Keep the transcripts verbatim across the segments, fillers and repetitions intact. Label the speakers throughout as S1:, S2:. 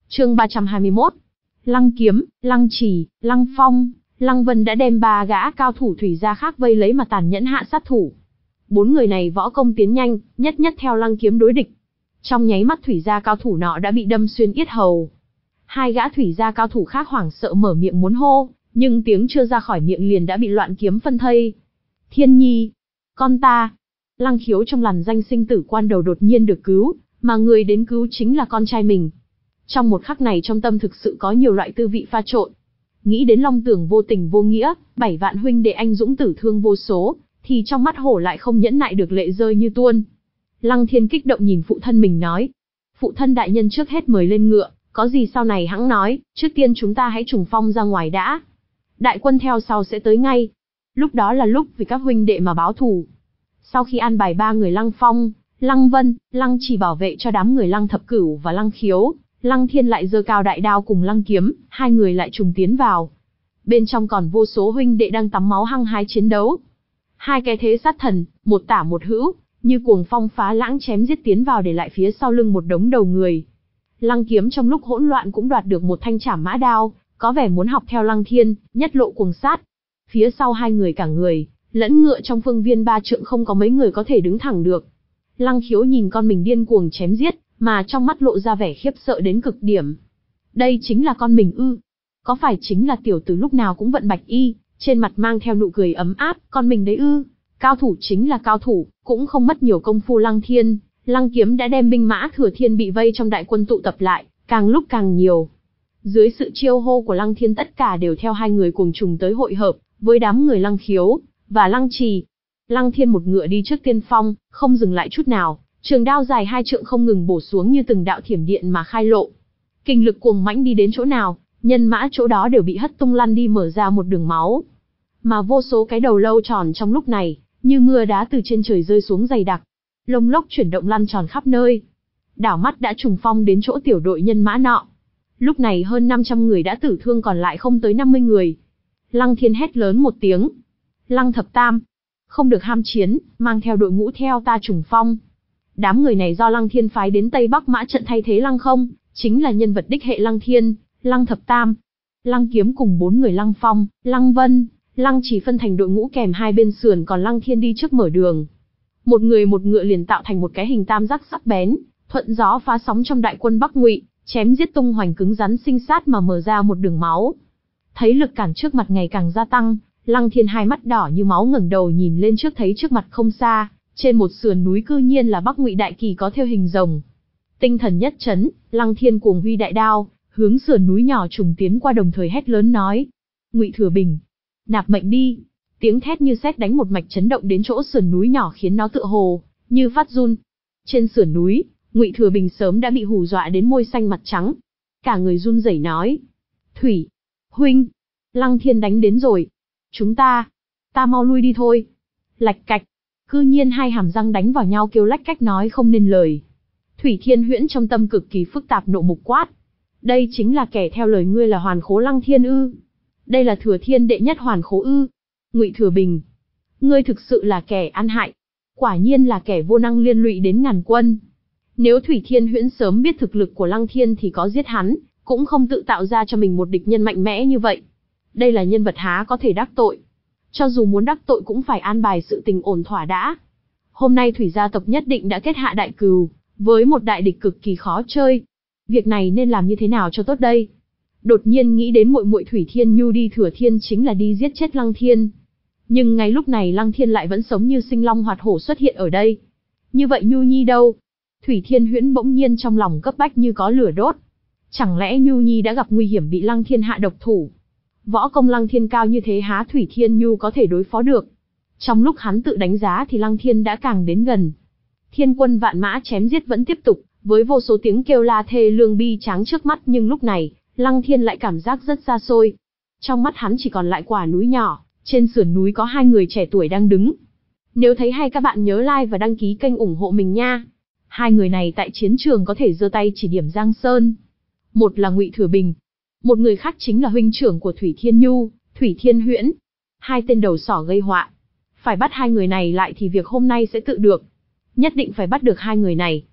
S1: Chương ba trăm hai mươi mốt. Lăng Kiếm, Lăng Trì, Lăng Phong, Lăng Vân đã đem ba gã cao thủ thủy gia khác vây lấy mà tàn nhẫn hạ sát thủ. Bốn người này võ công tiến nhanh, nhất nhất theo Lăng Kiếm đối địch. Trong nháy mắt thủy gia cao thủ nọ đã bị đâm xuyên yết hầu. Hai gã thủy gia cao thủ khác hoảng sợ mở miệng muốn hô, nhưng tiếng chưa ra khỏi miệng liền đã bị loạn kiếm phân thây. Thiên Nhi, con ta. Lăng Khiếu trong làn danh sinh tử quan đầu đột nhiên được cứu, mà người đến cứu chính là con trai mình. Trong một khắc này trong tâm thực sự có nhiều loại tư vị pha trộn. Nghĩ đến Long Tưởng vô tình vô nghĩa, bảy vạn huynh đệ anh dũng tử thương vô số, thì trong mắt hổ lại không nhẫn nại được lệ rơi như tuôn. Lăng Thiên kích động nhìn phụ thân mình nói. Phụ thân đại nhân trước hết mời lên ngựa, có gì sau này hẵng nói, trước tiên chúng ta hãy trùng phong ra ngoài đã. Đại quân theo sau sẽ tới ngay. Lúc đó là lúc vì các huynh đệ mà báo thù. Sau khi an bài ba người Lăng Phong, Lăng Vân, Lăng Trì bảo vệ cho đám người Lăng Thập Cửu và Lăng Khiếu, Lăng Thiên lại giơ cao đại đao cùng Lăng Kiếm, hai người lại trùng tiến vào. Bên trong còn vô số huynh đệ đang tắm máu hăng hái chiến đấu. Hai cái thế sát thần, một tả một hữu, như cuồng phong phá lãng chém giết tiến vào để lại phía sau lưng một đống đầu người. Lăng Kiếm trong lúc hỗn loạn cũng đoạt được một thanh trảm mã đao, có vẻ muốn học theo Lăng Thiên, nhất lộ cuồng sát. Phía sau hai người cả người, lẫn ngựa trong phương viên ba trượng không có mấy người có thể đứng thẳng được. Lăng Khiếu nhìn con mình điên cuồng chém giết, mà trong mắt lộ ra vẻ khiếp sợ đến cực điểm. Đây chính là con mình ư? Có phải chính là tiểu tử lúc nào cũng vận bạch y, trên mặt mang theo nụ cười ấm áp, con mình đấy ư? Cao thủ chính là cao thủ, cũng không mất nhiều công phu. Lăng Thiên, Lăng Kiếm đã đem binh mã Thừa Thiên bị vây trong đại quân tụ tập lại, càng lúc càng nhiều. Dưới sự chiêu hô của Lăng Thiên tất cả đều theo hai người cùng trùng tới hội hợp với đám người Lăng Khiếu và Lăng Trì. Lăng Thiên một ngựa đi trước tiên phong, không dừng lại chút nào, trường đao dài hai trượng không ngừng bổ xuống như từng đạo thiểm điện mà khai lộ. Kinh lực cuồng mãnh đi đến chỗ nào, nhân mã chỗ đó đều bị hất tung lăn đi, mở ra một đường máu. Mà vô số cái đầu lâu tròn trong lúc này, như mưa đá từ trên trời rơi xuống dày đặc, lông lốc chuyển động lăn tròn khắp nơi. Đảo mắt đã trùng phong đến chỗ tiểu đội nhân mã nọ. Lúc này hơn năm trăm người đã tử thương, còn lại không tới năm mươi người. Lăng Thiên hét lớn một tiếng. Lăng Thập Tam, không được ham chiến, mang theo đội ngũ theo ta trùng phong. Đám người này do Lăng Thiên phái đến Tây Bắc Mã trận thay thế Lăng Không, chính là nhân vật đích hệ Lăng Thiên, Lăng Thập Tam. Lăng Kiếm cùng bốn người Lăng Phong, Lăng Vân, Lăng Trì phân thành đội ngũ kèm hai bên sườn, còn Lăng Thiên đi trước mở đường. Một người một ngựa liền tạo thành một cái hình tam giác sắc bén, thuận gió phá sóng trong đại quân Bắc Ngụy, chém giết tung hoành cứng rắn sinh sát mà mở ra một đường máu. Thấy lực cản trước mặt ngày càng gia tăng, Lăng Thiên hai mắt đỏ như máu ngẩng đầu nhìn lên trước, thấy trước mặt không xa, trên một sườn núi cư nhiên là Bắc Ngụy đại kỳ có thêu hình rồng. Tinh thần nhất chấn, Lăng Thiên cuồng huy đại đao, hướng sườn núi nhỏ trùng tiến qua, đồng thời hét lớn nói: Ngụy Thừa Bình, nạp mệnh đi! Tiếng thét như sét đánh một mạch chấn động đến chỗ sườn núi nhỏ, khiến nó tựa hồ như phát run. Trên sườn núi, Ngụy Thừa Bình sớm đã bị hù dọa đến môi xanh mặt trắng, cả người run rẩy nói: Thủy huynh, Lăng Thiên đánh đến rồi, chúng ta, ta mau lui đi thôi. Lạch cạch, cư nhiên hai hàm răng đánh vào nhau kêu lách cách nói không nên lời. Thủy Thiên Huyễn trong tâm cực kỳ phức tạp nộ mục quát: đây chính là kẻ theo lời ngươi là Hoàn Khố Lăng Thiên ư? Đây là Thừa Thiên đệ nhất Hoàn Khố ư? Ngụy Thừa Bình, ngươi thực sự là kẻ ăn hại, quả nhiên là kẻ vô năng liên lụy đến ngàn quân. Nếu Thủy Thiên Huyễn sớm biết thực lực của Lăng Thiên thì có giết hắn, cũng không tự tạo ra cho mình một địch nhân mạnh mẽ như vậy. Đây là nhân vật há có thể đắc tội. Cho dù muốn đắc tội cũng phải an bài sự tình ổn thỏa đã. Hôm nay Thủy gia tộc nhất định đã kết hạ đại cừu với một đại địch cực kỳ khó chơi. Việc này nên làm như thế nào cho tốt đây? Đột nhiên nghĩ đến muội muội Thủy Thiên Nhu đi Thừa Thiên chính là đi giết chết Lăng Thiên. Nhưng ngay lúc này Lăng Thiên lại vẫn sống như sinh long hoạt hổ xuất hiện ở đây. Như vậy Nhu Nhi đâu? Thủy Thiên Huyễn bỗng nhiên trong lòng cấp bách như có lửa đốt. Chẳng lẽ Nhu Nhi đã gặp nguy hiểm bị Lăng Thiên hạ độc thủ? Võ công Lăng Thiên cao như thế há Thủy Thiên Nhu có thể đối phó được? Trong lúc hắn tự đánh giá thì Lăng Thiên đã càng đến gần. Thiên quân vạn mã chém giết vẫn tiếp tục, với vô số tiếng kêu la thê lương bi tráng trước mắt, nhưng lúc này, Lăng Thiên lại cảm giác rất xa xôi. Trong mắt hắn chỉ còn lại quả núi nhỏ, trên sườn núi có hai người trẻ tuổi đang đứng. Nếu thấy hay các bạn nhớ like và đăng ký kênh ủng hộ mình nha. Hai người này tại chiến trường có thể giơ tay chỉ điểm Giang Sơn. Một là Ngụy Thừa Bình, một người khác chính là huynh trưởng của Thủy Thiên Nhu, Thủy Thiên Huyễn. Hai tên đầu sỏ gây họa. Phải bắt hai người này lại thì việc hôm nay sẽ tự được. Nhất định phải bắt được hai người này.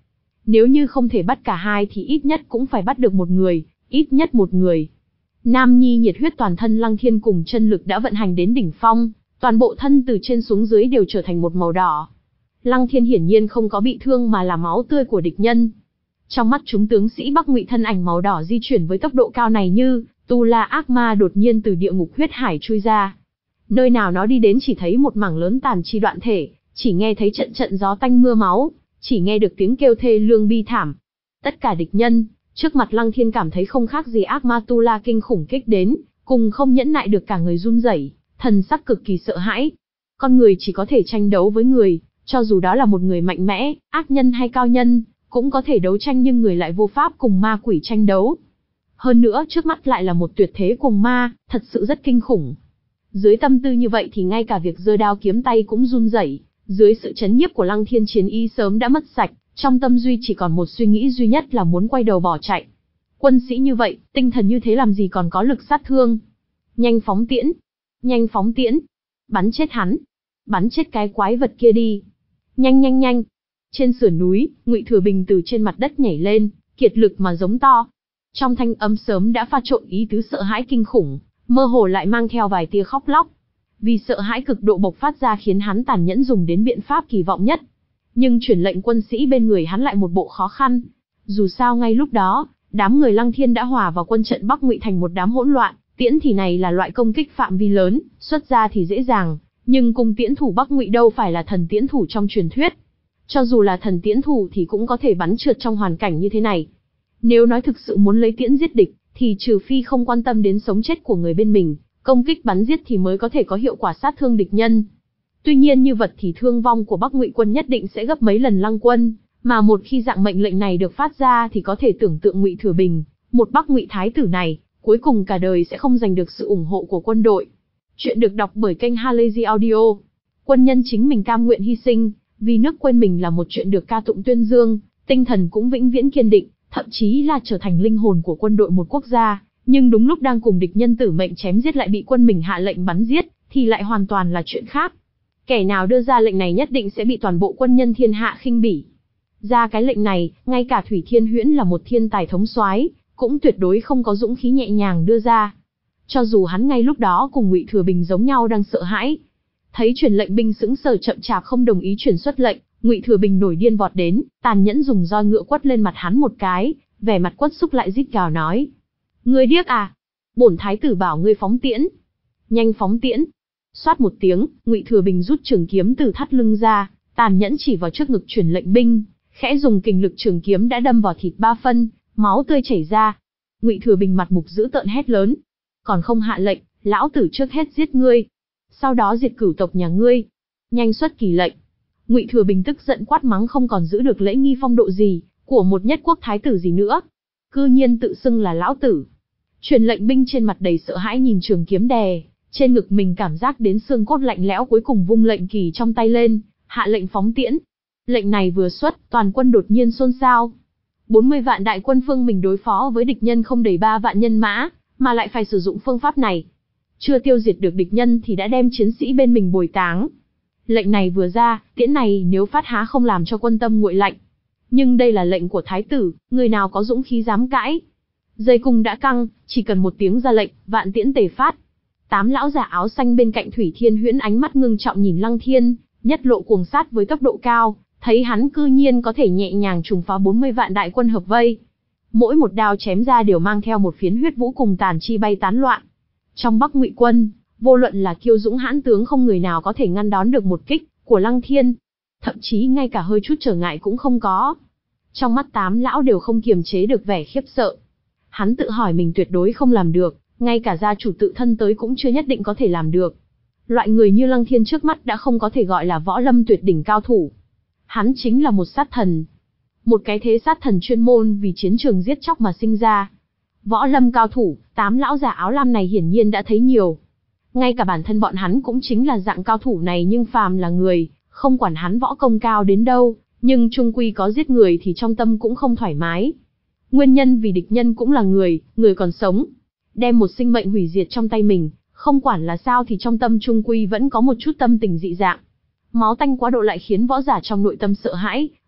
S1: Nếu như không thể bắt cả hai thì ít nhất cũng phải bắt được một người, ít nhất một người. Nam Nhi nhiệt huyết toàn thân Lăng Thiên cùng chân lực đã vận hành đến đỉnh phong, toàn bộ thân từ trên xuống dưới đều trở thành một màu đỏ. Lăng Thiên hiển nhiên không có bị thương mà là máu tươi của địch nhân. Trong mắt chúng tướng sĩ Bắc Ngụy thân ảnh màu đỏ di chuyển với tốc độ cao này như tu la ác ma đột nhiên từ địa ngục huyết hải chui ra. Nơi nào nó đi đến chỉ thấy một mảng lớn tàn chi đoạn thể, chỉ nghe thấy trận trận gió tanh mưa máu, chỉ nghe được tiếng kêu thê lương bi thảm. Tất cả địch nhân, trước mặt Lăng Thiên cảm thấy không khác gì ác ma tu la kinh khủng kích đến, cùng không nhẫn nại được cả người run rẩy, thần sắc cực kỳ sợ hãi. Con người chỉ có thể tranh đấu với người, cho dù đó là một người mạnh mẽ, ác nhân hay cao nhân, cũng có thể đấu tranh nhưng người lại vô pháp cùng ma quỷ tranh đấu. Hơn nữa trước mắt lại là một tuyệt thế cuồng ma, thật sự rất kinh khủng. Dưới tâm tư như vậy thì ngay cả việc giơ đao kiếm tay cũng run rẩy. Dưới sự chấn nhiếp của Lăng Thiên chiến ý sớm đã mất sạch, trong tâm duy chỉ còn một suy nghĩ duy nhất là muốn quay đầu bỏ chạy. Quân sĩ như vậy, tinh thần như thế làm gì còn có lực sát thương. Nhanh phóng tiễn, nhanh phóng tiễn, bắn chết hắn, bắn chết cái quái vật kia đi. Nhanh nhanh nhanh. Trên sườn núi, Ngụy Thừa Bình từ trên mặt đất nhảy lên, kiệt lực mà giống to. Trong thanh âm sớm đã pha trộn ý tứ sợ hãi kinh khủng, mơ hồ lại mang theo vài tia khóc lóc. Vì sợ hãi cực độ bộc phát ra khiến hắn tàn nhẫn dùng đến biện pháp kỳ vọng nhất. Nhưng truyền lệnh quân sĩ bên người hắn lại một bộ khó khăn. Dù sao ngay lúc đó, đám người Lăng Thiên đã hòa vào quân trận Bắc Ngụy thành một đám hỗn loạn, tiễn thì này là loại công kích phạm vi lớn, xuất ra thì dễ dàng, nhưng cung tiễn thủ Bắc Ngụy đâu phải là thần tiễn thủ trong truyền thuyết. Cho dù là thần tiễn thủ thì cũng có thể bắn trượt trong hoàn cảnh như thế này. Nếu nói thực sự muốn lấy tiễn giết địch, thì trừ phi không quan tâm đến sống chết của người bên mình, công kích bắn giết thì mới có thể có hiệu quả sát thương địch nhân. Tuy nhiên như vật thì thương vong của Bắc Ngụy quân nhất định sẽ gấp mấy lần Lăng quân, mà một khi dạng mệnh lệnh này được phát ra thì có thể tưởng tượng Ngụy Thừa Bình, một Bắc Ngụy thái tử này, cuối cùng cả đời sẽ không giành được sự ủng hộ của quân đội. Chuyện được đọc bởi kênh Halazy Audio. Quân nhân chính mình cam nguyện hy sinh, vì nước quên mình là một chuyện được ca tụng tuyên dương, tinh thần cũng vĩnh viễn kiên định, thậm chí là trở thành linh hồn của quân đội một quốc gia. Nhưng đúng lúc đang cùng địch nhân tử mệnh chém giết lại bị quân mình hạ lệnh bắn giết, thì lại hoàn toàn là chuyện khác. Kẻ nào đưa ra lệnh này nhất định sẽ bị toàn bộ quân nhân thiên hạ khinh bỉ. Ra cái lệnh này, ngay cả Thủy Thiên Huyễn là một thiên tài thống soái, cũng tuyệt đối không có dũng khí nhẹ nhàng đưa ra. Cho dù hắn ngay lúc đó cùng Ngụy Thừa Bình giống nhau đang sợ hãi. Thấy truyền lệnh binh sững sờ chậm chạp không đồng ý truyền xuất lệnh, Ngụy Thừa Bình nổi điên vọt đến, tàn nhẫn dùng roi ngựa quất lên mặt hắn một cái, vẻ mặt quất xúc lại rít gào nói: "Ngươi điếc à? Bổn thái tử bảo ngươi phóng tiễn, nhanh phóng tiễn!" Xoát một tiếng, Ngụy Thừa Bình rút trường kiếm từ thắt lưng ra, tàn nhẫn chỉ vào trước ngực truyền lệnh binh, khẽ dùng kình lực trường kiếm đã đâm vào thịt ba phân, máu tươi chảy ra. Ngụy Thừa Bình mặt mục dữ tợn hét lớn: "Còn không hạ lệnh, lão tử trước hết giết ngươi, sau đó diệt cửu tộc nhà ngươi. Nhanh xuất kỳ lệnh!" Ngụy Thừa Bình tức giận quát mắng không còn giữ được lễ nghi phong độ gì của một nhất quốc thái tử gì nữa, cư nhiên tự xưng là lão tử. Truyền lệnh binh trên mặt đầy sợ hãi nhìn trường kiếm đè trên ngực mình, cảm giác đến xương cốt lạnh lẽo, cuối cùng vung lệnh kỳ trong tay lên, hạ lệnh phóng tiễn. Lệnh này vừa xuất, toàn quân đột nhiên xôn xao. bốn mươi vạn đại quân phương mình đối phó với địch nhân không đầy ba vạn nhân mã, mà lại phải sử dụng phương pháp này. Chưa tiêu diệt được địch nhân thì đã đem chiến sĩ bên mình bồi táng. Lệnh này vừa ra, tiễn này nếu phát há không làm cho quân tâm nguội lạnh. Nhưng đây là lệnh của thái tử, người nào có dũng khí dám cãi. Dây cung đã căng, chỉ cần một tiếng ra lệnh, vạn tiễn tề phát. Tám lão giả áo xanh bên cạnh Thủy Thiên Huyễn ánh mắt ngưng trọng nhìn Lăng Thiên, nhất lộ cuồng sát với tốc độ cao, thấy hắn cư nhiên có thể nhẹ nhàng trùng phá bốn mươi vạn đại quân hợp vây. Mỗi một đao chém ra đều mang theo một phiến huyết vũ cùng tàn chi bay tán loạn. Trong Bắc Ngụy quân, vô luận là kiêu dũng hãn tướng không người nào có thể ngăn đón được một kích của Lăng Thiên, thậm chí ngay cả hơi chút trở ngại cũng không có. Trong mắt tám lão đều không kiềm chế được vẻ khiếp sợ. Hắn tự hỏi mình tuyệt đối không làm được, ngay cả gia chủ tự thân tới cũng chưa nhất định có thể làm được. Loại người như Lăng Thiên trước mắt đã không có thể gọi là võ lâm tuyệt đỉnh cao thủ. Hắn chính là một sát thần. Một cái thế sát thần chuyên môn vì chiến trường giết chóc mà sinh ra. Võ lâm cao thủ, tám lão già áo lam này hiển nhiên đã thấy nhiều. Ngay cả bản thân bọn hắn cũng chính là dạng cao thủ này, nhưng phàm là người, không quản hắn võ công cao đến đâu, nhưng chung quy có giết người thì trong tâm cũng không thoải mái. Nguyên nhân vì địch nhân cũng là người, người còn sống. Đem một sinh mệnh hủy diệt trong tay mình, không quản là sao thì trong tâm chung quy vẫn có một chút tâm tình dị dạng. Máu tanh quá độ lại khiến võ giả trong nội tâm sợ hãi,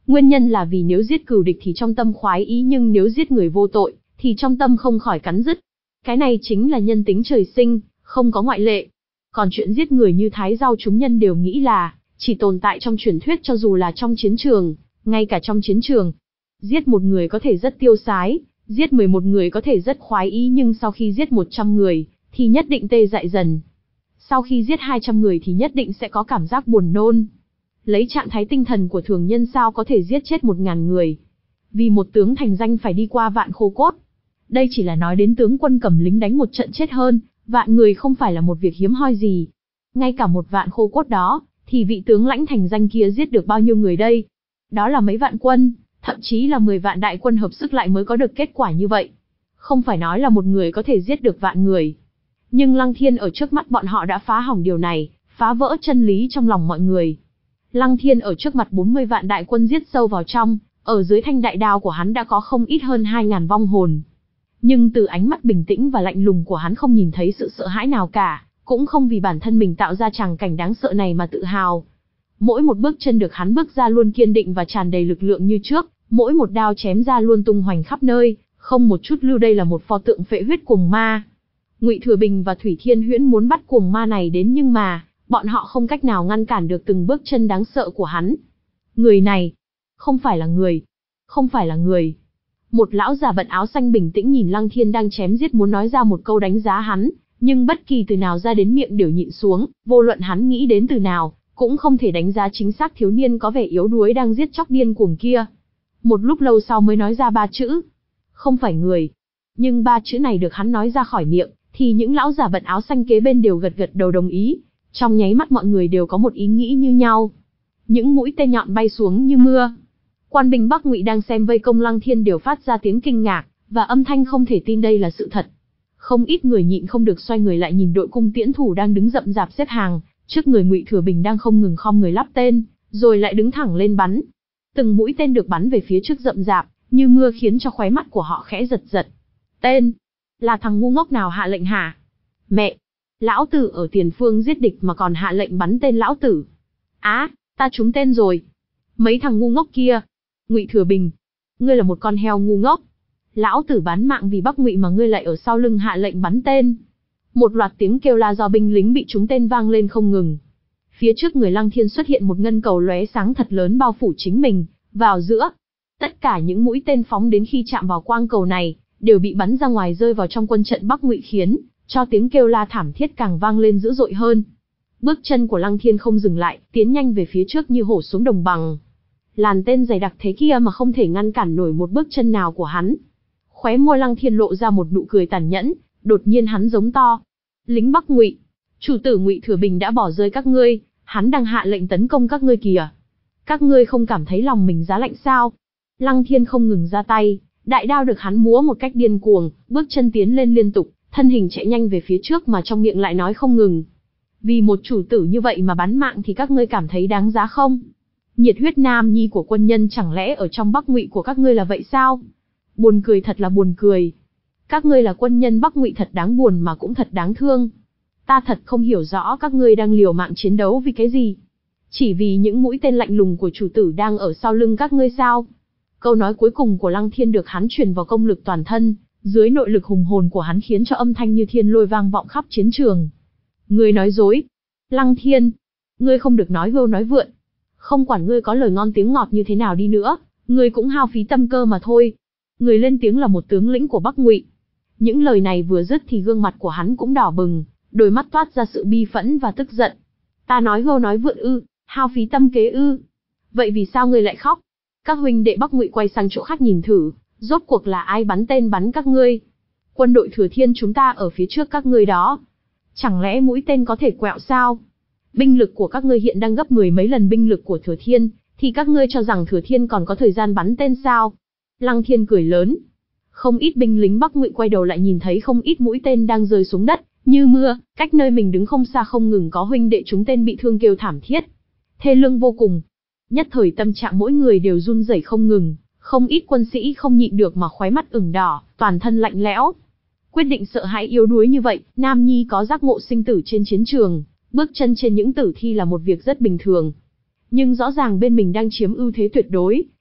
S1: Nguyên nhân là vì nếu giết cừu địch thì trong tâm khoái ý, nhưng nếu giết người vô tội, thì trong tâm không khỏi cắn rứt. Cái này chính là nhân tính trời sinh, không có ngoại lệ. Còn chuyện giết người như thái rau chúng nhân đều nghĩ là chỉ tồn tại trong truyền thuyết, cho dù là trong chiến trường, ngay cả trong chiến trường. Giết một người có thể rất tiêu sái, giết mười một người có thể rất khoái ý, nhưng sau khi giết một trăm người, thì nhất định tê dại dần. Sau khi giết hai trăm người thì nhất định sẽ có cảm giác buồn nôn. Lấy trạng thái tinh thần của thường nhân sao có thể giết chết một ngàn người. Vì một tướng thành danh phải đi qua vạn khô cốt. Đây chỉ là nói đến tướng quân cầm lính đánh một trận chết hơn, vạn người không phải là một việc hiếm hoi gì. Ngay cả một vạn khô cốt đó, thì vị tướng lãnh thành danh kia giết được bao nhiêu người đây? Đó là mấy vạn quân, thậm chí là mười vạn đại quân hợp sức lại mới có được kết quả như vậy. Không phải nói là một người có thể giết được vạn người. Nhưng Lăng Thiên ở trước mắt bọn họ đã phá hỏng điều này, phá vỡ chân lý trong lòng mọi người. Lăng Thiên ở trước mặt bốn mươi vạn đại quân giết sâu vào trong, ở dưới thanh đại đao của hắn đã có không ít hơn hai ngàn vong hồn. Nhưng từ ánh mắt bình tĩnh và lạnh lùng của hắn không nhìn thấy sự sợ hãi nào cả, cũng không vì bản thân mình tạo ra tràng cảnh đáng sợ này mà tự hào. Mỗi một bước chân được hắn bước ra luôn kiên định và tràn đầy lực lượng như trước, mỗi một đao chém ra luôn tung hoành khắp nơi, không một chút lưu. Đây là một pho tượng phệ huyết cuồng ma. Ngụy Thừa Bình và Thủy Thiên Huyễn muốn bắt cuồng ma này đến, nhưng mà bọn họ không cách nào ngăn cản được từng bước chân đáng sợ của hắn. Người này không phải là người, không phải là người. Một lão già bận áo xanh bình tĩnh nhìn Lăng Thiên đang chém giết, muốn nói ra một câu đánh giá hắn, nhưng bất kỳ từ nào ra đến miệng đều nhịn xuống, vô luận hắn nghĩ đến từ nào, cũng không thể đánh giá chính xác thiếu niên có vẻ yếu đuối đang giết chóc điên cuồng kia. Một lúc lâu sau mới nói ra ba chữ, không phải người. Nhưng ba chữ này được hắn nói ra khỏi miệng, thì những lão già bận áo xanh kế bên đều gật gật đầu đồng ý. Trong nháy mắt mọi người đều có một ý nghĩ như nhau. Những mũi tên nhọn bay xuống như mưa. Quan binh Bắc Ngụy đang xem vây công Lăng Thiên đều phát ra tiếng kinh ngạc, và âm thanh không thể tin đây là sự thật. Không ít người nhịn không được xoay người lại nhìn đội cung tiễn thủ đang đứng rậm rạp xếp hàng, trước người Ngụy Thừa Bình đang không ngừng khom người lắp tên, rồi lại đứng thẳng lên bắn. Từng mũi tên được bắn về phía trước rậm rạp, như mưa khiến cho khóe mắt của họ khẽ giật giật. Tên? Là thằng ngu ngốc nào hạ lệnh hả? Mẹ! Lão tử ở tiền phương giết địch mà còn hạ lệnh bắn tên lão tử. Á, à, ta trúng tên rồi. Mấy thằng ngu ngốc kia. Ngụy Thừa Bình, ngươi là một con heo ngu ngốc. Lão tử bán mạng vì Bắc Ngụy mà ngươi lại ở sau lưng hạ lệnh bắn tên. Một loạt tiếng kêu la do binh lính bị trúng tên vang lên không ngừng. Phía trước người Lăng Thiên xuất hiện một ngân cầu lóe sáng thật lớn bao phủ chính mình, vào giữa. Tất cả những mũi tên phóng đến khi chạm vào quang cầu này, đều bị bắn ra ngoài rơi vào trong quân trận Bắc Ngụy, khiến cho tiếng kêu la thảm thiết càng vang lên dữ dội hơn. Bước chân của Lăng Thiên không dừng lại, tiến nhanh về phía trước như hổ xuống đồng bằng. Làn tên dày đặc thế kia mà không thể ngăn cản nổi một bước chân nào của hắn. Khóe môi Lăng Thiên lộ ra một nụ cười tàn nhẫn, đột nhiên hắn giống to. Lính Bắc Ngụy, chủ tử Ngụy Thừa Bình đã bỏ rơi các ngươi, hắn đang hạ lệnh tấn công các ngươi kìa. Các ngươi không cảm thấy lòng mình giá lạnh sao? Lăng Thiên không ngừng ra tay, đại đao được hắn múa một cách điên cuồng, bước chân tiến lên liên tục, thân hình chạy nhanh về phía trước mà trong miệng lại nói không ngừng. Vì một chủ tử như vậy mà bắn mạng thì các ngươi cảm thấy đáng giá không? Nhiệt huyết nam nhi của quân nhân chẳng lẽ ở trong Bắc Ngụy của các ngươi là vậy sao? Buồn cười, thật là buồn cười. Các ngươi là quân nhân Bắc Ngụy thật đáng buồn mà cũng thật đáng thương. Ta thật không hiểu rõ các ngươi đang liều mạng chiến đấu vì cái gì. Chỉ vì những mũi tên lạnh lùng của chủ tử đang ở sau lưng các ngươi sao? Câu nói cuối cùng của Lăng Thiên được hắn truyền vào công lực toàn thân, dưới nội lực hùng hồn của hắn khiến cho âm thanh như thiên lôi vang vọng khắp chiến trường. Ngươi nói dối. Lăng Thiên, ngươi không được nói hưu nói vượn. Không quản ngươi có lời ngon tiếng ngọt như thế nào đi nữa, ngươi cũng hao phí tâm cơ mà thôi. Người lên tiếng là một tướng lĩnh của Bắc Ngụy. Những lời này vừa dứt thì gương mặt của hắn cũng đỏ bừng, đôi mắt toát ra sự bi phẫn và tức giận. Ta nói hưu nói vượn ư? Hao phí tâm kế ư? Vậy vì sao ngươi lại khóc? Các huynh đệ Bắc Ngụy quay sang chỗ khác nhìn thử, rốt cuộc là ai bắn tên bắn các ngươi? Quân đội Thừa Thiên chúng ta ở phía trước các ngươi đó. Chẳng lẽ mũi tên có thể quẹo sao? Binh lực của các ngươi hiện đang gấp mười mấy lần binh lực của Thừa Thiên, thì các ngươi cho rằng Thừa Thiên còn có thời gian bắn tên sao? Lăng Thiên cười lớn. Không ít binh lính Bắc Ngụy quay đầu lại nhìn thấy không ít mũi tên đang rơi xuống đất, như mưa, cách nơi mình đứng không xa không ngừng có huynh đệ chúng tên bị thương kêu thảm thiết. Thê lương vô cùng. Nhất thời tâm trạng mỗi người đều run rẩy không ngừng, không ít quân sĩ không nhịn được mà khóe mắt ửng đỏ, toàn thân lạnh lẽo. Quyết định sợ hãi yếu đuối như vậy, nam nhi có giác ngộ sinh tử trên chiến trường, bước chân trên những tử thi là một việc rất bình thường. Nhưng rõ ràng bên mình đang chiếm ưu thế tuyệt đối,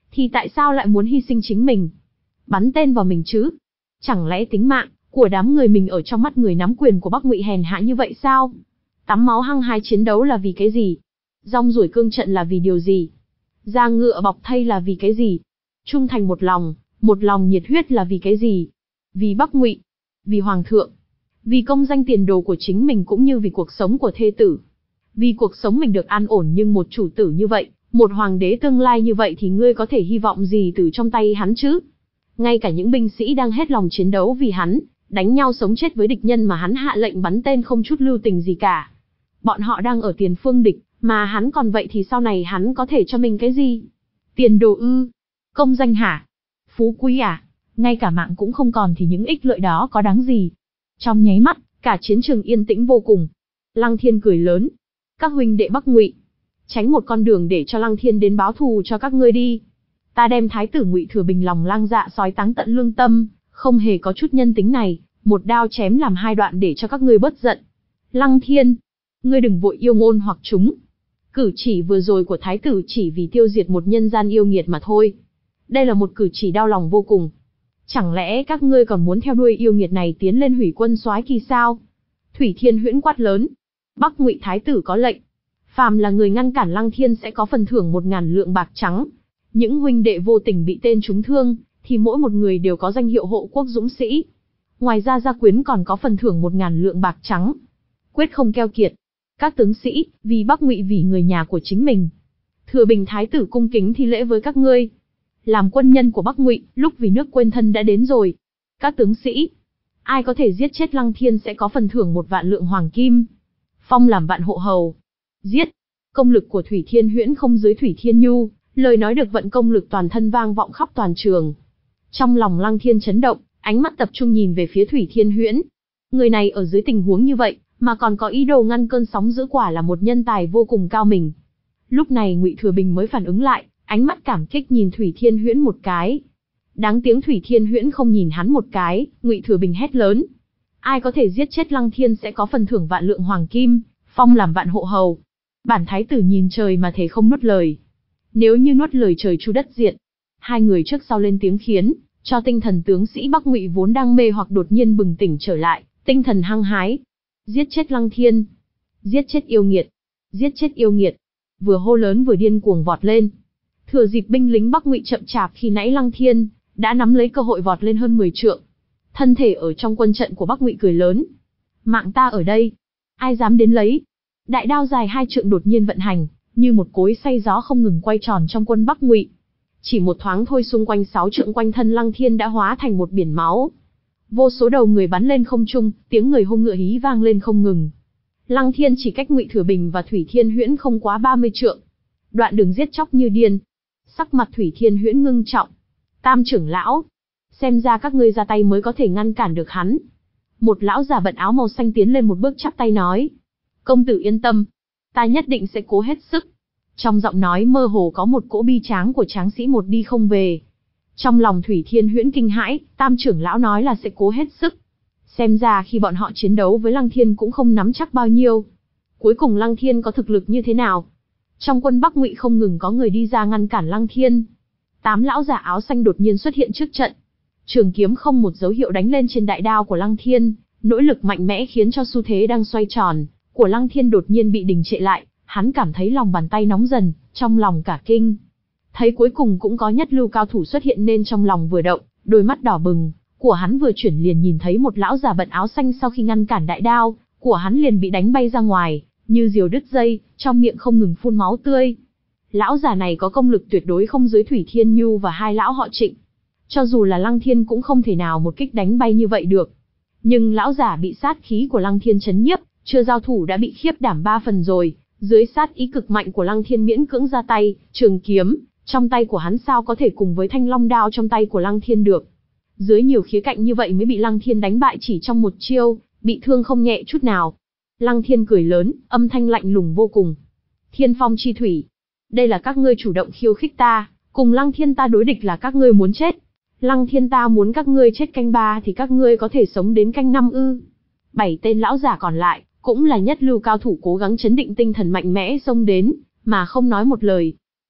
S1: thì tại sao lại muốn hy sinh chính mình? Bắn tên vào mình chứ? Chẳng lẽ tính mạng của đám người mình ở trong mắt người nắm quyền của Bắc Ngụy hèn hạ như vậy sao? Tắm máu hăng hái chiến đấu là vì cái gì? Rong ruổi cương trận là vì điều gì? Da ngựa bọc thây là vì cái gì? Trung thành một lòng, một lòng nhiệt huyết là vì cái gì? Vì Bắc Ngụy, vì Hoàng thượng, vì công danh tiền đồ của chính mình cũng như vì cuộc sống của thê tử. Vì cuộc sống mình được an ổn, nhưng một chủ tử như vậy, một hoàng đế tương lai như vậy thì ngươi có thể hy vọng gì từ trong tay hắn chứ? Ngay cả những binh sĩ đang hết lòng chiến đấu vì hắn, đánh nhau sống chết với địch nhân mà hắn hạ lệnh bắn tên không chút lưu tình gì cả. Bọn họ đang ở tiền phương địch, mà hắn còn vậy thì sau này hắn có thể cho mình cái gì? Tiền đồ ư? Công danh hả? Phú quý à? Ngay cả mạng cũng không còn thì những ích lợi đó có đáng gì? Trong nháy mắt, cả chiến trường yên tĩnh vô cùng. Lăng Thiên cười lớn. Các huynh đệ Bắc Ngụy, tránh một con đường để cho Lăng Thiên đến báo thù cho các ngươi đi. Ta đem thái tử Ngụy Thừa Bình lòng lang dạ sói táng tận lương tâm, không hề có chút nhân tính này, một đao chém làm hai đoạn để cho các ngươi bớt giận. Lăng Thiên, ngươi đừng vội yêu ngôn hoặc chúng. Cử chỉ vừa rồi của thái tử chỉ vì tiêu diệt một nhân gian yêu nghiệt mà thôi. Đây là một cử chỉ đau lòng vô cùng. Chẳng lẽ các ngươi còn muốn theo đuôi yêu nghiệt này tiến lên hủy quân soái kỳ sao? Thủy Thiên Huyễn quát lớn. Bắc Ngụy thái tử có lệnh, phàm là người ngăn cản Lăng Thiên sẽ có phần thưởng một ngàn lượng bạc trắng. Những huynh đệ vô tình bị tên trúng thương, thì mỗi một người đều có danh hiệu hộ quốc dũng sĩ. Ngoài ra gia quyến còn có phần thưởng một ngàn lượng bạc trắng. Quyết không keo kiệt. Các tướng sĩ, vì Bắc Ngụy, vì người nhà của chính mình. Thừa Bình thái tử cung kính thi lễ với các ngươi. Làm quân nhân của Bắc Ngụy, lúc vì nước quên thân đã đến rồi. Các tướng sĩ, ai có thể giết chết Lăng Thiên sẽ có phần thưởng một vạn lượng hoàng kim. Phong làm vạn hộ hầu. Giết. Công lực của Thủy Thiên Huyễn không dưới Thủy Thiên Nhu, lời nói được vận công lực toàn thân vang vọng khắp toàn trường. Trong lòng Lăng Thiên chấn động, ánh mắt tập trung nhìn về phía Thủy Thiên Huyễn. Người này ở dưới tình huống như vậy, mà còn có ý đồ ngăn cơn sóng dữ, quả là một nhân tài vô cùng cao mình. Lúc này Ngụy Thừa Bình mới phản ứng lại, ánh mắt cảm kích nhìn Thủy Thiên Huyễn một cái. Đáng tiếng Thủy Thiên Huyễn không nhìn hắn một cái, Ngụy Thừa Bình hét lớn. Ai có thể giết chết Lăng Thiên sẽ có phần thưởng vạn lượng hoàng kim, phong làm vạn hộ hầu. Bản thái tử nhìn trời mà thề không nuốt lời. Nếu như nuốt lời trời chu đất diệt. Hai người trước sau lên tiếng khiến cho tinh thần tướng sĩ Bắc Ngụy vốn đang mê hoặc đột nhiên bừng tỉnh trở lại, tinh thần hăng hái. Giết chết Lăng Thiên, giết chết yêu nghiệt, giết chết yêu nghiệt. Vừa hô lớn vừa điên cuồng vọt lên. Thừa dịp binh lính Bắc Ngụy chậm chạp khi nãy, Lăng Thiên đã nắm lấy cơ hội vọt lên hơn mười trượng. Thân thể ở trong quân trận của Bắc Ngụy cười lớn. Mạng ta ở đây, ai dám đến lấy? Đại đao dài hai trượng đột nhiên vận hành, như một cối xay gió không ngừng quay tròn trong quân Bắc Ngụy. Chỉ một thoáng thôi, xung quanh sáu trượng quanh thân Lăng Thiên đã hóa thành một biển máu. Vô số đầu người bắn lên không trung, tiếng người hô ngựa hí vang lên không ngừng. Lăng Thiên chỉ cách Ngụy Thừa Bình và Thủy Thiên Huyễn không quá ba mươi trượng. Đoạn đường giết chóc như điên. Sắc mặt Thủy Thiên Huyễn ngưng trọng. Tam trưởng lão, xem ra các ngươi ra tay mới có thể ngăn cản được hắn. Một lão già bận áo màu xanh tiến lên một bước chắp tay nói. Công tử yên tâm, ta nhất định sẽ cố hết sức. Trong giọng nói mơ hồ có một cỗ bi tráng của tráng sĩ một đi không về. Trong lòng Thủy Thiên Huyễn kinh hãi, Tam trưởng lão nói là sẽ cố hết sức. Xem ra khi bọn họ chiến đấu với Lăng Thiên cũng không nắm chắc bao nhiêu. Cuối cùng Lăng Thiên có thực lực như thế nào? Trong quân Bắc Ngụy không ngừng có người đi ra ngăn cản Lăng Thiên. Tám lão già áo xanh đột nhiên xuất hiện trước trận. Trường kiếm không một dấu hiệu đánh lên trên đại đao của Lăng Thiên, nỗ lực mạnh mẽ khiến cho xu thế đang xoay tròn của Lăng Thiên đột nhiên bị đình trệ lại, hắn cảm thấy lòng bàn tay nóng dần, trong lòng cả kinh. Thấy cuối cùng cũng có nhất lưu cao thủ xuất hiện nên trong lòng vừa động, đôi mắt đỏ bừng của hắn vừa chuyển liền nhìn thấy một lão già bận áo xanh sau khi ngăn cản đại đao của hắn liền bị đánh bay ra ngoài, như diều đứt dây, trong miệng không ngừng phun máu tươi. Lão già này có công lực tuyệt đối không dưới Thủy Thiên Nhu và hai lão họ Trịnh. Cho dù là Lăng Thiên cũng không thể nào một kích đánh bay như vậy được. Nhưng lão già bị sát khí của Lăng Thiên chấn nhiếp, chưa giao thủ đã bị khiếp đảm ba phần rồi, dưới sát ý cực mạnh của Lăng Thiên miễn cưỡng ra tay, trường kiếm trong tay của hắn sao có thể cùng với thanh long đao trong tay của Lăng Thiên được. Dưới nhiều khía cạnh như vậy mới bị Lăng Thiên đánh bại chỉ trong một chiêu, bị thương không nhẹ chút nào. Lăng Thiên cười lớn, âm thanh lạnh lùng vô cùng. Thiên phong chi thủy, đây là các ngươi chủ động khiêu khích ta, cùng Lăng Thiên ta đối địch là các ngươi muốn chết. Lăng Thiên ta muốn các ngươi chết canh ba thì các ngươi có thể sống đến canh năm ư? Bảy tên lão giả còn lại, cũng là nhất lưu cao thủ cố gắng chấn định tinh thần mạnh mẽ xông đến, mà không nói một lời.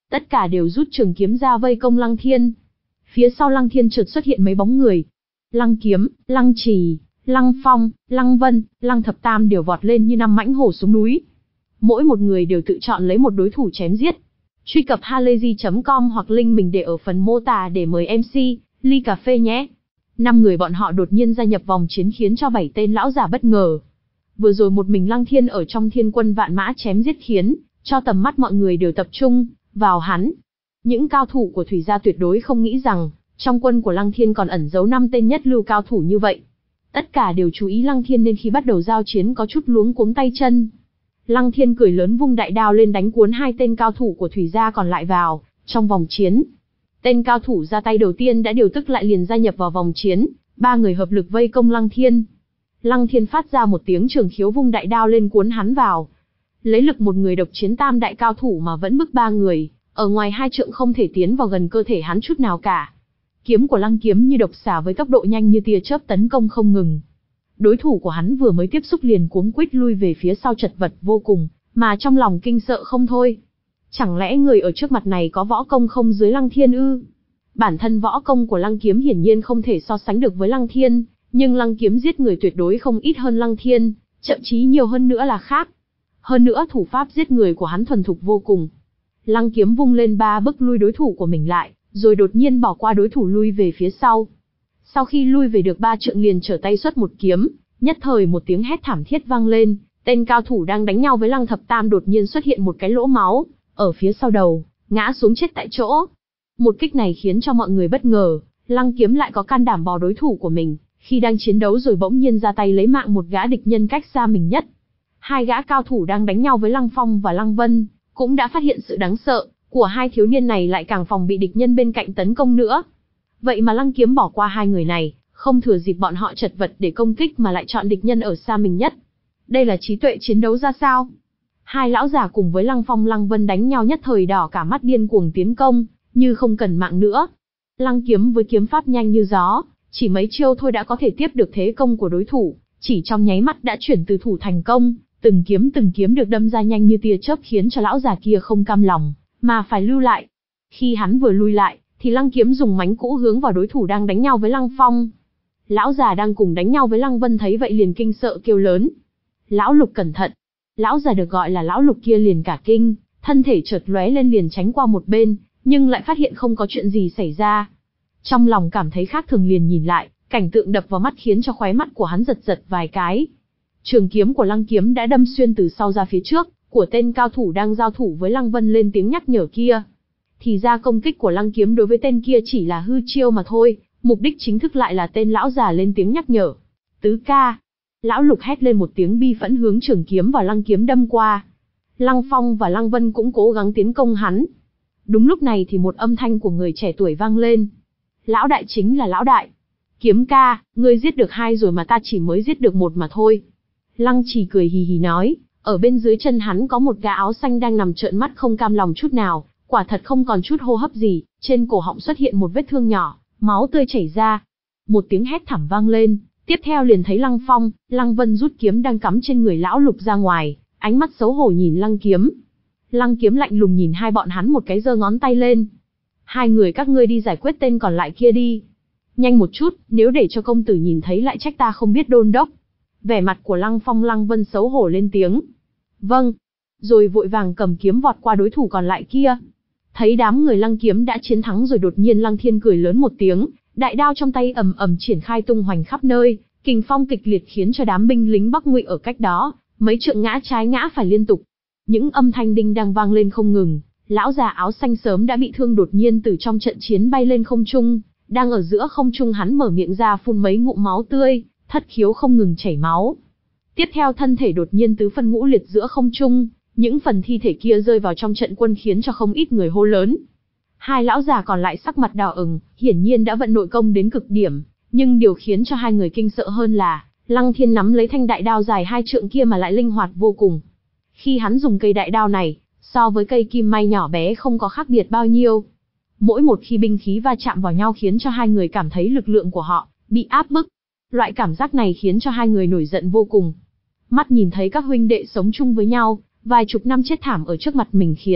S1: Tất cả đều rút trường kiếm ra vây công Lăng Thiên. Phía sau Lăng Thiên chợt xuất hiện mấy bóng người. Lăng Kiếm, Lăng Trì, Lăng Phong, Lăng Vân, Lăng Thập Tam đều vọt lên như năm mãnh hổ xuống núi. Mỗi một người đều tự chọn lấy một đối thủ chém giết. Truy cập halayzi chấm com hoặc link mình để ở phần mô tả để mời em xê, ly cà phê nhé. Năm người bọn họ đột nhiên gia nhập vòng chiến khiến cho bảy tên lão giả bất ngờ. Vừa rồi một mình Lăng Thiên ở trong thiên quân vạn mã chém giết khiến cho tầm mắt mọi người đều tập trung vào hắn. Những cao thủ của Thủy gia tuyệt đối không nghĩ rằng trong quân của Lăng Thiên còn ẩn giấu năm tên nhất lưu cao thủ như vậy. Tất cả đều chú ý Lăng Thiên nên khi bắt đầu giao chiến có chút luống cuống tay chân. Lăng Thiên cười lớn vung đại đao lên đánh cuốn hai tên cao thủ của Thủy gia còn lại vào trong vòng chiến. Tên cao thủ ra tay đầu tiên đã điều tức lại liền gia nhập vào vòng chiến, ba người hợp lực vây công Lăng Thiên. Lăng Thiên phát ra một tiếng trường khiếu vung đại đao lên cuốn hắn vào. Lấy lực một người độc chiến tam đại cao thủ mà vẫn bức ba người, ở ngoài hai trượng không thể tiến vào gần cơ thể hắn chút nào cả. Kiếm của Lăng Kiếm như độc xà với tốc độ nhanh như tia chớp tấn công không ngừng. Đối thủ của hắn vừa mới tiếp xúc liền cuống quýt lui về phía sau chật vật vô cùng, mà trong lòng kinh sợ không thôi. Chẳng lẽ người ở trước mặt này có võ công không dưới Lăng Thiên ư? Bản thân võ công của Lăng Kiếm hiển nhiên không thể so sánh được với Lăng Thiên, nhưng Lăng Kiếm giết người tuyệt đối không ít hơn Lăng Thiên, thậm chí nhiều hơn nữa là khác. Hơn nữa thủ pháp giết người của hắn thuần thục vô cùng. Lăng Kiếm vung lên ba bức lui đối thủ của mình lại, rồi đột nhiên bỏ qua đối thủ lui về phía sau. Sau khi lui về được ba trượng liền trở tay xuất một kiếm, nhất thời một tiếng hét thảm thiết vang lên, tên cao thủ đang đánh nhau với Lăng Thập Tam đột nhiên xuất hiện một cái lỗ máu ở phía sau đầu, ngã xuống chết tại chỗ. Một kích này khiến cho mọi người bất ngờ, Lăng Kiếm lại có can đảm bỏ đối thủ của mình, khi đang chiến đấu rồi bỗng nhiên ra tay lấy mạng một gã địch nhân cách xa mình nhất. Hai gã cao thủ đang đánh nhau với Lăng Phong và Lăng Vân, cũng đã phát hiện sự đáng sợ của hai thiếu niên này lại càng phòng bị địch nhân bên cạnh tấn công nữa. Vậy mà Lăng Kiếm bỏ qua hai người này, không thừa dịp bọn họ chật vật để công kích mà lại chọn địch nhân ở xa mình nhất. Đây là trí tuệ chiến đấu ra sao? Hai lão giả cùng với Lăng Phong Lăng Vân đánh nhau nhất thời đỏ cả mắt điên cuồng tiến công, như không cần mạng nữa. Lăng Kiếm với kiếm pháp nhanh như gió, chỉ mấy chiêu thôi đã có thể tiếp được thế công của đối thủ, chỉ trong nháy mắt đã chuyển từ thủ thành công, từng kiếm từng kiếm được đâm ra nhanh như tia chớp khiến cho lão già kia không cam lòng, mà phải lưu lại. Khi hắn vừa lui lại, thì Lăng Kiếm dùng mánh cũ hướng vào đối thủ đang đánh nhau với Lăng Phong. Lão già đang cùng đánh nhau với Lăng Vân thấy vậy liền kinh sợ kêu lớn: "Lão Lục cẩn thận!" Lão già được gọi là lão Lục kia liền cả kinh, thân thể chợt lóe lên liền tránh qua một bên, nhưng lại phát hiện không có chuyện gì xảy ra. Trong lòng cảm thấy khác thường liền nhìn lại, cảnh tượng đập vào mắt khiến cho khóe mắt của hắn giật giật vài cái. Trường kiếm của Lăng Kiếm đã đâm xuyên từ sau ra phía trước của tên cao thủ đang giao thủ với Lăng Vân lên tiếng nhắc nhở kia. Thì ra công kích của Lăng Kiếm đối với tên kia chỉ là hư chiêu mà thôi, mục đích chính thức lại là tên lão già lên tiếng nhắc nhở. "Tứ ca!" Lão Lục hét lên một tiếng bi phẫn hướng trường kiếm vào Lăng Kiếm đâm qua. Lăng Phong và Lăng Vân cũng cố gắng tiến công hắn. Đúng lúc này thì một âm thanh của người trẻ tuổi vang lên. "Lão đại chính là lão đại. Kiếm ca, ngươi giết được hai rồi mà ta chỉ mới giết được một mà thôi." Lăng Trì cười hì hì nói, ở bên dưới chân hắn có một gã áo xanh đang nằm trợn mắt không cam lòng chút nào, quả thật không còn chút hô hấp gì, trên cổ họng xuất hiện một vết thương nhỏ, máu tươi chảy ra. Một tiếng hét thảm vang lên, tiếp theo liền thấy Lăng Phong, Lăng Vân rút kiếm đang cắm trên người lão Lục ra ngoài, ánh mắt xấu hổ nhìn Lăng Kiếm. Lăng Kiếm lạnh lùng nhìn hai bọn hắn một cái giơ ngón tay lên. "Hai người các ngươi đi giải quyết tên còn lại kia đi. Nhanh một chút, nếu để cho công tử nhìn thấy lại trách ta không biết đôn đốc." Vẻ mặt của Lăng Phong Lăng Vân xấu hổ lên tiếng. "Vâng." Rồi vội vàng cầm kiếm vọt qua đối thủ còn lại kia. Thấy đám người Lăng Kiếm đã chiến thắng rồi đột nhiên Lăng Thiên cười lớn một tiếng, đại đao trong tay ầm ầm triển khai tung hoành khắp nơi, kình phong kịch liệt khiến cho đám binh lính Bắc Ngụy ở cách đó, mấy trượng ngã trái ngã phải liên tục. Những âm thanh đinh đang vang lên không ngừng, lão già áo xanh sớm đã bị thương đột nhiên từ trong trận chiến bay lên không trung, đang ở giữa không trung hắn mở miệng ra phun mấy ngụm máu tươi, thất khiếu không ngừng chảy máu. Tiếp theo thân thể đột nhiên tứ phân ngũ liệt giữa không trung, những phần thi thể kia rơi vào trong trận quân khiến cho không ít người hô lớn. Hai lão già còn lại sắc mặt đỏ ửng, hiển nhiên đã vận nội công đến cực điểm, nhưng điều khiến cho hai người kinh sợ hơn là, Lăng Thiên nắm lấy thanh đại đao dài hai trượng kia mà lại linh hoạt vô cùng. Khi hắn dùng cây đại đao này, so với cây kim may nhỏ bé không có khác biệt bao nhiêu. Mỗi một khi binh khí va chạm vào nhau khiến cho hai người cảm thấy lực lượng của họ bị áp bức. Loại cảm giác này khiến cho hai người nổi giận vô cùng. Mắt nhìn thấy các huynh đệ sống chung với nhau, vài chục năm chết thảm ở trước mặt mình khiến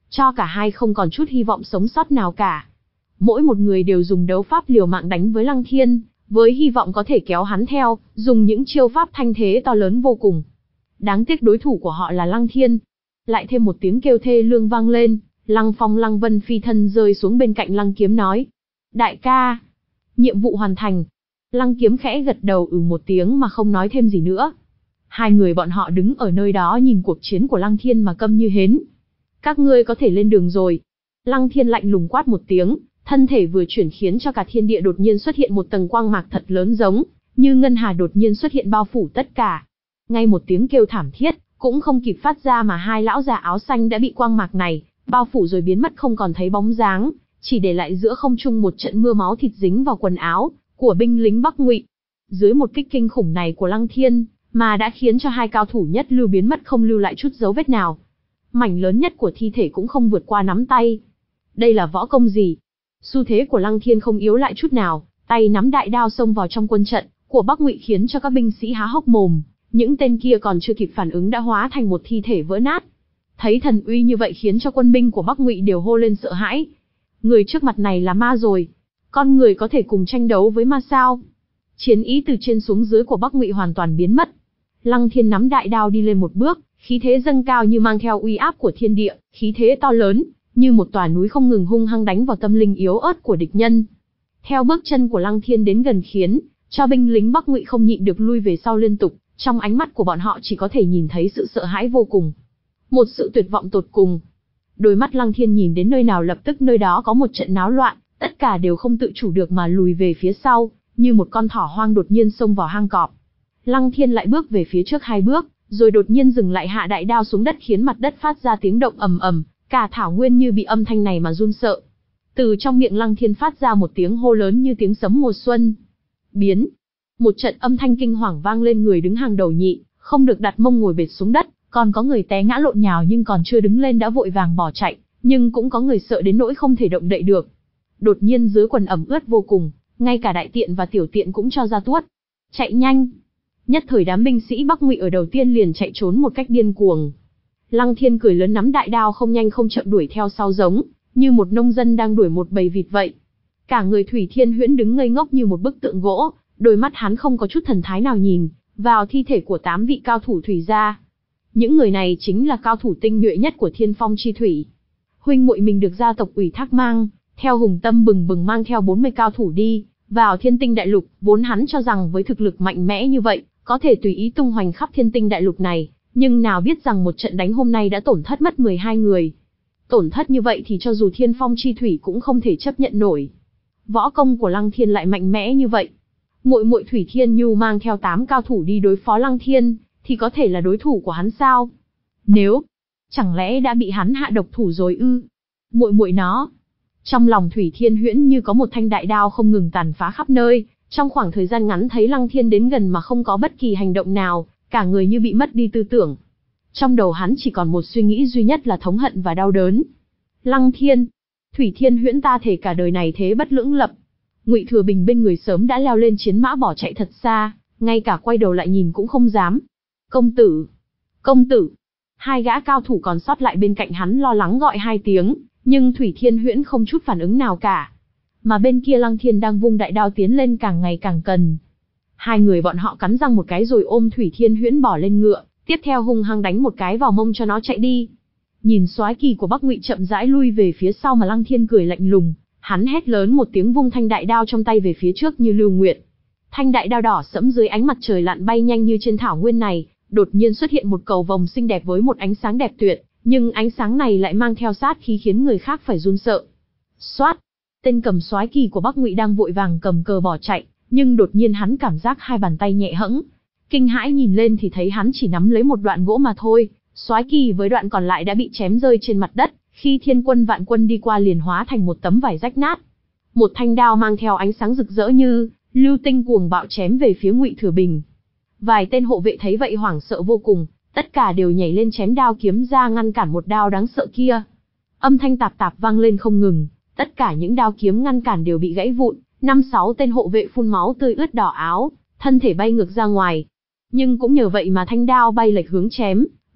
S1: cho cả hai không còn chút hy vọng sống sót nào cả. Mỗi một người đều dùng đấu pháp liều mạng đánh với Lăng Thiên, với hy vọng có thể kéo hắn theo, dùng những chiêu pháp thanh thế to lớn vô cùng. Đáng tiếc đối thủ của họ là Lăng Thiên. Lại thêm một tiếng kêu thê lương vang lên, Lăng Phong Lăng Vân phi thân rơi xuống bên cạnh Lăng Kiếm nói: Đại ca, nhiệm vụ hoàn thành. Lăng Kiếm khẽ gật đầu ừ một tiếng mà không nói thêm gì nữa. Hai người bọn họ đứng ở nơi đó nhìn cuộc chiến của Lăng Thiên mà câm như hến. Các ngươi có thể lên đường rồi. Lăng Thiên lạnh lùng quát một tiếng, thân thể vừa chuyển khiến cho cả thiên địa đột nhiên xuất hiện một tầng quang mạc thật lớn giống như ngân hà đột nhiên xuất hiện bao phủ tất cả. Ngay một tiếng kêu thảm thiết cũng không kịp phát ra mà hai lão già áo xanh đã bị quang mạc này bao phủ rồi biến mất không còn thấy bóng dáng, chỉ để lại giữa không trung một trận mưa máu thịt dính vào quần áo của binh lính Bắc Ngụy. Dưới một kích kinh khủng này của Lăng Thiên, mà đã khiến cho hai cao thủ nhất lưu biến mất không lưu lại chút dấu vết nào. Mảnh lớn nhất của thi thể cũng không vượt qua nắm tay. Đây là võ công gì? Xu thế của Lăng Thiên không yếu lại chút nào, tay nắm đại đao xông vào trong quân trận của Bắc Ngụy khiến cho các binh sĩ há hốc mồm, những tên kia còn chưa kịp phản ứng đã hóa thành một thi thể vỡ nát. Thấy thần uy như vậy khiến cho quân binh của Bắc Ngụy đều hô lên sợ hãi. Người trước mặt này là ma rồi, con người có thể cùng tranh đấu với ma sao? Chiến ý từ trên xuống dưới của Bắc Ngụy hoàn toàn biến mất. Lăng Thiên nắm đại đao đi lên một bước, khí thế dâng cao như mang theo uy áp của thiên địa, khí thế to lớn, như một tòa núi không ngừng hung hăng đánh vào tâm linh yếu ớt của địch nhân. Theo bước chân của Lăng Thiên đến gần khiến cho binh lính Bắc Ngụy không nhịn được lui về sau liên tục, trong ánh mắt của bọn họ chỉ có thể nhìn thấy sự sợ hãi vô cùng, một sự tuyệt vọng tột cùng. Đôi mắt Lăng Thiên nhìn đến nơi nào lập tức nơi đó có một trận náo loạn, tất cả đều không tự chủ được mà lùi về phía sau, như một con thỏ hoang đột nhiên xông vào hang cọp. Lăng Thiên lại bước về phía trước hai bước, rồi đột nhiên dừng lại hạ đại đao xuống đất khiến mặt đất phát ra tiếng động ầm ầm, cả thảo nguyên như bị âm thanh này mà run sợ. Từ trong miệng Lăng Thiên phát ra một tiếng hô lớn như tiếng sấm mùa xuân. Biến! Một trận âm thanh kinh hoàng vang lên, người đứng hàng đầu nhị, không được đặt mông ngồi bệt xuống đất, còn có người té ngã lộn nhào nhưng còn chưa đứng lên đã vội vàng bỏ chạy, nhưng cũng có người sợ đến nỗi không thể động đậy được. Đột nhiên dưới quần ẩm ướt vô cùng, ngay cả đại tiện và tiểu tiện cũng cho ra tuốt. Chạy nhanh! Nhất thời đám binh sĩ Bắc Ngụy ở đầu tiên liền chạy trốn một cách điên cuồng. Lăng Thiên cười lớn nắm đại đao không nhanh không chậm đuổi theo sau giống như một nông dân đang đuổi một bầy vịt vậy. Cả người Thủy Thiên Huyễn đứng ngây ngốc như một bức tượng gỗ, đôi mắt hắn không có chút thần thái nào nhìn vào thi thể của tám vị cao thủ thủy gia. Những người này chính là cao thủ tinh nhuệ nhất của Thiên Phong chi thủy. Huynh muội mình được gia tộc ủy thác mang theo hùng tâm bừng bừng mang theo bốn mươi cao thủ đi vào Thiên Tinh Đại Lục, vốn hắn cho rằng với thực lực mạnh mẽ như vậy, có thể tùy ý tung hoành khắp Thiên Tinh Đại Lục này, nhưng nào biết rằng một trận đánh hôm nay đã tổn thất mất mười hai người. Tổn thất như vậy thì cho dù Thiên Phong chi thủy cũng không thể chấp nhận nổi. Võ công của Lăng Thiên lại mạnh mẽ như vậy. Muội muội Thủy Thiên Nhu mang theo tám cao thủ đi đối phó Lăng Thiên, thì có thể là đối thủ của hắn sao? Nếu, chẳng lẽ đã bị hắn hạ độc thủ rồi ư? Muội muội nó. Trong lòng Thủy Thiên Huyễn như có một thanh đại đao không ngừng tàn phá khắp nơi, trong khoảng thời gian ngắn thấy Lăng Thiên đến gần mà không có bất kỳ hành động nào, cả người như bị mất đi tư tưởng. Trong đầu hắn chỉ còn một suy nghĩ duy nhất là thống hận và đau đớn. Lăng Thiên, Thủy Thiên Huyễn ta thể cả đời này thế bất lưỡng lập. Ngụy Thừa Bình bên người sớm đã leo lên chiến mã bỏ chạy thật xa, ngay cả quay đầu lại nhìn cũng không dám. Công tử, công tử. Hai gã cao thủ còn sót lại bên cạnh hắn lo lắng gọi hai tiếng, nhưng Thủy Thiên Huyễn không chút phản ứng nào cả. Mà bên kia Lăng Thiên đang vung đại đao tiến lên càng ngày càng gần. Hai người bọn họ cắn răng một cái rồi ôm Thủy Thiên Huyễn bỏ lên ngựa, tiếp theo hung hăng đánh một cái vào mông cho nó chạy đi. Nhìn soái kỳ của Bắc Ngụy chậm rãi lui về phía sau mà Lăng Thiên cười lạnh lùng, hắn hét lớn một tiếng vung thanh đại đao trong tay về phía trước như lưu nguyệt. Thanh đại đao đỏ sẫm dưới ánh mặt trời lặn bay nhanh như trên thảo nguyên này, đột nhiên xuất hiện một cầu vồng xinh đẹp với một ánh sáng đẹp tuyệt, nhưng ánh sáng này lại mang theo sát khí khiến người khác phải run sợ. Xoát! Tên cầm soái kỳ của Bắc Ngụy đang vội vàng cầm cờ bỏ chạy, nhưng đột nhiên hắn cảm giác hai bàn tay nhẹ hẫng. Kinh hãi nhìn lên thì thấy hắn chỉ nắm lấy một đoạn gỗ mà thôi, soái kỳ với đoạn còn lại đã bị chém rơi trên mặt đất, khi Thiên Quân Vạn Quân đi qua liền hóa thành một tấm vải rách nát. Một thanh đao mang theo ánh sáng rực rỡ như lưu tinh cuồng bạo chém về phía Ngụy Thừa Bình. Vài tên hộ vệ thấy vậy hoảng sợ vô cùng, tất cả đều nhảy lên chém đao kiếm ra ngăn cản một đao đáng sợ kia. Âm thanh tạp tạp vang lên không ngừng, tất cả những đao kiếm ngăn cản đều bị gãy vụn, năm sáu tên hộ vệ phun máu tươi ướt đỏ áo, thân thể bay ngược ra ngoài. Nhưng cũng nhờ vậy mà thanh đao bay lệch hướng chém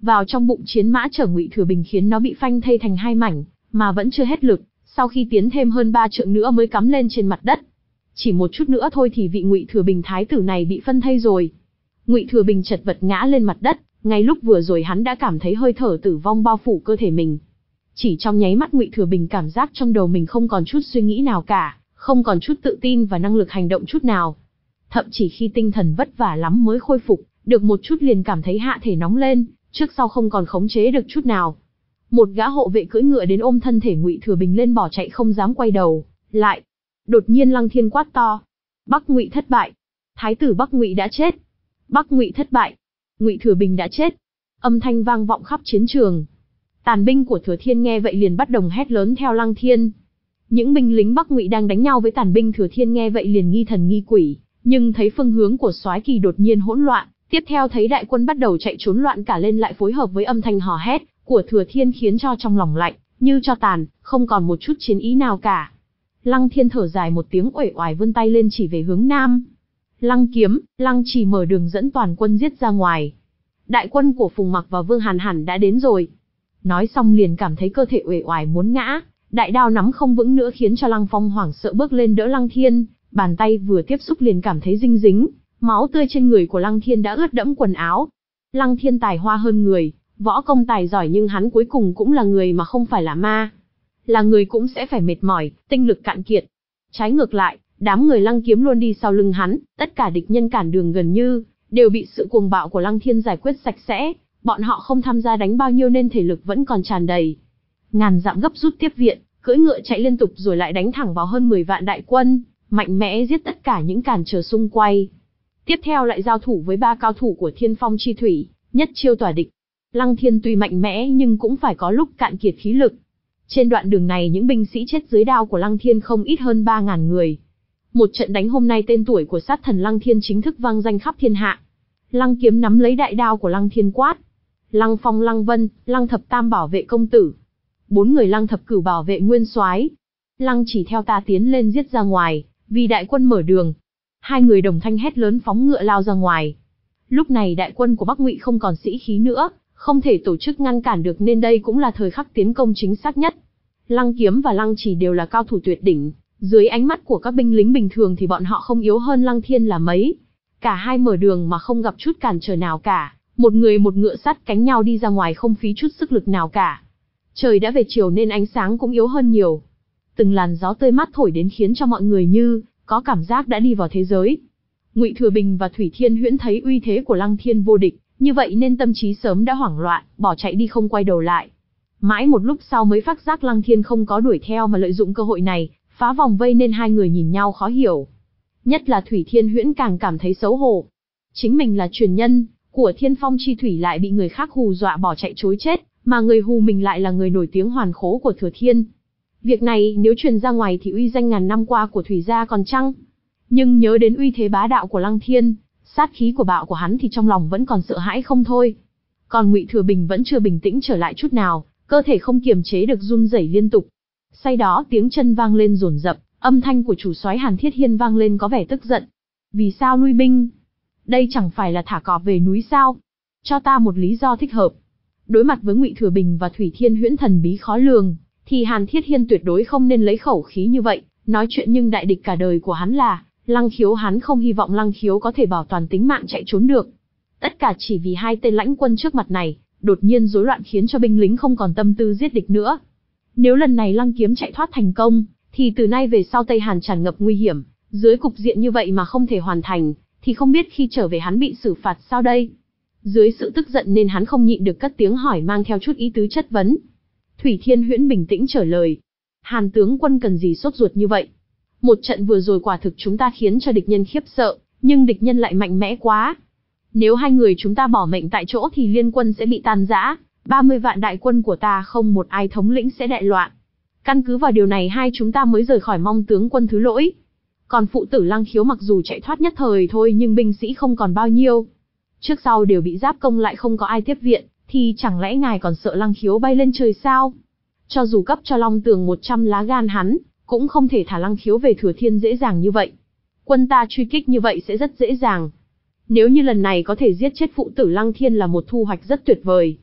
S1: vào trong bụng chiến mã chở Ngụy Thừa Bình khiến nó bị phanh thây thành hai mảnh, mà vẫn chưa hết lực, sau khi tiến thêm hơn ba trượng nữa mới cắm lên trên mặt đất. Chỉ một chút nữa thôi thì vị Ngụy Thừa Bình thái tử này bị phân thây rồi. Ngụy Thừa Bình chật vật ngã lên mặt đất, ngay lúc vừa rồi hắn đã cảm thấy hơi thở tử vong bao phủ cơ thể mình. Chỉ trong nháy mắt Ngụy Thừa Bình cảm giác trong đầu mình không còn chút suy nghĩ nào cả, không còn chút tự tin và năng lực hành động chút nào. Thậm chí khi tinh thần vất vả lắm mới khôi phục, được một chút liền cảm thấy hạ thể nóng lên, trước sau không còn khống chế được chút nào. Một gã hộ vệ cưỡi ngựa đến ôm thân thể Ngụy Thừa Bình lên bỏ chạy không dám quay đầu lại. Đột nhiên Lăng Thiên quát to: Bắc Ngụy thất bại, thái tử Bắc Ngụy đã chết. Bắc Ngụy thất bại, Ngụy Thừa Bình đã chết. Âm thanh vang vọng khắp chiến trường. Tàn binh của Thừa Thiên nghe vậy liền bắt đồng hét lớn theo Lăng Thiên. Những binh lính Bắc Ngụy đang đánh nhau với tàn binh Thừa Thiên nghe vậy liền nghi thần nghi quỷ, nhưng thấy phương hướng của soái kỳ đột nhiên hỗn loạn, tiếp theo thấy đại quân bắt đầu chạy trốn loạn cả lên lại phối hợp với âm thanh hò hét của Thừa Thiên khiến cho trong lòng lạnh như tro tàn, không còn một chút chiến ý nào cả. Lăng Thiên thở dài một tiếng uể oải vươn tay lên chỉ về hướng nam. Lăng Kiếm, Lăng Trì mở đường dẫn toàn quân giết ra ngoài. Đại quân của Phùng Mặc và Vương Hàn hẳn đã đến rồi. Nói xong liền cảm thấy cơ thể uể oải muốn ngã, đại đao nắm không vững nữa khiến cho Lăng Phong hoảng sợ bước lên đỡ Lăng Thiên, bàn tay vừa tiếp xúc liền cảm thấy dinh dính, máu tươi trên người của Lăng Thiên đã ướt đẫm quần áo. Lăng Thiên tài hoa hơn người, võ công tài giỏi nhưng hắn cuối cùng cũng là người mà không phải là ma. Là người cũng sẽ phải mệt mỏi, tinh lực cạn kiệt. Trái ngược lại, đám người Lăng Kiếm luôn đi sau lưng hắn, tất cả địch nhân cản đường gần như đều bị sự cuồng bạo của Lăng Thiên giải quyết sạch sẽ, bọn họ không tham gia đánh bao nhiêu nên thể lực vẫn còn tràn đầy. Ngàn dặm gấp rút tiếp viện, cưỡi ngựa chạy liên tục rồi lại đánh thẳng vào hơn mười vạn đại quân, mạnh mẽ giết tất cả những cản trở xung quanh. Tiếp theo lại giao thủ với ba cao thủ của Thiên Phong Chi Thủy, nhất chiêu tỏa địch. Lăng Thiên tuy mạnh mẽ nhưng cũng phải có lúc cạn kiệt khí lực. Trên đoạn đường này những binh sĩ chết dưới đao của Lăng Thiên không ít hơn ba ngàn người. Một trận đánh hôm nay tên tuổi của sát thần Lăng Thiên chính thức vang danh khắp thiên hạ. Lăng Kiếm nắm lấy đại đao của Lăng Thiên quát: Lăng Phong, Lăng Vân, Lăng Thập Tam bảo vệ công tử. Bốn người Lăng Thập Cửu bảo vệ nguyên soái. Lăng Chỉ theo ta tiến lên giết ra ngoài, vì đại quân mở đường. Hai người đồng thanh hét lớn phóng ngựa lao ra ngoài. Lúc này đại quân của Bắc Ngụy không còn sĩ khí nữa, không thể tổ chức ngăn cản được nên đây cũng là thời khắc tiến công chính xác nhất. Lăng Kiếm và Lăng Chỉ đều là cao thủ tuyệt đỉnh, dưới ánh mắt của các binh lính bình thường thì bọn họ không yếu hơn Lăng Thiên là mấy. Cả hai mở đường mà không gặp chút cản trở nào cả, một người một ngựa sát cánh nhau đi ra ngoài không phí chút sức lực nào cả. Trời đã về chiều nên ánh sáng cũng yếu hơn nhiều. Từng làn gió tươi mát thổi đến khiến cho mọi người như có cảm giác đã đi vào thế giới. Ngụy Thừa Bình và Thủy Thiên Huyễn thấy uy thế của Lăng Thiên vô địch, như vậy nên tâm trí sớm đã hoảng loạn, bỏ chạy đi không quay đầu lại. Mãi một lúc sau mới phát giác Lăng Thiên không có đuổi theo mà lợi dụng cơ hội này, phá vòng vây nên hai người nhìn nhau khó hiểu. Nhất là Thủy Thiên Huyễn càng cảm thấy xấu hổ. Chính mình là truyền nhân của Thiên Phong Chi Thủy lại bị người khác hù dọa bỏ chạy trối chết, mà người hù mình lại là người nổi tiếng hoàn khố của Thừa Thiên. Việc này nếu truyền ra ngoài thì uy danh ngàn năm qua của Thủy gia còn chăng? Nhưng nhớ đến uy thế bá đạo của Lăng Thiên, sát khí của bạo của hắn thì trong lòng vẫn còn sợ hãi không thôi. Còn Ngụy Thừa Bình vẫn chưa bình tĩnh trở lại chút nào, cơ thể không kiềm chế được run rẩy liên tục. Say đó tiếng chân vang lên dồn dập, âm thanh của chủ soái Hàn Thiết Hiên vang lên có vẻ tức giận. Vì sao lui binh? Đây chẳng phải là thả cọp về núi sao? Cho ta một lý do thích hợp. Đối mặt với Ngụy Thừa Bình và Thủy Thiên Huyễn thần bí khó lường, thì Hàn Thiết Hiên tuyệt đối không nên lấy khẩu khí như vậy, nói chuyện nhưng đại địch cả đời của hắn là Lăng Khiếu, hắn không hy vọng Lăng Khiếu có thể bảo toàn tính mạng chạy trốn được. Tất cả chỉ vì hai tên lãnh quân trước mặt này, đột nhiên rối loạn khiến cho binh lính không còn tâm tư giết địch nữa. Nếu lần này Lăng Kiếm chạy thoát thành công, thì từ nay về sau Tây Hàn tràn ngập nguy hiểm, dưới cục diện như vậy mà không thể hoàn thành, thì không biết khi trở về hắn bị xử phạt sao đây. Dưới sự tức giận nên hắn không nhịn được cất tiếng hỏi mang theo chút ý tứ chất vấn. Thủy Thiên Huyễn bình tĩnh trả lời: Hàn tướng quân cần gì sốt ruột như vậy? Một trận vừa rồi quả thực chúng ta khiến cho địch nhân khiếp sợ, nhưng địch nhân lại mạnh mẽ quá. Nếu hai người chúng ta bỏ mệnh tại chỗ thì liên quân sẽ bị tan rã, ba mươi vạn đại quân của ta không một ai thống lĩnh sẽ đại loạn. Căn cứ vào điều này hai chúng ta mới rời khỏi, mong tướng quân thứ lỗi. Còn phụ tử Lăng Khiếu mặc dù chạy thoát nhất thời thôi nhưng binh sĩ không còn bao nhiêu. Trước sau đều bị giáp công lại không có ai tiếp viện, thì chẳng lẽ ngài còn sợ Lăng Khiếu bay lên trời sao? Cho dù cấp cho Long Tường một trăm lá gan hắn, cũng không thể thả Lăng Khiếu về Thừa Thiên dễ dàng như vậy. Quân ta truy kích như vậy sẽ rất dễ dàng. Nếu như lần này có thể giết chết phụ tử Lăng Thiên là một thu hoạch rất tuyệt vời.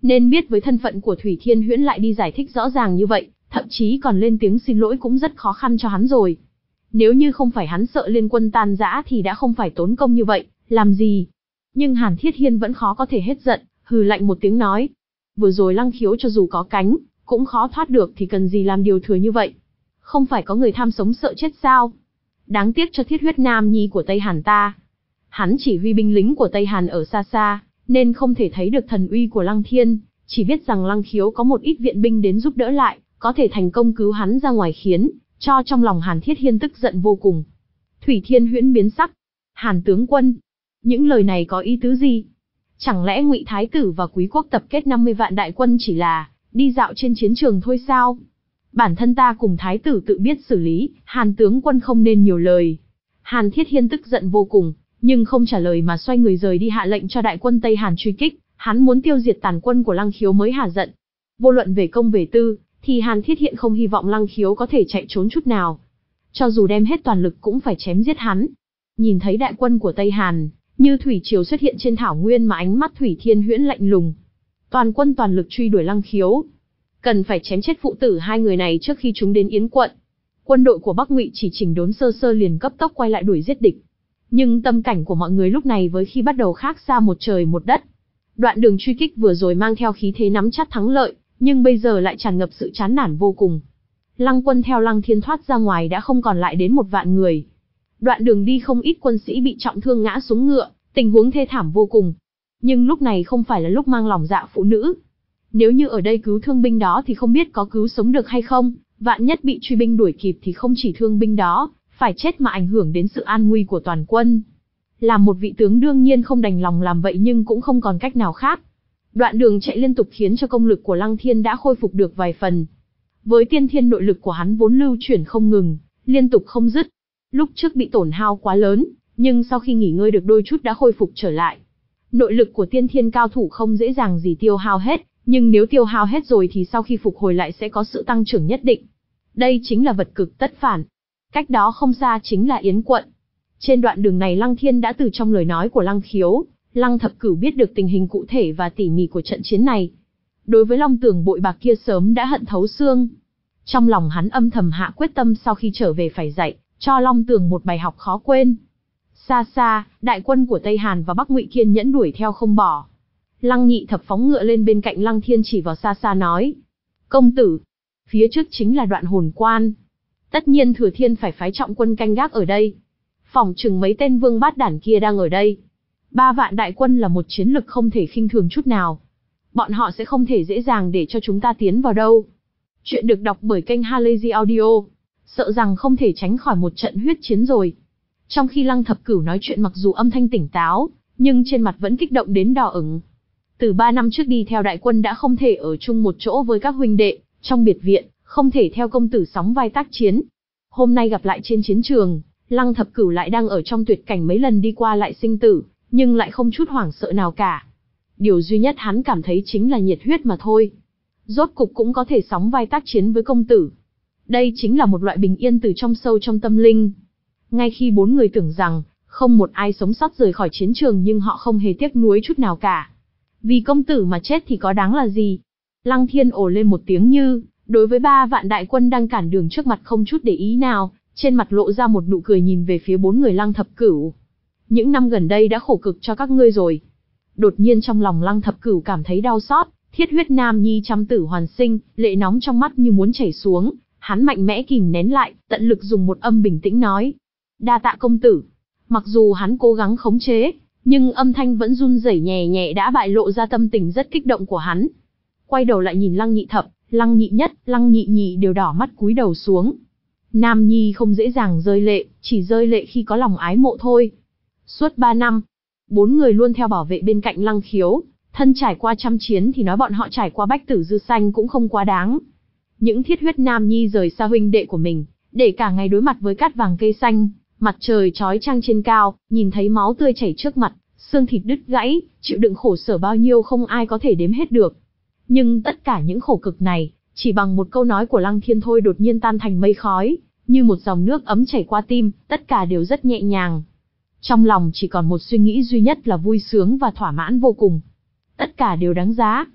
S1: Nên biết với thân phận của Thủy Thiên Huyễn lại đi giải thích rõ ràng như vậy, thậm chí còn lên tiếng xin lỗi cũng rất khó khăn cho hắn rồi. Nếu như không phải hắn sợ liên quân tan rã thì đã không phải tốn công như vậy, làm gì. Nhưng Hàn Thiết Hiên vẫn khó có thể hết giận, hừ lạnh một tiếng nói. Vừa rồi Lăng Khiếu cho dù có cánh, cũng khó thoát được thì cần gì làm điều thừa như vậy. Không phải có người tham sống sợ chết sao? Đáng tiếc cho thiết huyết nam nhi của Tây Hàn ta. Hắn chỉ huy binh lính của Tây Hàn ở xa xa, nên không thể thấy được thần uy của Lăng Thiên, chỉ biết rằng Lăng Khiếu có một ít viện binh đến giúp đỡ lại, có thể thành công cứu hắn ra ngoài khiến cho trong lòng Hàn Thiết Hiên tức giận vô cùng. Thủy Thiên Huyễn biến sắc. Hàn tướng quân, những lời này có ý tứ gì? Chẳng lẽ Ngụy Thái tử và Quý quốc tập kết năm mươi vạn đại quân chỉ là đi dạo trên chiến trường thôi sao? Bản thân ta cùng Thái tử tự biết xử lý, Hàn tướng quân không nên nhiều lời. Hàn Thiết Hiên tức giận vô cùng, nhưng không trả lời mà xoay người rời đi hạ lệnh cho đại quân Tây Hàn truy kích, hắn muốn tiêu diệt tàn quân của Lăng Khiếu mới hả giận. Vô luận về công về tư, thì Hàn Thiết Hiên không hy vọng Lăng Khiếu có thể chạy trốn chút nào. Cho dù đem hết toàn lực cũng phải chém giết hắn. Nhìn thấy đại quân của Tây Hàn, như thủy triều xuất hiện trên thảo nguyên mà ánh mắt Thủy Thiên Huyễn lạnh lùng. Toàn quân toàn lực truy đuổi Lăng Khiếu. Cần phải chém chết phụ tử hai người này trước khi chúng đến Yến quận. Quân đội của Bắc Ngụy chỉ chỉnh đốn sơ sơ liền cấp tốc quay lại đuổi giết địch. Nhưng tâm cảnh của mọi người lúc này với khi bắt đầu khác xa một trời một đất. Đoạn đường truy kích vừa rồi mang theo khí thế nắm chắc thắng lợi, nhưng bây giờ lại tràn ngập sự chán nản vô cùng. Lăng quân theo Lăng Thiên thoát ra ngoài đã không còn lại đến một vạn người. Đoạn đường đi không ít quân sĩ bị trọng thương ngã xuống ngựa, tình huống thê thảm vô cùng. Nhưng lúc này không phải là lúc mang lòng dạ phụ nữ. Nếu như ở đây cứu thương binh đó thì không biết có cứu sống được hay không, vạn nhất bị truy binh đuổi kịp thì không chỉ thương binh đó, phải chết mà ảnh hưởng đến sự an nguy của toàn quân. Làm một vị tướng đương nhiên không đành lòng làm vậy nhưng cũng không còn cách nào khác. Đoạn đường chạy liên tục khiến cho công lực của Lăng Thiên đã khôi phục được vài phần. Với tiên thiên nội lực của hắn vốn lưu chuyển không ngừng, liên tục không dứt. Lúc trước bị tổn hao quá lớn, nhưng sau khi nghỉ ngơi được đôi chút đã khôi phục trở lại. Nội lực của tiên thiên cao thủ không dễ dàng gì tiêu hao hết, nhưng nếu tiêu hao hết rồi thì sau khi phục hồi lại sẽ có sự tăng trưởng nhất định. Đây chính là vật cực tất phản. Cách đó không xa chính là Yến quận. Trên đoạn đường này Lăng Thiên đã từ trong lời nói của Lăng Khiếu, Lăng Thập Cửu biết được tình hình cụ thể và tỉ mỉ của trận chiến này. Đối với Long Tường bội bạc kia sớm đã hận thấu xương. Trong lòng hắn âm thầm hạ quyết tâm sau khi trở về phải dạy cho Long Tường một bài học khó quên. Xa xa, đại quân của Tây Hàn và Bắc Ngụy kiên nhẫn đuổi theo không bỏ. Lăng Nhị Thập phóng ngựa lên bên cạnh Lăng Thiên chỉ vào xa xa nói: "Công tử, phía trước chính là Đoạn Hồn Quan. Tất nhiên Thừa Thiên phải phái trọng quân canh gác ở đây. Phỏng chừng mấy tên vương bát đản kia đang ở đây. Ba vạn đại quân là một chiến lực không thể khinh thường chút nào. Bọn họ sẽ không thể dễ dàng để cho chúng ta tiến vào đâu." Chuyện được đọc bởi kênh Halazy Audio. Sợ rằng không thể tránh khỏi một trận huyết chiến rồi. Trong khi Lăng Thập Cửu nói chuyện mặc dù âm thanh tỉnh táo, nhưng trên mặt vẫn kích động đến đỏ ửng. Từ ba năm trước đi theo đại quân đã không thể ở chung một chỗ với các huynh đệ, trong biệt viện, không thể theo công tử sóng vai tác chiến. Hôm nay gặp lại trên chiến trường, Lăng Thập Cửu lại đang ở trong tuyệt cảnh mấy lần đi qua lại sinh tử, nhưng lại không chút hoảng sợ nào cả. Điều duy nhất hắn cảm thấy chính là nhiệt huyết mà thôi. Rốt cục cũng có thể sóng vai tác chiến với công tử. Đây chính là một loại bình yên từ trong sâu trong tâm linh. Ngay khi bốn người tưởng rằng, không một ai sống sót rời khỏi chiến trường nhưng họ không hề tiếc nuối chút nào cả. Vì công tử mà chết thì có đáng là gì? Lăng Thiên ồ lên một tiếng như, đối với ba vạn đại quân đang cản đường trước mặt không chút để ý nào, trên mặt lộ ra một nụ cười nhìn về phía bốn người Lăng Thập Cửu. Những năm gần đây đã khổ cực cho các ngươi rồi. Đột nhiên trong lòng Lăng Thập Cửu cảm thấy đau xót, thiết huyết nam nhi trăm tử hoàn sinh, lệ nóng trong mắt như muốn chảy xuống, hắn mạnh mẽ kìm nén lại, tận lực dùng một âm bình tĩnh nói: "Đa tạ công tử." Mặc dù hắn cố gắng khống chế, nhưng âm thanh vẫn run rẩy nhẹ nhẹ đã bại lộ ra tâm tình rất kích động của hắn. Quay đầu lại nhìn Lăng Nhị Thập, Lăng Nhị Nhất, Lăng Nhị Nhị đều đỏ mắt cúi đầu xuống. Nam nhi không dễ dàng rơi lệ, chỉ rơi lệ khi có lòng ái mộ thôi. Suốt ba năm, bốn người luôn theo bảo vệ bên cạnh Lăng Khiếu, thân trải qua trăm chiến thì nói bọn họ trải qua bách tử dư xanh cũng không quá đáng. Những thiết huyết nam nhi rời xa huynh đệ của mình, để cả ngày đối mặt với cát vàng cây xanh, mặt trời chói chang trên cao, nhìn thấy máu tươi chảy trước mặt, xương thịt đứt gãy, chịu đựng khổ sở bao nhiêu không ai có thể đếm hết được. Nhưng tất cả những khổ cực này, chỉ bằng một câu nói của Lăng Thiên thôi đột nhiên tan thành mây khói, như một dòng nước ấm chảy qua tim, tất cả đều rất nhẹ nhàng. Trong lòng chỉ còn một suy nghĩ duy nhất là vui sướng và thỏa mãn vô cùng. Tất cả đều đáng giá.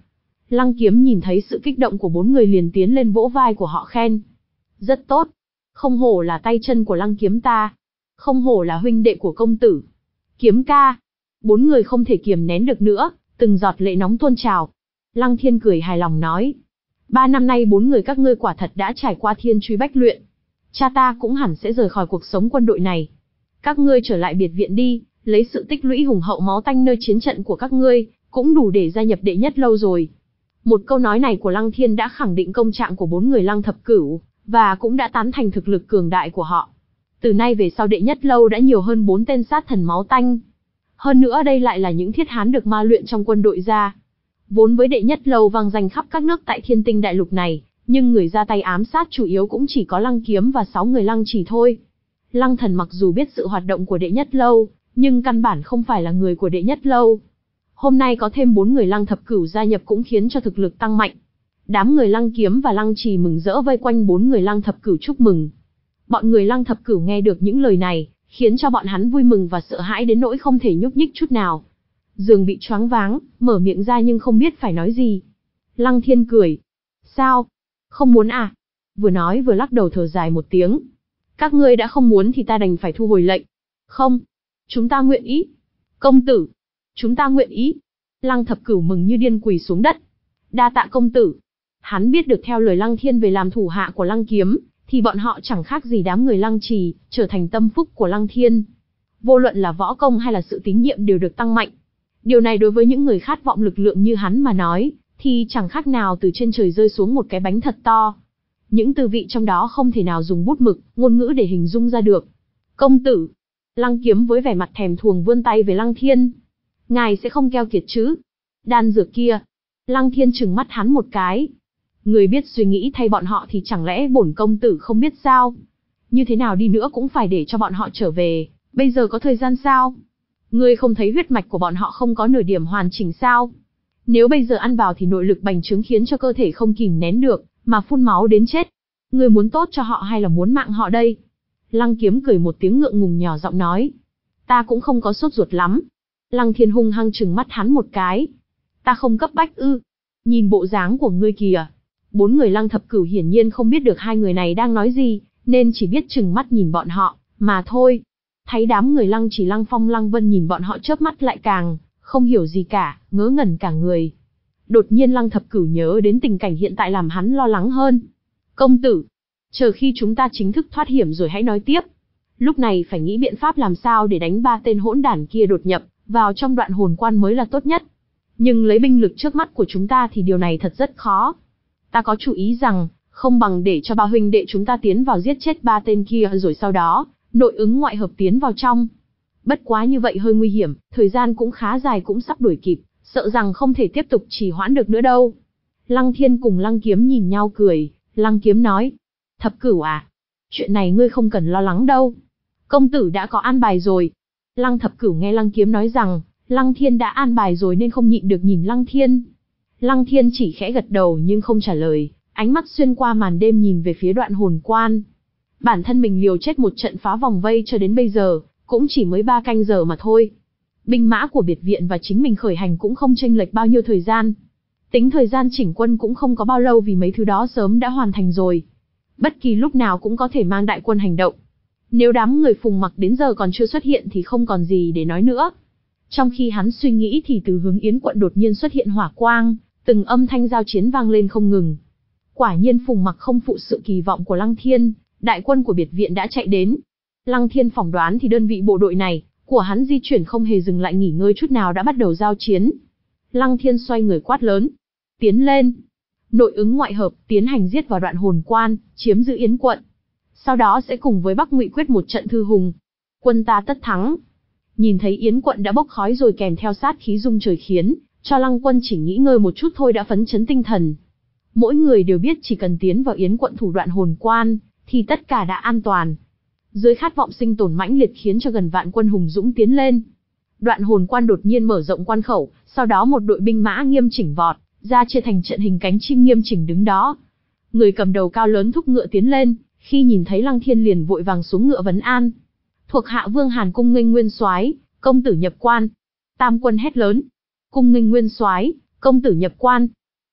S1: Lăng Kiếm nhìn thấy sự kích động của bốn người liền tiến lên vỗ vai của họ khen. Rất tốt. Không hổ là tay chân của Lăng Kiếm ta. Không hổ là huynh đệ của công tử. Kiếm ca. Bốn người không thể kiềm nén được nữa, từng giọt lệ nóng tuôn trào. Lăng Thiên cười hài lòng nói. Ba năm nay bốn người các ngươi quả thật đã trải qua thiên truy bách luyện. Cha ta cũng hẳn sẽ rời khỏi cuộc sống quân đội này. Các ngươi trở lại biệt viện đi, lấy sự tích lũy hùng hậu máu tanh nơi chiến trận của các ngươi, cũng đủ để gia nhập đệ nhất lâu rồi. Một câu nói này của Lăng Thiên đã khẳng định công trạng của bốn người Lăng Thập Cửu, và cũng đã tán thành thực lực cường đại của họ. Từ nay về sau đệ nhất lâu đã nhiều hơn bốn tên sát thần máu tanh. Hơn nữa đây lại là những thiết hán được ma luyện trong quân đội ra. Vốn với đệ nhất lâu vang danh khắp các nước tại Thiên Tinh đại lục này, nhưng người ra tay ám sát chủ yếu cũng chỉ có Lăng Kiếm và sáu người Lăng Trì thôi. Lăng Thần mặc dù biết sự hoạt động của đệ nhất lâu, nhưng căn bản không phải là người của đệ nhất lâu. Hôm nay có thêm bốn người Lăng Thập Cửu gia nhập cũng khiến cho thực lực tăng mạnh. Đám người Lăng Kiếm và Lăng Trì mừng rỡ vây quanh bốn người Lăng Thập Cửu chúc mừng. Bọn người Lăng Thập Cửu nghe được những lời này, khiến cho bọn hắn vui mừng và sợ hãi đến nỗi không thể nhúc nhích chút nào. Dường bị choáng váng, mở miệng ra nhưng không biết phải nói gì. Lăng Thiên cười. Sao? Không muốn à? Vừa nói vừa lắc đầu thở dài một tiếng. Các ngươi đã không muốn thì ta đành phải thu hồi lệnh. Không. Chúng ta nguyện ý. Công tử. Chúng ta nguyện ý. Lăng Thập Cửu mừng như điên quỳ xuống đất. Đa tạ công tử. Hắn biết được theo lời Lăng Thiên về làm thủ hạ của Lăng Kiếm, thì bọn họ chẳng khác gì đám người Lăng Trì, trở thành tâm phúc của Lăng Thiên. Vô luận là võ công hay là sự tín nhiệm đều được tăng mạnh. Điều này đối với những người khát vọng lực lượng như hắn mà nói, thì chẳng khác nào từ trên trời rơi xuống một cái bánh thật to. Những tư vị trong đó không thể nào dùng bút mực, ngôn ngữ để hình dung ra được. Công tử. Lăng Kiếm với vẻ mặt thèm thuồng vươn tay về Lăng Thiên. Ngài sẽ không keo kiệt chứ? Đan dược kia. Lăng Thiên trừng mắt hắn một cái. Người biết suy nghĩ thay bọn họ thì chẳng lẽ bổn công tử không biết sao? Như thế nào đi nữa cũng phải để cho bọn họ trở về, bây giờ có thời gian sao? Ngươi không thấy huyết mạch của bọn họ không có nửa điểm hoàn chỉnh sao? Nếu bây giờ ăn vào thì nội lực bành trướng khiến cho cơ thể không kìm nén được, mà phun máu đến chết. Ngươi muốn tốt cho họ hay là muốn mạng họ đây? Lăng Kiếm cười một tiếng ngượng ngùng nhỏ giọng nói. Ta cũng không có sốt ruột lắm. Lăng Thiên hung hăng trừng mắt hắn một cái. Ta không cấp bách ư? Nhìn bộ dáng của ngươi kìa. Bốn người Lăng Thập Cửu hiển nhiên không biết được hai người này đang nói gì, nên chỉ biết trừng mắt nhìn bọn họ, mà thôi. Thấy đám người Lăng Chỉ, Lăng Phong, Lăng Vân nhìn bọn họ chớp mắt lại càng không hiểu gì cả, ngớ ngẩn cả người. Đột nhiên Lăng Thập Cửu nhớ đến tình cảnh hiện tại làm hắn lo lắng hơn. Công tử, chờ khi chúng ta chính thức thoát hiểm rồi hãy nói tiếp. Lúc này phải nghĩ biện pháp làm sao để đánh ba tên hỗn đản kia đột nhập vào trong đoạn hồn quan mới là tốt nhất. Nhưng lấy binh lực trước mắt của chúng ta thì điều này thật rất khó. Ta có chủ ý rằng, không bằng để cho ba huynh đệ chúng ta tiến vào giết chết ba tên kia rồi sau đó, nội ứng ngoại hợp tiến vào trong. Bất quá như vậy hơi nguy hiểm, thời gian cũng khá dài cũng sắp đuổi kịp, sợ rằng không thể tiếp tục trì hoãn được nữa đâu. Lăng Thiên cùng Lăng Kiếm nhìn nhau cười, Lăng Kiếm nói. Thập Cửu à, chuyện này ngươi không cần lo lắng đâu. Công tử đã có an bài rồi. Lăng Thập Cửu nghe Lăng Kiếm nói rằng, Lăng Thiên đã an bài rồi nên không nhịn được nhìn Lăng Thiên. Lăng Thiên chỉ khẽ gật đầu nhưng không trả lời, ánh mắt xuyên qua màn đêm nhìn về phía đoạn hồn quan. Bản thân mình liều chết một trận phá vòng vây cho đến bây giờ, cũng chỉ mới ba canh giờ mà thôi. Binh mã của biệt viện và chính mình khởi hành cũng không chênh lệch bao nhiêu thời gian. Tính thời gian chỉnh quân cũng không có bao lâu vì mấy thứ đó sớm đã hoàn thành rồi. Bất kỳ lúc nào cũng có thể mang đại quân hành động. Nếu đám người Phùng Mặc đến giờ còn chưa xuất hiện thì không còn gì để nói nữa. Trong khi hắn suy nghĩ thì từ hướng Yến quận đột nhiên xuất hiện hỏa quang, từng âm thanh giao chiến vang lên không ngừng. Quả nhiên Phùng Mặc không phụ sự kỳ vọng của Lăng Thiên, đại quân của biệt viện đã chạy đến. Lăng Thiên phỏng đoán thì đơn vị bộ đội này của hắn di chuyển không hề dừng lại nghỉ ngơi chút nào đã bắt đầu giao chiến. Lăng Thiên xoay người quát lớn, tiến lên, nội ứng ngoại hợp, tiến hành giết vào đoạn hồn quan, chiếm giữ Yến quận. Sau đó sẽ cùng với Bắc Ngụy quyết một trận thư hùng. Quân ta tất thắng. Nhìn thấy Yến quận đã bốc khói rồi kèm theo sát khí rung trời khiến cho Lăng Quân chỉ nghĩ ngơi một chút thôi đã phấn chấn tinh thần. Mỗi người đều biết chỉ cần tiến vào Yến quận thủ đoạn hồn quan, thì tất cả đã an toàn. Dưới khát vọng sinh tồn mãnh liệt khiến cho gần vạn quân hùng dũng tiến lên. Đoạn hồn quan đột nhiên mở rộng quan khẩu, sau đó một đội binh mã nghiêm chỉnh vọt ra chia thành trận hình cánh chim nghiêm chỉnh đứng đó. Người cầm đầu cao lớn thúc ngựa tiến lên, khi nhìn thấy Lăng Thiên liền vội vàng xuống ngựa vấn an. Thuộc hạ Vương Hàn cung nghênh nguyên soái, công tử nhập quan. Tam quân hét lớn. Cung nghênh nguyên soái, công tử nhập quan.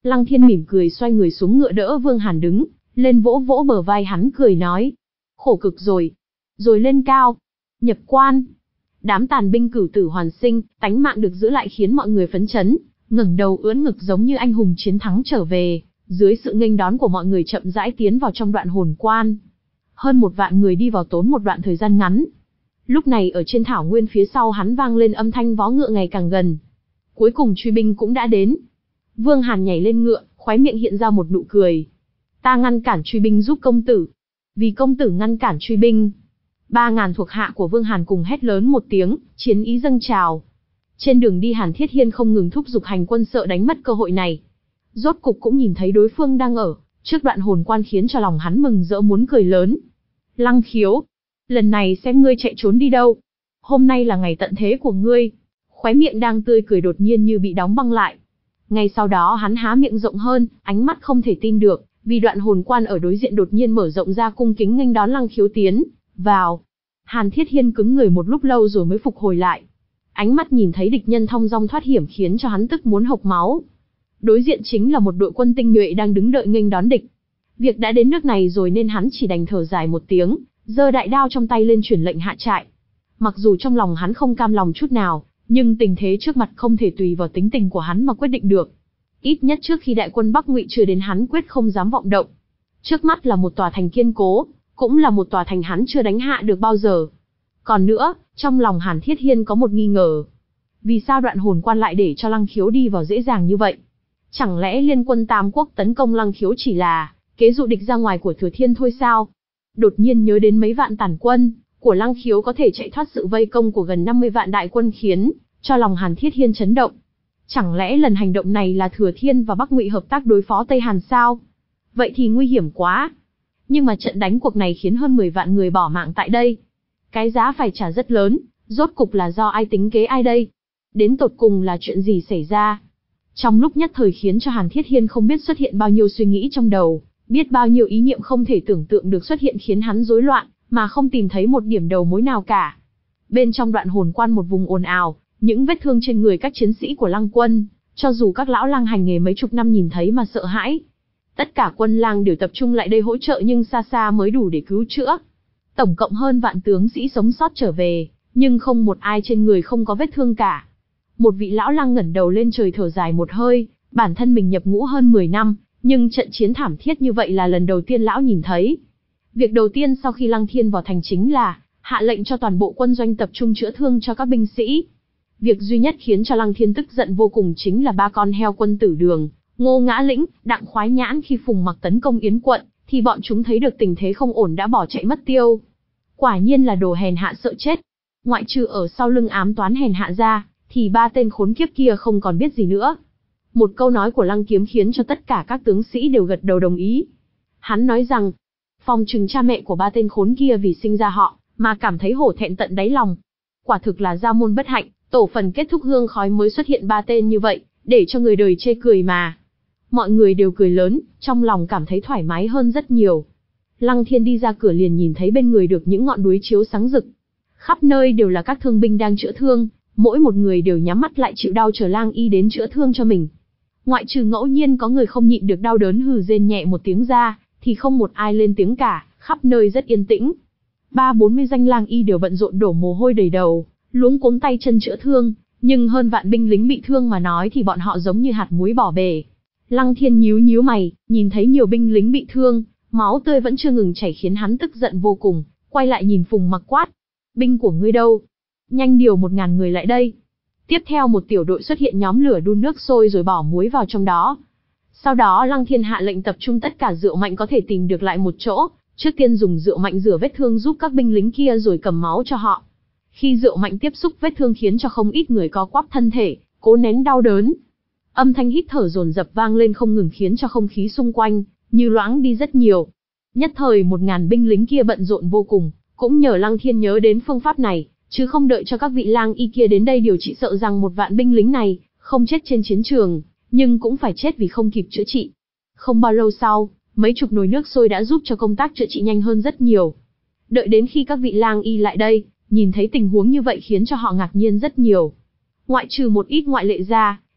S1: Lăng Thiên mỉm cười xoay người xuống ngựa đỡ Vương Hàn đứng lên, vỗ vỗ bờ vai hắn cười nói. Khổ cực rồi. Rồi lên cao. Nhập quan. Đám tàn binh cửu tử hoàn sinh, tánh mạng được giữ lại khiến mọi người phấn chấn, ngẩng đầu ưỡn ngực giống như anh hùng chiến thắng trở về. Dưới sự nghênh đón của mọi người chậm rãi tiến vào trong đoạn hồn quan. Hơn một vạn người đi vào tốn một đoạn thời gian ngắn. Lúc này ở trên thảo nguyên phía sau hắn vang lên âm thanh vó ngựa ngày càng gần. Cuối cùng truy binh cũng đã đến. Vương Hàn nhảy lên ngựa, khóe miệng hiện ra một nụ cười. Ta ngăn cản truy binh giúp công tử. Vì công tử ngăn cản truy binh. Ba ngàn thuộc hạ của Vương Hàn cùng hét lớn một tiếng, chiến ý dâng trào. Trên đường đi Hàn Thiết Hiên không ngừng thúc giục hành quân sợ đánh mất cơ hội này. Rốt cục cũng nhìn thấy đối phương đang ở trước đoạn hồn quan khiến cho lòng hắn mừng rỡ muốn cười lớn. Lăng Khiếu, lần này xem ngươi chạy trốn đi đâu. Hôm nay là ngày tận thế của ngươi. Khóe miệng đang tươi cười đột nhiên như bị đóng băng lại. Ngay sau đó hắn há miệng rộng hơn, ánh mắt không thể tin được, vì đoạn hồn quan ở đối diện đột nhiên mở rộng ra cung kính nghênh đón Lăng Khiếu tiến vào. Hàn Thiết Hiên cứng người một lúc lâu rồi mới phục hồi lại. Ánh mắt nhìn thấy địch nhân thong dong thoát hiểm khiến cho hắn tức muốn hộc máu. Đối diện chính là một đội quân tinh nhuệ đang đứng đợi nghênh đón địch. Việc đã đến nước này rồi nên hắn chỉ đành thở dài một tiếng, giơ đại đao trong tay lên truyền lệnh hạ trại. Mặc dù trong lòng hắn không cam lòng chút nào, nhưng tình thế trước mặt không thể tùy vào tính tình của hắn mà quyết định được. Ít nhất trước khi đại quân Bắc Ngụy chưa đến hắn quyết không dám vọng động. Trước mắt là một tòa thành kiên cố, cũng là một tòa thành hắn chưa đánh hạ được bao giờ. Còn nữa, trong lòng Hàn Thiết Hiên có một nghi ngờ. Vì sao đoạn hồn quan lại để cho Lăng Khiếu đi vào dễ dàng như vậy? Chẳng lẽ liên quân Tam Quốc tấn công Lăng Khiếu chỉ là kế dụ địch ra ngoài của Thừa Thiên thôi sao? Đột nhiên nhớ đến mấy vạn tàn quân của Lăng Khiếu có thể chạy thoát sự vây công của gần năm mươi vạn đại quân khiến cho lòng Hàn Thiết Hiên chấn động. Chẳng lẽ lần hành động này là Thừa Thiên và Bắc Ngụy hợp tác đối phó Tây Hàn sao? Vậy thì nguy hiểm quá. Nhưng mà trận đánh cuộc này khiến hơn mười vạn người bỏ mạng tại đây. Cái giá phải trả rất lớn, rốt cục là do ai tính kế ai đây? Đến tột cùng là chuyện gì xảy ra? Trong lúc nhất thời khiến cho Hàn Thiết Hiên không biết xuất hiện bao nhiêu suy nghĩ trong đầu, biết bao nhiêu ý niệm không thể tưởng tượng được xuất hiện khiến hắn rối loạn, mà không tìm thấy một điểm đầu mối nào cả. Bên trong đoạn hồn quan một vùng ồn ào, những vết thương trên người các chiến sĩ của Lăng quân, cho dù các lão lang hành nghề mấy chục năm nhìn thấy mà sợ hãi. Tất cả quân lang đều tập trung lại đây hỗ trợ nhưng xa xa mới đủ để cứu chữa. Tổng cộng hơn vạn tướng sĩ sống sót trở về, nhưng không một ai trên người không có vết thương cả. Một vị lão lang ngẩng đầu lên trời thở dài một hơi, bản thân mình nhập ngũ hơn mười năm, nhưng trận chiến thảm thiết như vậy là lần đầu tiên lão nhìn thấy. Việc đầu tiên sau khi Lăng Thiên vào thành chính là hạ lệnh cho toàn bộ quân doanh tập trung chữa thương cho các binh sĩ. Việc duy nhất khiến cho Lăng Thiên tức giận vô cùng chính là ba con heo quân tử đường, Ngô Ngã Lĩnh, Đặng Khoái Nhãn khi Phùng Mặc tấn công Yến quận, thì bọn chúng thấy được tình thế không ổn đã bỏ chạy mất tiêu. Quả nhiên là đồ hèn hạ sợ chết. Ngoại trừ ở sau lưng ám toán hèn hạ ra, thì ba tên khốn kiếp kia không còn biết gì nữa. Một câu nói của Lăng Kiếm khiến cho tất cả các tướng sĩ đều gật đầu đồng ý. Hắn nói rằng, phòng trừng cha mẹ của ba tên khốn kia vì sinh ra họ, mà cảm thấy hổ thẹn tận đáy lòng. Quả thực là gia môn bất hạnh, tổ phần kết thúc hương khói mới xuất hiện ba tên như vậy, để cho người đời chê cười mà. Mọi người đều cười lớn, trong lòng cảm thấy thoải mái hơn rất nhiều. Lăng Thiên đi ra cửa liền nhìn thấy bên người được những ngọn đuối chiếu sáng rực. Khắp nơi đều là các thương binh đang chữa thương, mỗi một người đều nhắm mắt lại chịu đau chờ lang y đến chữa thương cho mình. Ngoại trừ ngẫu nhiên có người không nhịn được đau đớn hừ rên nhẹ một tiếng ra, thì không một ai lên tiếng cả, khắp nơi rất yên tĩnh. Ba bốn mươi danh lang y đều bận rộn đổ mồ hôi đầy đầu, luống cuống tay chân chữa thương, nhưng hơn vạn binh lính bị thương mà nói thì bọn họ giống như hạt muối bỏ bể. Lăng Thiên nhíu nhíu mày, nhìn thấy nhiều binh lính bị thương, máu tươi vẫn chưa ngừng chảy khiến hắn tức giận vô cùng, quay lại nhìn Phùng Mặc quát: "Binh của ngươi đâu? Nhanh điều một ngàn người lại đây." Tiếp theo một tiểu đội xuất hiện nhóm lửa đun nước sôi rồi bỏ muối vào trong đó. Sau đó Lăng Thiên hạ lệnh tập trung tất cả rượu mạnh có thể tìm được lại một chỗ, trước tiên dùng rượu mạnh rửa vết thương giúp các binh lính kia rồi cầm máu cho họ. Khi rượu mạnh tiếp xúc vết thương khiến cho không ít người co quắp thân thể, cố nén đau đớn. Âm thanh hít thở dồn dập vang lên không ngừng khiến cho không khí xung quanh như loãng đi rất nhiều. Nhất thời một ngàn binh lính kia bận rộn vô cùng, cũng nhờ Lăng Thiên nhớ đến phương pháp này, chứ không đợi cho các vị lang y kia đến đây điều trị sợ rằng một vạn binh lính này không chết trên chiến trường, nhưng cũng phải chết vì không kịp chữa trị. Không bao lâu sau, mấy chục nồi nước sôi đã giúp cho công tác chữa trị nhanh hơn rất nhiều. Đợi đến khi các vị lang y lại đây, nhìn thấy tình huống như vậy khiến cho họ ngạc nhiên rất nhiều. Ngoại trừ một ít ngoại lệ ra,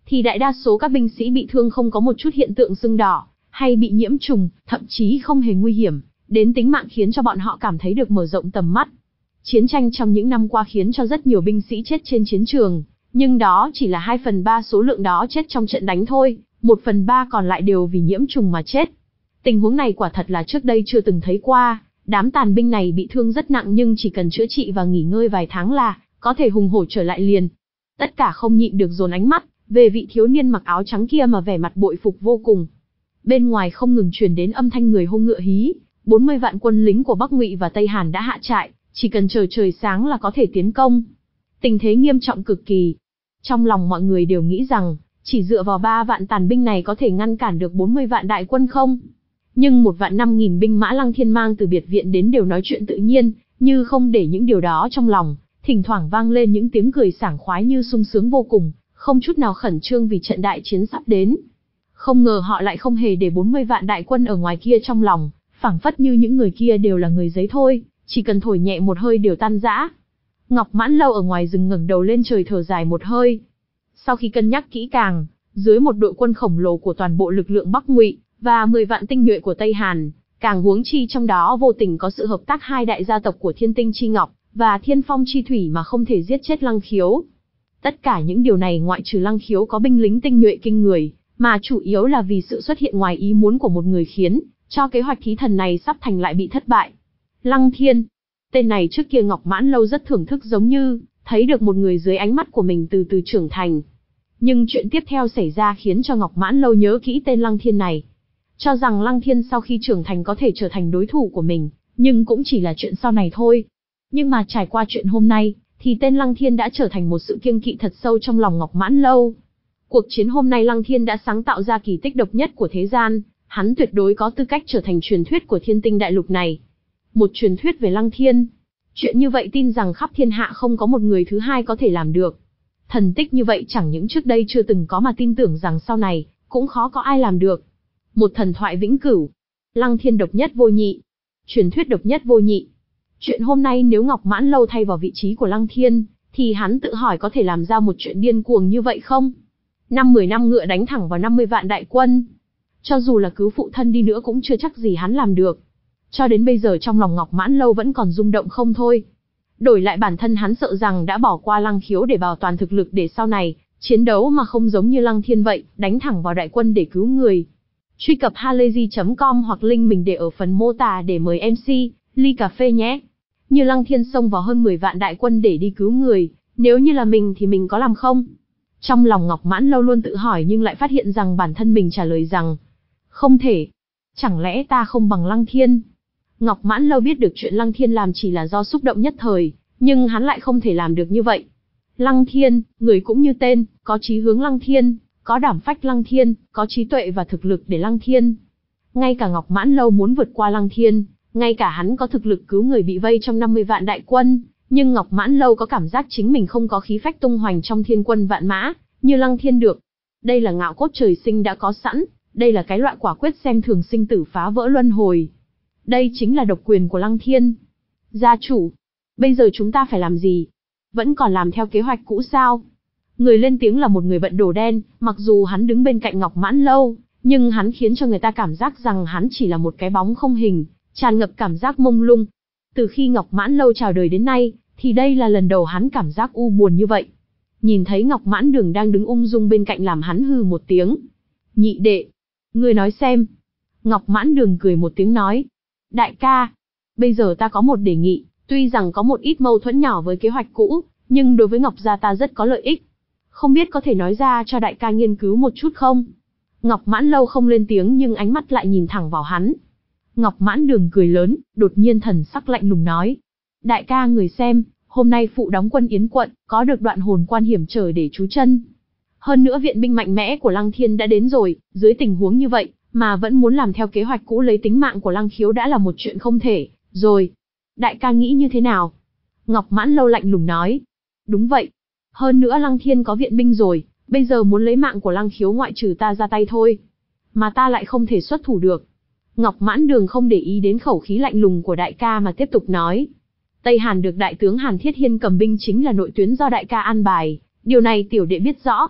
S1: thì đại đa số các binh sĩ bị thương không có một chút hiện tượng sưng đỏ, hay bị nhiễm trùng, thậm chí không hề nguy hiểm đến tính mạng, khiến cho bọn họ cảm thấy được mở rộng tầm mắt. Chiến tranh trong những năm qua khiến cho rất nhiều binh sĩ chết trên chiến trường, nhưng đó chỉ là hai phần ba số lượng đó chết trong trận đánh thôi, một phần ba còn lại đều vì nhiễm trùng mà chết. Tình huống này quả thật là trước đây chưa từng thấy qua, đám tàn binh này bị thương rất nặng nhưng chỉ cần chữa trị và nghỉ ngơi vài tháng là có thể hùng hổ trở lại liền. Tất cả không nhịn được dồn ánh mắt về vị thiếu niên mặc áo trắng kia mà vẻ mặt bội phục vô cùng. Bên ngoài không ngừng truyền đến âm thanh người hô ngựa hí, bốn mươi vạn quân lính của Bắc Ngụy và Tây Hàn đã hạ trại, chỉ cần chờ trời sáng là có thể tiến công. Tình thế nghiêm trọng cực kỳ. Trong lòng mọi người đều nghĩ rằng, chỉ dựa vào ba vạn tàn binh này có thể ngăn cản được bốn mươi vạn đại quân không? Nhưng một vạn năm nghìn binh mã Lăng Thiên mang từ biệt viện đến đều nói chuyện tự nhiên, như không để những điều đó trong lòng, thỉnh thoảng vang lên những tiếng cười sảng khoái như sung sướng vô cùng, không chút nào khẩn trương vì trận đại chiến sắp đến. Không ngờ họ lại không hề để bốn mươi vạn đại quân ở ngoài kia trong lòng, phảng phất như những người kia đều là người giấy thôi, chỉ cần thổi nhẹ một hơi đều tan rã. Ngọc Mãn Lâu ở ngoài rừng ngẩng đầu lên trời thở dài một hơi. Sau khi cân nhắc kỹ càng, dưới một đội quân khổng lồ của toàn bộ lực lượng Bắc Ngụy và mười vạn tinh nhuệ của Tây Hàn, càng huống chi trong đó vô tình có sự hợp tác hai đại gia tộc của Thiên Tinh Chi Ngọc và Thiên Phong Chi Thủy mà không thể giết chết Lăng Khiếu. Tất cả những điều này ngoại trừ Lăng Khiếu có binh lính tinh nhuệ kinh người, mà chủ yếu là vì sự xuất hiện ngoài ý muốn của một người khiến cho kế hoạch thí thần này sắp thành lại bị thất bại. Lăng Thiên. Tên này trước kia Ngọc Mãn Lâu rất thưởng thức, giống như thấy được một người dưới ánh mắt của mình từ từ trưởng thành. Nhưng chuyện tiếp theo xảy ra khiến cho Ngọc Mãn Lâu nhớ kỹ tên Lăng Thiên này. Cho rằng Lăng Thiên sau khi trưởng thành có thể trở thành đối thủ của mình, nhưng cũng chỉ là chuyện sau này thôi. Nhưng mà trải qua chuyện hôm nay, thì tên Lăng Thiên đã trở thành một sự kiêng kỵ thật sâu trong lòng Ngọc Mãn Lâu. Cuộc chiến hôm nay Lăng Thiên đã sáng tạo ra kỳ tích độc nhất của thế gian, hắn tuyệt đối có tư cách trở thành truyền thuyết của Thiên Tinh Đại Lục này. Một truyền thuyết về Lăng Thiên. Chuyện như vậy tin rằng khắp thiên hạ không có một người thứ hai có thể làm được. Thần tích như vậy chẳng những trước đây chưa từng có mà tin tưởng rằng sau này cũng khó có ai làm được. Một thần thoại vĩnh cửu. Lăng Thiên độc nhất vô nhị. Truyền thuyết độc nhất vô nhị. Chuyện hôm nay nếu Ngọc Mãn Lâu thay vào vị trí của Lăng Thiên, thì hắn tự hỏi có thể làm ra một chuyện điên cuồng như vậy không? Năm mười năm ngựa đánh thẳng vào năm mươi vạn đại quân. Cho dù là cứu phụ thân đi nữa cũng chưa chắc gì hắn làm được. Cho đến bây giờ trong lòng Ngọc Mãn Lâu vẫn còn rung động không thôi. Đổi lại bản thân hắn sợ rằng đã bỏ qua Lăng Khiếu để bảo toàn thực lực để sau này chiến đấu mà không giống như Lăng Thiên vậy, đánh thẳng vào đại quân để cứu người. Truy cập halayzi chấm com hoặc link mình để ở phần mô tả để mời em xê ly cà phê nhé. Như Lăng Thiên xông vào hơn mười vạn đại quân để đi cứu người, nếu như là mình thì mình có làm không? Trong lòng Ngọc Mãn Lâu luôn tự hỏi nhưng lại phát hiện rằng bản thân mình trả lời rằng không thể. Chẳng lẽ ta không bằng Lăng Thiên? Ngọc Mãn Lâu biết được chuyện Lăng Thiên làm chỉ là do xúc động nhất thời, nhưng hắn lại không thể làm được như vậy. Lăng Thiên, người cũng như tên, có chí hướng Lăng Thiên, có đảm phách Lăng Thiên, có trí tuệ và thực lực để Lăng Thiên. Ngay cả Ngọc Mãn Lâu muốn vượt qua Lăng Thiên, ngay cả hắn có thực lực cứu người bị vây trong năm mươi vạn đại quân, nhưng Ngọc Mãn Lâu có cảm giác chính mình không có khí phách tung hoành trong thiên quân vạn mã, như Lăng Thiên được. Đây là ngạo cốt trời sinh đã có sẵn, đây là cái loại quả quyết xem thường sinh tử phá vỡ luân hồi. Đây chính là độc quyền của Lăng Thiên. Gia chủ, bây giờ chúng ta phải làm gì? Vẫn còn làm theo kế hoạch cũ sao? Người lên tiếng là một người bận đồ đen, mặc dù hắn đứng bên cạnh Ngọc Mãn Lâu, nhưng hắn khiến cho người ta cảm giác rằng hắn chỉ là một cái bóng không hình, tràn ngập cảm giác mông lung. Từ khi Ngọc Mãn Lâu chào đời đến nay, thì đây là lần đầu hắn cảm giác u buồn như vậy. Nhìn thấy Ngọc Mãn Đường đang đứng ung dung bên cạnh làm hắn hừ một tiếng. Nhị đệ, ngươi nói xem. Ngọc Mãn Đường cười một tiếng nói. Đại ca, bây giờ ta có một đề nghị, tuy rằng có một ít mâu thuẫn nhỏ với kế hoạch cũ, nhưng đối với Ngọc gia ta rất có lợi ích. Không biết có thể nói ra cho đại ca nghiên cứu một chút không? Ngọc Mãn Lâu không lên tiếng nhưng ánh mắt lại nhìn thẳng vào hắn. Ngọc Mãn Đường cười lớn, đột nhiên thần sắc lạnh lùng nói. Đại ca người xem, hôm nay phụ đóng quân Yến quận, có được đoạn hồn quan hiểm trở để trú chân. Hơn nữa viện binh mạnh mẽ của Lăng Thiên đã đến rồi, dưới tình huống như vậy, mà vẫn muốn làm theo kế hoạch cũ lấy tính mạng của Lăng Khiếu đã là một chuyện không thể, rồi. Đại ca nghĩ như thế nào? Ngọc Mãn Lâu lạnh lùng nói. Đúng vậy. Hơn nữa Lăng Thiên có viện binh rồi, bây giờ muốn lấy mạng của Lăng Khiếu ngoại trừ ta ra tay thôi. Mà ta lại không thể xuất thủ được. Ngọc Mãn Đường không để ý đến khẩu khí lạnh lùng của đại ca mà tiếp tục nói. Tây Hàn được đại tướng Hàn Thiết Hiên cầm binh chính là nội tuyến do đại ca an bài, điều này tiểu đệ biết rõ.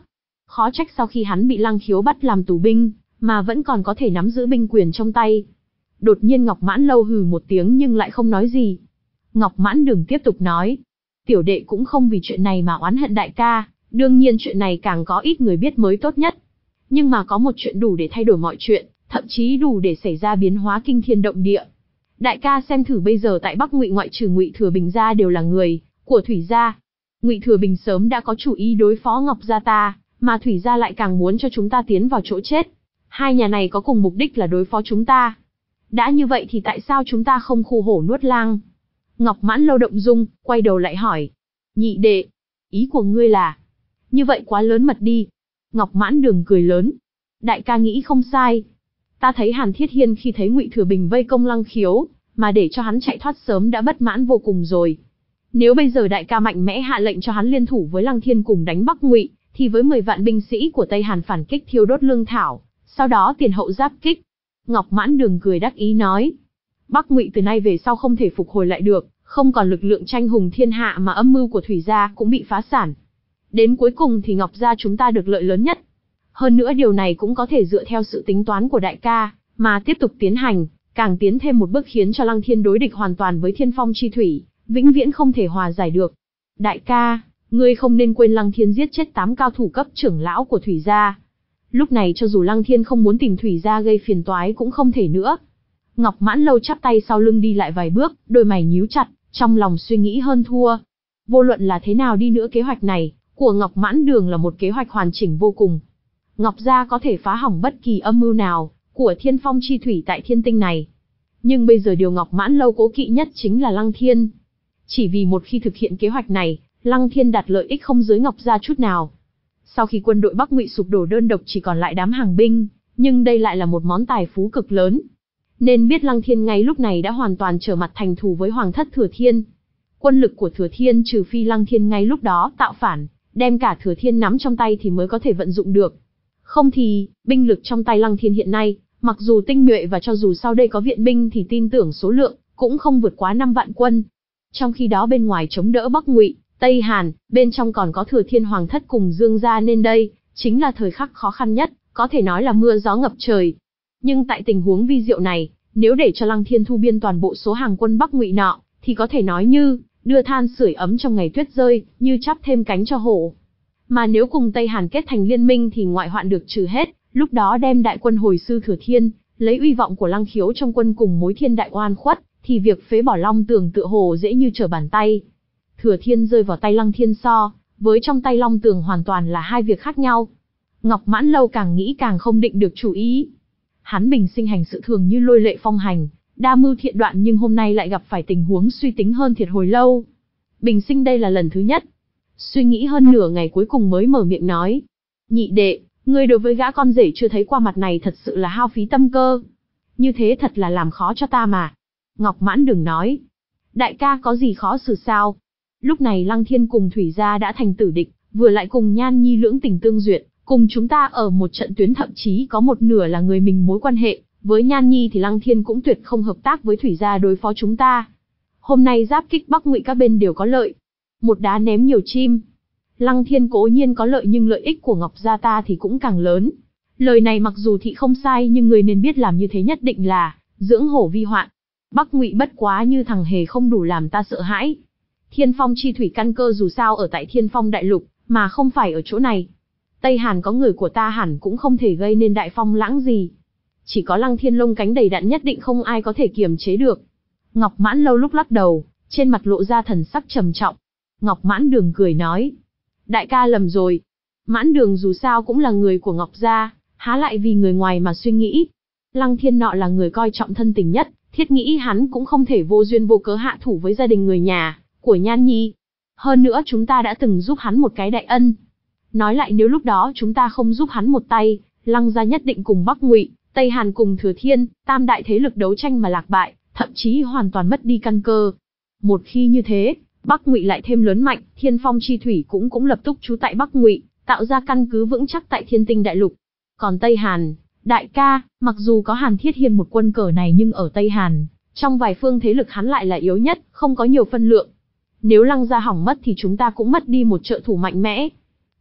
S1: Khó trách sau khi hắn bị Lăng Khiếu bắt làm tù binh, mà vẫn còn có thể nắm giữ binh quyền trong tay. Đột nhiên Ngọc Mãn Lâu hừ một tiếng nhưng lại không nói gì. Ngọc Mãn Đường tiếp tục nói, tiểu đệ cũng không vì chuyện này mà oán hận đại ca, đương nhiên chuyện này càng có ít người biết mới tốt nhất. Nhưng mà có một chuyện đủ để thay đổi mọi chuyện, thậm chí đủ để xảy ra biến hóa kinh thiên động địa. Đại ca xem thử bây giờ tại Bắc Ngụy ngoại trừ Ngụy Thừa Bình ra đều là người của Thủy gia. Ngụy Thừa Bình sớm đã có chủ ý đối phó Ngọc gia ta, mà Thủy gia lại càng muốn cho chúng ta tiến vào chỗ chết. Hai nhà này có cùng mục đích là đối phó chúng ta. Đã như vậy thì tại sao chúng ta không khu hổ nuốt lang? Ngọc Mãn Lâu động dung, quay đầu lại hỏi. Nhị đệ, ý của ngươi là? Như vậy quá lớn mật đi. Ngọc Mãn Đường cười lớn. Đại ca nghĩ không sai. Ta thấy Hàn Thiết Hiên khi thấy Ngụy Thừa Bình vây công Lăng Khiếu, mà để cho hắn chạy thoát sớm đã bất mãn vô cùng rồi. Nếu bây giờ đại ca mạnh mẽ hạ lệnh cho hắn liên thủ với Lăng Thiên cùng đánh Bắc Ngụy, thì với mười vạn binh sĩ của Tây Hàn phản kích thiêu đốt lương thảo, sau đó tiền hậu giáp kích. Ngọc Mãn Đường cười đắc ý nói, Bắc Ngụy từ nay về sau không thể phục hồi lại được, không còn lực lượng tranh hùng thiên hạ mà âm mưu của Thủy gia cũng bị phá sản. Đến cuối cùng thì Ngọc gia chúng ta được lợi lớn nhất. Hơn nữa điều này cũng có thể dựa theo sự tính toán của đại ca, mà tiếp tục tiến hành, càng tiến thêm một bước khiến cho Lăng Thiên đối địch hoàn toàn với Thiên Phong chi thủy, vĩnh viễn không thể hòa giải được. Đại ca, ngươi không nên quên Lăng Thiên giết chết tám cao thủ cấp trưởng lão của Thủy gia. Lúc này cho dù Lăng Thiên không muốn tìm Thủy gia gây phiền toái cũng không thể nữa. Ngọc Mãn Lâu chắp tay sau lưng đi lại vài bước, đôi mày nhíu chặt, trong lòng suy nghĩ hơn thua. Vô luận là thế nào đi nữa kế hoạch này của Ngọc Mãn Đường là một kế hoạch hoàn chỉnh vô cùng. Ngọc gia có thể phá hỏng bất kỳ âm mưu nào của Thiên Phong chi thủy tại thiên tinh này. Nhưng bây giờ điều Ngọc Mãn Lâu cố kỵ nhất chính là Lăng Thiên. Chỉ vì một khi thực hiện kế hoạch này, Lăng Thiên đạt lợi ích không dưới Ngọc gia chút nào. Sau khi quân đội Bắc Ngụy sụp đổ đơn độc chỉ còn lại đám hàng binh, nhưng đây lại là một món tài phú cực lớn. Nên biết Lăng Thiên ngay lúc này đã hoàn toàn trở mặt thành thù với Hoàng thất Thừa Thiên. Quân lực của Thừa Thiên trừ phi Lăng Thiên ngay lúc đó tạo phản, đem cả Thừa Thiên nắm trong tay thì mới có thể vận dụng được. Không thì, binh lực trong tay Lăng Thiên hiện nay, mặc dù tinh nhuệ và cho dù sau đây có viện binh thì tin tưởng số lượng, cũng không vượt quá năm vạn quân. Trong khi đó bên ngoài chống đỡ Bắc Ngụy, Tây Hàn, bên trong còn có Thừa Thiên Hoàng thất cùng Dương gia nên đây, chính là thời khắc khó khăn nhất, có thể nói là mưa gió ngập trời. Nhưng tại tình huống vi diệu này, nếu để cho Lăng Thiên thu biên toàn bộ số hàng quân Bắc Ngụy nọ, thì có thể nói như đưa than sưởi ấm trong ngày tuyết rơi, như chắp thêm cánh cho hổ. Mà nếu cùng Tây Hàn kết thành liên minh thì ngoại hoạn được trừ hết, lúc đó đem đại quân hồi sư Thừa Thiên, lấy uy vọng của Lăng Khiếu trong quân cùng mối thiên đại oan khuất, thì việc phế bỏ Long Tường tựa hồ dễ như trở bàn tay. Thừa Thiên rơi vào tay Lăng Thiên so, với trong tay Long Tường hoàn toàn là hai việc khác nhau. Ngọc Mãn Lâu càng nghĩ càng không định được chủ ý. Hắn bình sinh hành sự thường như lôi lệ phong hành, đa mưu thiện đoạn nhưng hôm nay lại gặp phải tình huống suy tính hơn thiệt hồi lâu. Bình sinh đây là lần thứ nhất. Suy nghĩ hơn nửa ngày cuối cùng mới mở miệng nói. Nhị đệ, ngươi đối với gã con rể chưa thấy qua mặt này thật sự là hao phí tâm cơ. Như thế thật là làm khó cho ta mà. Ngọc Mãn Đường nói. Đại ca có gì khó xử sao? Lúc này Lăng Thiên cùng Thủy gia đã thành tử địch, vừa lại cùng Nhan Nhi lưỡng tình tương duyệt, cùng chúng ta ở một trận tuyến thậm chí có một nửa là người mình mối quan hệ. Với Nhan Nhi thì Lăng Thiên cũng tuyệt không hợp tác với Thủy gia đối phó chúng ta. Hôm nay giáp kích Bắc Ngụy các bên đều có lợi. Một đá ném nhiều chim. Lăng Thiên cố nhiên có lợi nhưng lợi ích của Ngọc gia ta thì cũng càng lớn. Lời này mặc dù thị không sai nhưng người nên biết làm như thế nhất định là dưỡng hổ vi hoạn. Bắc Ngụy bất quá như thằng hề không đủ làm ta sợ hãi. Thiên Phong chi thủy căn cơ dù sao ở tại Thiên Phong đại lục, mà không phải ở chỗ này. Tây Hàn có người của ta hẳn cũng không thể gây nên đại phong lãng gì. Chỉ có Lăng Thiên lông cánh đầy đặn nhất định không ai có thể kiềm chế được. Ngọc Mãn Lâu lúc lắc đầu, trên mặt lộ ra thần sắc trầm trọng. Ngọc Mãn Đường cười nói. Đại ca lầm rồi. Mãn Đường dù sao cũng là người của Ngọc gia, há lại vì người ngoài mà suy nghĩ. Lăng Thiên nọ là người coi trọng thân tình nhất, thiết nghĩ hắn cũng không thể vô duyên vô cớ hạ thủ với gia đình người nhà của Nhan Nhi. Hơn nữa chúng ta đã từng giúp hắn một cái đại ân. Nói lại nếu lúc đó chúng ta không giúp hắn một tay, Lăng gia nhất định cùng Bắc Ngụy, Tây Hàn cùng Thừa Thiên, tam đại thế lực đấu tranh mà lạc bại, thậm chí hoàn toàn mất đi căn cơ. Một khi như thế, Bắc Ngụy lại thêm lớn mạnh, Thiên Phong chi thủy cũng cũng lập tức trú tại Bắc Ngụy, tạo ra căn cứ vững chắc tại Thiên Tinh đại lục. Còn Tây Hàn, đại ca, mặc dù có Hàn Thiết Hiên một quân cờ này nhưng ở Tây Hàn, trong vài phương thế lực hắn lại là yếu nhất, không có nhiều phân lượng. Nếu Lăng gia hỏng mất thì chúng ta cũng mất đi một trợ thủ mạnh mẽ.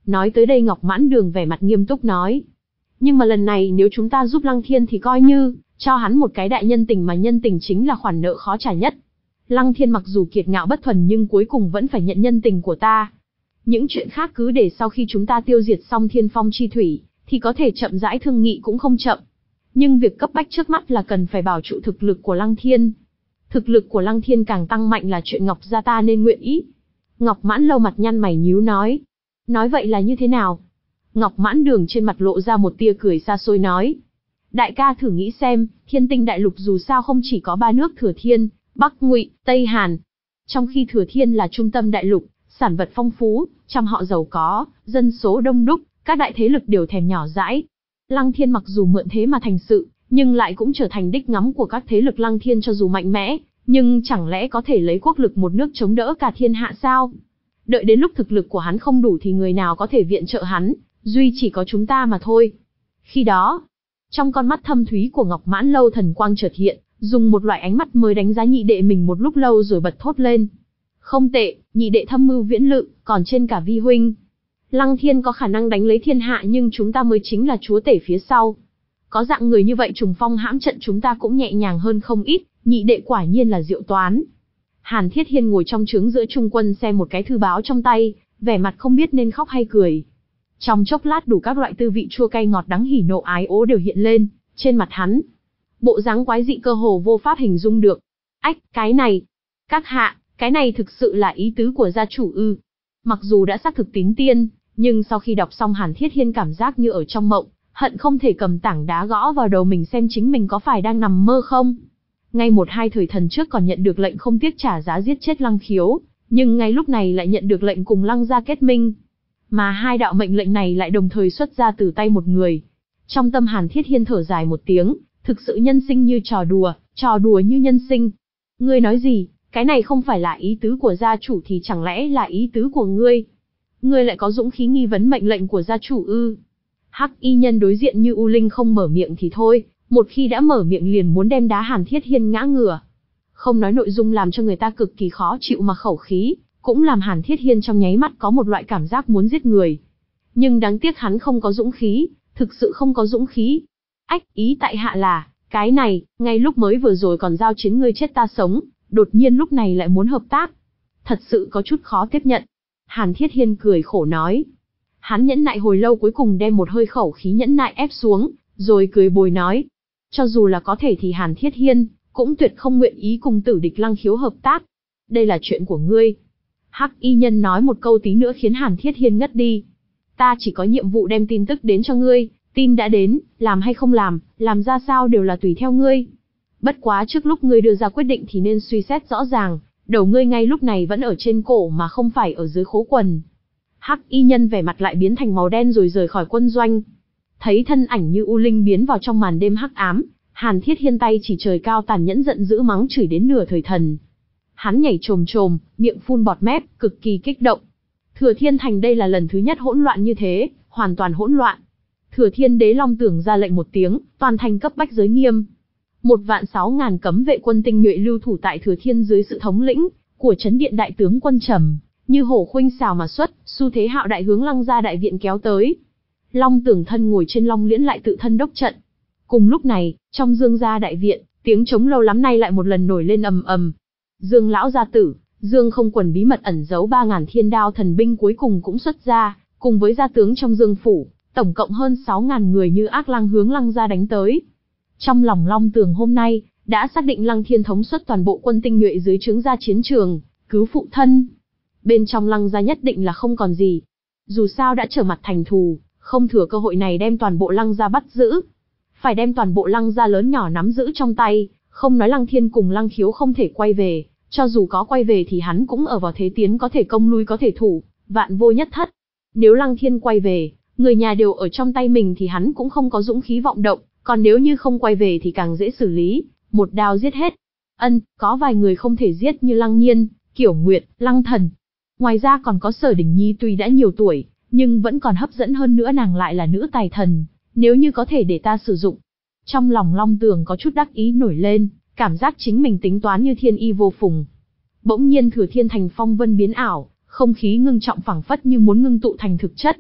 S1: Nói tới đây Ngọc Mãn Đường vẻ mặt nghiêm túc nói. Nhưng mà lần này nếu chúng ta giúp Lăng Thiên thì coi như, cho hắn một cái đại nhân tình mà nhân tình chính là khoản nợ khó trả nhất. Lăng Thiên mặc dù kiệt ngạo bất thuần nhưng cuối cùng vẫn phải nhận nhân tình của ta. Những chuyện khác cứ để sau khi chúng ta tiêu diệt xong Thiên Phong chi thủy, thì có thể chậm rãi thương nghị cũng không chậm. Nhưng việc cấp bách trước mắt là cần phải bảo trụ thực lực của Lăng Thiên. Thực lực của Lăng Thiên càng tăng mạnh là chuyện Ngọc gia ta nên nguyện ý. Ngọc Mãn Lâu mặt nhăn mày nhíu nói. Nói vậy là như thế nào? Ngọc Mãn Đường trên mặt lộ ra một tia cười xa xôi nói. Đại ca thử nghĩ xem, Thiên Tinh Đại Lục dù sao không chỉ có ba nước Thừa Thiên, Bắc Ngụy, Tây Hàn. Trong khi Thừa Thiên là trung tâm đại lục, sản vật phong phú, trăm họ giàu có, dân số đông đúc, các đại thế lực đều thèm nhỏ dãi. Lăng Thiên mặc dù mượn thế mà thành sự, nhưng lại cũng trở thành đích ngắm của các thế lực. Lăng Thiên cho dù mạnh mẽ, nhưng chẳng lẽ có thể lấy quốc lực một nước chống đỡ cả thiên hạ sao? Đợi đến lúc thực lực của hắn không đủ thì người nào có thể viện trợ hắn, duy chỉ có chúng ta mà thôi. Khi đó, trong con mắt thâm thúy của Ngọc Mãn Lâu thần quang chợt hiện, dùng một loại ánh mắt mới đánh giá nhị đệ mình một lúc lâu rồi bật thốt lên. Không tệ, nhị đệ thâm mưu viễn lự, còn trên cả vi huynh. Lăng Thiên có khả năng đánh lấy thiên hạ nhưng chúng ta mới chính là chúa tể phía sau. Có dạng người như vậy trùng phong hãm trận chúng ta cũng nhẹ nhàng hơn không ít, nhị đệ quả nhiên là diệu toán. Hàn Thiết Hiên ngồi trong trướng giữa trung quân xem một cái thư báo trong tay, vẻ mặt không biết nên khóc hay cười. Trong chốc lát đủ các loại tư vị chua cay ngọt đắng hỉ nộ ái ố đều hiện lên, trên mặt hắn. Bộ dáng quái dị cơ hồ vô pháp hình dung được. Ách, cái này. Các hạ, cái này thực sự là ý tứ của gia chủ ư. Mặc dù đã xác thực tín tiên, nhưng sau khi đọc xong Hàn Thiết Hiên cảm giác như ở trong mộng, hận không thể cầm tảng đá gõ vào đầu mình xem chính mình có phải đang nằm mơ không. Ngay một hai thời thần trước còn nhận được lệnh không tiếc trả giá giết chết Lăng Khiếu, nhưng ngay lúc này lại nhận được lệnh cùng Lăng gia kết minh. Mà hai đạo mệnh lệnh này lại đồng thời xuất ra từ tay một người. Trong tâm Hàn Thiết Hiên thở dài một tiếng, thực sự nhân sinh như trò đùa, trò đùa như nhân sinh. Ngươi nói gì, cái này không phải là ý tứ của gia chủ thì chẳng lẽ là ý tứ của ngươi? Ngươi lại có dũng khí nghi vấn mệnh lệnh của gia chủ ư? Hắc y nhân đối diện như U Linh không mở miệng thì thôi, một khi đã mở miệng liền muốn đem đá Hàn Thiết Hiên ngã ngửa. Không nói nội dung làm cho người ta cực kỳ khó chịu mà khẩu khí, cũng làm Hàn Thiết Hiên trong nháy mắt có một loại cảm giác muốn giết người. Nhưng đáng tiếc hắn không có dũng khí, thực sự không có dũng khí. Ách, ý tại hạ là, cái này, ngay lúc mới vừa rồi còn giao chiến ngươi chết ta sống, đột nhiên lúc này lại muốn hợp tác. Thật sự có chút khó tiếp nhận. Hàn Thiết Hiên cười khổ nói. Hắn nhẫn nại hồi lâu cuối cùng đem một hơi khẩu khí nhẫn nại ép xuống, rồi cười bồi nói. Cho dù là có thể thì Hàn Thiết Hiên, cũng tuyệt không nguyện ý cùng tử địch Lăng Khiếu hợp tác. Đây là chuyện của ngươi. Hắc y nhân nói một câu tí nữa khiến Hàn Thiết Hiên ngất đi. Ta chỉ có nhiệm vụ đem tin tức đến cho ngươi, tin đã đến, làm hay không làm, làm ra sao đều là tùy theo ngươi. Bất quá trước lúc ngươi đưa ra quyết định thì nên suy xét rõ ràng, đầu ngươi ngay lúc này vẫn ở trên cổ mà không phải ở dưới khố quần. Hắc y nhân vẻ mặt lại biến thành màu đen rồi rời khỏi quân doanh. Thấy thân ảnh như U Linh biến vào trong màn đêm hắc ám, Hàn Thiết Hiên tay chỉ trời cao tàn nhẫn giận dữ mắng chửi đến nửa thời thần. Hắn nhảy trồm trồm, miệng phun bọt mép, cực kỳ kích động. Thừa Thiên Thành đây là lần thứ nhất hỗn loạn như thế, hoàn toàn hỗn loạn. Thừa Thiên Đế Long Tưởng ra lệnh một tiếng, toàn thành cấp bách giới nghiêm. Một vạn sáu ngàn cấm vệ quân tinh nhuệ lưu thủ tại Thừa Thiên dưới sự thống lĩnh của Chấn Điện Đại tướng quân Trầm, như hổ khuynh xào mà xuất, xu thế hạo đại hướng Lăng gia đại viện kéo tới. Long Tưởng thân ngồi trên Long Liễn lại tự thân đốc trận. Cùng lúc này, trong Dương gia đại viện, tiếng trống lâu lắm nay lại một lần nổi lên ầm ầm. Dương lão gia tử, Dương Không Quần bí mật ẩn giấu ba ngàn thiên đao thần binh cuối cùng cũng xuất ra, cùng với gia tướng trong Dương phủ, tổng cộng hơn sáu ngàn người như ác lang hướng Lăng gia đánh tới. Trong lòng Long Tường hôm nay, đã xác định Lăng Thiên thống suất toàn bộ quân tinh nhuệ dưới trướng ra chiến trường, cứu phụ thân. Bên trong Lăng gia nhất định là không còn gì. Dù sao đã trở mặt thành thù, không thừa cơ hội này đem toàn bộ Lăng gia bắt giữ. Phải đem toàn bộ Lăng gia lớn nhỏ nắm giữ trong tay, không nói Lăng Thiên cùng Lăng Khiếu không thể quay về, cho dù có quay về thì hắn cũng ở vào thế tiến có thể công lui có thể thủ, vạn vô nhất thất. Nếu Lăng Thiên quay về, người nhà đều ở trong tay mình thì hắn cũng không có dũng khí vọng động, còn nếu như không quay về thì càng dễ xử lý, một đao giết hết. Ân, có vài người không thể giết như Lăng Nhiên, Kiểu Nguyệt, Lăng Thần. Ngoài ra còn có Sở Đình Nhi tuy đã nhiều tuổi, nhưng vẫn còn hấp dẫn hơn nữa nàng lại là nữ tài thần, nếu như có thể để ta sử dụng. Trong lòng Long Tường có chút đắc ý nổi lên, cảm giác chính mình tính toán như thiên y vô phùng. Bỗng nhiên Thừa Thiên Thành phong vân biến ảo, không khí ngưng trọng phảng phất như muốn ngưng tụ thành thực chất.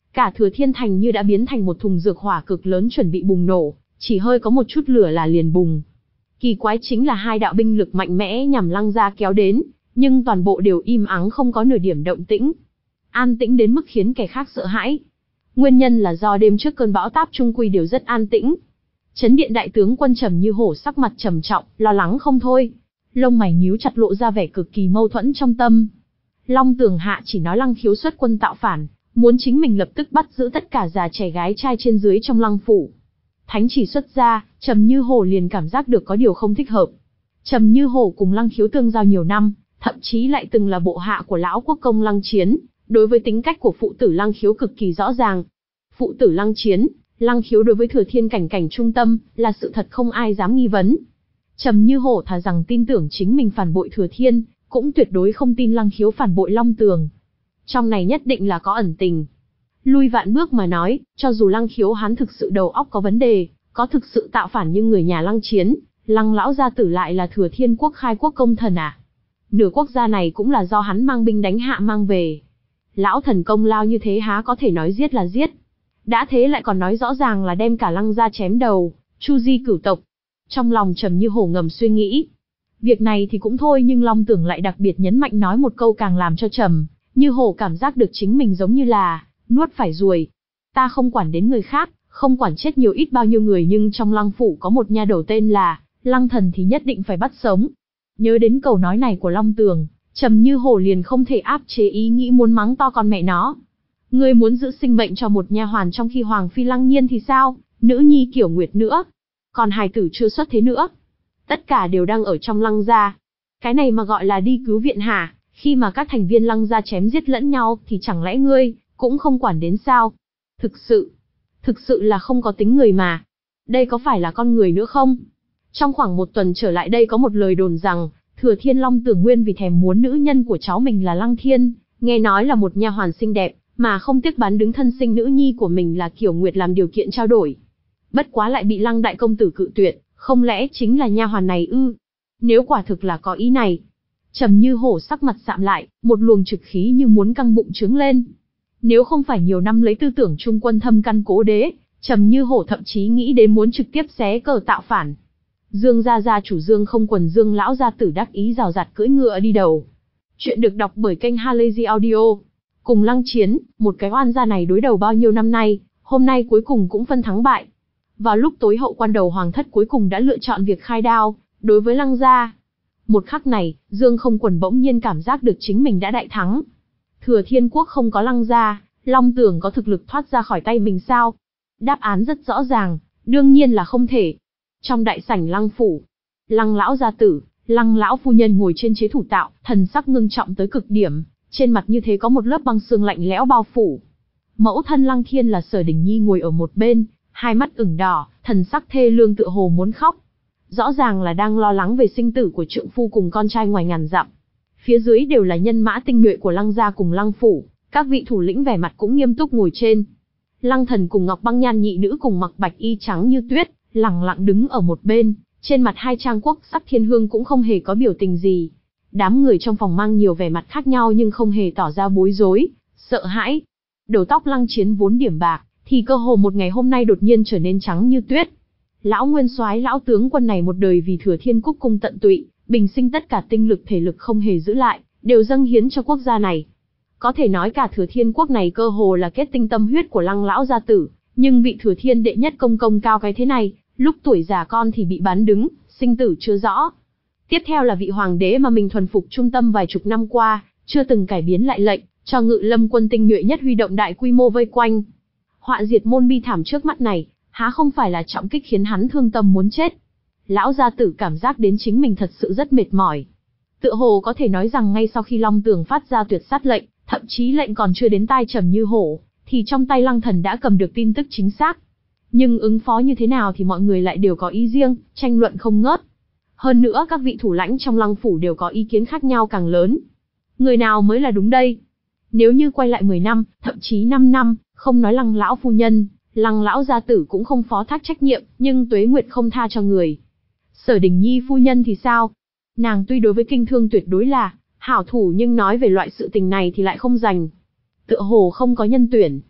S1: Cả Thừa Thiên Thành như đã biến thành một thùng dược hỏa cực lớn chuẩn bị bùng nổ, chỉ hơi có một chút lửa là liền bùng. Kỳ quái chính là hai đạo binh lực mạnh mẽ nhằm Lăng gia kéo đến, nhưng toàn bộ đều im ắng không có nửa điểm động tĩnh. An tĩnh đến mức khiến kẻ khác sợ hãi. Nguyên nhân là do đêm trước cơn bão táp trung quy đều rất an tĩnh. Chấn điện đại tướng quân Trầm Như Hổ sắc mặt trầm trọng, lo lắng không thôi. Lông mày nhíu chặt lộ ra vẻ cực kỳ mâu thuẫn trong tâm. Long Tường Hạ chỉ nói Lăng Khiếu xuất quân tạo phản, muốn chính mình lập tức bắt giữ tất cả già trẻ gái trai trên dưới trong Lăng phủ. Thánh chỉ xuất ra, Trầm Như Hổ liền cảm giác được có điều không thích hợp. Trầm Như Hổ cùng Lăng Khiếu tương giao nhiều năm, thậm chí lại từng là bộ hạ của lão quốc công Lăng Chiến, đối với tính cách của phụ tử Lăng Khiếu cực kỳ rõ ràng. Phụ tử Lăng Chiến, Lăng Khiếu đối với Thừa Thiên cảnh cảnh trung tâm, là sự thật không ai dám nghi vấn. Trầm Như Hổ thà rằng tin tưởng chính mình phản bội Thừa Thiên, cũng tuyệt đối không tin Lăng Khiếu phản bội Long Tường. Trong này nhất định là có ẩn tình. Lui vạn bước mà nói, cho dù Lăng Khiếu hắn thực sự đầu óc có vấn đề, có thực sự tạo phản như người nhà Lăng Chiến, Lăng lão gia tử lại là Thừa Thiên quốc khai quốc công thần à? Nửa quốc gia này cũng là do hắn mang binh đánh hạ mang về. Lão thần công lao như thế há có thể nói giết là giết. Đã thế lại còn nói rõ ràng là đem cả Lăng gia chém đầu, chu di cửu tộc. Trong lòng Trầm Như Hổ ngầm suy nghĩ. Việc này thì cũng thôi, nhưng Long Tưởng lại đặc biệt nhấn mạnh nói một câu càng làm cho Trầm Như Hổ cảm giác được chính mình giống như là nuốt phải ruồi. Ta không quản đến người khác, không quản chết nhiều ít bao nhiêu người, nhưng trong Lăng phủ có một nha đầu tên là Lăng Thần thì nhất định phải bắt sống. Nhớ đến câu nói này của Long Tường, Trầm Như Hổ liền không thể áp chế ý nghĩ muốn mắng to con mẹ nó. Ngươi muốn giữ sinh mệnh cho một nha hoàn trong khi Hoàng phi Lăng Nhiên thì sao, nữ nhi Kiểu Nguyệt nữa, còn hài tử chưa xuất thế nữa. Tất cả đều đang ở trong Lăng gia. Cái này mà gọi là đi cứu viện hả? Khi mà các thành viên Lăng gia chém giết lẫn nhau thì chẳng lẽ ngươi cũng không quản đến sao? Thực sự, thực sự là không có tính người mà. Đây có phải là con người nữa không? Trong khoảng một tuần trở lại đây có một lời đồn rằng, Thừa Thiên Long Tưởng Nguyên vì thèm muốn nữ nhân của cháu mình là Lăng Thiên, nghe nói là một nha hoàn xinh đẹp, mà không tiếc bán đứng thân sinh nữ nhi của mình là Kiểu Nguyệt làm điều kiện trao đổi. Bất quá lại bị Lăng đại công tử cự tuyệt, không lẽ chính là nha hoàn này ư? Nếu quả thực là có ý này, Trầm Như Hổ sắc mặt sạm lại, một luồng trực khí như muốn căng bụng trướng lên. Nếu không phải nhiều năm lấy tư tưởng trung quân thâm căn cố đế, Trầm Như Hổ thậm chí nghĩ đến muốn trực tiếp xé cờ tạo phản. Dương gia gia chủ Dương Không Quần Dương lão gia tử đắc ý rào rạt cưỡi ngựa đi đầu. Chuyện được đọc bởi kênh Halazy Audio. Cùng Lăng Chiến, một cái oan gia này đối đầu bao nhiêu năm nay, hôm nay cuối cùng cũng phân thắng bại. Vào lúc tối hậu quan đầu hoàng thất cuối cùng đã lựa chọn việc khai đao, đối với Lăng gia. Một khắc này, Dương Không Quần bỗng nhiên cảm giác được chính mình đã đại thắng. Thừa Thiên quốc không có Lăng gia, Long Tưởng có thực lực thoát ra khỏi tay mình sao? Đáp án rất rõ ràng, đương nhiên là không thể. Trong đại sảnh Lăng phủ, Lăng lão gia tử, Lăng lão phu nhân ngồi trên chế thủ tạo, thần sắc ngưng trọng tới cực điểm, trên mặt như thế có một lớp băng sương lạnh lẽo bao phủ. Mẫu thân Lăng Thiên là Sở Đình Nhi ngồi ở một bên, hai mắt ửng đỏ, thần sắc thê lương tựa hồ muốn khóc. Rõ ràng là đang lo lắng về sinh tử của trượng phu cùng con trai ngoài ngàn dặm. Phía dưới đều là nhân mã tinh nhuệ của Lăng gia cùng Lăng phủ, các vị thủ lĩnh vẻ mặt cũng nghiêm túc ngồi trên. Lăng Thần cùng Ngọc Băng Nhan nhị nữ cùng mặc bạch y trắng như tuyết, lẳng lặng đứng ở một bên, trên mặt hai trang quốc sắc thiên hương cũng không hề có biểu tình gì. Đám người trong phòng mang nhiều vẻ mặt khác nhau nhưng không hề tỏ ra bối rối, sợ hãi. Đầu tóc Lăng Chiến vốn điểm bạc, thì cơ hồ một ngày hôm nay đột nhiên trở nên trắng như tuyết. Lão nguyên soái lão tướng quân này một đời vì Thừa Thiên quốc cung tận tụy, bình sinh tất cả tinh lực thể lực không hề giữ lại, đều dâng hiến cho quốc gia này. Có thể nói cả Thừa Thiên quốc này cơ hồ là kết tinh tâm huyết của Lăng lão gia tử, nhưng vị Thừa Thiên đệ nhất công công cao cái thế này, lúc tuổi già con thì bị bán đứng, sinh tử chưa rõ. Tiếp theo là vị hoàng đế mà mình thuần phục trung tâm vài chục năm qua, chưa từng cải biến lại lệnh, cho Ngự Lâm quân tinh nhuệ nhất huy động đại quy mô vây quanh. Họa diệt môn bi thảm trước mắt này, há không phải là trọng kích khiến hắn thương tâm muốn chết. Lão gia tử cảm giác đến chính mình thật sự rất mệt mỏi. Tựa hồ có thể nói rằng ngay sau khi Long Tường phát ra tuyệt sát lệnh, thậm chí lệnh còn chưa đến tai Trầm Như Hổ, thì trong tay Lăng Thần đã cầm được tin tức chính xác. Nhưng ứng phó như thế nào thì mọi người lại đều có ý riêng, tranh luận không ngớt. Hơn nữa các vị thủ lãnh trong Lăng phủ đều có ý kiến khác nhau càng lớn. Người nào mới là đúng đây? Nếu như quay lại mười năm, thậm chí năm năm, không nói Lăng lão phu nhân, Lăng lão gia tử cũng không phó thác trách nhiệm, nhưng Tuế Nguyệt không tha cho người. Sở Đình Nhi phu nhân thì sao? Nàng tuy đối với kinh thương tuyệt đối là hảo thủ nhưng nói về loại sự tình này thì lại không dành. Tựa hồ không có nhân tuyển.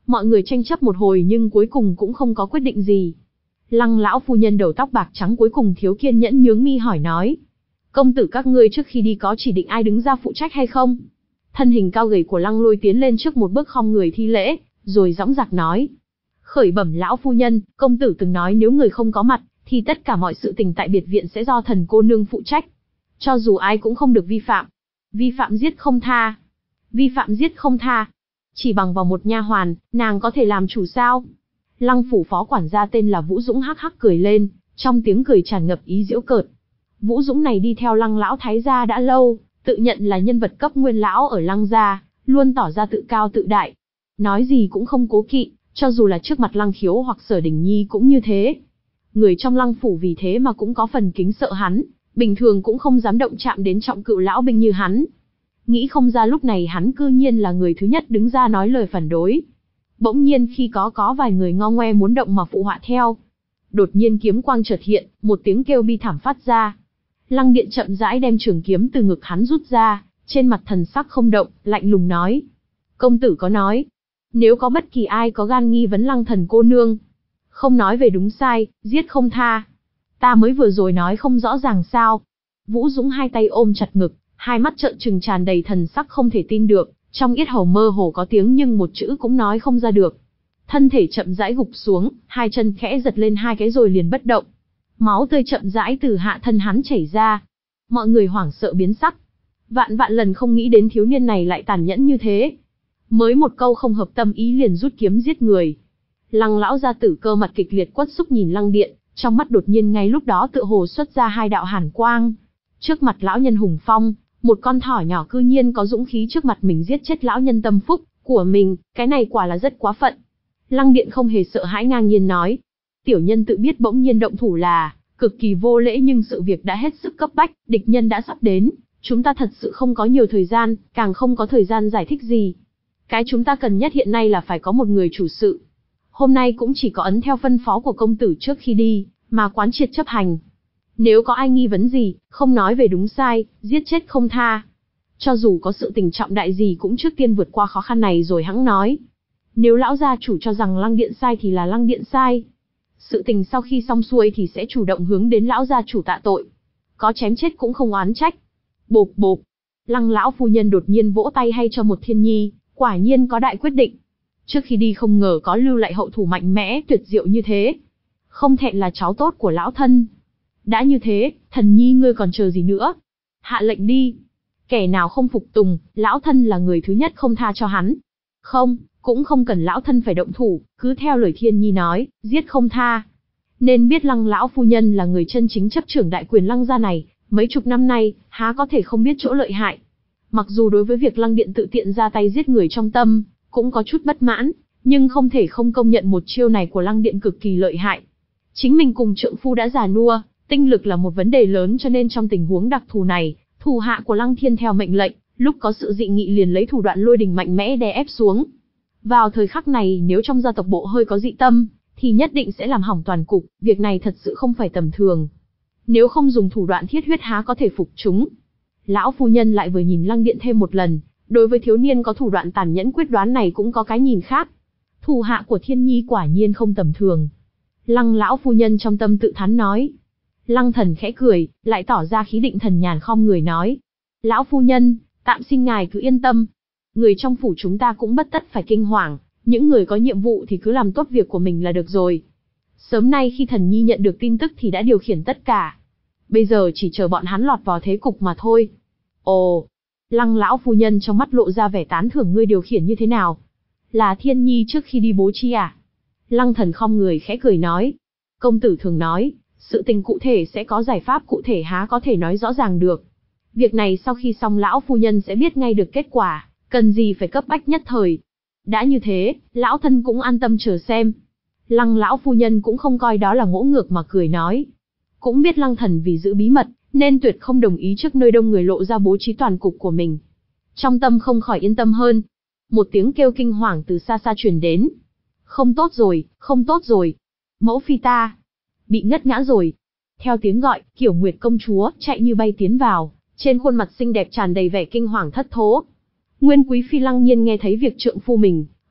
S1: Mọi người tranh chấp một hồi nhưng cuối cùng cũng không có quyết định gì. Lăng lão phu nhân đầu tóc bạc trắng cuối cùng thiếu kiên nhẫn nhướng mi hỏi nói. Công tử các ngươi trước khi đi có chỉ định ai đứng ra phụ trách hay không? Thân hình cao gầy của Lăng Lôi tiến lên trước một bước khom người thi lễ, rồi dõng dạc nói. Khởi bẩm lão phu nhân, công tử từng nói nếu người không có mặt, thì tất cả mọi sự tình tại biệt viện sẽ do thần cô nương phụ trách. Cho dù ai cũng không được vi phạm. Vi phạm giết không tha. Vi phạm giết không tha. Chỉ bằng vào một nha hoàn, nàng có thể làm chủ sao? Lăng phủ phó quản gia tên là Vũ Dũng hắc hắc cười lên, trong tiếng cười tràn ngập ý giễu cợt. Vũ Dũng này đi theo Lăng lão thái gia đã lâu, tự nhận là nhân vật cấp nguyên lão ở Lăng gia, luôn tỏ ra tự cao tự đại. Nói gì cũng không cố kỵ, cho dù là trước mặt Lăng Khiếu hoặc Sở Đình Nhi cũng như thế. Người trong Lăng phủ vì thế mà cũng có phần kính sợ hắn, bình thường cũng không dám động chạm đến trọng cựu lão binh như hắn. Nghĩ không ra lúc này hắn cư nhiên là người thứ nhất đứng ra nói lời phản đối. Bỗng nhiên khi có có vài người ngo ngoe muốn động mà phụ họa theo. Đột nhiên kiếm quang chợt hiện, một tiếng kêu bi thảm phát ra. Lăng Điện chậm rãi đem trường kiếm từ ngực hắn rút ra, trên mặt thần sắc không động, lạnh lùng nói. Công tử có nói, nếu có bất kỳ ai có gan nghi vấn Lăng thần cô nương, không nói về đúng sai, giết không tha. Ta mới vừa rồi nói không rõ ràng sao? Vũ Dũng hai tay ôm chặt ngực, hai mắt trợn trừng tràn đầy thần sắc không thể tin được, trong yết hầu mơ hồ có tiếng nhưng một chữ cũng nói không ra được. Thân thể chậm rãi gục xuống, hai chân khẽ giật lên hai cái rồi liền bất động. Máu tươi chậm rãi từ hạ thân hắn chảy ra. Mọi người hoảng sợ biến sắc. Vạn vạn lần không nghĩ đến thiếu niên này lại tàn nhẫn như thế. Mới một câu không hợp tâm ý liền rút kiếm giết người. Lăng lão gia tử cơ mặt kịch liệt quất xúc nhìn Lăng Điện, trong mắt đột nhiên ngay lúc đó tựa hồ xuất ra hai đạo hàn quang. Trước mặt lão nhân hùng phong, một con thỏ nhỏ cư nhiên có dũng khí trước mặt mình giết chết lão nhân tâm phúc của mình, cái này quả là rất quá phận. Lăng Điện không hề sợ hãi ngang nhiên nói. Tiểu nhân tự biết bỗng nhiên động thủ là cực kỳ vô lễ nhưng sự việc đã hết sức cấp bách, địch nhân đã sắp đến, chúng ta thật sự không có nhiều thời gian, càng không có thời gian giải thích gì. Cái chúng ta cần nhất hiện nay là phải có một người chủ sự. Hôm nay cũng chỉ có ấn theo phân phó của công tử trước khi đi, mà quán triệt chấp hành. Nếu có ai nghi vấn gì, không nói về đúng sai, giết chết không tha. Cho dù có sự tình trọng đại gì cũng trước tiên vượt qua khó khăn này rồi hẵng nói. Nếu lão gia chủ cho rằng Lăng Điện sai thì là Lăng Điện sai. Sự tình sau khi xong xuôi thì sẽ chủ động hướng đến lão gia chủ tạ tội. Có chém chết cũng không oán trách. Bộp bộp. Lăng lão phu nhân đột nhiên vỗ tay hay cho một thiên nhi, quả nhiên có đại quyết định. Trước khi đi không ngờ có lưu lại hậu thủ mạnh mẽ tuyệt diệu như thế. Không thẹn là cháu tốt của lão thân. Đã như thế, thần nhi ngươi còn chờ gì nữa? Hạ lệnh đi. Kẻ nào không phục tùng, lão thân là người thứ nhất không tha cho hắn. Không, cũng không cần lão thân phải động thủ, cứ theo lời thiên nhi nói, giết không tha. Nên biết Lăng lão phu nhân là người chân chính chấp trưởng đại quyền Lăng gia này, mấy chục năm nay, há có thể không biết chỗ lợi hại. Mặc dù đối với việc Lăng Điện tự tiện ra tay giết người trong tâm, cũng có chút bất mãn, nhưng không thể không công nhận một chiêu này của Lăng Điện cực kỳ lợi hại. Chính mình cùng trượng phu đã già nua, tinh lực là một vấn đề lớn cho nên trong tình huống đặc thù này, thủ hạ của Lăng Thiên theo mệnh lệnh, lúc có sự dị nghị liền lấy thủ đoạn lôi đình mạnh mẽ đè ép xuống. Vào thời khắc này nếu trong gia tộc bộ hơi có dị tâm, thì nhất định sẽ làm hỏng toàn cục, việc này thật sự không phải tầm thường. Nếu không dùng thủ đoạn thiết huyết há có thể phục chúng. Lão phu nhân lại vừa nhìn Lăng Điện thêm một lần, đối với thiếu niên có thủ đoạn tàn nhẫn quyết đoán này cũng có cái nhìn khác. Thủ hạ của Thiên Nhi quả nhiên không tầm thường. Lăng lão phu nhân trong tâm tự thán nói. Lăng thần khẽ cười, lại tỏ ra khí định thần nhàn khom người nói. Lão phu nhân, tạm xin ngài cứ yên tâm. Người trong phủ chúng ta cũng bất tất phải kinh hoàng, những người có nhiệm vụ thì cứ làm tốt việc của mình là được rồi. Sớm nay khi thần nhi nhận được tin tức thì đã điều khiển tất cả. Bây giờ chỉ chờ bọn hắn lọt vào thế cục mà thôi. Ồ, Lăng lão phu nhân trong mắt lộ ra vẻ tán thưởng ngươi điều khiển như thế nào? Là Thiên Nhi trước khi đi bố trí à? Lăng thần khom người khẽ cười nói. Công tử thường nói, sự tình cụ thể sẽ có giải pháp cụ thể há có thể nói rõ ràng được. Việc này sau khi xong lão phu nhân sẽ biết ngay được kết quả, cần gì phải cấp bách nhất thời. Đã như thế, lão thân cũng an tâm chờ xem. Lăng lão phu nhân cũng không coi đó là ngỗ ngược mà cười nói. Cũng biết Lăng thần vì giữ bí mật, nên tuyệt không đồng ý trước nơi đông người lộ ra bố trí toàn cục của mình. Trong tâm không khỏi yên tâm hơn. Một tiếng kêu kinh hoàng từ xa xa truyền đến. Không tốt rồi, không tốt rồi. Mẫu phi ta bị ngất ngã rồi. Theo tiếng gọi, Kiểu Nguyệt công chúa chạy như bay tiến vào, trên khuôn mặt xinh đẹp tràn đầy vẻ kinh hoàng thất thố. Nguyên quý phi Lăng Nhiên nghe thấy việc trượng phu mình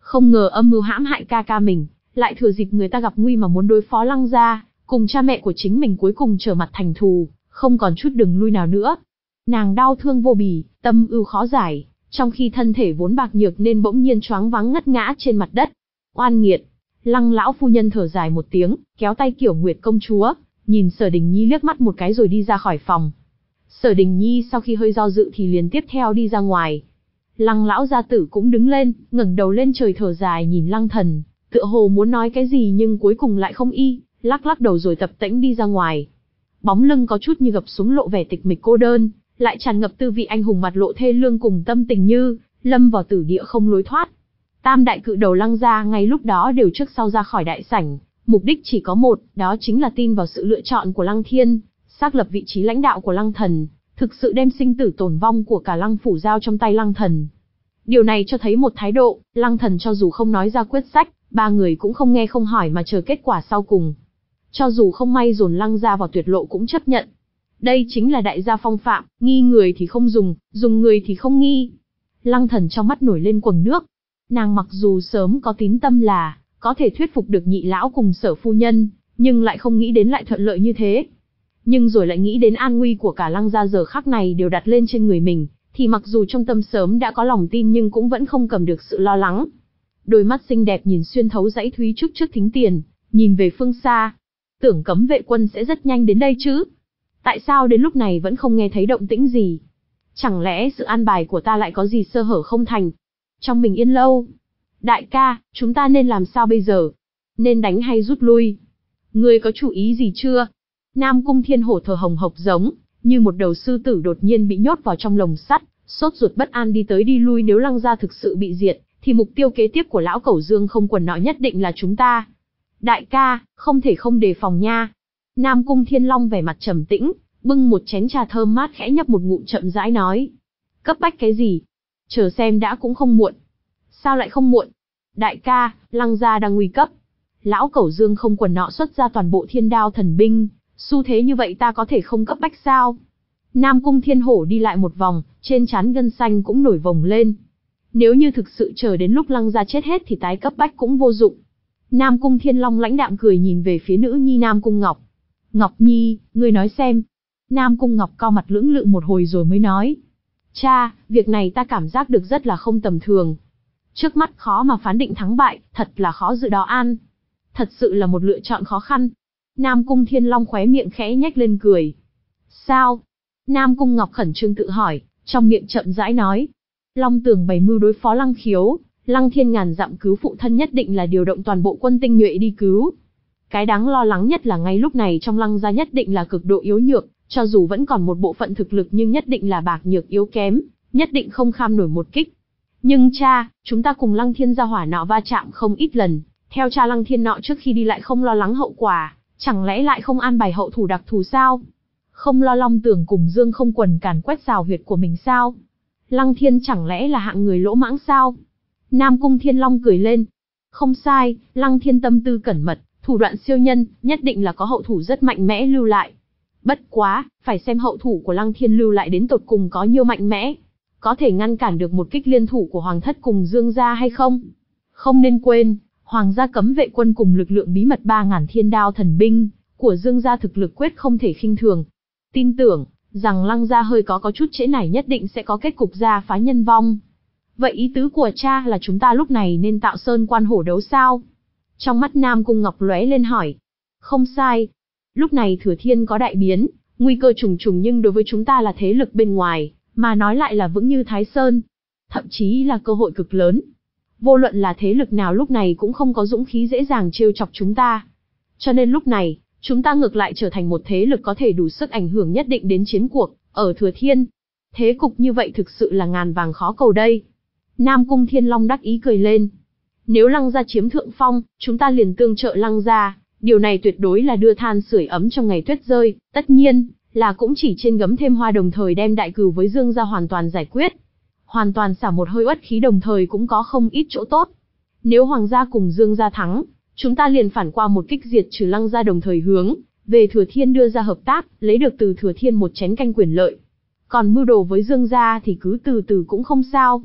S1: Không ngờ âm mưu hãm hại ca ca mình, lại thừa dịp người ta gặp nguy mà muốn đối phó Lăng gia, cùng cha mẹ của chính mình cuối cùng trở mặt thành thù, không còn chút đường lui nào nữa. Nàng đau thương vô bì, tâm ưu khó giải, trong khi thân thể vốn bạc nhược nên bỗng nhiên choáng váng ngất ngã trên mặt đất. Oan nghiệt! Lăng lão phu nhân thở dài một tiếng, kéo tay Kiểu Nguyệt công chúa, nhìn Sở Đình Nhi liếc mắt một cái rồi đi ra khỏi phòng. Sở Đình Nhi sau khi hơi do dự thì liền tiếp theo đi ra ngoài. Lăng lão gia tử cũng đứng lên, ngẩng đầu lên trời thở dài nhìn Lăng Thần, tựa hồ muốn nói cái gì nhưng cuối cùng lại không y, lắc lắc đầu rồi tập tễnh đi ra ngoài. Bóng lưng có chút như gập xuống lộ vẻ tịch mịch cô đơn, lại tràn ngập tư vị anh hùng mặt lộ thê lương cùng tâm tình như lâm vào tử địa không lối thoát. Tam đại cự đầu Lăng gia ngay lúc đó đều trước sau ra khỏi đại sảnh, mục đích chỉ có một, đó chính là tin vào sự lựa chọn của Lăng Thiên, xác lập vị trí lãnh đạo của Lăng Thần, thực sự đem sinh tử tồn vong của cả Lăng phủ giao trong tay Lăng Thần. Điều này cho thấy một thái độ, Lăng Thần cho dù không nói ra quyết sách, ba người cũng không nghe không hỏi mà chờ kết quả sau cùng. Cho dù không may dồn Lăng gia vào tuyệt lộ cũng chấp nhận. Đây chính là đại gia phong phạm, nghi người thì không dùng, dùng người thì không nghi. Lăng Thần trong mắt nổi lên quầng nước. Nàng mặc dù sớm có tín tâm là có thể thuyết phục được nhị lão cùng Sở phu nhân, nhưng lại không nghĩ đến lại thuận lợi như thế. Nhưng rồi lại nghĩ đến an nguy của cả Lăng gia giờ khắc này đều đặt lên trên người mình, thì mặc dù trong tâm sớm đã có lòng tin nhưng cũng vẫn không cầm được sự lo lắng. Đôi mắt xinh đẹp nhìn xuyên thấu dãy thúy trúc trước thính tiền, nhìn về phương xa. Tưởng Cấm vệ quân sẽ rất nhanh đến đây chứ? Tại sao đến lúc này vẫn không nghe thấy động tĩnh gì? Chẳng lẽ sự an bài của ta lại có gì sơ hở không thành? Trong mình yên lâu. Đại ca, chúng ta nên làm sao bây giờ? Nên đánh hay rút lui? Ngươi có chủ ý gì chưa? Nam Cung Thiên Hổ thở hồng hộc giống như một đầu sư tử đột nhiên bị nhốt vào trong lồng sắt, sốt ruột bất an đi tới đi lui. Nếu Lăng gia thực sự bị diệt, thì mục tiêu kế tiếp của lão Cẩu Dương không quần nọ nhất định là chúng ta. Đại ca, không thể không đề phòng nha. Nam Cung Thiên Long vẻ mặt trầm tĩnh, bưng một chén trà thơm mát khẽ nhấp một ngụm chậm rãi nói. Cấp bách cái gì? Chờ xem đã cũng không muộn. Sao lại không muộn? Đại ca, Lăng gia đang nguy cấp. Lão Cẩu Dương không quần nọ xuất ra toàn bộ thiên đao thần binh, xu thế như vậy ta có thể không cấp bách sao? Nam Cung Thiên Hổ đi lại một vòng, trên trán gân xanh cũng nổi vồng lên. Nếu như thực sự chờ đến lúc Lăng gia chết hết thì tái cấp bách cũng vô dụng. Nam Cung Thiên Long lãnh đạm cười nhìn về phía nữ nhi Nam Cung Ngọc. Ngọc Nhi, ngươi nói xem. Nam Cung Ngọc cau mặt lưỡng lự một hồi rồi mới nói. Cha, việc này ta cảm giác được rất là không tầm thường. Trước mắt khó mà phán định thắng bại, thật là khó dự đó an. Thật sự là một lựa chọn khó khăn. Nam Cung Thiên Long khóe miệng khẽ nhếch lên cười. Sao? Nam Cung Ngọc khẩn trương tự hỏi, trong miệng chậm rãi nói. Long Tường bày mưu đối phó Lăng Khiếu, Lăng Thiên ngàn dặm cứu phụ thân nhất định là điều động toàn bộ quân tinh nhuệ đi cứu. Cái đáng lo lắng nhất là ngay lúc này trong Lăng gia nhất định là cực độ yếu nhược, cho dù vẫn còn một bộ phận thực lực nhưng nhất định là bạc nhược yếu kém, nhất định không kham nổi một kích. Nhưng cha, chúng ta cùng Lăng Thiên gia hỏa nọ va chạm không ít lần, theo cha Lăng Thiên nọ trước khi đi lại không lo lắng hậu quả, chẳng lẽ lại không an bài hậu thủ đặc thù sao? Không lo Long Tường cùng Dương Không Quần càn quét rào huyệt của mình sao? Lăng Thiên chẳng lẽ là hạng người lỗ mãng sao? Nam Cung Thiên Long cười lên. Không sai, Lăng Thiên tâm tư cẩn mật, thủ đoạn siêu nhân, nhất định là có hậu thủ rất mạnh mẽ lưu lại. Bất quá, phải xem hậu thủ của Lăng Thiên lưu lại đến tột cùng có nhiêu mạnh mẽ. Có thể ngăn cản được một kích liên thủ của Hoàng thất cùng Dương gia hay không? Không nên quên, Hoàng gia cấm vệ quân cùng lực lượng bí mật ba ngàn thiên đao thần binh của Dương gia thực lực quyết không thể khinh thường. Tin tưởng rằng Lăng gia hơi có có chút trễ nải nhất định sẽ có kết cục gia phá nhân vong. Vậy ý tứ của cha là chúng ta lúc này nên tạo sơn quan hổ đấu sao? Trong mắt Nam Cung Ngọc lóe lên hỏi. Không sai. Lúc này Thừa Thiên có đại biến, nguy cơ trùng trùng nhưng đối với chúng ta là thế lực bên ngoài, mà nói lại là vững như Thái Sơn. Thậm chí là cơ hội cực lớn. Vô luận là thế lực nào lúc này cũng không có dũng khí dễ dàng trêu chọc chúng ta. Cho nên lúc này, chúng ta ngược lại trở thành một thế lực có thể đủ sức ảnh hưởng nhất định đến chiến cuộc, ở Thừa Thiên. Thế cục như vậy thực sự là ngàn vàng khó cầu đây. Nam Cung Thiên Long đắc ý cười lên. Nếu Lăng gia chiếm thượng phong, chúng ta liền tương trợ Lăng gia, điều này tuyệt đối là đưa than sưởi ấm trong ngày tuyết rơi, tất nhiên là cũng chỉ trên gấm thêm hoa đồng thời đem đại cừu với Dương gia hoàn toàn giải quyết. Hoàn toàn xả một hơi uất khí đồng thời cũng có không ít chỗ tốt. Nếu Hoàng gia cùng Dương gia thắng, chúng ta liền phản qua một kích diệt trừ Lăng gia đồng thời hướng về Thừa Thiên đưa ra hợp tác, lấy được từ Thừa Thiên một chén canh quyền lợi. Còn mưu đồ với Dương gia thì cứ từ từ cũng không sao.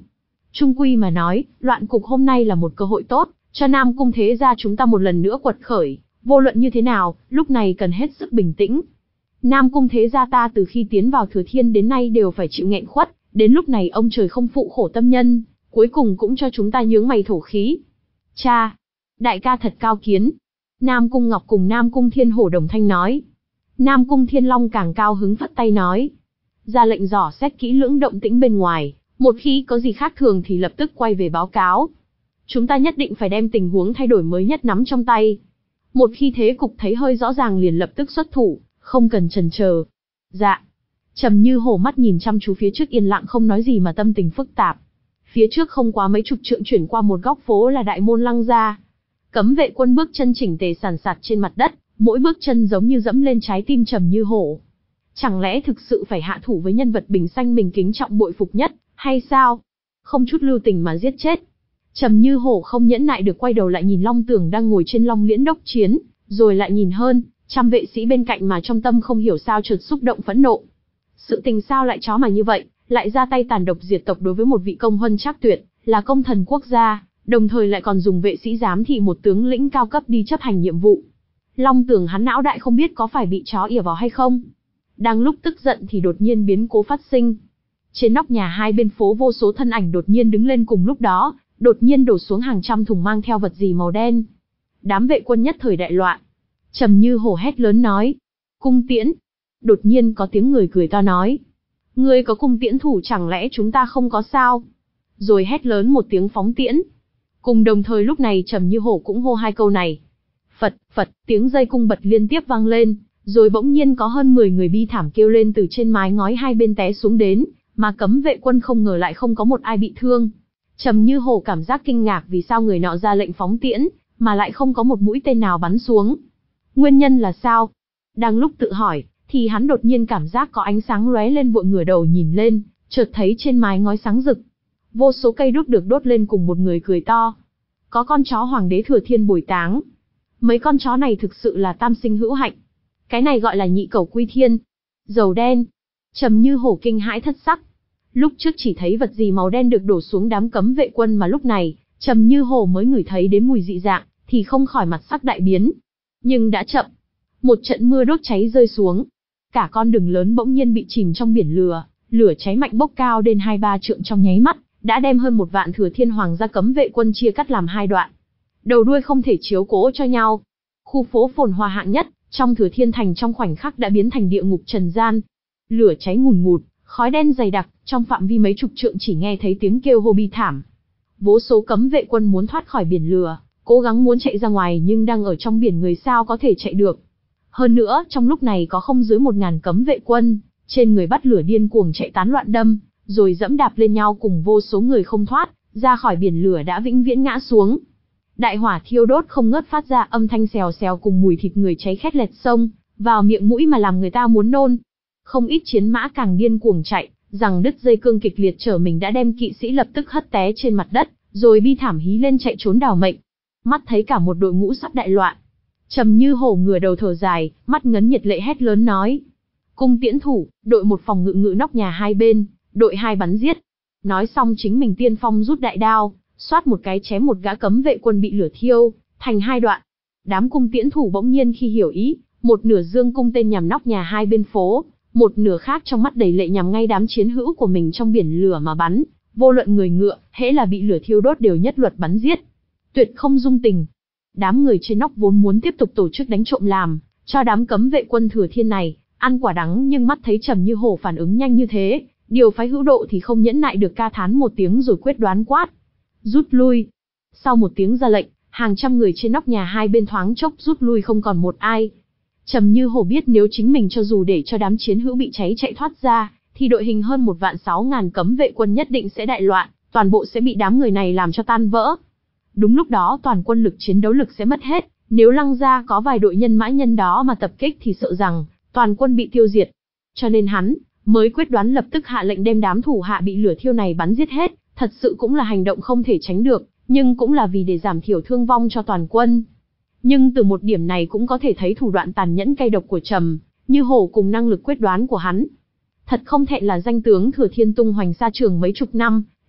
S1: Trung quy mà nói, loạn cục hôm nay là một cơ hội tốt, cho Nam Cung thế gia chúng ta một lần nữa quật khởi, vô luận như thế nào, lúc này cần hết sức bình tĩnh. Nam Cung thế gia ta từ khi tiến vào Thừa Thiên đến nay đều phải chịu nghẹn khuất, đến lúc này ông trời không phụ khổ tâm nhân, cuối cùng cũng cho chúng ta nhướng mày thổ khí. Cha, đại ca thật cao kiến. Nam Cung Ngọc cùng Nam Cung Thiên Hổ đồng thanh nói. Nam Cung Thiên Long càng cao hứng phất tay nói. Ra lệnh dò xét kỹ lưỡng động tĩnh bên ngoài, một khi có gì khác thường thì lập tức quay về báo cáo. Chúng ta nhất định phải đem tình huống thay đổi mới nhất nắm trong tay. Một khi thế cục thấy hơi rõ ràng liền lập tức xuất thủ, không cần chần chờ. Dạ. Trầm Như Hổ mắt nhìn chăm chú phía trước yên lặng không nói gì mà tâm tình phức tạp. Phía trước không quá mấy chục trượng chuyển qua một góc phố là đại môn Lăng gia. Cấm vệ quân bước chân chỉnh tề sàn sạt trên mặt đất, mỗi bước chân giống như dẫm lên trái tim Trầm Như Hổ. Chẳng lẽ thực sự phải hạ thủ với nhân vật bình xanh mình kính trọng bội phục nhất, hay sao? Không chút lưu tình mà giết chết. Trầm Như Hổ không nhẫn nại được quay đầu lại nhìn Long Tưởng đang ngồi trên Long Liễn đốc chiến, rồi lại nhìn hơn, trăm vệ sĩ bên cạnh mà trong tâm không hiểu sao chợt xúc động phẫn nộ. Sự tình sao lại chó mà như vậy, lại ra tay tàn độc diệt tộc đối với một vị công huân trác tuyệt, là công thần quốc gia, đồng thời lại còn dùng vệ sĩ giám thị một tướng lĩnh cao cấp đi chấp hành nhiệm vụ. Long Tưởng hắn não đại không biết có phải bị chó ỉa vào hay không. Đang lúc tức giận thì đột nhiên biến cố phát sinh. Trên nóc nhà hai bên phố vô số thân ảnh đột nhiên đứng lên cùng lúc đó, đột nhiên đổ xuống hàng trăm thùng mang theo vật gì màu đen. Đám vệ quân nhất thời đại loạn. Trầm Như Hổ hét lớn nói. Cung tiễn. Đột nhiên có tiếng người cười to nói. Ngươi có cung tiễn thủ chẳng lẽ chúng ta không có sao? Rồi hét lớn một tiếng phóng tiễn. Cùng đồng thời lúc này Trầm Như Hổ cũng hô hai câu này. Phật, Phật, tiếng dây cung bật liên tiếp vang lên, rồi bỗng nhiên có hơn mười người bi thảm kêu lên từ trên mái ngói hai bên té xuống đến, mà cấm vệ quân không ngờ lại không có một ai bị thương. Trầm Như Hổ cảm giác kinh ngạc vì sao người nọ ra lệnh phóng tiễn, mà lại không có một mũi tên nào bắn xuống. Nguyên nhân là sao? Đang lúc tự hỏi, thì hắn đột nhiên cảm giác có ánh sáng lóe lên vội ngửa đầu nhìn lên, chợt thấy trên mái ngói sáng rực. Vô số cây đuốc được đốt lên cùng một người cười to. Có con chó hoàng đế Thừa Thiên bồi táng. Mấy con chó này thực sự là tam sinh hữu hạnh. Cái này gọi là nhị cẩu quy thiên. Dầu đen. Trầm Như Hổ kinh hãi thất sắc. Lúc trước chỉ thấy vật gì màu đen được đổ xuống đám cấm vệ quân mà lúc này, Trầm Như Hổ mới ngửi thấy đến mùi dị dạng, thì không khỏi mặt sắc đại biến. Nhưng đã chậm. Một trận mưa đốt cháy rơi xuống. Cả con đường lớn bỗng nhiên bị chìm trong biển lửa, lửa cháy mạnh bốc cao đến hai ba trượng trong nháy mắt, đã đem hơn một vạn Thừa Thiên Hoàng gia cấm vệ quân chia cắt làm hai đoạn. Đầu đuôi không thể chiếu cố cho nhau. Khu phố phồn hoa hạng nhất, trong Thừa Thiên thành trong khoảnh khắc đã biến thành địa ngục trần gian. Lửa cháy ngùn ngụt, khói đen dày đặc, trong phạm vi mấy chục trượng chỉ nghe thấy tiếng kêu hô bi thảm. Vô số cấm vệ quân muốn thoát khỏi biển lửa, cố gắng muốn chạy ra ngoài nhưng đang ở trong biển người sao có thể chạy được. Hơn nữa, trong lúc này có không dưới một ngàn cấm vệ quân, trên người bắt lửa điên cuồng chạy tán loạn đâm, rồi dẫm đạp lên nhau cùng vô số người không thoát, ra khỏi biển lửa đã vĩnh viễn ngã xuống. Đại hỏa thiêu đốt không ngớt phát ra âm thanh xèo xèo cùng mùi thịt người cháy khét lẹt sông vào miệng mũi mà làm người ta muốn nôn. Không ít chiến mã càng điên cuồng chạy, rằng đứt dây cương kịch liệt trở mình đã đem kỵ sĩ lập tức hất té trên mặt đất, rồi bi thảm hí lên chạy trốn đào mệnh. Mắt thấy cả một đội ngũ sắp đại loạn, Trầm Như Hổ ngửa đầu thở dài, mắt ngấn nhiệt lệ hét lớn nói: Cung tiễn thủ, đội một phòng ngự ngự nóc nhà hai bên, đội hai bắn giết. Nói xong chính mình tiên phong rút đại đao, xoát một cái chém một gã cấm vệ quân bị lửa thiêu thành hai đoạn. Đám cung tiễn thủ bỗng nhiên khi hiểu ý, một nửa dương cung tên nhằm nóc nhà hai bên phố, một nửa khác trong mắt đầy lệ nhằm ngay đám chiến hữu của mình trong biển lửa mà bắn. Vô luận người ngựa, hễ là bị lửa thiêu đốt đều nhất luật bắn giết, tuyệt không dung tình. Đám người trên nóc vốn muốn tiếp tục tổ chức đánh trộm làm, cho đám cấm vệ quân Thừa Thiên này ăn quả đắng, nhưng mắt thấy Trầm Như Hổ phản ứng nhanh như thế, điều phái hữu độ thì không nhẫn nại được ca thán một tiếng rồi quyết đoán quát: rút lui. Sau một tiếng ra lệnh, hàng trăm người trên nóc nhà hai bên thoáng chốc rút lui không còn một ai. Trầm Như Hổ biết nếu chính mình cho dù để cho đám chiến hữu bị cháy chạy thoát ra, thì đội hình hơn một vạn sáu ngàn cấm vệ quân nhất định sẽ đại loạn, toàn bộ sẽ bị đám người này làm cho tan vỡ. Đúng lúc đó toàn quân lực chiến đấu lực sẽ mất hết, nếu Lăng gia có vài đội nhân mã nhân đó mà tập kích thì sợ rằng toàn quân bị tiêu diệt. Cho nên hắn mới quyết đoán lập tức hạ lệnh đem đám thủ hạ bị lửa thiêu này bắn giết hết, thật sự cũng là hành động không thể tránh được, nhưng cũng là vì để giảm thiểu thương vong cho toàn quân. Nhưng từ một điểm này cũng có thể thấy thủ đoạn tàn nhẫn cay độc của Trầm Như Hổ cùng năng lực quyết đoán của hắn. Thật không thẹn là danh tướng Thừa Thiên tung hoành xa trường mấy chục năm,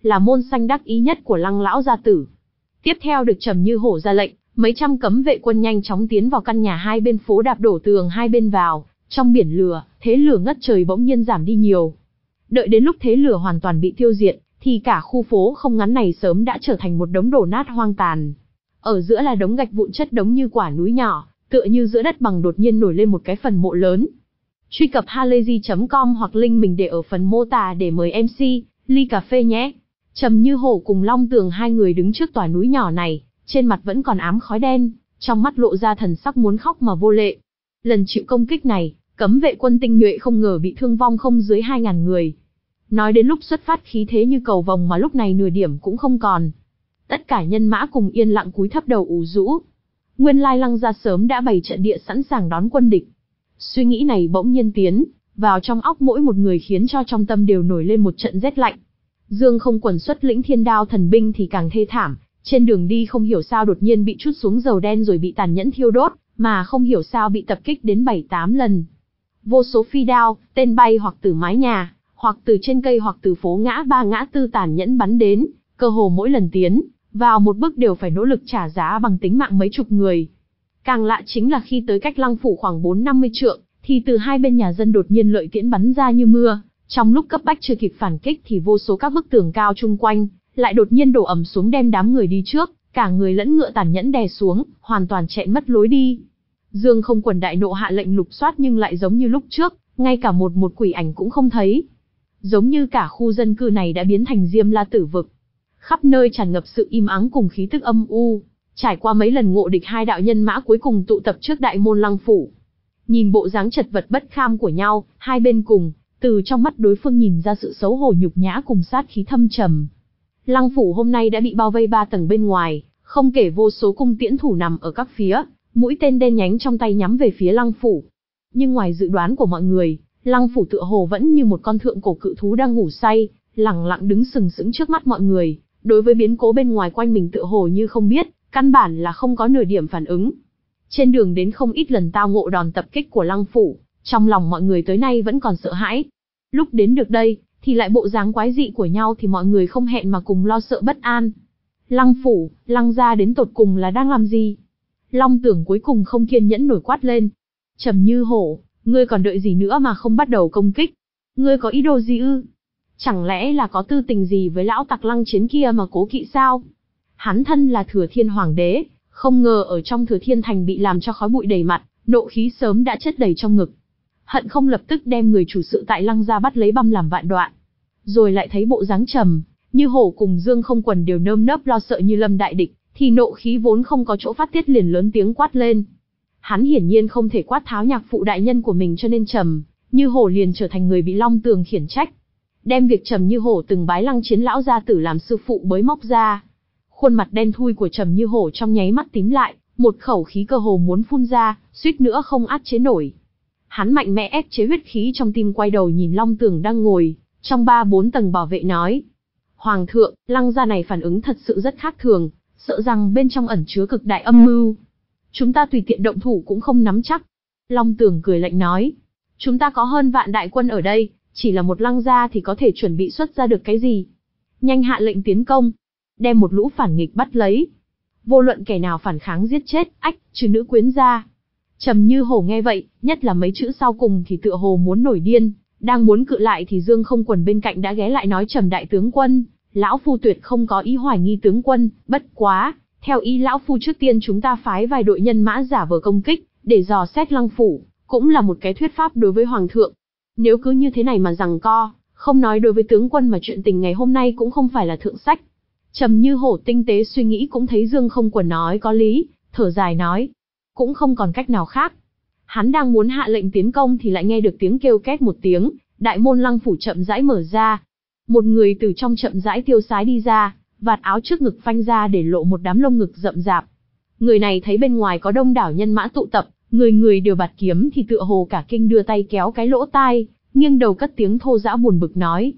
S1: là môn sanh đắc ý nhất của Lăng lão gia tử. Tiếp theo được Trầm Như Hổ ra lệnh, mấy trăm cấm vệ quân nhanh chóng tiến vào căn nhà hai bên phố, đạp đổ tường hai bên vào. Trong biển lửa, thế lửa ngất trời bỗng nhiên giảm đi nhiều. Đợi đến lúc thế lửa hoàn toàn bị tiêu diệt, thì cả khu phố không ngắn này sớm đã trở thành một đống đổ nát hoang tàn. Ở giữa là đống gạch vụn chất đống như quả núi nhỏ, tựa như giữa đất bằng đột nhiên nổi lên một cái phần mộ lớn. Truy cập halayzi chấm com hoặc link mình để ở phần mô tả để mời em xê, ly cà phê nhé. Trầm Như Hổ cùng Long Tường hai người đứng trước tòa núi nhỏ này, trên mặt vẫn còn ám khói đen, trong mắt lộ ra thần sắc muốn khóc mà vô lệ. Lần chịu công kích này, cấm vệ quân tinh nhuệ không ngờ bị thương vong không dưới hai ngàn người. Nói đến lúc xuất phát khí thế như cầu vồng mà lúc này nửa điểm cũng không còn. Tất cả nhân mã cùng yên lặng cúi thấp đầu ủ rũ. Nguyên lai Lăng gia sớm đã bày trận địa sẵn sàng đón quân địch. Suy nghĩ này bỗng nhiên tiến vào trong óc mỗi một người, khiến cho trong tâm đều nổi lên một trận rét lạnh. Dương Không Quần xuất lĩnh Thiên Đao thần binh thì càng thê thảm, trên đường đi không hiểu sao đột nhiên bị trút xuống dầu đen rồi bị tàn nhẫn thiêu đốt, mà không hiểu sao bị tập kích đến bảy tám lần. Vô số phi đao, tên bay hoặc từ mái nhà, hoặc từ trên cây hoặc từ phố ngã ba ngã tư tàn nhẫn bắn đến, cơ hồ mỗi lần tiến vào một bước đều phải nỗ lực trả giá bằng tính mạng mấy chục người. Càng lạ chính là khi tới cách Lăng phủ khoảng bốn năm mươi trượng, thì từ hai bên nhà dân đột nhiên lợi tiễn bắn ra như mưa, trong lúc cấp bách chưa kịp phản kích thì vô số các bức tường cao chung quanh lại đột nhiên đổ ầm xuống đem đám người đi trước, cả người lẫn ngựa tàn nhẫn đè xuống, hoàn toàn chẹn mất lối đi. Dương Không Quần đại nộ hạ lệnh lục soát nhưng lại giống như lúc trước, ngay cả một một quỷ ảnh cũng không thấy. Giống như cả khu dân cư này đã biến thành Diêm La Tử vực. Khắp nơi tràn ngập sự im ắng cùng khí tức âm u. Trải qua mấy lần ngộ địch, hai đạo nhân mã cuối cùng tụ tập trước đại môn Lăng phủ. Nhìn bộ dáng chật vật bất kham của nhau, hai bên cùng, từ trong mắt đối phương nhìn ra sự xấu hổ nhục nhã cùng sát khí thâm trầm. Lăng phủ hôm nay đã bị bao vây ba tầng bên ngoài, không kể vô số cung tiễn thủ nằm ở các phía, mũi tên đen nhánh trong tay nhắm về phía Lăng phủ. Nhưng ngoài dự đoán của mọi người, Lăng phủ tựa hồ vẫn như một con thượng cổ cự thú đang ngủ say, lẳng lặng đứng sừng sững trước mắt mọi người, đối với biến cố bên ngoài quanh mình tựa hồ như không biết, căn bản là không có nửa điểm phản ứng. Trên đường đến không ít lần tao ngộ đòn tập kích của Lăng phủ, trong lòng mọi người tới nay vẫn còn sợ hãi. Lúc đến được đây, thì lại bộ dáng quái dị của nhau thì mọi người không hẹn mà cùng lo sợ bất an. Lăng phủ, Lăng gia đến tột cùng là đang làm gì? Long Tưởng cuối cùng không kiên nhẫn nổi quát lên. Trầm Như Hổ, ngươi còn đợi gì nữa mà không bắt đầu công kích? Ngươi có ý đồ gì ư? Chẳng lẽ là có tư tình gì với lão tặc Lăng Chiến kia mà cố kỵ sao? Hắn thân là Thừa Thiên Hoàng đế, không ngờ ở trong Thừa Thiên Thành bị làm cho khói bụi đầy mặt, nộ khí sớm đã chất đầy trong ngực. Hận không lập tức đem người chủ sự tại Lăng gia bắt lấy băm làm vạn đoạn. Rồi lại thấy bộ dáng Trầm Như Hổ cùng Dương Không Quần đều nơm nớp lo sợ như lâm đại địch, thì nộ khí vốn không có chỗ phát tiết liền lớn tiếng quát lên. Hắn hiển nhiên không thể quát tháo nhạc phụ đại nhân của mình, cho nên Trầm Như Hổ liền trở thành người bị Long Tường khiển trách. Đem việc Trầm Như Hổ từng bái Lăng Chiến lão gia tử làm sư phụ bới móc ra. Khuôn mặt đen thui của Trầm Như Hổ trong nháy mắt tím lại, một khẩu khí cơ hồ muốn phun ra, suýt nữa không át chế nổi. Hắn mạnh mẽ ép chế huyết khí trong tim, quay đầu nhìn Long Tường đang ngồi trong ba bốn tầng bảo vệ nói: Hoàng thượng, Lăng gia này phản ứng thật sự rất khác thường, sợ rằng bên trong ẩn chứa cực đại âm mưu. Chúng ta tùy tiện động thủ cũng không nắm chắc. Long Tường cười lạnh nói: Chúng ta có hơn vạn đại quân ở đây, chỉ là một Lăng gia thì có thể chuẩn bị xuất ra được cái gì? Nhanh hạ lệnh tiến công, đem một lũ phản nghịch bắt lấy. Vô luận kẻ nào phản kháng giết chết, ách, trừ nữ quyến gia. Trầm Như Hổ nghe vậy, nhất là mấy chữ sau cùng thì tựa hồ muốn nổi điên, đang muốn cự lại thì Dương Không Quần bên cạnh đã ghé lại nói: Trầm đại tướng quân, lão phu tuyệt không có ý hoài nghi tướng quân, bất quá, theo ý lão phu trước tiên chúng ta phái vài đội nhân mã giả vờ công kích, để dò xét Lăng phủ, cũng là một cái thuyết pháp đối với Hoàng thượng. Nếu cứ như thế này mà giằng co, không nói đối với tướng quân mà chuyện tình ngày hôm nay cũng không phải là thượng sách. Trầm Như Hổ tinh tế suy nghĩ cũng thấy Dương Không Quần nói có lý, thở dài nói: Cũng không còn cách nào khác. Hắn đang muốn hạ lệnh tiến công thì lại nghe được tiếng kêu két một tiếng, đại môn Lăng phủ chậm rãi mở ra. Một người từ trong chậm rãi tiêu sái đi ra, vạt áo trước ngực phanh ra để lộ một đám lông ngực rậm rạp. Người này thấy bên ngoài có đông đảo nhân mã tụ tập, người người đều bạt kiếm thì tựa hồ cả kinh đưa tay kéo cái lỗ tai, nghiêng đầu cất tiếng thô dã buồn bực nói: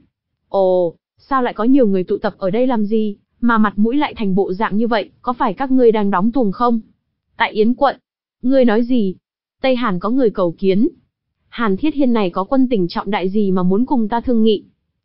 S1: Ồ, sao lại có nhiều người tụ tập ở đây làm gì, mà mặt mũi lại thành bộ dạng như vậy, có phải các ngươi đang đóng tuồng không? Tại Yến quận, ngươi nói gì? Tây Hàn có người cầu kiến. Hàn Thiết Hiên này có quân tình trọng đại gì mà muốn cùng ta thương nghị?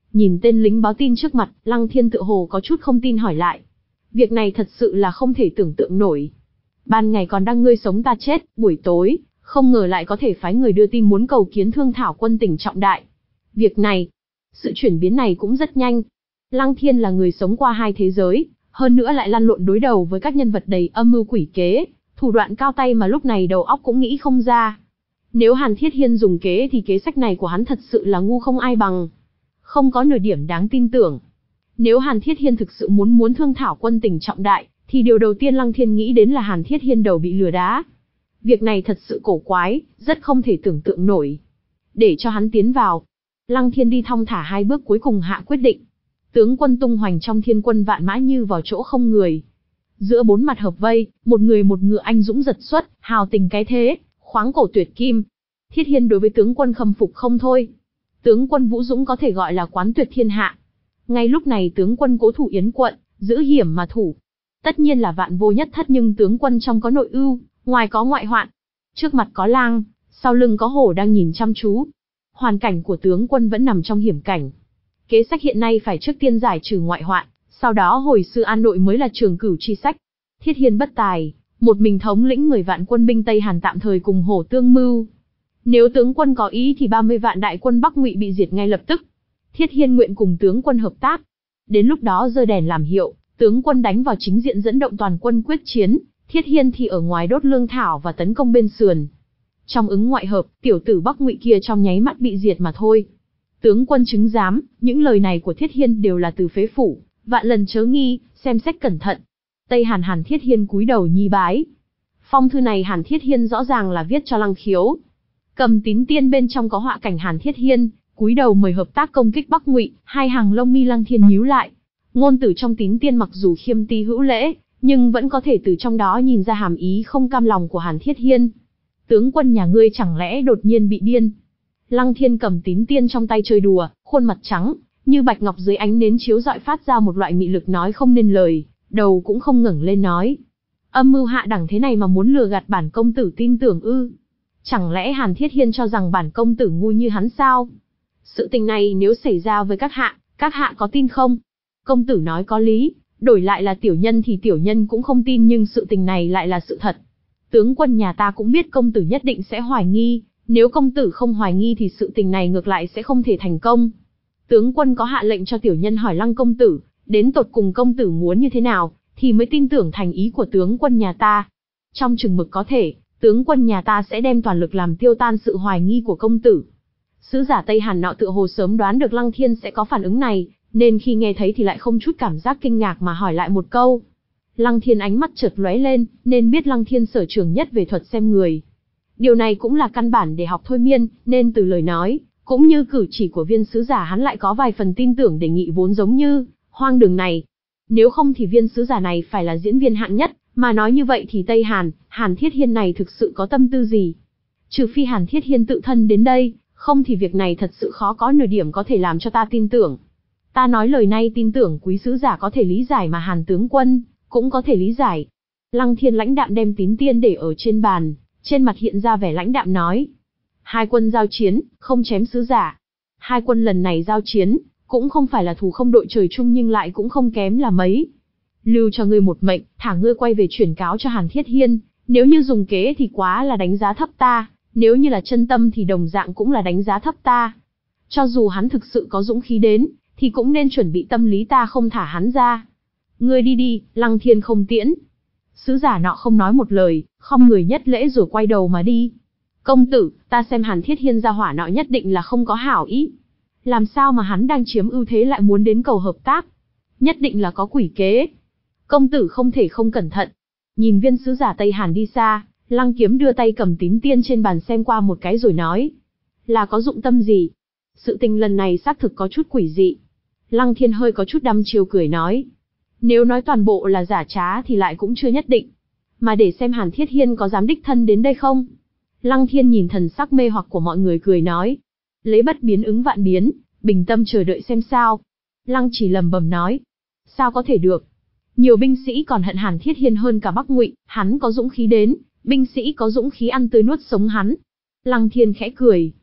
S1: Nhìn tên lính báo tin trước mặt, Lăng Thiên tựa hồ có chút không tin hỏi lại. Việc này thật sự là không thể tưởng tượng nổi. Ban ngày còn đang ngươi sống ta chết, buổi tối, không ngờ lại có thể phái người đưa tin muốn cầu kiến Thương Thảo quân tỉnh trọng đại. Việc này, sự chuyển biến này cũng rất nhanh. Lăng Thiên là người sống qua hai thế giới, hơn nữa lại lăn lộn đối đầu với các nhân vật đầy âm mưu quỷ kế, thủ đoạn cao tay mà lúc này đầu óc cũng nghĩ không ra. Nếu Hàn Thiết Hiên dùng kế thì kế sách này của hắn thật sự là ngu không ai bằng. Không có nửa điểm đáng tin tưởng. Nếu Hàn Thiết Hiên thực sự muốn muốn Thương Thảo quân tỉnh trọng đại, thì điều đầu tiên Lăng Thiên nghĩ đến là Hàn Thiết Hiên đầu bị lừa đá. Việc này thật sự cổ quái, rất không thể tưởng tượng nổi. Để cho hắn tiến vào, Lăng Thiên đi thong thả hai bước cuối cùng hạ quyết định. Tướng quân tung hoành trong thiên quân vạn mã như vào chỗ không người. Giữa bốn mặt hợp vây, một người một ngựa anh dũng giật xuất, hào tình cái thế, khoáng cổ tuyệt kim. Thiết Hiên đối với tướng quân khâm phục không thôi. Tướng quân vũ dũng có thể gọi là quán tuyệt thiên hạ. Ngay lúc này tướng quân cố thủ Yến quận, giữ hiểm mà thủ. Tất nhiên là vạn vô nhất thất, nhưng tướng quân trong có nội ưu, ngoài có ngoại hoạn. Trước mặt có lang, sau lưng có hổ đang nhìn chăm chú. Hoàn cảnh của tướng quân vẫn nằm trong hiểm cảnh. Kế sách hiện nay phải trước tiên giải trừ ngoại hoạn, sau đó hồi sư an nội mới là trường cửu chi sách. Thiết Hiên bất tài, một mình thống lĩnh mười vạn quân binh Tây Hàn tạm thời cùng hổ tương mưu. Nếu tướng quân có ý thì ba mươi vạn đại quân Bắc Ngụy bị diệt ngay lập tức. Thiết Hiên nguyện cùng tướng quân hợp tác. Đến lúc đó giơ đèn làm hiệu, tướng quân đánh vào chính diện dẫn động toàn quân quyết chiến, Thiết Hiên thì ở ngoài đốt lương thảo và tấn công bên sườn. Trong ứng ngoại hợp, tiểu tử Bắc Ngụy kia trong nháy mắt bị diệt mà thôi. Tướng quân chứng giám, những lời này của Thiết Hiên đều là từ phế phủ, vạn lần chớ nghi, xem xét cẩn thận. Tây Hàn Hàn Thiết Hiên cúi đầu nhi bái. Phong thư này Hàn Thiết Hiên rõ ràng là viết cho Lăng Khiếu. Cầm tín tiên bên trong có họa cảnh Hàn Thiết Hiên cúi đầu mời hợp tác công kích Bắc Ngụy, hai hàng lông mi Lăng Thiên nhíu lại. Ngôn từ trong tín tiên mặc dù khiêm ti hữu lễ, nhưng vẫn có thể từ trong đó nhìn ra hàm ý không cam lòng của Hàn Thiết Hiên. Tướng quân nhà ngươi chẳng lẽ đột nhiên bị điên? Lăng Thiên cầm tín tiên trong tay chơi đùa, khuôn mặt trắng, như bạch ngọc dưới ánh nến chiếu rọi phát ra một loại mị lực nói không nên lời, đầu cũng không ngẩng lên nói. Âm mưu hạ đẳng thế này mà muốn lừa gạt bản công tử tin tưởng ư? Chẳng lẽ Hàn Thiết Hiên cho rằng bản công tử ngu như hắn sao? Sự tình này nếu xảy ra với các hạ, các hạ có tin không? Công tử nói có lý, đổi lại là tiểu nhân thì tiểu nhân cũng không tin, nhưng sự tình này lại là sự thật. Tướng quân nhà ta cũng biết công tử nhất định sẽ hoài nghi, nếu công tử không hoài nghi thì sự tình này ngược lại sẽ không thể thành công. Tướng quân có hạ lệnh cho tiểu nhân hỏi Lăng công tử, đến tột cùng công tử muốn như thế nào, thì mới tin tưởng thành ý của tướng quân nhà ta. Trong chừng mực có thể, tướng quân nhà ta sẽ đem toàn lực làm tiêu tan sự hoài nghi của công tử. Sứ giả Tây Hàn nọ tựa hồ sớm đoán được Lăng Thiên sẽ có phản ứng này, nên khi nghe thấy thì lại không chút cảm giác kinh ngạc mà hỏi lại một câu. Lăng Thiên ánh mắt chợt lóe lên, nên biết Lăng Thiên sở trường nhất về thuật xem người. Điều này cũng là căn bản để học thôi miên, nên từ lời nói, cũng như cử chỉ của viên sứ giả hắn lại có vài phần tin tưởng đề nghị vốn giống như hoang đường này. Nếu không thì viên sứ giả này phải là diễn viên hạng nhất, mà nói như vậy thì Tây Hàn, Hàn Thiết Hiên này thực sự có tâm tư gì? Trừ phi Hàn Thiết Hiên tự thân đến đây, không thì việc này thật sự khó có nửa điểm có thể làm cho ta tin tưởng. Ta nói lời này tin tưởng quý sứ giả có thể lý giải mà Hàn tướng quân cũng có thể lý giải. Lăng Thiên lãnh đạm đem tín tiên để ở trên bàn, trên mặt hiện ra vẻ lãnh đạm nói. Hai quân giao chiến, không chém sứ giả. Hai quân lần này giao chiến, cũng không phải là thù không đội trời chung nhưng lại cũng không kém là mấy. Lưu cho ngươi một mệnh, thả ngươi quay về chuyển cáo cho Hàn Thiết Hiên, nếu như dùng kế thì quá là đánh giá thấp ta, nếu như là chân tâm thì đồng dạng cũng là đánh giá thấp ta. Cho dù hắn thực sự có dũng khí đến, thì cũng nên chuẩn bị tâm lý ta không thả hắn ra. Ngươi đi đi, Lăng Thiên không tiễn. Sứ giả nọ không nói một lời, khom người nhất lễ rồi quay đầu mà đi. Công tử, ta xem Hàn Thiết Hiên gia hỏa nọ nhất định là không có hảo ý. Làm sao mà hắn đang chiếm ưu thế lại muốn đến cầu hợp tác? Nhất định là có quỷ kế. Công tử không thể không cẩn thận. Nhìn viên sứ giả Tây Hàn đi xa, Lăng Kiếm đưa tay cầm tín tiên trên bàn xem qua một cái rồi nói. Là có dụng tâm gì? Sự tình lần này xác thực có chút quỷ dị. Lăng Thiên hơi có chút đăm chiêu cười nói. Nếu nói toàn bộ là giả trá thì lại cũng chưa nhất định. Mà để xem Hàn Thiết Hiên có dám đích thân đến đây không? Lăng Thiên nhìn thần sắc mê hoặc của mọi người cười nói. Lấy bất biến ứng vạn biến, bình tâm chờ đợi xem sao. Lăng Chỉ lầm bầm nói. Sao có thể được? Nhiều binh sĩ còn hận Hàn Thiết Hiên hơn cả Bắc Ngụy, hắn có dũng khí đến, binh sĩ có dũng khí ăn tươi nuốt sống hắn. Lăng Thiên khẽ cười.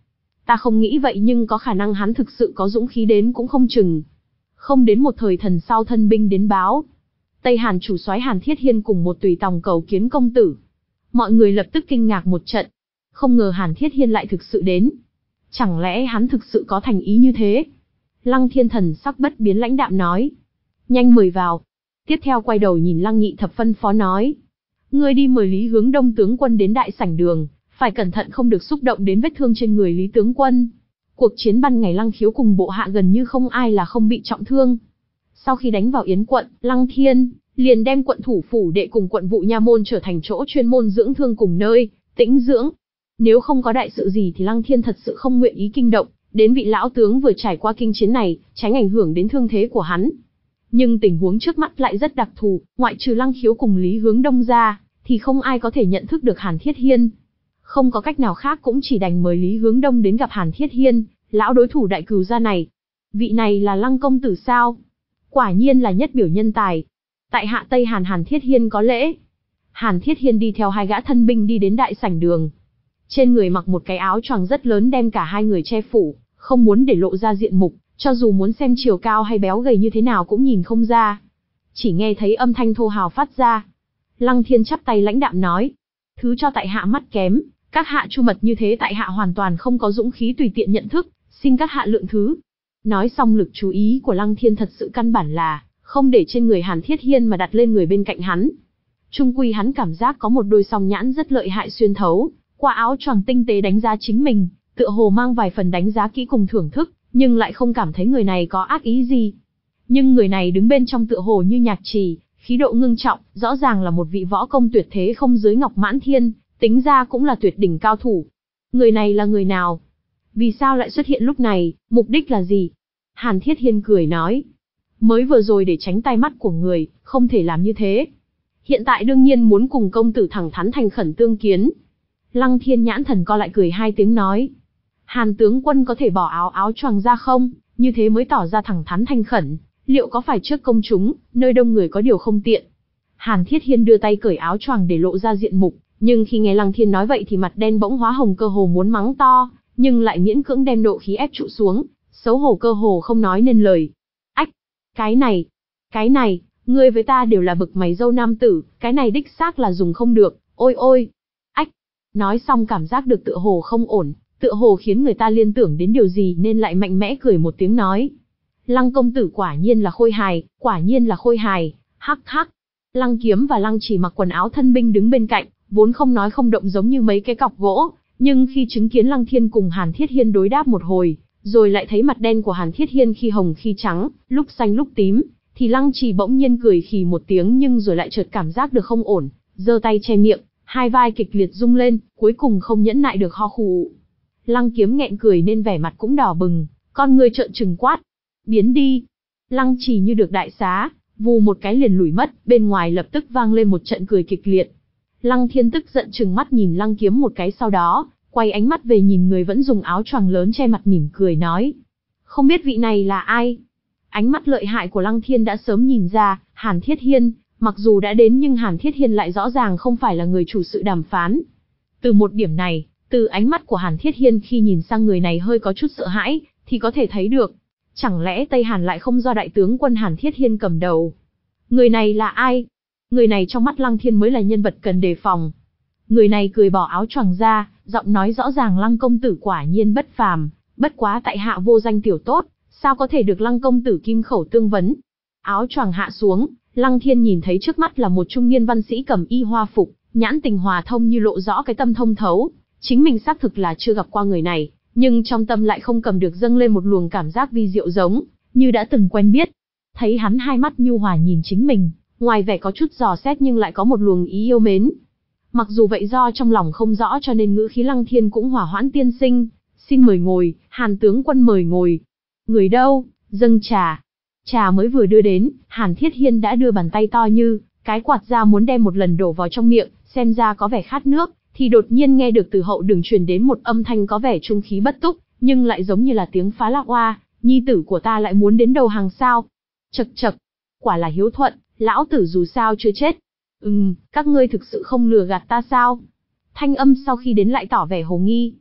S1: Ta không nghĩ vậy nhưng có khả năng hắn thực sự có dũng khí đến cũng không chừng. Không đến một thời thần sau thân binh đến báo. Tây Hàn chủ soái Hàn Thiết Hiên cùng một tùy tòng cầu kiến công tử. Mọi người lập tức kinh ngạc một trận. Không ngờ Hàn Thiết Hiên lại thực sự đến. Chẳng lẽ hắn thực sự có thành ý như thế? Lăng Thiên thần sắc bất biến lãnh đạm nói. Nhanh mời vào. Tiếp theo quay đầu nhìn Lăng Nghị Thập phân phó nói. Ngươi đi mời Lý Hướng Đông tướng quân đến đại sảnh đường, phải cẩn thận không được xúc động đến vết thương trên người Lý tướng quân. Cuộc chiến ban ngày Lăng Khiếu cùng bộ hạ gần như không ai là không bị trọng thương. Sau khi đánh vào Yến quận, Lăng Thiên liền đem quận thủ phủ đệ cùng quận vụ nha môn trở thành chỗ chuyên môn dưỡng thương cùng nơi tĩnh dưỡng. Nếu không có đại sự gì thì Lăng Thiên thật sự không nguyện ý kinh động đến vị lão tướng vừa trải qua kinh chiến này, tránh ảnh hưởng đến thương thế của hắn. Nhưng tình huống trước mắt lại rất đặc thù, ngoại trừ Lăng Khiếu cùng Lý Hướng Đông ra, thì không ai có thể nhận thức được Hàn Thiết Hiên. Không có cách nào khác cũng chỉ đành mời Lý Hướng Đông đến gặp Hàn Thiết Hiên, lão đối thủ đại cừu gia này. Vị này là Lăng công tử sao? Quả nhiên là nhất biểu nhân tài. Tại hạ Tây Hàn Hàn Thiết Hiên có lễ. Hàn Thiết Hiên đi theo hai gã thân binh đi đến đại sảnh đường. Trên người mặc một cái áo choàng rất lớn đem cả hai người che phủ, không muốn để lộ ra diện mục, cho dù muốn xem chiều cao hay béo gầy như thế nào cũng nhìn không ra. Chỉ nghe thấy âm thanh thô hào phát ra. Lăng Thiên chắp tay lãnh đạm nói. Thứ cho tại hạ mắt kém, các hạ chu mật như thế tại hạ hoàn toàn không có dũng khí tùy tiện nhận thức, xin các hạ lượng thứ. Nói xong lực chú ý của Lăng Thiên thật sự căn bản là không để trên người Hàn Thiết Hiên mà đặt lên người bên cạnh hắn. Trung quy hắn cảm giác có một đôi song nhãn rất lợi hại xuyên thấu, qua áo choàng tinh tế đánh giá chính mình, tựa hồ mang vài phần đánh giá kỹ cùng thưởng thức, nhưng lại không cảm thấy người này có ác ý gì. Nhưng người này đứng bên trong tựa hồ như nhạc trì, khí độ ngưng trọng, rõ ràng là một vị võ công tuyệt thế không dưới Ngọc Mãn Thiên, tính ra cũng là tuyệt đỉnh cao thủ. Người này là người nào? Vì sao lại xuất hiện lúc này, mục đích là gì? Hàn Thiết Hiên cười nói. Mới vừa rồi để tránh tai mắt của người, không thể làm như thế. Hiện tại đương nhiên muốn cùng công tử thẳng thắn thành khẩn tương kiến. Lăng Thiên nhãn thần co lại cười hai tiếng nói. Hàn tướng quân có thể bỏ áo áo choàng ra không, như thế mới tỏ ra thẳng thắn thành khẩn, liệu có phải trước công chúng, nơi đông người có điều không tiện. Hàn Thiết Hiên đưa tay cởi áo choàng để lộ ra diện mục, nhưng khi nghe Lăng Thiên nói vậy thì mặt đen bỗng hóa hồng cơ hồ muốn mắng to, nhưng lại miễn cưỡng đem nộ khí ép trụ xuống, xấu hổ cơ hồ không nói nên lời. Ách, cái này, cái này, ngươi với ta đều là bực mày dâu nam tử, cái này đích xác là dùng không được, ôi ôi. Ách, nói xong cảm giác được tựa hồ không ổn, tựa hồ khiến người ta liên tưởng đến điều gì nên lại mạnh mẽ cười một tiếng nói. Lăng công tử quả nhiên là khôi hài, quả nhiên là khôi hài, hắc hắc. Lăng Kiếm và Lăng Chỉ mặc quần áo thân binh đứng bên cạnh, vốn không nói không động giống như mấy cái cọc gỗ, nhưng khi chứng kiến Lăng Thiên cùng Hàn Thiết Hiên đối đáp một hồi, rồi lại thấy mặt đen của Hàn Thiết Hiên khi hồng khi trắng, lúc xanh lúc tím, thì Lăng Chỉ bỗng nhiên cười khì một tiếng nhưng rồi lại chợt cảm giác được không ổn, giơ tay che miệng, hai vai kịch liệt rung lên, cuối cùng không nhẫn nại được ho khụ. Lăng Kiếm nghẹn cười nên vẻ mặt cũng đỏ bừng, con người trợn trừng quát. Biến đi. Lăng Chỉ như được đại xá, vù một cái liền lùi mất, bên ngoài lập tức vang lên một trận cười kịch liệt. Lăng Thiên tức giận trừng mắt nhìn Lăng Kiếm một cái sau đó, quay ánh mắt về nhìn người vẫn dùng áo choàng lớn che mặt mỉm cười nói. Không biết vị này là ai? Ánh mắt lợi hại của Lăng Thiên đã sớm nhìn ra, Hàn Thiết Hiên, mặc dù đã đến nhưng Hàn Thiết Hiên lại rõ ràng không phải là người chủ sự đàm phán. Từ một điểm này, từ ánh mắt của Hàn Thiết Hiên khi nhìn sang người này hơi có chút sợ hãi, thì có thể thấy được. Chẳng lẽ Tây Hàn lại không do đại tướng quân Hàn Thiết Hiên cầm đầu? Người này là ai? Người này trong mắt Lăng Thiên mới là nhân vật cần đề phòng. Người này cười bỏ áo choàng ra, giọng nói rõ ràng Lăng công tử quả nhiên bất phàm, bất quá tại hạ vô danh tiểu tốt, sao có thể được Lăng công tử kim khẩu tương vấn? Áo choàng hạ xuống, Lăng Thiên nhìn thấy trước mắt là một trung niên văn sĩ cầm y hoa phục, nhãn tình hòa thông như lộ rõ cái tâm thông thấu. Chính mình xác thực là chưa gặp qua người này, nhưng trong tâm lại không cầm được dâng lên một luồng cảm giác vi diệu giống như đã từng quen biết. Thấy hắn hai mắt nhu hòa nhìn chính mình, ngoài vẻ có chút dò xét nhưng lại có một luồng ý yêu mến. Mặc dù vậy do trong lòng không rõ cho nên ngữ khí Lăng Thiên cũng hòa hoãn tiên sinh, xin mời ngồi, Hàn tướng quân mời ngồi. Người đâu? Dâng trà. Trà mới vừa đưa đến, Hàn Thiết Hiên đã đưa bàn tay to như cái quạt ra muốn đem một lần đổ vào trong miệng, xem ra có vẻ khát nước, thì đột nhiên nghe được từ hậu đường truyền đến một âm thanh có vẻ trung khí bất túc, nhưng lại giống như là tiếng phá lạc oa, nhi tử của ta lại muốn đến đầu hàng sao? Chậc chậc, quả là hiếu thuận, lão tử dù sao chưa chết. Ừm, các ngươi thực sự không lừa gạt ta sao? Thanh âm sau khi đến lại tỏ vẻ hồ nghi.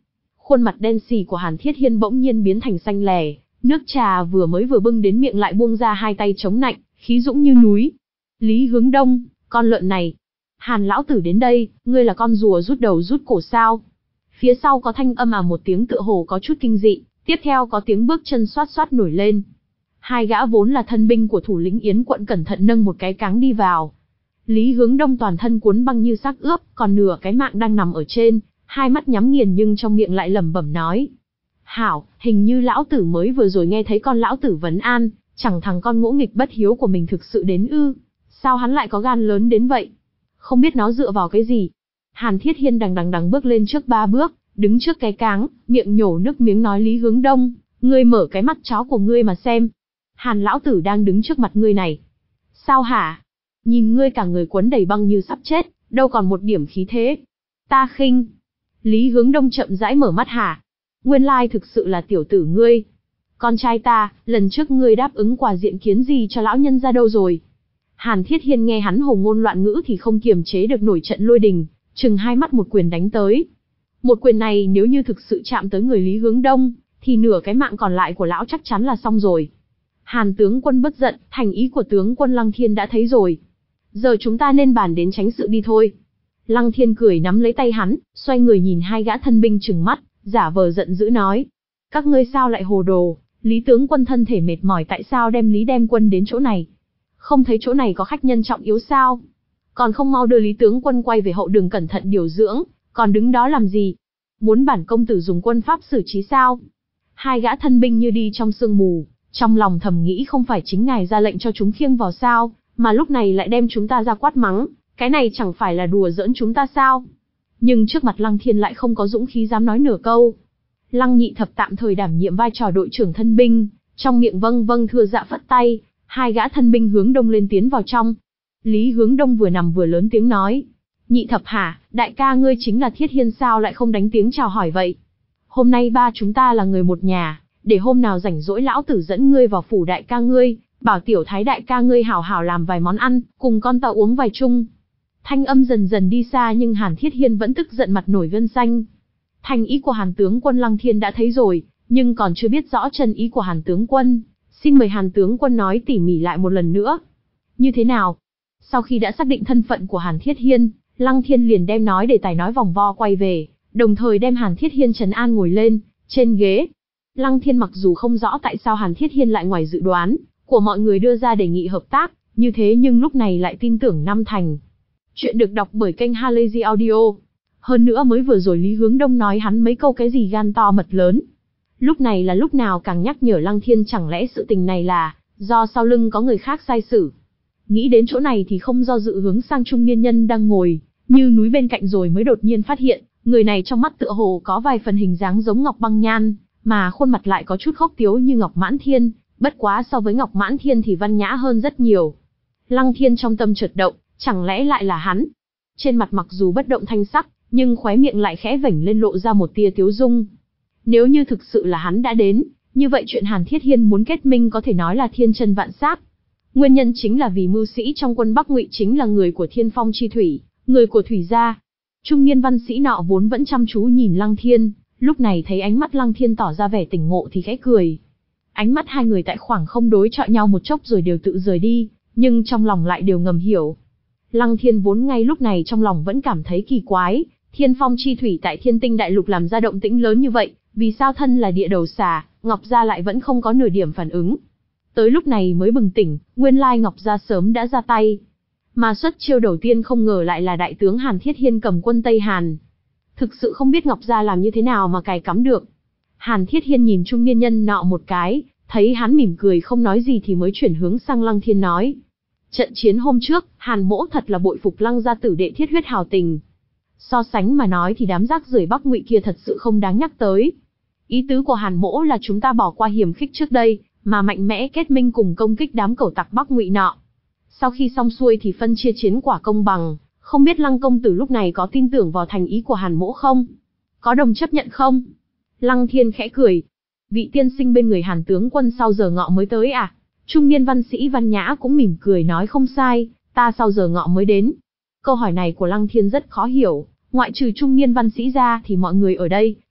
S1: Khuôn mặt đen sì của Hàn Thiết Hiên bỗng nhiên biến thành xanh lè, nước trà vừa mới vừa bưng đến miệng lại buông ra hai tay chống nạnh, khí dũng như núi. Lý Hướng Đông, con lợn này. Hàn lão tử đến đây, ngươi là con rùa rút đầu rút cổ sao? Phía sau có thanh âm à một tiếng tựa hồ có chút kinh dị, tiếp theo có tiếng bước chân xoát xoát nổi lên. Hai gã vốn là thân binh của thủ lĩnh Yến quận cẩn thận nâng một cái cáng đi vào. Lý Hướng Đông toàn thân cuốn băng như xác ướp, còn nửa cái mạng đang nằm ở trên, hai mắt nhắm nghiền nhưng trong miệng lại lẩm bẩm nói. Hảo, hình như lão tử mới vừa rồi nghe thấy con lão tử vấn an, chẳng thằng con ngỗ nghịch bất hiếu của mình thực sự đến ư. Sao hắn lại có gan lớn đến vậy? Không biết nó dựa vào cái gì? Hàn Thiết Hiên đằng đằng đằng bước lên trước ba bước, đứng trước cái cáng, miệng nhổ nước miếng nói Lý Hướng Đông, ngươi mở cái mắt chó của ngươi mà xem. Hàn lão tử đang đứng trước mặt ngươi này. Sao hả? Nhìn ngươi cả người quấn đầy băng như sắp chết, đâu còn một điểm khí thế. Ta khinh. Lý Hướng Đông chậm rãi mở mắt hả? Nguyên lai thực sự là tiểu tử ngươi. Con trai ta, lần trước ngươi đáp ứng quà diện kiến gì cho lão nhân ra đâu rồi? Hàn Thiết Hiên nghe hắn hồ ngôn loạn ngữ thì không kiềm chế được nổi trận lôi đình, chừng hai mắt một quyền đánh tới. Một quyền này nếu như thực sự chạm tới người Lý Hướng Đông, thì nửa cái mạng còn lại của lão chắc chắn là xong rồi. Hàn tướng quân bất giận, thành ý của tướng quân Lăng Thiên đã thấy rồi. Giờ chúng ta nên bàn đến tránh sự đi thôi. Lăng Thiên cười nắm lấy tay hắn, xoay người nhìn hai gã thân binh trừng mắt, giả vờ giận dữ nói. Các ngươi sao lại hồ đồ, Lý tướng quân thân thể mệt mỏi tại sao đem Lý đem quân đến chỗ này? Không thấy chỗ này có khách nhân trọng yếu sao? Còn không mau đưa Lý tướng quân quay về hậu đường cẩn thận điều dưỡng, còn đứng đó làm gì? Muốn bản công tử dùng quân pháp xử trí sao? Hai gã thân binh như đi trong sương mù, trong lòng thầm nghĩ không phải chính ngài ra lệnh cho chúng khiêng vào sao, mà lúc này lại đem chúng ta ra quát mắng, cái này chẳng phải là đùa giỡn chúng ta sao? Nhưng trước mặt Lăng Thiên lại không có dũng khí dám nói nửa câu. Lăng Nhị Thập tạm thời đảm nhiệm vai trò đội trưởng thân binh, trong miệng vâng vâng thưa dạ phất tay, hai gã thân binh hướng đông lên tiến vào trong. Lý Hướng Đông vừa nằm vừa lớn tiếng nói. Nhị Thập hả, đại ca ngươi chính là Thiết Hiên sao lại không đánh tiếng chào hỏi vậy? Hôm nay ba chúng ta là người một nhà, để hôm nào rảnh rỗi lão tử dẫn ngươi vào phủ đại ca ngươi, bảo tiểu thái đại ca ngươi hảo hảo làm vài món ăn, cùng con tàu uống vài chung. Thanh âm dần dần đi xa nhưng Hàn Thiết Hiên vẫn tức giận mặt nổi gân xanh. Thành ý của Hàn tướng quân Lăng Thiên đã thấy rồi, nhưng còn chưa biết rõ chân ý của Hàn tướng quân. Xin mời Hàn tướng quân nói tỉ mỉ lại một lần nữa. Như thế nào? Sau khi đã xác định thân phận của Hàn Thiết Hiên, Lăng Thiên liền đem nói để tài nói vòng vo quay về, đồng thời đem Hàn Thiết Hiên trấn an ngồi lên, trên ghế. Lăng Thiên mặc dù không rõ tại sao Hàn Thiết Hiên lại ngoài dự đoán của mọi người đưa ra đề nghị hợp tác, như thế nhưng lúc này lại tin tưởng năm thành. Chuyện được đọc bởi kênh Halazy Audio. Hơn nữa mới vừa rồi Lý Hướng Đông nói hắn mấy câu cái gì gan to mật lớn. Lúc này là lúc nào càng nhắc nhở Lăng Thiên chẳng lẽ sự tình này là do sau lưng có người khác sai sử. Nghĩ đến chỗ này thì không do dự hướng sang trung niên nhân đang ngồi như núi bên cạnh rồi mới đột nhiên phát hiện, người này trong mắt tựa hồ có vài phần hình dáng giống Ngọc Băng Nhan, mà khuôn mặt lại có chút khốc tiếu như Ngọc Mãn Thiên, bất quá so với Ngọc Mãn Thiên thì văn nhã hơn rất nhiều. Lăng Thiên trong tâm chợt động, chẳng lẽ lại là hắn? Trên mặt mặc dù bất động thanh sắc, nhưng khóe miệng lại khẽ vểnh lên lộ ra một tia tiếu dung. Nếu như thực sự là hắn đã đến, như vậy chuyện Hàn Thiết Hiên muốn kết minh có thể nói là thiên chân vạn sát. Nguyên nhân chính là vì mưu sĩ trong quân Bắc Ngụy chính là người của Thiên Phong chi thủy, người của Thủy gia. Trung niên văn sĩ nọ vốn vẫn chăm chú nhìn Lăng Thiên, lúc này thấy ánh mắt Lăng Thiên tỏ ra vẻ tỉnh ngộ thì khẽ cười. Ánh mắt hai người tại khoảng không đối chọi nhau một chốc rồi đều tự rời đi, nhưng trong lòng lại đều ngầm hiểu. Lăng Thiên vốn ngay lúc này trong lòng vẫn cảm thấy kỳ quái, Thiên Phong chi thủy tại Thiên Tinh Đại Lục làm ra động tĩnh lớn như vậy, vì sao thân là địa đầu xà, Ngọc Gia lại vẫn không có nửa điểm phản ứng. Tới lúc này mới bừng tỉnh, nguyên lai Ngọc Gia sớm đã ra tay. Mà xuất chiêu đầu tiên không ngờ lại là đại tướng Hàn Thiết Hiên cầm quân Tây Hàn. Thực sự không biết Ngọc Gia làm như thế nào mà cài cắm được. Hàn Thiết Hiên nhìn trung niên nhân nọ một cái, thấy hắn mỉm cười không nói gì thì mới chuyển hướng sang Lăng Thiên nói. Trận chiến hôm trước, Hàn Mỗ thật là bội phục Lăng gia tử đệ thiết huyết hào tình. So sánh mà nói thì đám rác rưởi Bắc Ngụy kia thật sự không đáng nhắc tới. Ý tứ của Hàn Mỗ là chúng ta bỏ qua hiểm khích trước đây, mà mạnh mẽ kết minh cùng công kích đám cẩu tặc Bắc Ngụy nọ. Sau khi xong xuôi thì phân chia chiến quả công bằng, không biết Lăng công tử lúc này có tin tưởng vào thành ý của Hàn Mỗ không? Có đồng chấp nhận không? Lăng Thiên khẽ cười. Vị tiên sinh bên người Hàn tướng quân sau giờ ngọ mới tới à? Trung niên văn sĩ văn nhã cũng mỉm cười nói không sai, ta sau giờ ngọ mới đến. Câu hỏi này của Lăng Thiên rất khó hiểu, ngoại trừ trung niên văn sĩ ra thì mọi người ở đây,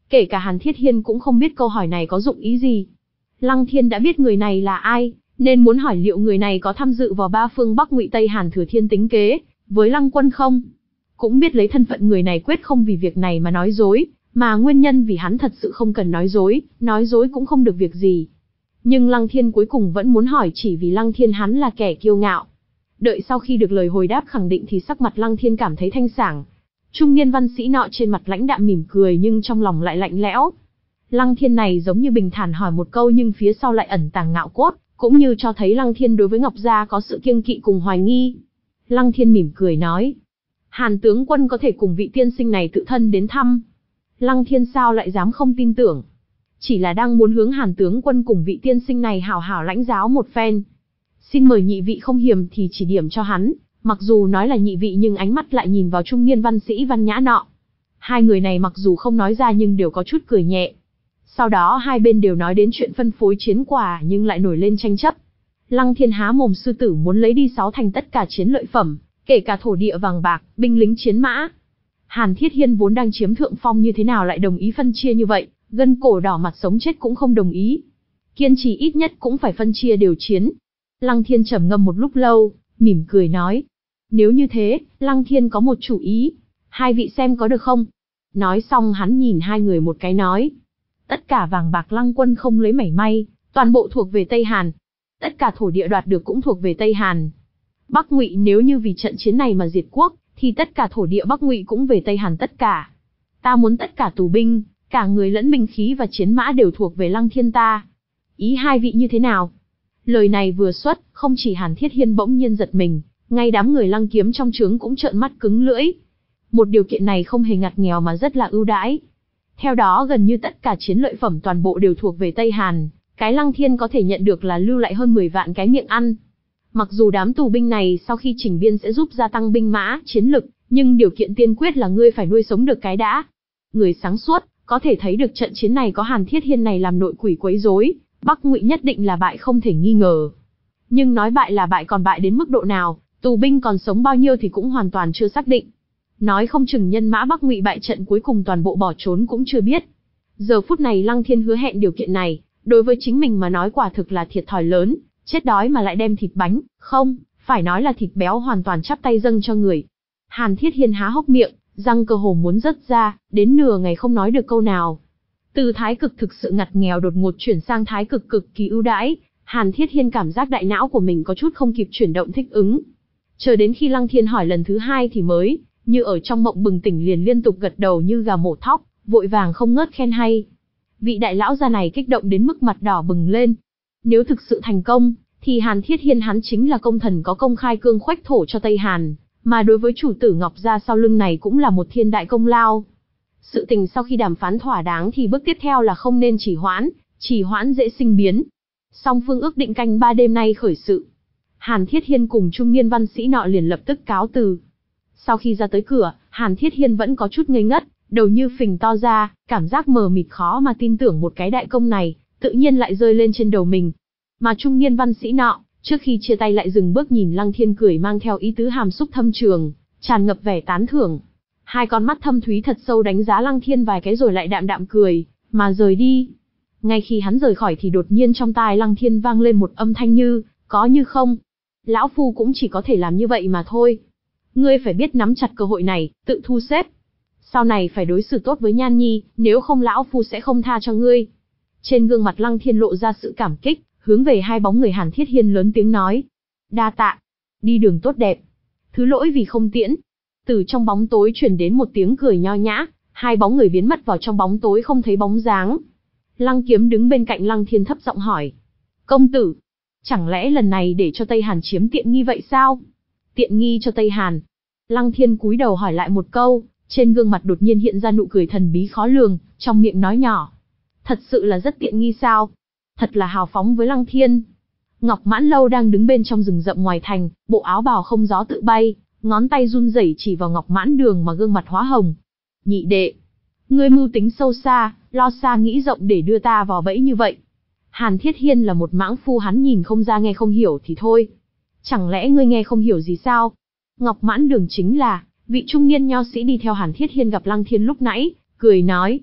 S1: Kể cả Hàn Thiết Hiên cũng không biết câu hỏi này có dụng ý gì. Lăng Thiên đã biết người này là ai, nên muốn hỏi liệu người này có tham dự vào ba phương Bắc Ngụy Tây Hàn Thừa Thiên tính kế với Lăng Quân không. Cũng biết lấy thân phận người này quyết không vì việc này mà nói dối, mà nguyên nhân vì hắn thật sự không cần nói dối, nói dối cũng không được việc gì. Nhưng Lăng Thiên cuối cùng vẫn muốn hỏi chỉ vì Lăng Thiên hắn là kẻ kiêu ngạo. Đợi sau khi được lời hồi đáp khẳng định thì sắc mặt Lăng Thiên cảm thấy thanh sảng. Trung niên văn sĩ nọ trên mặt lãnh đạm mỉm cười nhưng trong lòng lại lạnh lẽo. Lăng Thiên này giống như bình thản hỏi một câu nhưng phía sau lại ẩn tàng ngạo cốt, cũng như cho thấy Lăng Thiên đối với Ngọc Gia có sự kiêng kỵ cùng hoài nghi. Lăng Thiên mỉm cười nói, Hàn tướng quân có thể cùng vị tiên sinh này tự thân đến thăm. Lăng Thiên sao lại dám không tin tưởng. Chỉ là đang muốn hướng Hàn tướng quân cùng vị tiên sinh này hảo hảo lãnh giáo một phen. Xin mời nhị vị không hiềm thì chỉ điểm cho hắn. Mặc dù nói là nhị vị nhưng ánh mắt lại nhìn vào trung niên văn sĩ văn nhã nọ. Hai người này mặc dù không nói ra nhưng đều có chút cười nhẹ. Sau đó hai bên đều nói đến chuyện phân phối chiến quả nhưng lại nổi lên tranh chấp. Lăng Thiên há mồm sư tử muốn lấy đi sáu thành tất cả chiến lợi phẩm, kể cả thổ địa vàng bạc, binh lính chiến mã. Hàn Thiết Hiên vốn đang chiếm thượng phong như thế nào lại đồng ý phân chia như vậy, gân cổ đỏ mặt sống chết cũng không đồng ý. Kiên trì ít nhất cũng phải phân chia đều chiến. Lăng Thiên trầm ngâm một lúc lâu, mỉm cười nói. Nếu như thế, Lăng Thiên có một chủ ý. Hai vị xem có được không? Nói xong hắn nhìn hai người một cái nói. Tất cả vàng bạc Lăng quân không lấy mảy may, toàn bộ thuộc về Tây Hàn. Tất cả thổ địa đoạt được cũng thuộc về Tây Hàn. Bắc Ngụy nếu như vì trận chiến này mà diệt quốc, thì tất cả thổ địa Bắc Ngụy cũng về Tây Hàn tất cả. Ta muốn tất cả tù binh, cả người lẫn binh khí và chiến mã đều thuộc về Lăng Thiên ta. Ý hai vị như thế nào? Lời này vừa xuất, không chỉ Hàn Thiết Hiên bỗng nhiên giật mình, ngay đám người Lăng Kiếm trong trướng cũng trợn mắt cứng lưỡi. Một điều kiện này không hề ngặt nghèo mà rất là ưu đãi. Theo đó gần như tất cả chiến lợi phẩm toàn bộ đều thuộc về Tây Hàn, cái Lăng Thiên có thể nhận được là lưu lại hơn mười vạn cái miệng ăn. Mặc dù đám tù binh này sau khi chỉnh biên sẽ giúp gia tăng binh mã, chiến lực, nhưng điều kiện tiên quyết là ngươi phải nuôi sống được cái đã. Người sáng suốt, có thể thấy được trận chiến này có Hàn Thiết Hiên này làm nội quỷ quấy rối, Bắc Ngụy nhất định là bại không thể nghi ngờ. Nhưng nói bại là bại còn bại đến mức độ nào, tù binh còn sống bao nhiêu thì cũng hoàn toàn chưa xác định. Nói không chừng nhân mã Bắc Ngụy bại trận cuối cùng toàn bộ bỏ trốn cũng chưa biết. Giờ phút này Lăng Thiên hứa hẹn điều kiện này, đối với chính mình mà nói quả thực là thiệt thòi lớn, chết đói mà lại đem thịt bánh, không, phải nói là thịt béo hoàn toàn chắp tay dâng cho người. Hàn Thiết Hiên há hốc miệng, răng cơ hồ muốn rớt ra, đến nửa ngày không nói được câu nào. Từ thái cực thực sự ngặt nghèo đột ngột chuyển sang thái cực cực kỳ ưu đãi, Hàn Thiết Hiên cảm giác đại não của mình có chút không kịp chuyển động thích ứng. Chờ đến khi Lăng Thiên hỏi lần thứ hai thì mới, như ở trong mộng bừng tỉnh liền liên tục gật đầu như gà mổ thóc, vội vàng không ngớt khen hay. Vị đại lão gia này kích động đến mức mặt đỏ bừng lên. Nếu thực sự thành công, thì Hàn Thiết Hiên hắn chính là công thần có công khai cương khoách thổ cho Tây Hàn, mà đối với chủ tử Ngọc Gia sau lưng này cũng là một thiên đại công lao. Sự tình sau khi đàm phán thỏa đáng thì bước tiếp theo là không nên chỉ hoãn, chỉ hoãn dễ sinh biến. Song phương ước định canh ba đêm nay khởi sự. Hàn Thiết Hiên cùng trung niên văn sĩ nọ liền lập tức cáo từ. Sau khi ra tới cửa, Hàn Thiết Hiên vẫn có chút ngây ngất, đầu như phình to ra, cảm giác mờ mịt khó mà tin tưởng một cái đại công này, tự nhiên lại rơi lên trên đầu mình. Mà trung niên văn sĩ nọ, trước khi chia tay lại dừng bước nhìn Lăng Thiên cười mang theo ý tứ hàm xúc thâm trường, tràn ngập vẻ tán thưởng. Hai con mắt thâm thúy thật sâu đánh giá Lăng Thiên vài cái rồi lại đạm đạm cười, mà rời đi. Ngay khi hắn rời khỏi thì đột nhiên trong tai Lăng Thiên vang lên một âm thanh như, có như không. Lão Phu cũng chỉ có thể làm như vậy mà thôi. Ngươi phải biết nắm chặt cơ hội này, tự thu xếp. Sau này phải đối xử tốt với Nhan Nhi, nếu không Lão Phu sẽ không tha cho ngươi. Trên gương mặt Lăng Thiên lộ ra sự cảm kích, hướng về hai bóng người Hàn Thiết Hiên lớn tiếng nói. Đa tạ. Đi đường tốt đẹp. Thứ lỗi vì không tiễn. Từ trong bóng tối truyền đến một tiếng cười nho nhã, hai bóng người biến mất vào trong bóng tối không thấy bóng dáng. Lăng Kiếm đứng bên cạnh Lăng Thiên thấp giọng hỏi. Công tử, chẳng lẽ lần này để cho Tây Hàn chiếm tiện nghi vậy sao? Tiện nghi cho Tây Hàn. Lăng Thiên cúi đầu hỏi lại một câu, trên gương mặt đột nhiên hiện ra nụ cười thần bí khó lường, trong miệng nói nhỏ. Thật sự là rất tiện nghi sao? Thật là hào phóng với Lăng Thiên. Ngọc Mãn Lâu đang đứng bên trong rừng rậm ngoài thành, bộ áo bào không gió tự bay, ngón tay run rẩy chỉ vào Ngọc Mãn Đường mà gương mặt hóa hồng. Nhị đệ, ngươi mưu tính sâu xa, lo xa nghĩ rộng để đưa ta vào bẫy như vậy. Hàn Thiết Hiên là một mãng phu, hắn nhìn không ra nghe không hiểu thì thôi. Chẳng lẽ ngươi nghe không hiểu gì sao? Ngọc Mãn Đường chính là vị trung niên nho sĩ đi theo Hàn Thiết Hiên gặp Lăng Thiên lúc nãy, cười nói.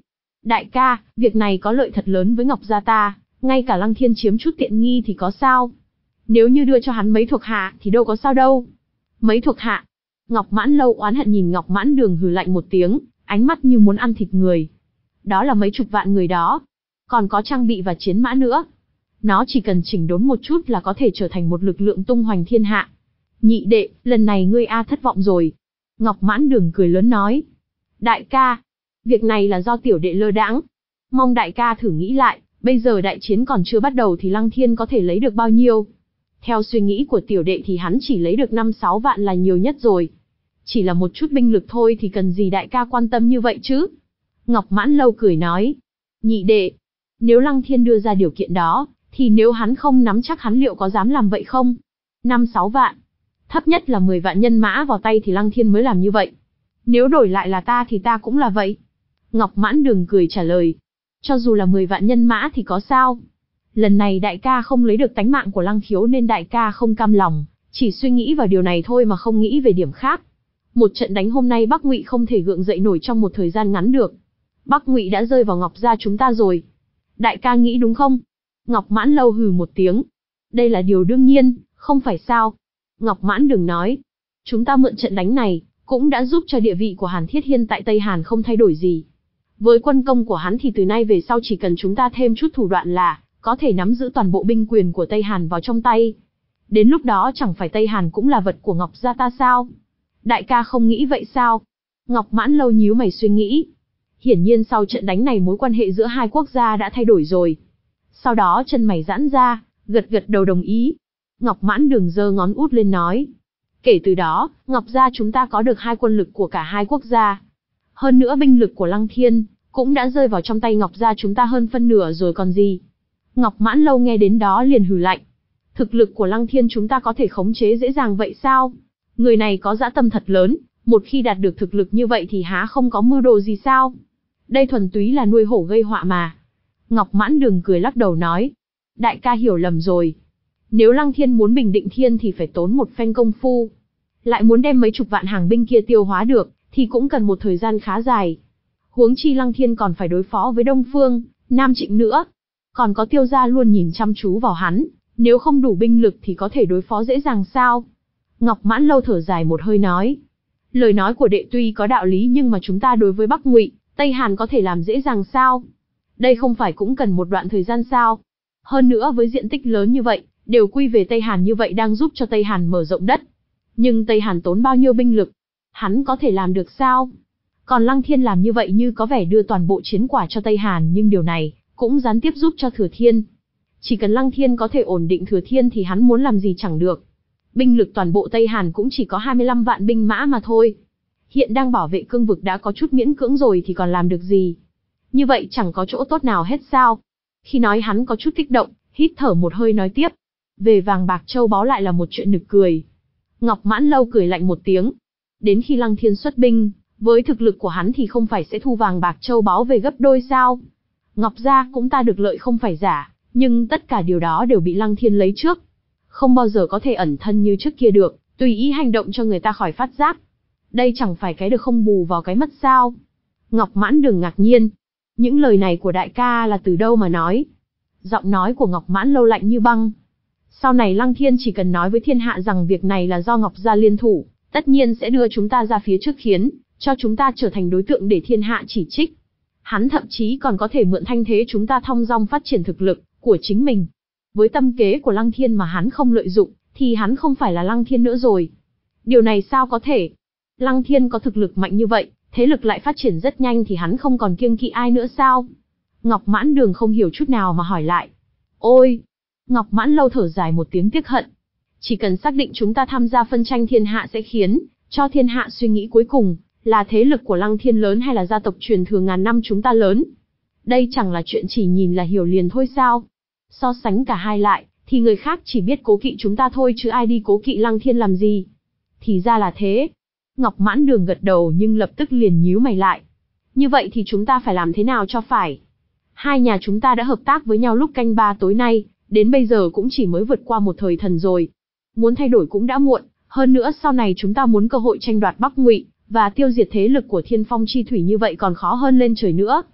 S1: Đại ca, việc này có lợi thật lớn với Ngọc gia ta, ngay cả Lăng Thiên chiếm chút tiện nghi thì có sao? Nếu như đưa cho hắn mấy thuộc hạ thì đâu có sao đâu. Mấy thuộc hạ? Ngọc Mãn Lâu oán hận nhìn Ngọc Mãn Đường hừ lạnh một tiếng, ánh mắt như muốn ăn thịt người. Đó là mấy chục vạn người đó. Còn có trang bị và chiến mã nữa. Nó chỉ cần chỉnh đốn một chút là có thể trở thành một lực lượng tung hoành thiên hạ. Nhị đệ, lần này ngươi a thất vọng rồi. Ngọc Mãn Đường cười lớn nói. Đại ca, việc này là do tiểu đệ lơ đãng. Mong đại ca thử nghĩ lại, bây giờ đại chiến còn chưa bắt đầu thì Lăng Thiên có thể lấy được bao nhiêu? Theo suy nghĩ của tiểu đệ thì hắn chỉ lấy được năm sáu vạn là nhiều nhất rồi. Chỉ là một chút binh lực thôi thì cần gì đại ca quan tâm như vậy chứ? Ngọc Mãn Lâu cười nói. Nhị đệ, nếu Lăng Thiên đưa ra điều kiện đó, thì nếu hắn không nắm chắc hắn liệu có dám làm vậy không? Năm sáu vạn. Thấp nhất là mười vạn nhân mã vào tay thì Lăng Thiên mới làm như vậy. Nếu đổi lại là ta thì ta cũng là vậy. Ngọc Mãn Đường cười trả lời. Cho dù là mười vạn nhân mã thì có sao? Lần này đại ca không lấy được tánh mạng của Lăng Khiếu nên đại ca không cam lòng, chỉ suy nghĩ vào điều này thôi mà không nghĩ về điểm khác. Một trận đánh hôm nay Bắc Ngụy không thể gượng dậy nổi trong một thời gian ngắn được. Bắc Ngụy đã rơi vào Ngọc gia chúng ta rồi. Đại ca nghĩ đúng không? Ngọc Mãn Lâu hừ một tiếng. Đây là điều đương nhiên, không phải sao? Ngọc Mãn Đường nói. Chúng ta mượn trận đánh này, cũng đã giúp cho địa vị của Hàn Thiết Hiên tại Tây Hàn không thay đổi gì. Với quân công của hắn thì từ nay về sau chỉ cần chúng ta thêm chút thủ đoạn là có thể nắm giữ toàn bộ binh quyền của Tây Hàn vào trong tay. Đến lúc đó chẳng phải Tây Hàn cũng là vật của Ngọc gia ta sao? Đại ca không nghĩ vậy sao? Ngọc Mãn Lâu nhíu mày suy nghĩ. Hiển nhiên sau trận đánh này mối quan hệ giữa hai quốc gia đã thay đổi rồi. Sau đó chân mày giãn ra, gật gật đầu đồng ý. Ngọc Mãn Đường giơ ngón út lên nói. Kể từ đó, Ngọc gia chúng ta có được hai quân lực của cả hai quốc gia. Hơn nữa binh lực của Lăng Thiên cũng đã rơi vào trong tay Ngọc gia chúng ta hơn phân nửa rồi còn gì. Ngọc Mãn Lâu nghe đến đó liền hừ lạnh. Thực lực của Lăng Thiên chúng ta có thể khống chế dễ dàng vậy sao? Người này có dã tâm thật lớn, một khi đạt được thực lực như vậy thì há không có mưu đồ gì sao? Đây thuần túy là nuôi hổ gây họa mà. Ngọc Mãn Đường cười lắc đầu nói. Đại ca hiểu lầm rồi. Nếu Lăng Thiên muốn bình định thiên thì phải tốn một phen công phu. Lại muốn đem mấy chục vạn hàng binh kia tiêu hóa được, thì cũng cần một thời gian khá dài. Huống chi Lăng Thiên còn phải đối phó với Đông Phương, Nam Trịnh nữa. Còn có Tiêu gia luôn nhìn chăm chú vào hắn, nếu không đủ binh lực thì có thể đối phó dễ dàng sao? Ngọc Mãn Lâu thở dài một hơi nói. Lời nói của đệ tuy có đạo lý nhưng mà chúng ta đối với Bắc Ngụy, Tây Hàn có thể làm dễ dàng sao? Đây không phải cũng cần một đoạn thời gian sao? Hơn nữa với diện tích lớn như vậy, đều quy về Tây Hàn như vậy đang giúp cho Tây Hàn mở rộng đất. Nhưng Tây Hàn tốn bao nhiêu binh lực? Hắn có thể làm được sao? Còn Lăng Thiên làm như vậy như có vẻ đưa toàn bộ chiến quả cho Tây Hàn nhưng điều này cũng gián tiếp giúp cho Thừa Thiên. Chỉ cần Lăng Thiên có thể ổn định Thừa Thiên thì hắn muốn làm gì chẳng được. Binh lực toàn bộ Tây Hàn cũng chỉ có hai mươi lăm vạn binh mã mà thôi. Hiện đang bảo vệ cương vực đã có chút miễn cưỡng rồi thì còn làm được gì? Như vậy chẳng có chỗ tốt nào hết sao? Khi nói hắn có chút kích động, hít thở một hơi nói tiếp. Về vàng bạc châu báu lại là một chuyện nực cười. Ngọc Mãn Lâu cười lạnh một tiếng. Đến khi Lăng Thiên xuất binh, với thực lực của hắn thì không phải sẽ thu vàng bạc châu báu về gấp đôi sao? Ngọc gia cũng ta được lợi không phải giả, nhưng tất cả điều đó đều bị Lăng Thiên lấy trước. Không bao giờ có thể ẩn thân như trước kia được, tùy ý hành động cho người ta khỏi phát giác. Đây chẳng phải cái được không bù vào cái mất sao? Ngọc Mãn Đường ngạc nhiên. Những lời này của đại ca là từ đâu mà nói? Giọng nói của Ngọc Mãn Lâu lạnh như băng. Sau này Lăng Thiên chỉ cần nói với thiên hạ rằng việc này là do Ngọc gia liên thủ, tất nhiên sẽ đưa chúng ta ra phía trước khiến cho chúng ta trở thành đối tượng để thiên hạ chỉ trích. Hắn thậm chí còn có thể mượn thanh thế chúng ta thong dong phát triển thực lực của chính mình. Với tâm kế của Lăng Thiên mà hắn không lợi dụng, thì hắn không phải là Lăng Thiên nữa rồi. Điều này sao có thể? Lăng Thiên có thực lực mạnh như vậy, thế lực lại phát triển rất nhanh thì hắn không còn kiêng kỵ ai nữa sao? Ngọc Mãn Đường không hiểu chút nào mà hỏi lại. Ôi! Ngọc Mãn Lâu thở dài một tiếng tiếc hận. Chỉ cần xác định chúng ta tham gia phân tranh thiên hạ sẽ khiến cho thiên hạ suy nghĩ cuối cùng là thế lực của Lăng Thiên lớn hay là gia tộc truyền thừa ngàn năm chúng ta lớn. Đây chẳng là chuyện chỉ nhìn là hiểu liền thôi sao? So sánh cả hai lại, thì người khác chỉ biết cố kỵ chúng ta thôi chứ ai đi cố kỵ Lăng Thiên làm gì. Thì ra là thế. Ngọc Mãn Đường gật đầu nhưng lập tức liền nhíu mày lại. Như vậy thì chúng ta phải làm thế nào cho phải? Hai nhà chúng ta đã hợp tác với nhau lúc canh ba tối nay, đến bây giờ cũng chỉ mới vượt qua một thời thần rồi. Muốn thay đổi cũng đã muộn, hơn nữa sau này chúng ta muốn cơ hội tranh đoạt Bắc Ngụy và tiêu diệt thế lực của Thiên Phong Chi Thủy như vậy còn khó hơn lên trời nữa.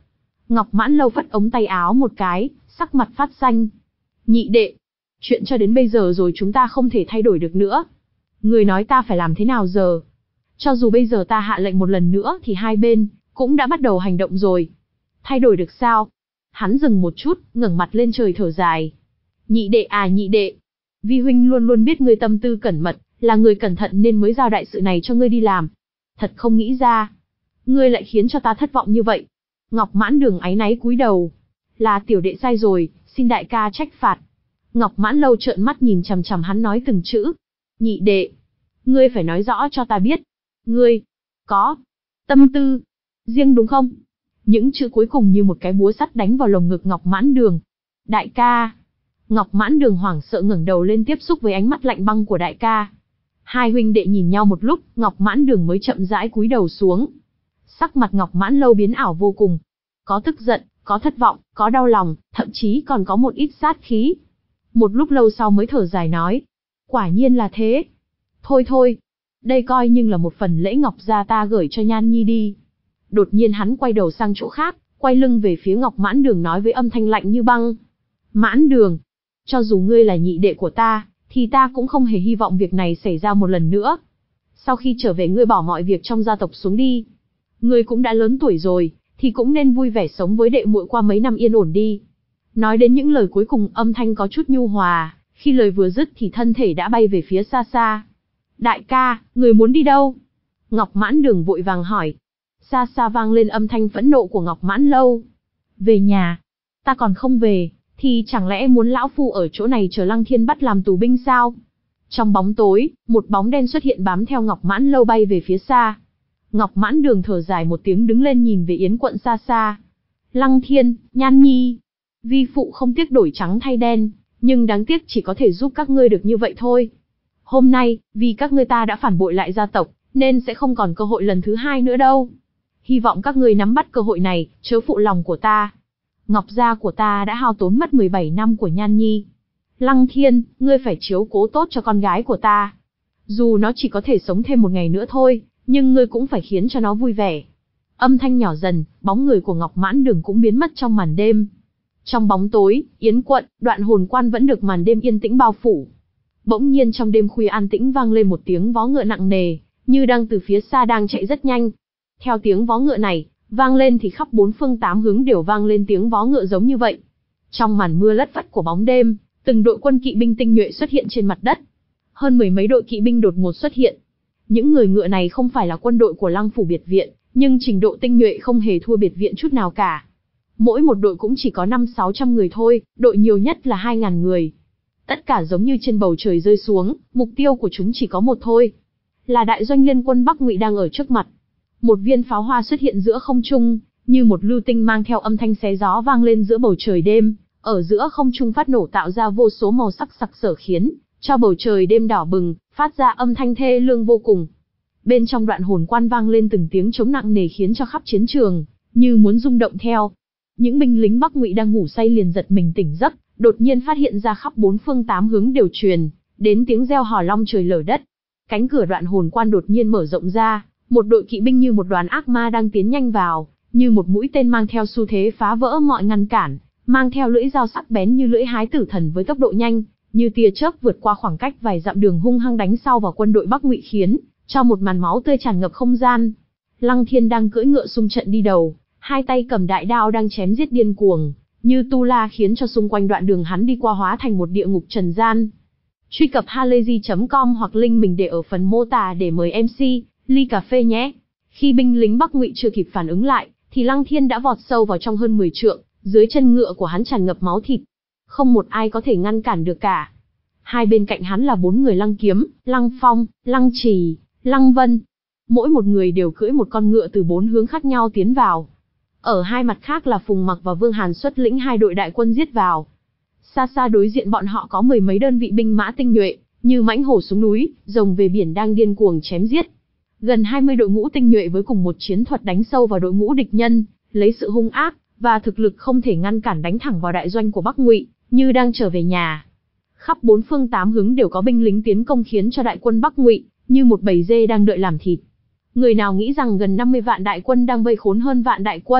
S1: Ngọc Mãn Lâu phất ống tay áo một cái, sắc mặt phát xanh. Nhị đệ, chuyện cho đến bây giờ rồi chúng ta không thể thay đổi được nữa. Người nói ta phải làm thế nào giờ? Cho dù bây giờ ta hạ lệnh một lần nữa thì hai bên cũng đã bắt đầu hành động rồi. Thay đổi được sao? Hắn dừng một chút, ngẩng mặt lên trời thở dài. Nhị đệ à nhị đệ, vi huynh luôn luôn biết ngươi tâm tư cẩn mật, là người cẩn thận nên mới giao đại sự này cho ngươi đi làm. Thật không nghĩ ra, ngươi lại khiến cho ta thất vọng như vậy. Ngọc Mãn Đường áy náy cúi đầu. Là tiểu đệ sai rồi, xin đại ca trách phạt. Ngọc Mãn Lâu trợn mắt nhìn chằm chằm hắn nói từng chữ. Nhị đệ, ngươi phải nói rõ cho ta biết. Ngươi, có, tâm tư, riêng đúng không? Những chữ cuối cùng như một cái búa sắt đánh vào lồng ngực Ngọc Mãn Đường. Đại ca. Ngọc Mãn Đường hoảng sợ ngẩng đầu lên tiếp xúc với ánh mắt lạnh băng của đại ca. Hai huynh đệ nhìn nhau một lúc, Ngọc Mãn Đường mới chậm rãi cúi đầu xuống. Sắc mặt Ngọc Mãn Lâu biến ảo vô cùng. Có tức giận, có thất vọng, có đau lòng, thậm chí còn có một ít sát khí. Một lúc lâu sau mới thở dài nói. Quả nhiên là thế. Thôi thôi, đây coi như là một phần lễ ngọc gia ta gửi cho Nhan Nhi đi. Đột nhiên hắn quay đầu sang chỗ khác, quay lưng về phía Ngọc Mãn Đường nói với âm thanh lạnh như băng. Mãn Đường, cho dù ngươi là nhị đệ của ta, thì ta cũng không hề hy vọng việc này xảy ra một lần nữa. Sau khi trở về ngươi bỏ mọi việc trong gia tộc xuống đi. Ngươi cũng đã lớn tuổi rồi, thì cũng nên vui vẻ sống với đệ muội qua mấy năm yên ổn đi. Nói đến những lời cuối cùng âm thanh có chút nhu hòa, khi lời vừa dứt thì thân thể đã bay về phía xa xa. Đại ca, người muốn đi đâu? Ngọc Mãn Đường vội vàng hỏi. Xa xa vang lên âm thanh phẫn nộ của Ngọc Mãn Lâu. Về nhà. Ta còn không về, thì chẳng lẽ muốn lão phu ở chỗ này chờ Lăng Thiên bắt làm tù binh sao? Trong bóng tối, một bóng đen xuất hiện bám theo Ngọc Mãn Lâu bay về phía xa. Ngọc Mãn Đường thở dài một tiếng đứng lên nhìn về Yến quận xa xa. Lăng Thiên, Nhan Nhi. Vi phụ không tiếc đổi trắng thay đen, nhưng đáng tiếc chỉ có thể giúp các ngươi được như vậy thôi. Hôm nay, vì các ngươi ta đã phản bội lại gia tộc, nên sẽ không còn cơ hội lần thứ hai nữa đâu. Hy vọng các ngươi nắm bắt cơ hội này, chớ phụ lòng của ta. Ngọc gia của ta đã hao tốn mất mười bảy năm của Nhan Nhi. Lăng Thiên, ngươi phải chiếu cố tốt cho con gái của ta. Dù nó chỉ có thể sống thêm một ngày nữa thôi, nhưng ngươi cũng phải khiến cho nó vui vẻ. Âm thanh nhỏ dần, bóng người của Ngọc Mãn Đường cũng biến mất trong màn đêm. Trong bóng tối, Yến quận, Đoạn Hồn Quan vẫn được màn đêm yên tĩnh bao phủ. Bỗng nhiên trong đêm khuya an tĩnh vang lên một tiếng vó ngựa nặng nề, như đang từ phía xa đang chạy rất nhanh. Theo tiếng vó ngựa này, vang lên thì khắp bốn phương tám hướng đều vang lên tiếng vó ngựa giống như vậy. Trong màn mưa lất phất của bóng đêm, từng đội quân kỵ binh tinh nhuệ xuất hiện trên mặt đất. Hơn mười mấy đội kỵ binh đột ngột xuất hiện. Những người ngựa này không phải là quân đội của Lăng phủ biệt viện, nhưng trình độ tinh nhuệ không hề thua biệt viện chút nào cả. Mỗi một đội cũng chỉ có năm sáu trăm người thôi, đội nhiều nhất là hai ngàn người. Tất cả giống như trên bầu trời rơi xuống, mục tiêu của chúng chỉ có một thôi. Là đại doanh liên quân Bắc Ngụy đang ở trước mặt. Một viên pháo hoa xuất hiện giữa không trung, như một lưu tinh mang theo âm thanh xé gió vang lên giữa bầu trời đêm, ở giữa không trung phát nổ tạo ra vô số màu sắc sặc sỡ khiến cho bầu trời đêm đỏ bừng, phát ra âm thanh thê lương vô cùng. Bên trong Đoạn Hồn Quan vang lên từng tiếng trống nặng nề khiến cho khắp chiến trường như muốn rung động theo. Những binh lính Bắc Ngụy đang ngủ say liền giật mình tỉnh giấc, đột nhiên phát hiện ra khắp bốn phương tám hướng đều truyền đến tiếng reo hò long trời lở đất. Cánh cửa Đoạn Hồn Quan đột nhiên mở rộng ra, một đội kỵ binh như một đoàn ác ma đang tiến nhanh vào, như một mũi tên mang theo xu thế phá vỡ mọi ngăn cản, mang theo lưỡi dao sắc bén như lưỡi hái tử thần với tốc độ nhanh, như tia chớp vượt qua khoảng cách vài dặm đường hung hăng đánh sau vào quân đội Bắc Ngụy khiến cho một màn máu tươi tràn ngập không gian. Lăng Thiên đang cưỡi ngựa xung trận đi đầu, hai tay cầm đại đao đang chém giết điên cuồng, như tu la khiến cho xung quanh đoạn đường hắn đi qua hóa thành một địa ngục trần gian. Truy cập halayzi chấm com hoặc link mình để ở phần mô tả để mời em xê ly cà phê nhé. Khi binh lính Bắc Ngụy chưa kịp phản ứng lại, thì Lăng Thiên đã vọt sâu vào trong hơn mười trượng, dưới chân ngựa của hắn tràn ngập máu thịt. Không một ai có thể ngăn cản được cả. Hai bên cạnh hắn là bốn người Lăng Kiếm, Lăng Phong, Lăng Trì, Lăng Vân. Mỗi một người đều cưỡi một con ngựa từ bốn hướng khác nhau tiến vào. Ở hai mặt khác là Phùng Mặc và Vương Hàn xuất lĩnh hai đội đại quân giết vào. Xa xa đối diện bọn họ có mười mấy đơn vị binh mã tinh nhuệ, như mãnh hổ xuống núi, rồng về biển đang điên cuồng chém giết. Gần hai mươi đội ngũ tinh nhuệ với cùng một chiến thuật đánh sâu vào đội ngũ địch nhân, lấy sự hung ác và thực lực không thể ngăn cản đánh thẳng vào đại doanh của Bắc Ngụy, như đang trở về nhà. Khắp bốn phương tám hướng đều có binh lính tiến công khiến cho đại quân Bắc Ngụy như một bầy dê đang đợi làm thịt. Người nào nghĩ rằng gần năm mươi vạn đại quân đang vây khốn hơn vạn đại quân,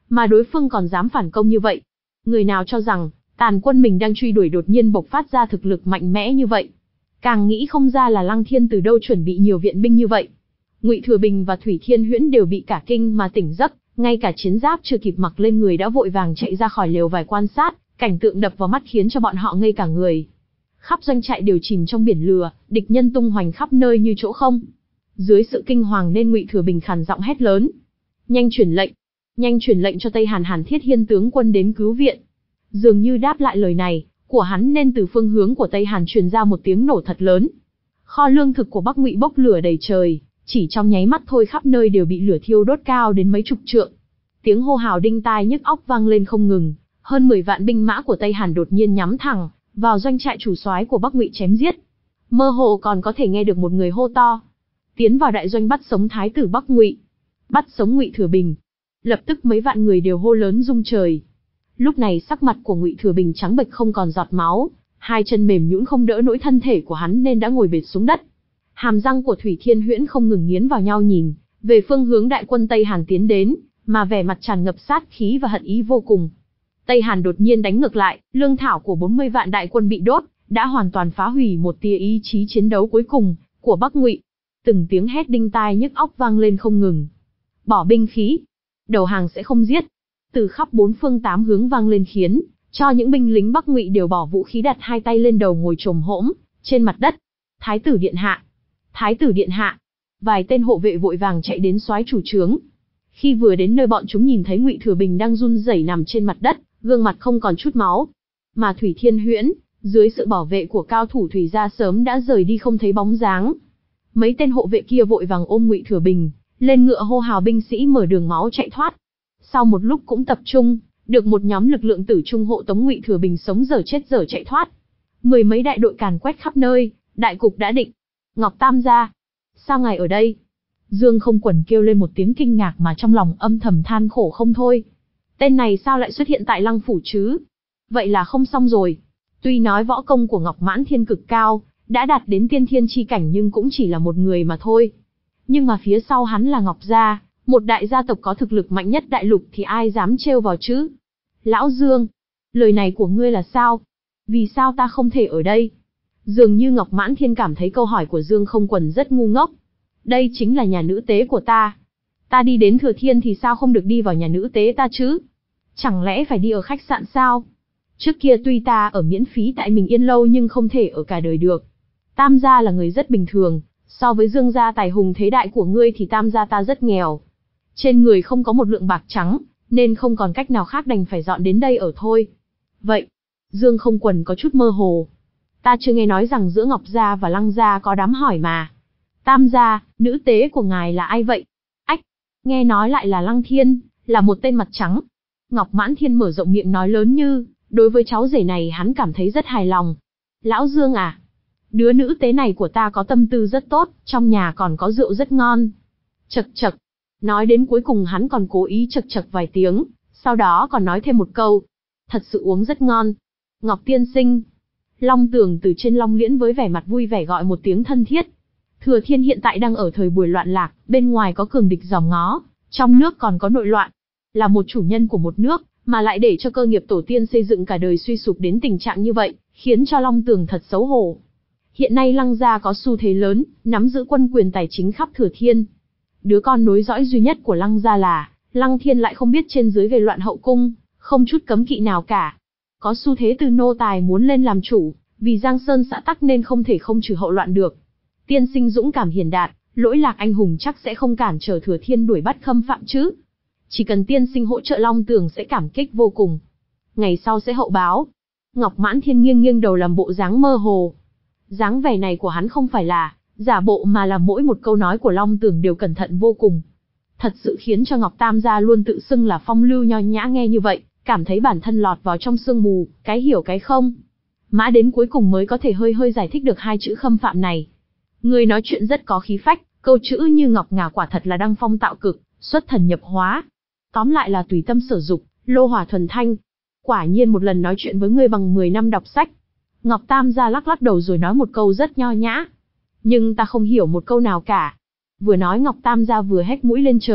S1: mà đối phương còn dám phản công như vậy. Người nào cho rằng, tàn quân mình đang truy đuổi đột nhiên bộc phát ra thực lực mạnh mẽ như vậy. Càng nghĩ không ra là Lăng Thiên từ đâu chuẩn bị nhiều viện binh như vậy. Ngụy Thừa Bình và Thủy Thiên Huyễn đều bị cả kinh mà tỉnh giấc, ngay cả chiến giáp chưa kịp mặc lên người đã vội vàng chạy ra khỏi lều vải quan sát, cảnh tượng đập vào mắt khiến cho bọn họ ngây cả người. Khắp doanh trại đều chìm trong biển lửa, địch nhân tung hoành khắp nơi như chỗ không. Dưới sự kinh hoàng nên Ngụy Thừa Bình khàn giọng hét lớn: "Nhanh truyền lệnh, nhanh truyền lệnh cho Tây Hàn Hàn Thiết Hiên tướng quân đến cứu viện." Dường như đáp lại lời này của hắn nên từ phương hướng của Tây Hàn truyền ra một tiếng nổ thật lớn. Kho lương thực của Bắc Ngụy bốc lửa đầy trời, chỉ trong nháy mắt thôi khắp nơi đều bị lửa thiêu đốt cao đến mấy chục trượng. Tiếng hô hào đinh tai nhức óc vang lên không ngừng, hơn mười vạn binh mã của Tây Hàn đột nhiên nhắm thẳng vào doanh trại chủ soái của Bắc Ngụy chém giết. Mơ hồ còn có thể nghe được một người hô to: "Tiến vào đại doanh bắt sống thái tử Bắc Ngụy, bắt sống Ngụy Thừa Bình." Lập tức mấy vạn người đều hô lớn rung trời. Lúc này sắc mặt của Ngụy Thừa Bình trắng bệch không còn giọt máu, hai chân mềm nhũn không đỡ nổi thân thể của hắn nên đã ngồi bệt xuống đất. Hàm răng của Thủy Thiên Huyễn không ngừng nghiến vào nhau nhìn về phương hướng đại quân Tây Hàn tiến đến, mà vẻ mặt tràn ngập sát khí và hận ý vô cùng. Tây Hàn đột nhiên đánh ngược lại, lương thảo của bốn mươi vạn đại quân bị đốt, đã hoàn toàn phá hủy một tia ý chí chiến đấu cuối cùng của Bắc Ngụy. Từng tiếng hét đinh tai nhức óc vang lên không ngừng. Bỏ binh khí, đầu hàng sẽ không giết. Từ khắp bốn phương tám hướng vang lên khiến cho những binh lính Bắc Ngụy đều bỏ vũ khí đặt hai tay lên đầu ngồi chồm hỗn trên mặt đất. Thái tử điện hạ, thái tử điện hạ. Vài tên hộ vệ vội vàng chạy đến soái chủ trướng. Khi vừa đến nơi bọn chúng nhìn thấy Ngụy Thừa Bình đang run rẩy nằm trên mặt đất, gương mặt không còn chút máu. Mà Thủy Thiên Huyễn, dưới sự bảo vệ của cao thủ Thủy gia sớm đã rời đi không thấy bóng dáng. Mấy tên hộ vệ kia vội vàng ôm Ngụy Thừa Bình lên ngựa hô hào binh sĩ mở đường máu chạy thoát. Sau một lúc cũng tập trung được một nhóm lực lượng tử trung hộ tống Ngụy Thừa Bình sống dở chết dở chạy thoát. Mười mấy đại đội càn quét khắp nơi, đại cục đã định. Ngọc Tam gia, sao ngài ở đây? Dương Không Quần kêu lên một tiếng kinh ngạc mà trong lòng âm thầm than khổ không thôi. Tên này sao lại xuất hiện tại Lăng phủ chứ? Vậy là không xong rồi. Tuy nói võ công của Ngọc Mãn Thiên cực cao, đã đạt đến tiên thiên chi cảnh nhưng cũng chỉ là một người mà thôi. Nhưng mà phía sau hắn là Ngọc gia, một đại gia tộc có thực lực mạnh nhất đại lục thì ai dám trêu vào chứ? Lão Dương, lời này của ngươi là sao? Vì sao ta không thể ở đây? Dường như Ngọc Mãn Thiên cảm thấy câu hỏi của Dương Không Quần rất ngu ngốc. Đây chính là nhà nữ tế của ta. Ta đi đến Thừa Thiên thì sao không được đi vào nhà nữ tế ta chứ? Chẳng lẽ phải đi ở khách sạn sao? Trước kia tuy ta ở miễn phí tại Mình Yên Lâu nhưng không thể ở cả đời được. Tam gia là người rất bình thường, so với Dương gia tài hùng thế đại của ngươi thì Tam gia ta rất nghèo. Trên người không có một lượng bạc trắng, nên không còn cách nào khác đành phải dọn đến đây ở thôi. Vậy, Dương Không Quần có chút mơ hồ. Ta chưa nghe nói rằng giữa Ngọc gia và Lăng gia có đám hỏi mà. Tam gia, nữ tế của ngài là ai vậy? Ách, nghe nói lại là Lăng Thiên, là một tên mặt trắng. Ngọc Mãn Thiên mở rộng miệng nói lớn như, đối với cháu rể này hắn cảm thấy rất hài lòng. Lão Dương à, đứa nữ tế này của ta có tâm tư rất tốt, trong nhà còn có rượu rất ngon. Chậc chậc, nói đến cuối cùng hắn còn cố ý chậc chậc vài tiếng, sau đó còn nói thêm một câu. Thật sự uống rất ngon. Ngọc tiên sinh. Long Tường từ trên Long Liễn với vẻ mặt vui vẻ gọi một tiếng thân thiết. Thừa Thiên hiện tại đang ở thời buổi loạn lạc, bên ngoài có cường địch giòm ngó, trong nước còn có nội loạn. Là một chủ nhân của một nước, mà lại để cho cơ nghiệp tổ tiên xây dựng cả đời suy sụp đến tình trạng như vậy, khiến cho Long Tường thật xấu hổ. Hiện nay Lăng gia có xu thế lớn, nắm giữ quân quyền tài chính khắp Thừa Thiên. Đứa con nối dõi duy nhất của Lăng gia là, Lăng Thiên lại không biết trên dưới gây loạn hậu cung, không chút cấm kỵ nào cả. Có xu thế từ nô tài muốn lên làm chủ, vì Giang Sơn xã tắc nên không thể không trừ hậu loạn được. Tiên sinh dũng cảm hiền đạt, lỗi lạc anh hùng chắc sẽ không cản trở Thừa Thiên đuổi bắt khâm phạm chứ. Chỉ cần tiên sinh hỗ trợ Long Tường sẽ cảm kích vô cùng. Ngày sau sẽ hậu báo. Ngọc Mãn Thiên nghiêng nghiêng đầu làm bộ dáng mơ hồ. Dáng vẻ này của hắn không phải là giả bộ mà là mỗi một câu nói của Long Tường đều cẩn thận vô cùng. Thật sự khiến cho Ngọc Tam gia luôn tự xưng là phong lưu nho nhã nghe như vậy, cảm thấy bản thân lọt vào trong sương mù, cái hiểu cái không. Mã đến cuối cùng mới có thể hơi hơi giải thích được hai chữ khâm phạm này. Người nói chuyện rất có khí phách, câu chữ như ngọc ngà quả thật là đăng phong tạo cực, xuất thần nhập hóa. Tóm lại là tùy tâm sở dục, lô hỏa thuần thanh. Quả nhiên một lần nói chuyện với ngươi bằng mười năm đọc sách. Ngọc Tam gia lắc lắc đầu rồi nói một câu rất nho nhã. Nhưng ta không hiểu một câu nào cả. Vừa nói Ngọc Tam gia vừa hét mũi lên trời,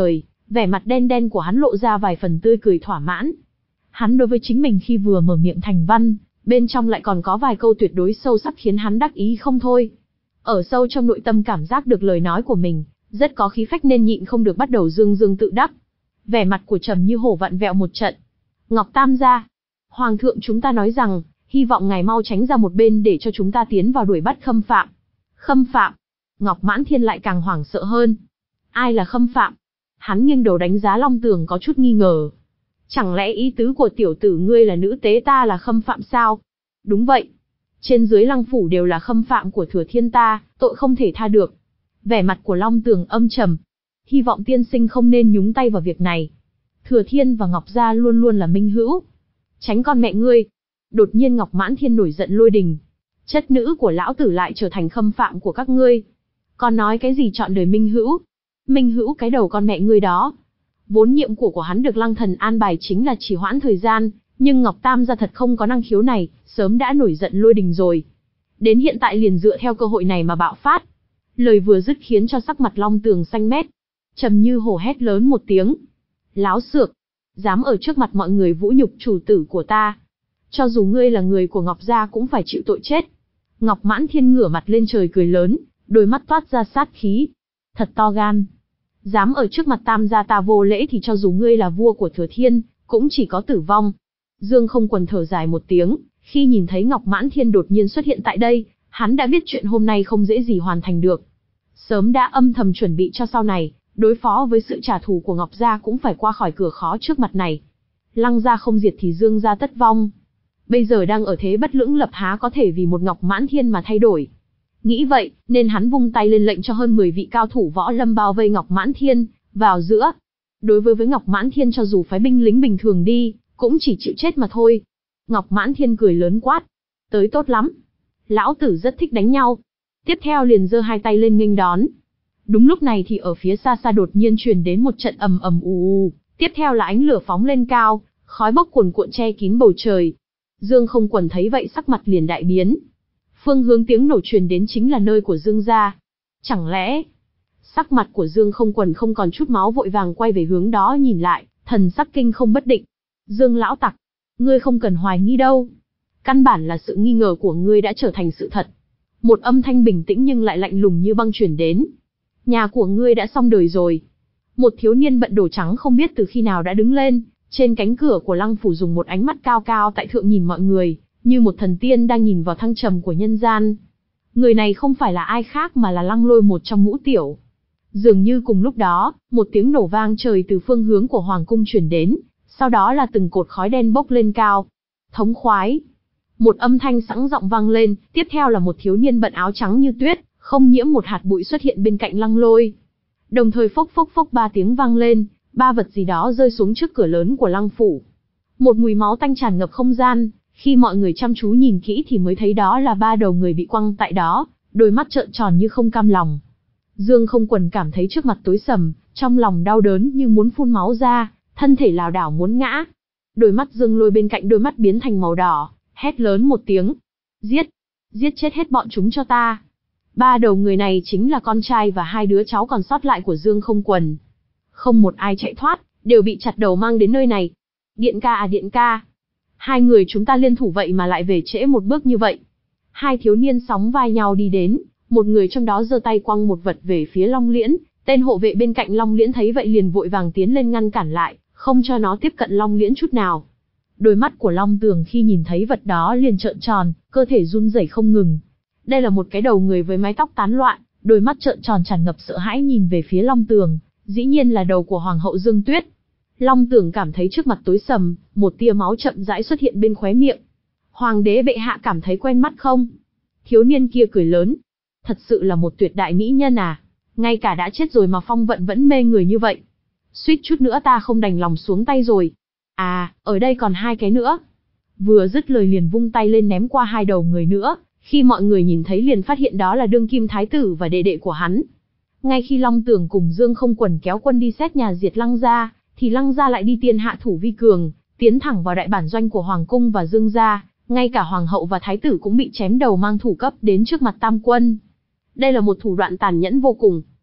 S1: Vẻ mặt đen đen của hắn lộ ra vài phần tươi cười thỏa mãn. Hắn đối với chính mình khi vừa mở miệng thành văn, bên trong lại còn có vài câu tuyệt đối sâu sắc khiến hắn đắc ý không thôi. Ở sâu trong nội tâm cảm giác được lời nói của mình, rất có khí phách nên nhịn không được bắt đầu dương dương tự đắc. Vẻ mặt của Trầm Như Hổ vặn vẹo một trận. Ngọc Tam gia, Hoàng thượng chúng ta nói rằng, hy vọng ngài mau tránh ra một bên để cho chúng ta tiến vào đuổi bắt Khâm Phạm. Khâm Phạm? Ngọc Mãn Thiên lại càng hoảng sợ hơn. Ai là Khâm Phạm? Hắn nghiêng đầu đánh giá Long Tường có chút nghi ngờ. Chẳng lẽ ý tứ của tiểu tử ngươi là nữ tế ta là Khâm Phạm sao? Đúng vậy. Trên dưới Lăng phủ đều là Khâm Phạm của Thừa Thiên ta, tội không thể tha được. Vẻ mặt của Long Tường âm trầm. Hy vọng tiên sinh không nên nhúng tay vào việc này. Thừa Thiên và Ngọc Gia luôn luôn là minh hữu. Tránh con mẹ ngươi. Đột nhiên Ngọc Mãn Thiên nổi giận lôi đình. Chất nữ của lão tử lại trở thành Khâm Phạm của các ngươi. Còn nói cái gì chọn đời minh hữu? Minh hữu cái đầu con mẹ ngươi đó. Vốn nhiệm của của hắn được Lăng Thần an bài chính là trì hoãn thời gian, nhưng Ngọc Tam gia thật không có năng khiếu này, sớm đã nổi giận lôi đình rồi. Đến hiện tại liền dựa theo cơ hội này mà bạo phát. Lời vừa dứt khiến cho sắc mặt Long Tường xanh mét. Trầm Như Hổ hét lớn một tiếng. Láo xược, dám ở trước mặt mọi người vũ nhục chủ tử của ta. Cho dù ngươi là người của Ngọc gia cũng phải chịu tội chết. Ngọc Mãn Thiên ngửa mặt lên trời cười lớn, đôi mắt toát ra sát khí. Thật to gan. Dám ở trước mặt Tam gia ta vô lễ thì cho dù ngươi là vua của Thừa Thiên, cũng chỉ có tử vong. Dương Không Quần thở dài một tiếng, khi nhìn thấy Ngọc Mãn Thiên đột nhiên xuất hiện tại đây, hắn đã biết chuyện hôm nay không dễ gì hoàn thành được. Sớm đã âm thầm chuẩn bị cho sau này, đối phó với sự trả thù của Ngọc gia cũng phải qua khỏi cửa khó trước mặt này. Lăng gia không diệt thì Dương gia tất vong. Bây giờ đang ở thế bất lưỡng lập há có thể vì một Ngọc Mãn Thiên mà thay đổi. Nghĩ vậy, nên hắn vung tay lên lệnh cho hơn mười vị cao thủ võ lâm bao vây Ngọc Mãn Thiên, vào giữa. Đối với với Ngọc Mãn Thiên cho dù phái binh lính bình thường đi, cũng chỉ chịu chết mà thôi. Ngọc Mãn Thiên cười lớn quát. Tới tốt lắm. Lão tử rất thích đánh nhau. Tiếp theo liền giơ hai tay lên nghênh đón. Đúng lúc này thì ở phía xa xa đột nhiên truyền đến một trận ầm ầm ù ù, tiếp theo là ánh lửa phóng lên cao, khói bốc cuồn cuộn che kín bầu trời. Dương Không Quần thấy vậy sắc mặt liền đại biến. Phương hướng tiếng nổ truyền đến chính là nơi của Dương gia. Chẳng lẽ... Sắc mặt của Dương Không Quần không còn chút máu vội vàng quay về hướng đó nhìn lại, thần sắc kinh không bất định. Dương lão tặc, ngươi không cần hoài nghi đâu. Căn bản là sự nghi ngờ của ngươi đã trở thành sự thật. Một âm thanh bình tĩnh nhưng lại lạnh lùng như băng truyền đến. Nhà của ngươi đã xong đời rồi. Một thiếu niên bận đồ trắng không biết từ khi nào đã đứng lên, trên cánh cửa của Lăng phủ dùng một ánh mắt cao cao tại thượng nhìn mọi người, như một thần tiên đang nhìn vào thăng trầm của nhân gian. Người này không phải là ai khác mà là Lăng Lôi, một trong ngũ tiểu. Dường như cùng lúc đó, một tiếng nổ vang trời từ phương hướng của Hoàng cung truyền đến, sau đó là từng cột khói đen bốc lên cao. Thống khoái. Một âm thanh sẵn giọng vang lên, tiếp theo là một thiếu niên bận áo trắng như tuyết, không nhiễm một hạt bụi xuất hiện bên cạnh Lăng Lôi. Đồng thời phốc phốc phốc ba tiếng vang lên, ba vật gì đó rơi xuống trước cửa lớn của Lăng phủ. Một mùi máu tanh tràn ngập không gian, khi mọi người chăm chú nhìn kỹ thì mới thấy đó là ba đầu người bị quăng tại đó, đôi mắt trợn tròn như không cam lòng. Dương Không Quần cảm thấy trước mặt tối sầm, trong lòng đau đớn như muốn phun máu ra, thân thể lảo đảo muốn ngã. Đôi mắt Dương Lôi bên cạnh đôi mắt biến thành màu đỏ, hét lớn một tiếng. Giết! Giết chết hết bọn chúng cho ta! Ba đầu người này chính là con trai và hai đứa cháu còn sót lại của Dương Không Quần. Không một ai chạy thoát, đều bị chặt đầu mang đến nơi này. Điện ca à điện ca! Hai người chúng ta liên thủ vậy mà lại về trễ một bước như vậy. Hai thiếu niên sóng vai nhau đi đến, một người trong đó giơ tay quăng một vật về phía Long Liễn, tên hộ vệ bên cạnh Long Liễn thấy vậy liền vội vàng tiến lên ngăn cản lại, không cho nó tiếp cận Long Liễn chút nào. Đôi mắt của Long Tường khi nhìn thấy vật đó liền trợn tròn, cơ thể run rẩy không ngừng. Đây là một cái đầu người với mái tóc tán loạn, đôi mắt trợn tròn tràn ngập sợ hãi nhìn về phía Long Tường, dĩ nhiên là đầu của Hoàng hậu Dương Tuyết. Long Tường cảm thấy trước mặt tối sầm, một tia máu chậm rãi xuất hiện bên khóe miệng. Hoàng đế bệ hạ cảm thấy quen mắt không? Thiếu niên kia cười lớn. Thật sự là một tuyệt đại mỹ nhân à, ngay cả đã chết rồi mà phong vận vẫn mê người như vậy. Suýt chút nữa ta không đành lòng xuống tay rồi. À, ở đây còn hai cái nữa. Vừa dứt lời liền vung tay lên ném qua hai đầu người nữa, khi mọi người nhìn thấy liền phát hiện đó là đương kim thái tử và đệ đệ của hắn. Ngay khi Long Tường cùng Dương Không Quần kéo quân đi xét nhà diệt Lăng gia, thì Lăng gia lại đi tiên hạ thủ vi cường, tiến thẳng vào đại bản doanh của Hoàng cung và Dương gia, ngay cả Hoàng hậu và thái tử cũng bị chém đầu mang thủ cấp đến trước mặt tam quân. Đây là một thủ đoạn tàn nhẫn vô cùng.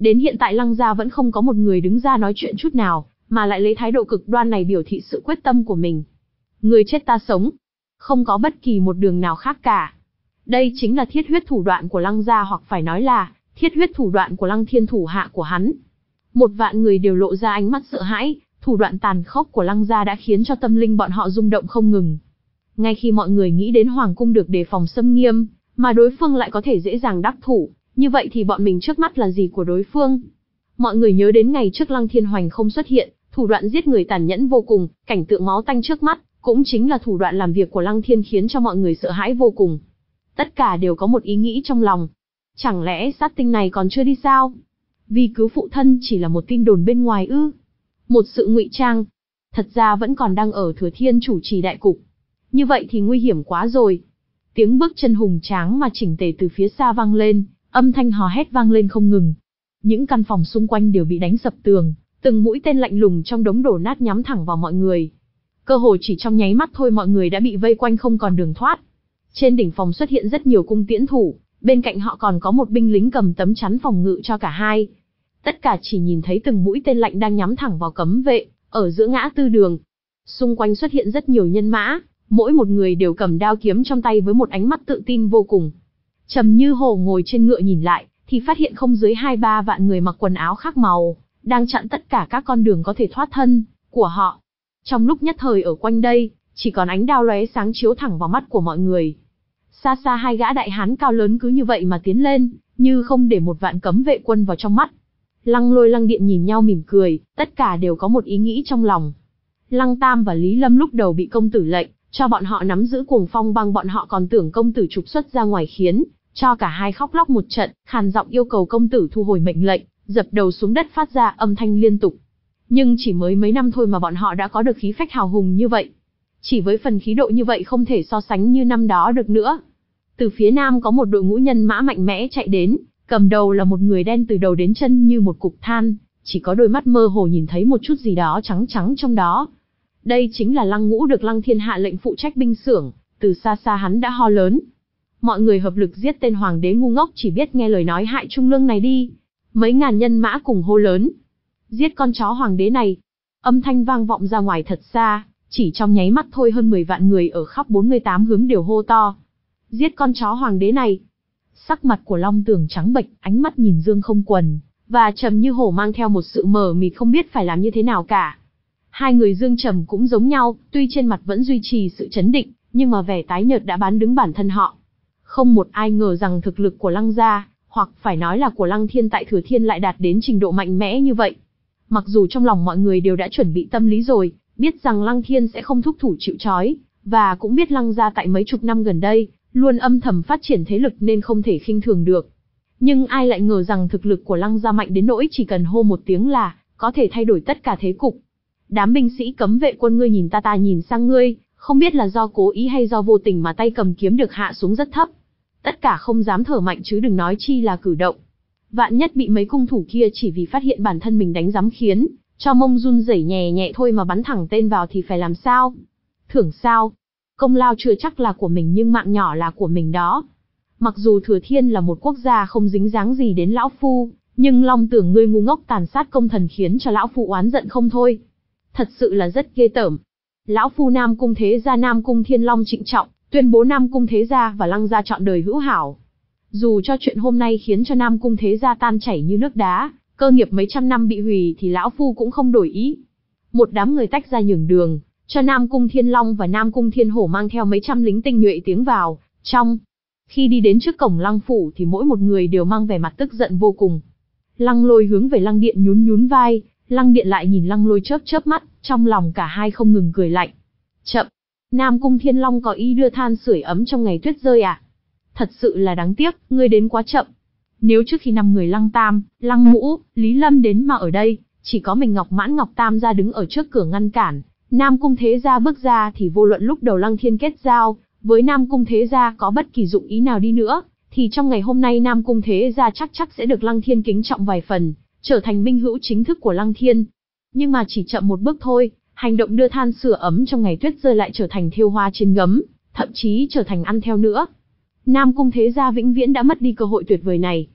S1: Đến hiện tại Lăng gia vẫn không có một người đứng ra nói chuyện chút nào, mà lại lấy thái độ cực đoan này biểu thị sự quyết tâm của mình. Người chết ta sống, không có bất kỳ một đường nào khác cả. Đây chính là thiết huyết thủ đoạn của Lăng gia, hoặc phải nói là thiết huyết thủ đoạn của Lăng Thiên thủ hạ của hắn. Một vạn người đều lộ ra ánh mắt sợ hãi, thủ đoạn tàn khốc của Lăng gia đã khiến cho tâm linh bọn họ rung động không ngừng. Ngay khi mọi người nghĩ đến hoàng cung được đề phòng xâm nghiêm, mà đối phương lại có thể dễ dàng đắc thủ, như vậy thì bọn mình trước mắt là gì của đối phương? Mọi người nhớ đến ngày trước Lăng Thiên Hoành không xuất hiện, thủ đoạn giết người tàn nhẫn vô cùng, cảnh tượng máu tanh trước mắt, cũng chính là thủ đoạn làm việc của Lăng Thiên khiến cho mọi người sợ hãi vô cùng. Tất cả đều có một ý nghĩ trong lòng. Chẳng lẽ sát tinh này còn chưa đi sao? Vì cứu phụ thân chỉ là một tin đồn bên ngoài ư? Một sự ngụy trang. Thật ra vẫn còn đang ở Thừa Thiên chủ trì đại cục. Như vậy thì nguy hiểm quá rồi. Tiếng bước chân hùng tráng mà chỉnh tề từ phía xa vang lên, âm thanh hò hét vang lên không ngừng. Những căn phòng xung quanh đều bị đánh sập tường, từng mũi tên lạnh lùng trong đống đổ nát nhắm thẳng vào mọi người. Cơ hồ chỉ trong nháy mắt thôi mọi người đã bị vây quanh không còn đường thoát. Trên đỉnh phòng xuất hiện rất nhiều cung tiễn thủ, bên cạnh họ còn có một binh lính cầm tấm chắn phòng ngự cho cả hai. Tất cả chỉ nhìn thấy từng mũi tên lạnh đang nhắm thẳng vào cấm vệ, ở giữa ngã tư đường. Xung quanh xuất hiện rất nhiều nhân mã, mỗi một người đều cầm đao kiếm trong tay với một ánh mắt tự tin vô cùng. Trầm Như Hồ ngồi trên ngựa nhìn lại, thì phát hiện không dưới hai ba vạn người mặc quần áo khác màu, đang chặn tất cả các con đường có thể thoát thân của họ. Trong lúc nhất thời ở quanh đây, chỉ còn ánh đao lóe sáng chiếu thẳng vào mắt của mọi người. Xa xa hai gã đại hán cao lớn cứ như vậy mà tiến lên, như không để một vạn cấm vệ quân vào trong mắt. Lăng Lôi Lăng Điện nhìn nhau mỉm cười, tất cả đều có một ý nghĩ trong lòng. Lăng Tam và Lý Lâm lúc đầu bị công tử lệnh cho bọn họ nắm giữ Cuồng Phong băng, bọn họ còn tưởng công tử trục xuất ra ngoài khiến cho cả hai khóc lóc một trận, khàn giọng yêu cầu công tử thu hồi mệnh lệnh, dập đầu xuống đất phát ra âm thanh liên tục. Nhưng chỉ mới mấy năm thôi mà bọn họ đã có được khí phách hào hùng như vậy. Chỉ với phần khí độ như vậy không thể so sánh như năm đó được nữa. Từ phía nam có một đội ngũ nhân mã mạnh mẽ chạy đến, cầm đầu là một người đen từ đầu đến chân như một cục than, chỉ có đôi mắt mơ hồ nhìn thấy một chút gì đó trắng trắng trong đó. Đây chính là Lăng Ngũ được Lăng Thiên hạ lệnh phụ trách binh xưởng, từ xa xa hắn đã ho lớn. Mọi người hợp lực giết tên hoàng đế ngu ngốc chỉ biết nghe lời nói hại trung lương này đi. Mấy ngàn nhân mã cùng hô lớn. Giết con chó hoàng đế này. Âm thanh vang vọng ra ngoài thật xa, chỉ trong nháy mắt thôi hơn mười vạn người ở khắp bốn mươi tám hướng đều hô to. Giết con chó hoàng đế này. Sắc mặt của Long Tường trắng bệch, ánh mắt nhìn Dương Không Quần, và Trầm Như Hổ mang theo một sự mờ mịt không biết phải làm như thế nào cả. Hai người Dương Trầm cũng giống nhau, tuy trên mặt vẫn duy trì sự chấn định, nhưng mà vẻ tái nhợt đã bán đứng bản thân họ. Không một ai ngờ rằng thực lực của Lăng gia, hoặc phải nói là của Lăng Thiên tại Thừa Thiên lại đạt đến trình độ mạnh mẽ như vậy. Mặc dù trong lòng mọi người đều đã chuẩn bị tâm lý rồi, biết rằng Lăng Thiên sẽ không thúc thủ chịu trói, và cũng biết Lăng gia tại mấy chục năm gần đây, luôn âm thầm phát triển thế lực nên không thể khinh thường được. Nhưng ai lại ngờ rằng thực lực của Lăng gia mạnh đến nỗi chỉ cần hô một tiếng là có thể thay đổi tất cả thế cục. Đám binh sĩ cấm vệ quân ngươi nhìn ta ta nhìn sang ngươi, không biết là do cố ý hay do vô tình mà tay cầm kiếm được hạ xuống rất thấp. Tất cả không dám thở mạnh chứ đừng nói chi là cử động. Vạn nhất bị mấy cung thủ kia chỉ vì phát hiện bản thân mình đánh giám khiến cho mông run rẩy nhẹ nhẹ thôi mà bắn thẳng tên vào thì phải làm sao? Thưởng sao? Công lao chưa chắc là của mình nhưng mạng nhỏ là của mình đó. Mặc dù Thừa Thiên là một quốc gia không dính dáng gì đến lão phu, nhưng Long Tưởng ngươi ngu ngốc tàn sát công thần khiến cho lão phu oán giận không thôi. Thật sự là rất ghê tởm. Lão phu Nam Cung Thế gia Nam Cung Thiên Long trịnh trọng tuyên bố Nam Cung Thế gia và Lăng gia chọn đời hữu hảo. Dù cho chuyện hôm nay khiến cho Nam Cung Thế gia tan chảy như nước đá, cơ nghiệp mấy trăm năm bị hủy thì lão phu cũng không đổi ý. Một đám người tách ra nhường đường, cho Nam Cung Thiên Long và Nam Cung Thiên Hổ mang theo mấy trăm lính tinh nhuệ tiến vào trong. Khi đi đến trước cổng Lăng phủ thì mỗi một người đều mang vẻ mặt tức giận vô cùng. Lăng Lôi hướng về Lăng Điện nhún nhún vai, Lăng Điện lại nhìn Lăng Lôi chớp chớp mắt, trong lòng cả hai không ngừng cười lạnh. Chậm, Nam Cung Thiên Long có ý đưa than sưởi ấm trong ngày tuyết rơi à? Thật sự là đáng tiếc, ngươi đến quá chậm. Nếu trước khi năm người Lăng Tam, Lăng Ngũ, Lý Lâm đến mà ở đây, chỉ có mình Ngọc Mãn Ngọc Tam gia đứng ở trước cửa ngăn cản, Nam Cung Thế gia bước ra thì vô luận lúc đầu Lăng Thiên kết giao với Nam Cung Thế gia có bất kỳ dụng ý nào đi nữa, thì trong ngày hôm nay Nam Cung Thế gia chắc chắc sẽ được Lăng Thiên kính trọng vài phần, trở thành minh hữu chính thức của Lăng Thiên. Nhưng mà chỉ chậm một bước thôi, hành động đưa than sửa ấm trong ngày tuyết rơi lại trở thành thêu hoa trên gấm, thậm chí trở thành ăn theo nữa. Nam Cung Thế gia vĩnh viễn đã mất đi cơ hội tuyệt vời này.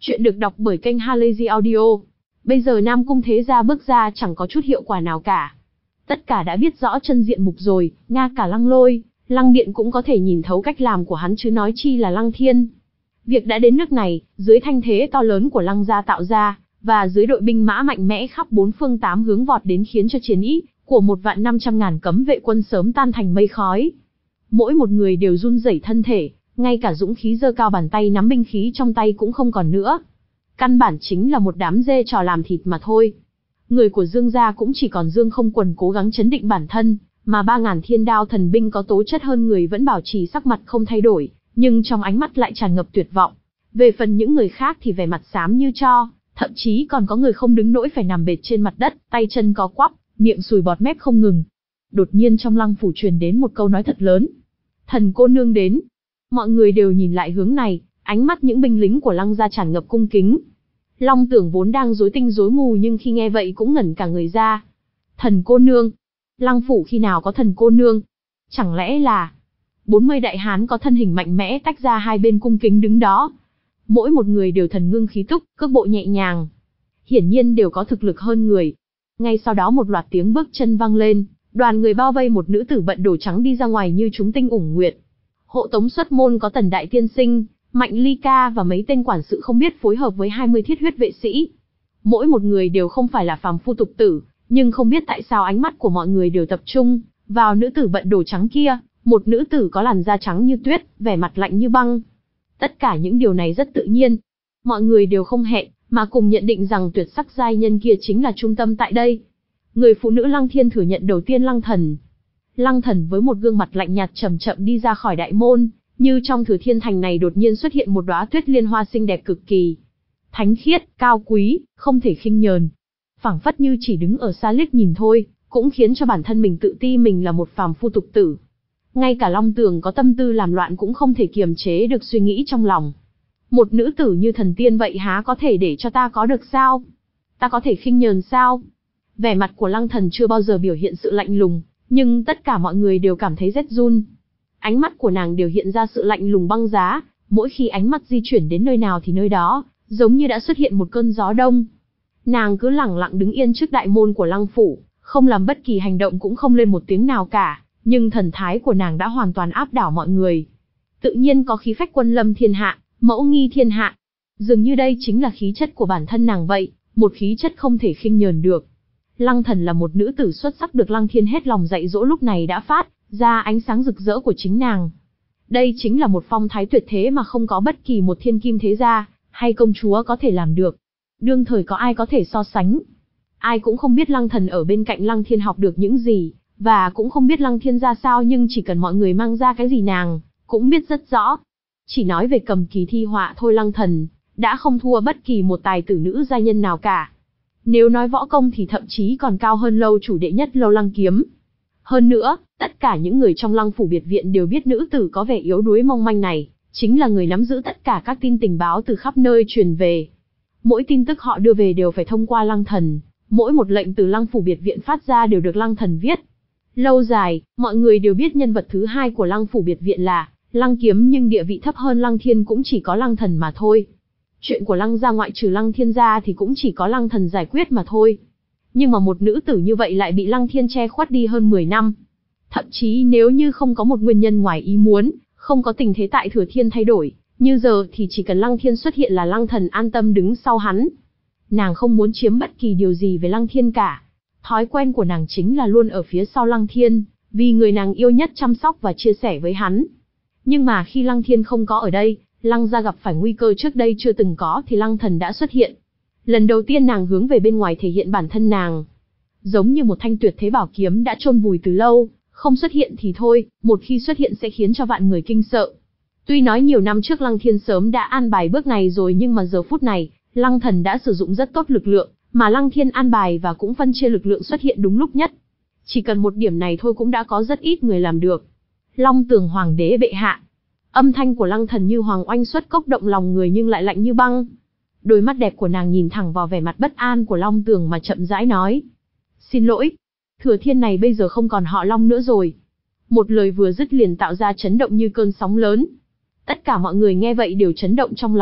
S1: Chuyện được đọc bởi kênh Halazy Audio. Bây giờ Nam Cung Thế Gia bước ra chẳng có chút hiệu quả nào cả. Tất cả đã biết rõ chân diện mục rồi, nga cả Lăng Lôi, Lăng Điện cũng có thể nhìn thấu cách làm của hắn chứ nói chi là Lăng Thiên. Việc đã đến nước này, dưới thanh thế to lớn của Lăng gia tạo ra, và dưới đội binh mã mạnh mẽ khắp bốn phương tám hướng vọt đến khiến cho chiến ý của một vạn năm trăm ngàn cấm vệ quân sớm tan thành mây khói. Mỗi một người đều run rẩy thân thể, ngay cả dũng khí giơ cao bàn tay nắm binh khí trong tay cũng không còn nữa. Căn bản chính là một đám dê trò làm thịt mà thôi. Người của Dương gia cũng chỉ còn Dương Không Quần cố gắng chấn định bản thân, mà ba ngàn thiên đao thần binh có tố chất hơn người vẫn bảo trì sắc mặt không thay đổi, nhưng trong ánh mắt lại tràn ngập tuyệt vọng. Về phần những người khác thì vẻ mặt xám như tro, thậm chí còn có người không đứng nổi phải nằm bệt trên mặt đất, tay chân co quắp, miệng sùi bọt mép không ngừng. Đột nhiên trong Lăng phủ truyền đến một câu nói thật lớn. Thần cô nương đến. Mọi người đều nhìn lại hướng này, ánh mắt những binh lính của Lăng gia tràn ngập cung kính. Long Tưởng vốn đang rối tinh rối mù nhưng khi nghe vậy cũng ngẩn cả người ra. Thần cô nương? Lăng phủ khi nào có thần cô nương? Chẳng lẽ là bốn mươi đại hán có thân hình mạnh mẽ tách ra hai bên cung kính đứng đó. Mỗi một người đều thần ngưng khí túc, cước bộ nhẹ nhàng. Hiển nhiên đều có thực lực hơn người. Ngay sau đó một loạt tiếng bước chân vang lên, đoàn người bao vây một nữ tử bận đồ trắng đi ra ngoài như chúng tinh ủng nguyệt. Hộ tống xuất môn có Tần Đại Tiên Sinh, Mạnh Ly Ca và mấy tên quản sự không biết phối hợp với hai mươi thiết huyết vệ sĩ. Mỗi một người đều không phải là phàm phu tục tử, nhưng không biết tại sao ánh mắt của mọi người đều tập trung vào nữ tử bận đồ trắng kia, một nữ tử có làn da trắng như tuyết, vẻ mặt lạnh như băng. Tất cả những điều này rất tự nhiên. Mọi người đều không hẹn, mà cùng nhận định rằng tuyệt sắc giai nhân kia chính là trung tâm tại đây. Người phụ nữ Lăng Thiên thừa nhận đầu tiên Lăng Thần. Lăng Thần với một gương mặt lạnh nhạt chậm chậm đi ra khỏi đại môn, như trong Thừa Thiên Thành này đột nhiên xuất hiện một đóa tuyết liên hoa xinh đẹp cực kỳ. Thánh khiết, cao quý, không thể khinh nhờn. Phảng phất như chỉ đứng ở xa liếc nhìn thôi, cũng khiến cho bản thân mình tự ti mình là một phàm phu tục tử. Ngay cả Long Tường có tâm tư làm loạn cũng không thể kiềm chế được suy nghĩ trong lòng. Một nữ tử như thần tiên vậy há có thể để cho ta có được sao? Ta có thể khinh nhờn sao? Vẻ mặt của Lăng Thần chưa bao giờ biểu hiện sự lạnh lùng, nhưng tất cả mọi người đều cảm thấy rét run. Ánh mắt của nàng đều hiện ra sự lạnh lùng băng giá, mỗi khi ánh mắt di chuyển đến nơi nào thì nơi đó, giống như đã xuất hiện một cơn gió đông. Nàng cứ lẳng lặng đứng yên trước đại môn của Lăng phủ, không làm bất kỳ hành động cũng không lên một tiếng nào cả, nhưng thần thái của nàng đã hoàn toàn áp đảo mọi người. Tự nhiên có khí phách quân lâm thiên hạ, mẫu nghi thiên hạ. Dường như đây chính là khí chất của bản thân nàng vậy, một khí chất không thể khinh nhờn được. Lăng Thần là một nữ tử xuất sắc được Lăng Thiên hết lòng dạy dỗ lúc này đã phát ra ánh sáng rực rỡ của chính nàng. Đây chính là một phong thái tuyệt thế mà không có bất kỳ một thiên kim thế gia hay công chúa có thể làm được. Đương thời có ai có thể so sánh. Ai cũng không biết Lăng Thần ở bên cạnh Lăng Thiên học được những gì, và cũng không biết Lăng Thiên ra sao, nhưng chỉ cần mọi người mang ra cái gì nàng cũng biết rất rõ. Chỉ nói về cầm kỳ thi họa thôi Lăng Thần đã không thua bất kỳ một tài tử nữ gia nhân nào cả. Nếu nói võ công thì thậm chí còn cao hơn lâu chủ đệ nhất Lâu Lăng Kiếm. Hơn nữa, tất cả những người trong Lăng phủ biệt viện đều biết nữ tử có vẻ yếu đuối mong manh này chính là người nắm giữ tất cả các tin tình báo từ khắp nơi truyền về. Mỗi tin tức họ đưa về đều phải thông qua Lăng Thần, mỗi một lệnh từ Lăng phủ biệt viện phát ra đều được Lăng Thần viết. Lâu dài, mọi người đều biết nhân vật thứ hai của Lăng phủ biệt viện là Lăng Kiếm, nhưng địa vị thấp hơn Lăng Thiên cũng chỉ có Lăng Thần mà thôi. Chuyện của Lăng gia ngoại trừ Lăng Thiên gia thì cũng chỉ có Lăng Thần giải quyết mà thôi. Nhưng mà một nữ tử như vậy lại bị Lăng Thiên che khuất đi hơn mười năm. Thậm chí nếu như không có một nguyên nhân ngoài ý muốn, không có tình thế tại Thừa Thiên thay đổi, như giờ thì chỉ cần Lăng Thiên xuất hiện là Lăng Thần an tâm đứng sau hắn. Nàng không muốn chiếm bất kỳ điều gì về Lăng Thiên cả. Thói quen của nàng chính là luôn ở phía sau Lăng Thiên, vì người nàng yêu nhất chăm sóc và chia sẻ với hắn. Nhưng mà khi Lăng Thiên không có ở đây, Lăng gia gặp phải nguy cơ trước đây chưa từng có thì Lăng Thần đã xuất hiện. Lần đầu tiên nàng hướng về bên ngoài thể hiện bản thân nàng. Giống như một thanh tuyệt thế bảo kiếm đã chôn vùi từ lâu, không xuất hiện thì thôi, một khi xuất hiện sẽ khiến cho vạn người kinh sợ. Tuy nói nhiều năm trước Lăng Thiên sớm đã an bài bước này rồi, nhưng mà giờ phút này, Lăng Thần đã sử dụng rất tốt lực lượng, mà Lăng Thiên an bài và cũng phân chia lực lượng xuất hiện đúng lúc nhất. Chỉ cần một điểm này thôi cũng đã có rất ít người làm được. Long Tường Hoàng đế bệ hạ. Âm thanh của Lăng Thần như hoàng oanh xuất cốc động lòng người nhưng lại lạnh như băng. Đôi mắt đẹp của nàng nhìn thẳng vào vẻ mặt bất an của Long Tường mà chậm rãi nói. Xin lỗi, Thừa Thiên này bây giờ không còn họ Long nữa rồi. Một lời vừa dứt liền tạo ra chấn động như cơn sóng lớn. Tất cả mọi người nghe vậy đều chấn động trong lòng,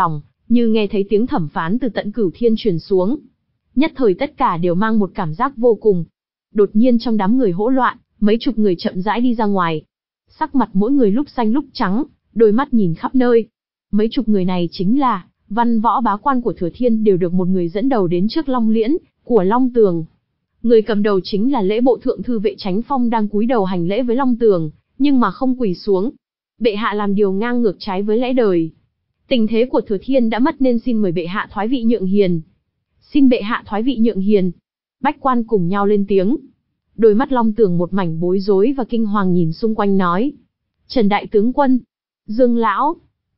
S1: như nghe thấy tiếng thẩm phán từ tận cửu thiên truyền xuống. Nhất thời tất cả đều mang một cảm giác vô cùng. Đột nhiên trong đám người hỗn loạn, mấy chục người chậm rãi đi ra ngoài. Sắc mặt mỗi người lúc xanh lúc trắng, đôi mắt nhìn khắp nơi. Mấy chục người này chính là văn võ bá quan của Thừa Thiên, đều được một người dẫn đầu đến trước Long Liễn của Long Tường. Người cầm đầu chính là lễ bộ thượng thư Vệ Chánh Phong, đang cúi đầu hành lễ với Long Tường, nhưng mà không quỳ xuống. Bệ hạ làm điều ngang ngược trái với lẽ đời. Tình thế của Thừa Thiên đã mất, nên xin mời bệ hạ thoái vị nhượng hiền. Xin bệ hạ thoái vị nhượng hiền. Bách quan cùng nhau lên tiếng. Đôi mắt Long Tường một mảnh bối rối và kinh hoàng nhìn xung quanh nói: Trần đại tướng quân, Dương lão,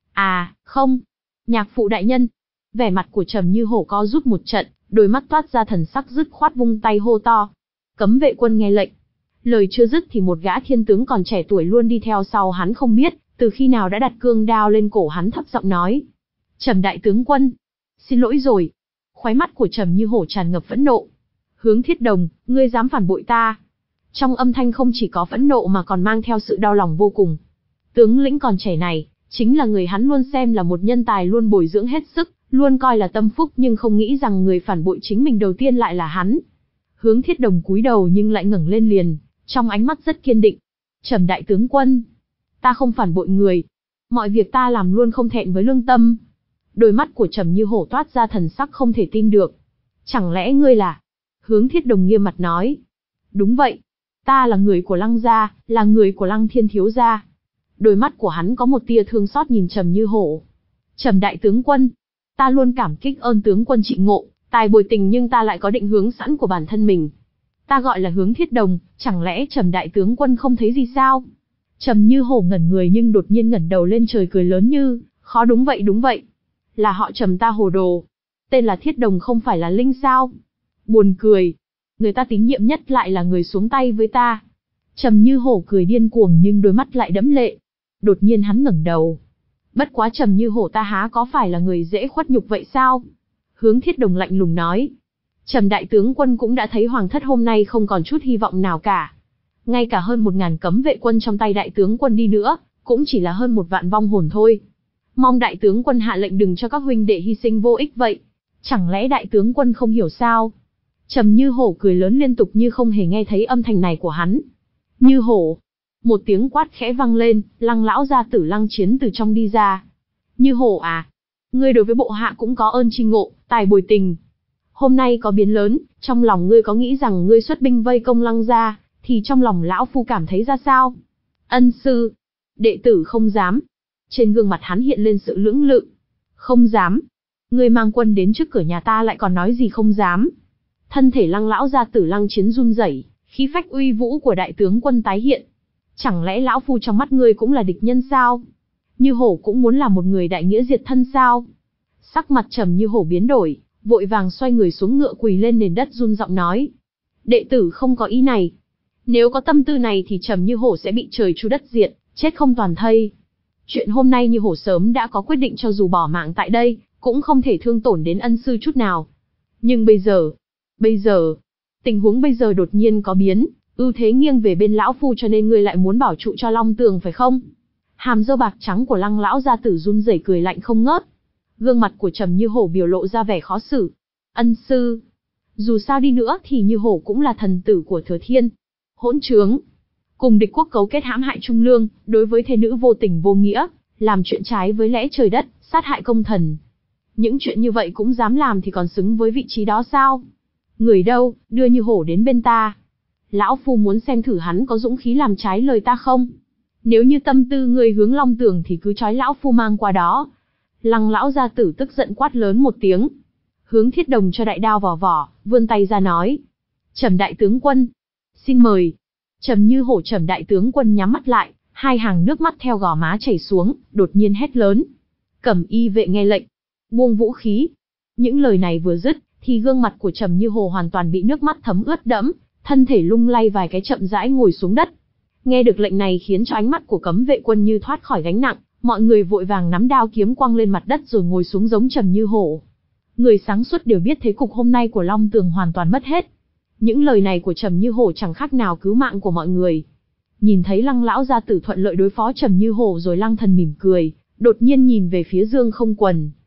S1: à, không, nhạc phụ đại nhân. Vẻ mặt của Trầm Như Hổ co rút một trận, đôi mắt toát ra thần sắc dứt khoát, vung tay hô to: Cấm vệ quân nghe lệnh. Lời chưa dứt thì một gã thiên tướng còn trẻ tuổi luôn đi theo sau hắn không biết từ khi nào đã đặt cương đao lên cổ hắn, thấp giọng nói: Trầm đại tướng quân, xin lỗi rồi. Khóe mắt của Trầm Như Hổ tràn ngập phẫn nộ. Hướng Thiết Đồng, ngươi dám phản bội ta? Trong âm thanh không chỉ có phẫn nộ mà còn mang theo sự đau lòng vô cùng. Tướng lĩnh còn trẻ này, chính là người hắn luôn xem là một nhân tài, luôn bồi dưỡng hết sức, luôn coi là tâm phúc, nhưng không nghĩ rằng người phản bội chính mình đầu tiên lại là hắn. Hướng Thiết Đồng cúi đầu nhưng lại ngẩng lên liền, trong ánh mắt rất kiên định. Trầm đại tướng quân, ta không phản bội người. Mọi việc ta làm luôn không thẹn với lương tâm. Đôi mắt của Trầm Như Hổ toát ra thần sắc không thể tin được. Chẳng lẽ ngươi là... Hướng Thiết Đồng nghiêm mặt nói: Đúng vậy, ta là người của Lăng gia, là người của Lăng Thiên thiếu gia. Đôi mắt của hắn có một tia thương xót nhìn Trầm Như Hổ. Trầm đại tướng quân, ta luôn cảm kích ơn tướng quân trị ngộ, tài bồi tình, nhưng ta lại có định hướng sẵn của bản thân mình. Ta gọi là Hướng Thiết Đồng, chẳng lẽ Trầm đại tướng quân không thấy gì sao? Trầm Như Hổ ngẩn người nhưng đột nhiên ngẩng đầu lên trời cười lớn như: Khó, đúng vậy đúng vậy. Là họ Trầm ta hồ đồ. Tên là Thiết Đồng không phải là Linh sao? Buồn cười. Người ta tín nhiệm nhất lại là người xuống tay với ta. Trầm Như Hổ cười điên cuồng nhưng đôi mắt lại đẫm lệ. Đột nhiên hắn ngẩng đầu. Bất quá Trầm Như Hổ ta há có phải là người dễ khuất nhục vậy sao? Hướng Thiết Đồng lạnh lùng nói. Trầm đại tướng quân cũng đã thấy hoàng thất hôm nay không còn chút hy vọng nào cả. Ngay cả hơn một ngàn cấm vệ quân trong tay đại tướng quân đi nữa, cũng chỉ là hơn một vạn vong hồn thôi. Mong đại tướng quân hạ lệnh đừng cho các huynh đệ hy sinh vô ích vậy. Chẳng lẽ đại tướng quân không hiểu sao? Trầm Như Hổ cười lớn liên tục như không hề nghe thấy âm thanh này của hắn. Như Hổ. Một tiếng quát khẽ vang lên, Lăng lão gia tử Lăng Chiến từ trong đi ra. Như Hổ à, ngươi đối với bộ hạ cũng có ơn tri ngộ, tài bồi tình. Hôm nay có biến lớn, trong lòng ngươi có nghĩ rằng ngươi xuất binh vây công Lăng gia, thì trong lòng lão phu cảm thấy ra sao? Ân sư, đệ tử không dám. Trên gương mặt hắn hiện lên sự lưỡng lự. Không dám? Ngươi mang quân đến trước cửa nhà ta lại còn nói gì không dám? Thân thể Lăng lão gia tử Lăng Chiến run rẩy, khí phách uy vũ của đại tướng quân tái hiện. Chẳng lẽ lão phu trong mắt ngươi cũng là địch nhân sao? Như Hổ cũng muốn là một người đại nghĩa diệt thân sao? Sắc mặt Trầm Như Hổ biến đổi, vội vàng xoay người xuống ngựa, quỳ lên nền đất run giọng nói: Đệ tử không có ý này. Nếu có tâm tư này thì Trầm Như Hổ sẽ bị trời chu đất diệt, chết không toàn thây. Chuyện hôm nay Như Hổ sớm đã có quyết định, cho dù bỏ mạng tại đây, cũng không thể thương tổn đến ân sư chút nào. Nhưng bây giờ, bây giờ, tình huống bây giờ đột nhiên có biến, ưu thế nghiêng về bên lão phu, cho nên ngươi lại muốn bảo trụ cho Long Tường phải không? Hàm râu bạc trắng của Lăng lão gia tử run rẩy cười lạnh không ngớt. Gương mặt của Trầm Như Hổ biểu lộ ra vẻ khó xử. Ân sư, dù sao đi nữa thì Như Hổ cũng là thần tử của Thừa Thiên. Hỗn trướng, cùng địch quốc cấu kết hãm hại trung lương, đối với thê nữ vô tình vô nghĩa, làm chuyện trái với lẽ trời đất, sát hại công thần. Những chuyện như vậy cũng dám làm thì còn xứng với vị trí đó sao? Người đâu, đưa Như Hổ đến bên ta. Lão phu muốn xem thử hắn có dũng khí làm trái lời ta không. Nếu như tâm tư người hướng Long Tường thì cứ trói lão phu mang qua đó. Lăng lão gia tử tức giận quát lớn một tiếng. Hướng Thiết Đồng cho đại đao vào vỏ, vươn tay ra nói: Trầm đại tướng quân, xin mời. Trầm Như Hổ Trầm đại tướng quân nhắm mắt lại, hai hàng nước mắt theo gò má chảy xuống, đột nhiên hét lớn: Cẩm y vệ nghe lệnh, buông vũ khí. Những lời này vừa dứt, thì gương mặt của Trầm Như Hổ hoàn toàn bị nước mắt thấm ướt đẫm, thân thể lung lay vài cái chậm rãi ngồi xuống đất. Nghe được lệnh này khiến cho ánh mắt của cấm vệ quân như thoát khỏi gánh nặng, mọi người vội vàng nắm đao kiếm quăng lên mặt đất rồi ngồi xuống giống Trầm Như Hổ. Người sáng suốt đều biết thế cục hôm nay của Long Tường hoàn toàn mất hết. Những lời này của Trầm Như Hổ chẳng khác nào cứu mạng của mọi người. Nhìn thấy Lăng lão gia tử thuận lợi đối phó Trầm Như Hổ rồi Lăng Thần mỉm cười, đột nhiên nhìn về phía Dương Không Quần.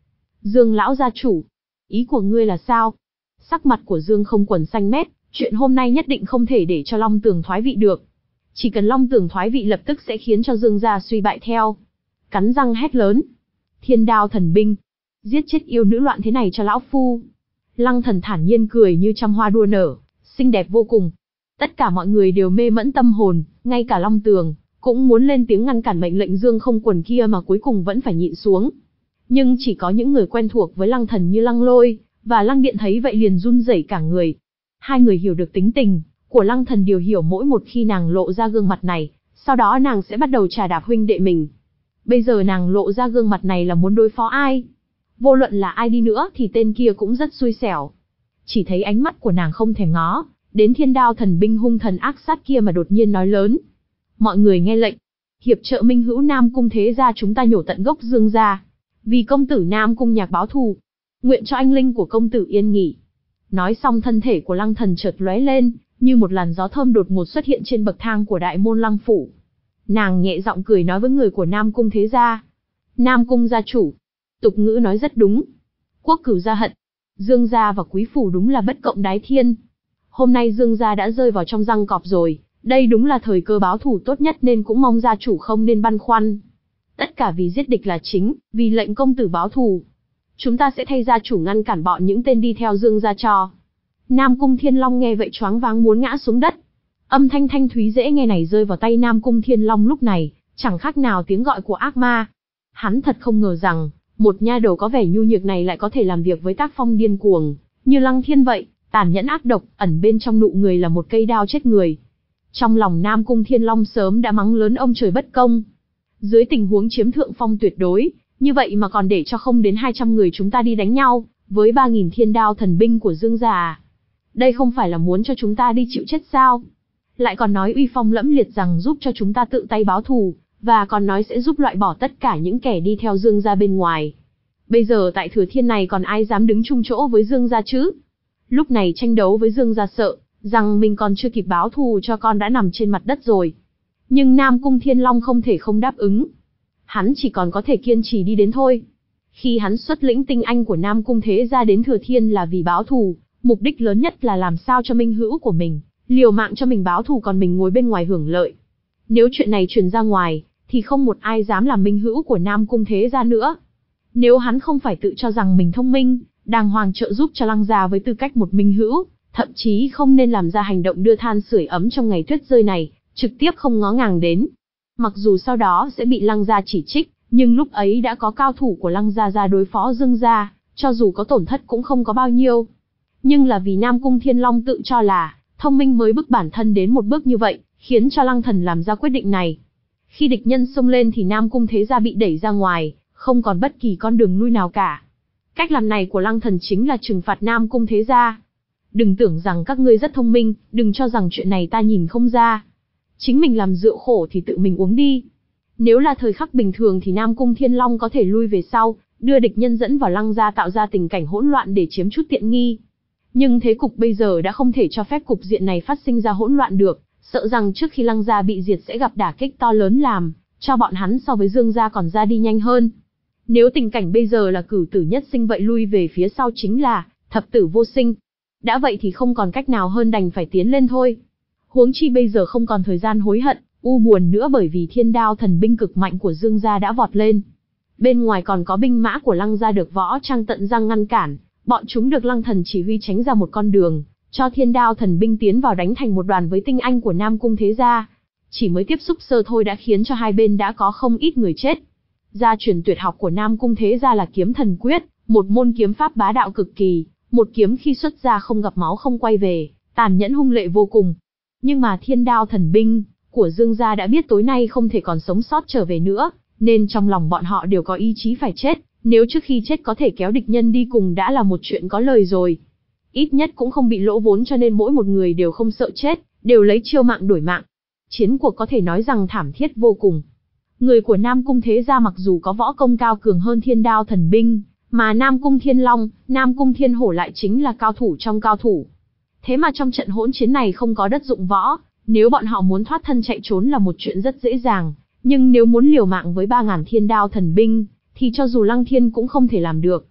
S1: Dương lão gia chủ, ý của ngươi là sao? Sắc mặt của Dương Không Quần xanh mét, chuyện hôm nay nhất định không thể để cho Long Tường thoái vị được. Chỉ cần Long Tường thoái vị lập tức sẽ khiến cho Dương gia suy bại theo. Cắn răng hét lớn. Thiên đao thần binh, giết chết yêu nữ loạn thế này cho lão phu. Lăng Thần thản nhiên cười như trăm hoa đua nở, xinh đẹp vô cùng. Tất cả mọi người đều mê mẫn tâm hồn, ngay cả Long Tường cũng muốn lên tiếng ngăn cản mệnh lệnh Dương Không Quần kia mà cuối cùng vẫn phải nhịn xuống. Nhưng chỉ có những người quen thuộc với Lăng Thần như Lăng Lôi và Lăng Điện thấy vậy liền run rẩy cả người. Hai người hiểu được tính tình của Lăng Thần, điều hiểu mỗi một khi nàng lộ ra gương mặt này, sau đó nàng sẽ bắt đầu trà đạp huynh đệ mình. Bây giờ nàng lộ ra gương mặt này là muốn đối phó ai? Vô luận là ai đi nữa thì tên kia cũng rất xui xẻo. Chỉ thấy ánh mắt của nàng không thèm ngó đến thiên đao thần binh hung thần ác sát kia mà đột nhiên nói lớn. Mọi người nghe lệnh, hiệp trợ minh hữu Nam Cung thế gia chúng ta nhổ tận gốc Dương gia, vì công tử Nam Cung Nhạc báo thù, nguyện cho anh linh của công tử yên nghỉ. Nói xong thân thể của Lăng Thần chợt lóe lên, như một làn gió thơm đột ngột xuất hiện trên bậc thang của đại môn Lăng phủ. Nàng nhẹ giọng cười nói với người của Nam Cung thế gia. Nam Cung gia chủ, tục ngữ nói rất đúng. Quốc cửu gia hận, Dương gia và quý phủ đúng là bất cộng đái thiên. Hôm nay Dương gia đã rơi vào trong răng cọp rồi, đây đúng là thời cơ báo thù tốt nhất nên cũng mong gia chủ không nên băn khoăn. Tất cả vì giết địch là chính, vì lệnh công tử báo thù. Chúng ta sẽ thay gia chủ ngăn cản bọn những tên đi theo Dương gia cho. Nam Cung Thiên Long nghe vậy choáng váng muốn ngã xuống đất. Âm thanh thanh thúy dễ nghe này rơi vào tay Nam Cung Thiên Long lúc này, chẳng khác nào tiếng gọi của ác ma. Hắn thật không ngờ rằng, một nha đầu có vẻ nhu nhược này lại có thể làm việc với tác phong điên cuồng, như Lăng Thiên vậy, tàn nhẫn ác độc, ẩn bên trong nụ người là một cây đao chết người. Trong lòng Nam Cung Thiên Long sớm đã mắng lớn ông trời bất công. Dưới tình huống chiếm thượng phong tuyệt đối, như vậy mà còn để cho không đến hai trăm người chúng ta đi đánh nhau, với ba nghìn thiên đao thần binh của Dương gia à? Đây không phải là muốn cho chúng ta đi chịu chết sao? Lại còn nói uy phong lẫm liệt rằng giúp cho chúng ta tự tay báo thù, và còn nói sẽ giúp loại bỏ tất cả những kẻ đi theo Dương gia bên ngoài. Bây giờ tại Thừa Thiên này còn ai dám đứng chung chỗ với Dương gia chứ? Lúc này tranh đấu với Dương gia sợ rằng mình còn chưa kịp báo thù cho con đã nằm trên mặt đất rồi. Nhưng Nam Cung Thiên Long không thể không đáp ứng. Hắn chỉ còn có thể kiên trì đi đến thôi. Khi hắn xuất lĩnh tinh anh của Nam Cung thế gia đến Thừa Thiên là vì báo thù, mục đích lớn nhất là làm sao cho minh hữu của mình liều mạng cho mình báo thù, còn mình ngồi bên ngoài hưởng lợi. Nếu chuyện này truyền ra ngoài, thì không một ai dám làm minh hữu của Nam Cung thế gia nữa. Nếu hắn không phải tự cho rằng mình thông minh, đàng hoàng trợ giúp cho Lăng gia với tư cách một minh hữu, thậm chí không nên làm ra hành động đưa than sưởi ấm trong ngày tuyết rơi này, trực tiếp không ngó ngàng đến. Mặc dù sau đó sẽ bị Lăng gia chỉ trích, nhưng lúc ấy đã có cao thủ của Lăng gia ra đối phó Dương gia, cho dù có tổn thất cũng không có bao nhiêu. Nhưng là vì Nam Cung Thiên Long tự cho là thông minh mới bức bản thân đến một bước như vậy, khiến cho Lăng Thần làm ra quyết định này. Khi địch nhân xông lên thì Nam Cung thế gia bị đẩy ra ngoài, không còn bất kỳ con đường lui nào cả. Cách làm này của Lăng Thần chính là trừng phạt Nam Cung thế gia. Đừng tưởng rằng các ngươi rất thông minh, đừng cho rằng chuyện này ta nhìn không ra. Chính mình làm rượu khổ thì tự mình uống đi. Nếu là thời khắc bình thường thì Nam Cung Thiên Long có thể lui về sau, đưa địch nhân dẫn vào Lăng gia tạo ra tình cảnh hỗn loạn để chiếm chút tiện nghi. Nhưng thế cục bây giờ đã không thể cho phép cục diện này phát sinh ra hỗn loạn được, sợ rằng trước khi Lăng gia bị diệt sẽ gặp đả kích to lớn làm cho bọn hắn so với Dương gia còn ra đi nhanh hơn. Nếu tình cảnh bây giờ là cửu tử nhất sinh vậy lui về phía sau chính là thập tử vô sinh. Đã vậy thì không còn cách nào hơn đành phải tiến lên thôi. Huống chi bây giờ không còn thời gian hối hận, u buồn nữa, bởi vì thiên đao thần binh cực mạnh của Dương gia đã vọt lên. Bên ngoài còn có binh mã của Lăng gia được Võ Trang tận răng ngăn cản, bọn chúng được Lăng Thần chỉ huy tránh ra một con đường, cho thiên đao thần binh tiến vào đánh thành một đoàn với tinh anh của Nam Cung thế gia. Chỉ mới tiếp xúc sơ thôi đã khiến cho hai bên đã có không ít người chết. Gia truyền tuyệt học của Nam Cung thế gia là kiếm thần quyết, một môn kiếm pháp bá đạo cực kỳ, một kiếm khi xuất ra không gặp máu không quay về, tàn nhẫn hung lệ vô cùng. Nhưng mà thiên đao thần binh của Dương gia đã biết tối nay không thể còn sống sót trở về nữa, nên trong lòng bọn họ đều có ý chí phải chết, nếu trước khi chết có thể kéo địch nhân đi cùng đã là một chuyện có lời rồi. Ít nhất cũng không bị lỗ vốn, cho nên mỗi một người đều không sợ chết, đều lấy chiêu mạng đổi mạng. Chiến cuộc có thể nói rằng thảm thiết vô cùng. Người của Nam Cung thế gia mặc dù có võ công cao cường hơn thiên đao thần binh, mà Nam Cung Thiên Long, Nam Cung Thiên Hổ lại chính là cao thủ trong cao thủ. Thế mà trong trận hỗn chiến này không có đất dụng võ, nếu bọn họ muốn thoát thân chạy trốn là một chuyện rất dễ dàng, nhưng nếu muốn liều mạng với ba ngàn thiên đao thần binh, thì cho dù Lăng Thiên cũng không thể làm được.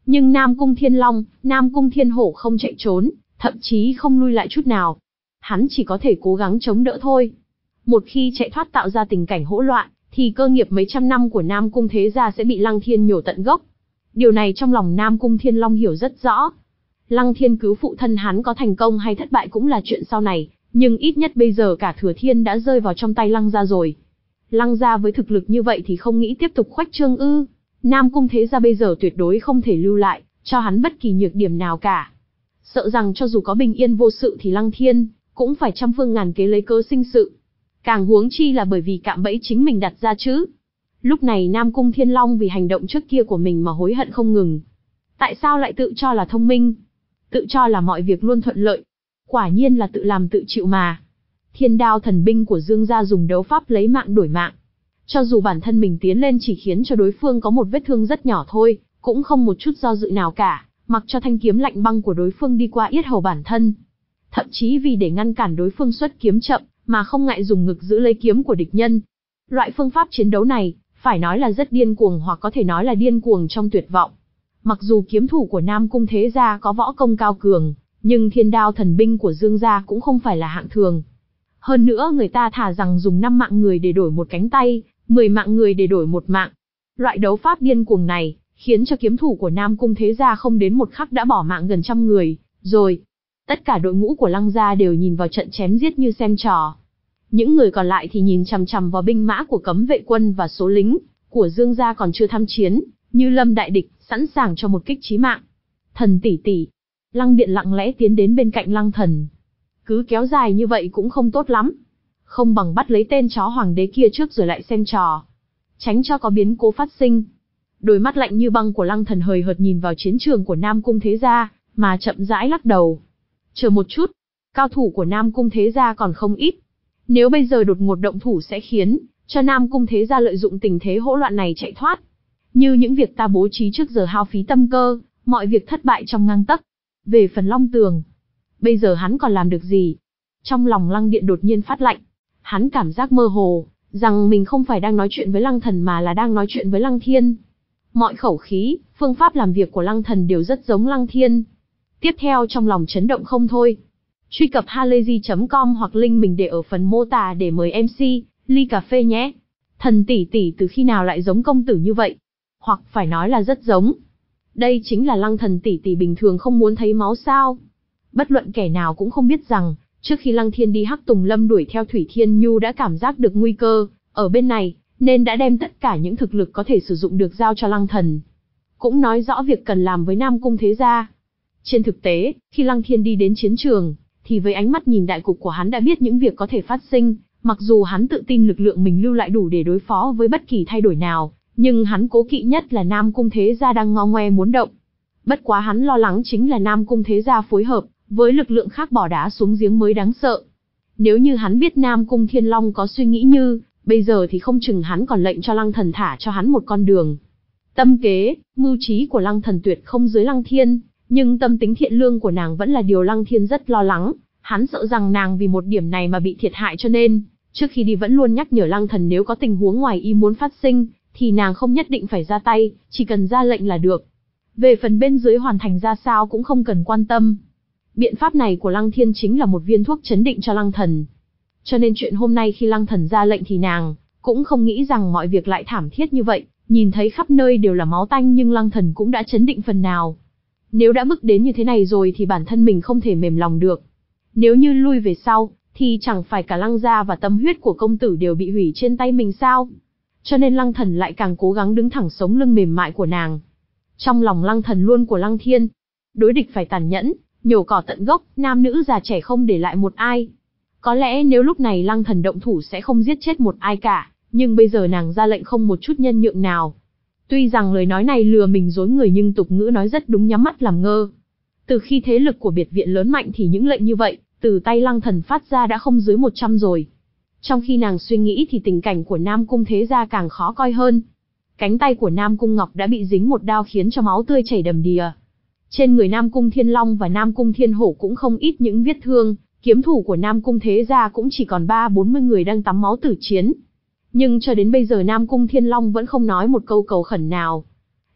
S1: Nhưng Nam Cung Thiên Long, Nam Cung Thiên Hổ không chạy trốn, thậm chí không lui lại chút nào. Hắn chỉ có thể cố gắng chống đỡ thôi. Một khi chạy thoát tạo ra tình cảnh hỗn loạn, thì cơ nghiệp mấy trăm năm của Nam Cung Thế Gia sẽ bị Lăng Thiên nhổ tận gốc. Điều này trong lòng Nam Cung Thiên Long hiểu rất rõ. Lăng Thiên cứu phụ thân hắn có thành công hay thất bại cũng là chuyện sau này, nhưng ít nhất bây giờ cả Thừa Thiên đã rơi vào trong tay Lăng gia rồi. Lăng gia với thực lực như vậy thì không nghĩ tiếp tục khoách trương ư? Nam Cung Thế Gia bây giờ tuyệt đối không thể lưu lại cho hắn bất kỳ nhược điểm nào cả. Sợ rằng cho dù có bình yên vô sự thì Lăng Thiên cũng phải trăm phương ngàn kế lấy cớ sinh sự. Càng huống chi là bởi vì cạm bẫy chính mình đặt ra chứ. Lúc này Nam Cung Thiên Long vì hành động trước kia của mình mà hối hận không ngừng. Tại sao lại tự cho là thông minh? Tự cho là mọi việc luôn thuận lợi. Quả nhiên là tự làm tự chịu mà. Thiên đao thần binh của Dương gia dùng đấu pháp lấy mạng đổi mạng. Cho dù bản thân mình tiến lên chỉ khiến cho đối phương có một vết thương rất nhỏ thôi, cũng không một chút do dự nào cả, mặc cho thanh kiếm lạnh băng của đối phương đi qua yết hầu bản thân. Thậm chí vì để ngăn cản đối phương xuất kiếm chậm, mà không ngại dùng ngực giữ lấy kiếm của địch nhân. Loại phương pháp chiến đấu này, phải nói là rất điên cuồng hoặc có thể nói là điên cuồng trong tuyệt vọng. Mặc dù kiếm thủ của Nam Cung Thế Gia có võ công cao cường, nhưng thiên đao thần binh của Dương gia cũng không phải là hạng thường. Hơn nữa người ta thà rằng dùng năm mạng người để đổi một cánh tay, mười mạng người để đổi một mạng. Loại đấu pháp điên cuồng này, khiến cho kiếm thủ của Nam Cung Thế Gia không đến một khắc đã bỏ mạng gần trăm người, rồi. Tất cả đội ngũ của Lăng gia đều nhìn vào trận chém giết như xem trò. Những người còn lại thì nhìn chằm chằm vào binh mã của cấm vệ quân và số lính của Dương gia còn chưa tham chiến, như lâm đại địch, sẵn sàng cho một kích chí mạng. Thần tỷ tỷ. Lăng Điện lặng lẽ tiến đến bên cạnh Lăng Thần. Cứ kéo dài như vậy cũng không tốt lắm. Không bằng bắt lấy tên chó hoàng đế kia trước rồi lại xem trò. Tránh cho có biến cố phát sinh. Đôi mắt lạnh như băng của Lăng Thần hời hợt nhìn vào chiến trường của Nam Cung Thế Gia, mà chậm rãi lắc đầu. Chờ một chút, cao thủ của Nam Cung Thế Gia còn không ít. Nếu bây giờ đột ngột động thủ sẽ khiến cho Nam Cung Thế Gia lợi dụng tình thế hỗn loạn này chạy thoát. Như những việc ta bố trí trước giờ hao phí tâm cơ, mọi việc thất bại trong ngang tấc. Về phần Long Tường, bây giờ hắn còn làm được gì? Trong lòng Lăng Điện đột nhiên phát lạnh. Hắn cảm giác mơ hồ, rằng mình không phải đang nói chuyện với Lăng Thần mà là đang nói chuyện với Lăng Thiên. Mọi khẩu khí, phương pháp làm việc của Lăng Thần đều rất giống Lăng Thiên. Tiếp theo trong lòng chấn động không thôi. Truy cập halayzi chấm com hoặc link mình để ở phần mô tả để mời em xê, ly cà phê nhé. Thần tỷ tỷ từ khi nào lại giống công tử như vậy? Hoặc phải nói là rất giống. Đây chính là Lăng Thần tỷ tỷ bình thường không muốn thấy máu sao? Bất luận kẻ nào cũng không biết rằng, trước khi Lăng Thiên đi Hắc Tùng Lâm đuổi theo Thủy Thiên Nhu đã cảm giác được nguy cơ ở bên này, nên đã đem tất cả những thực lực có thể sử dụng được giao cho Lăng Thần. Cũng nói rõ việc cần làm với Nam Cung Thế Gia. Trên thực tế, khi Lăng Thiên đi đến chiến trường, thì với ánh mắt nhìn đại cục của hắn đã biết những việc có thể phát sinh, mặc dù hắn tự tin lực lượng mình lưu lại đủ để đối phó với bất kỳ thay đổi nào, nhưng hắn cố kỵ nhất là Nam Cung Thế Gia đang ngo ngoe muốn động. Bất quá hắn lo lắng chính là Nam Cung Thế Gia phối hợp với lực lượng khác bỏ đá xuống giếng mới đáng sợ. Nếu như hắn biết Nam Cung Thiên Long có suy nghĩ như bây giờ thì không chừng hắn còn lệnh cho Lăng Thần thả cho hắn một con đường. Tâm kế, mưu trí của Lăng Thần tuyệt không dưới Lăng Thiên, nhưng tâm tính thiện lương của nàng vẫn là điều Lăng Thiên rất lo lắng. Hắn sợ rằng nàng vì một điểm này mà bị thiệt hại, cho nên trước khi đi vẫn luôn nhắc nhở Lăng Thần nếu có tình huống ngoài ý muốn phát sinh, thì nàng không nhất định phải ra tay, chỉ cần ra lệnh là được. Về phần bên dưới hoàn thành ra sao cũng không cần quan tâm. Biện pháp này của Lăng Thiên chính là một viên thuốc chấn định cho Lăng Thần. Cho nên chuyện hôm nay khi Lăng Thần ra lệnh thì nàng cũng không nghĩ rằng mọi việc lại thảm thiết như vậy, nhìn thấy khắp nơi đều là máu tanh nhưng Lăng Thần cũng đã chấn định phần nào. Nếu đã bước đến như thế này rồi thì bản thân mình không thể mềm lòng được. Nếu như lui về sau, thì chẳng phải cả Lăng gia và tâm huyết của công tử đều bị hủy trên tay mình sao? Cho nên Lăng Thần lại càng cố gắng đứng thẳng sống lưng mềm mại của nàng. Trong lòng Lăng Thần luôn của Lăng Thiên, đối địch phải tàn nhẫn, nhổ cỏ tận gốc, nam nữ già trẻ không để lại một ai. Có lẽ nếu lúc này Lăng Thần động thủ sẽ không giết chết một ai cả, nhưng bây giờ nàng ra lệnh không một chút nhân nhượng nào. Tuy rằng lời nói này lừa mình dối người nhưng tục ngữ nói rất đúng, nhắm mắt làm ngơ. Từ khi thế lực của biệt viện lớn mạnh thì những lệnh như vậy, từ tay Lăng Thần phát ra đã không dưới một trăm rồi. Trong khi nàng suy nghĩ thì tình cảnh của Nam Cung Thế Gia càng khó coi hơn. Cánh tay của Nam Cung Ngọc đã bị dính một đao khiến cho máu tươi chảy đầm đìa. Trên người Nam Cung Thiên Long và Nam Cung Thiên Hổ cũng không ít những vết thương, kiếm thủ của Nam Cung Thế Gia cũng chỉ còn ba bốn mươi người đang tắm máu tử chiến. Nhưng cho đến bây giờ Nam Cung Thiên Long vẫn không nói một câu cầu khẩn nào.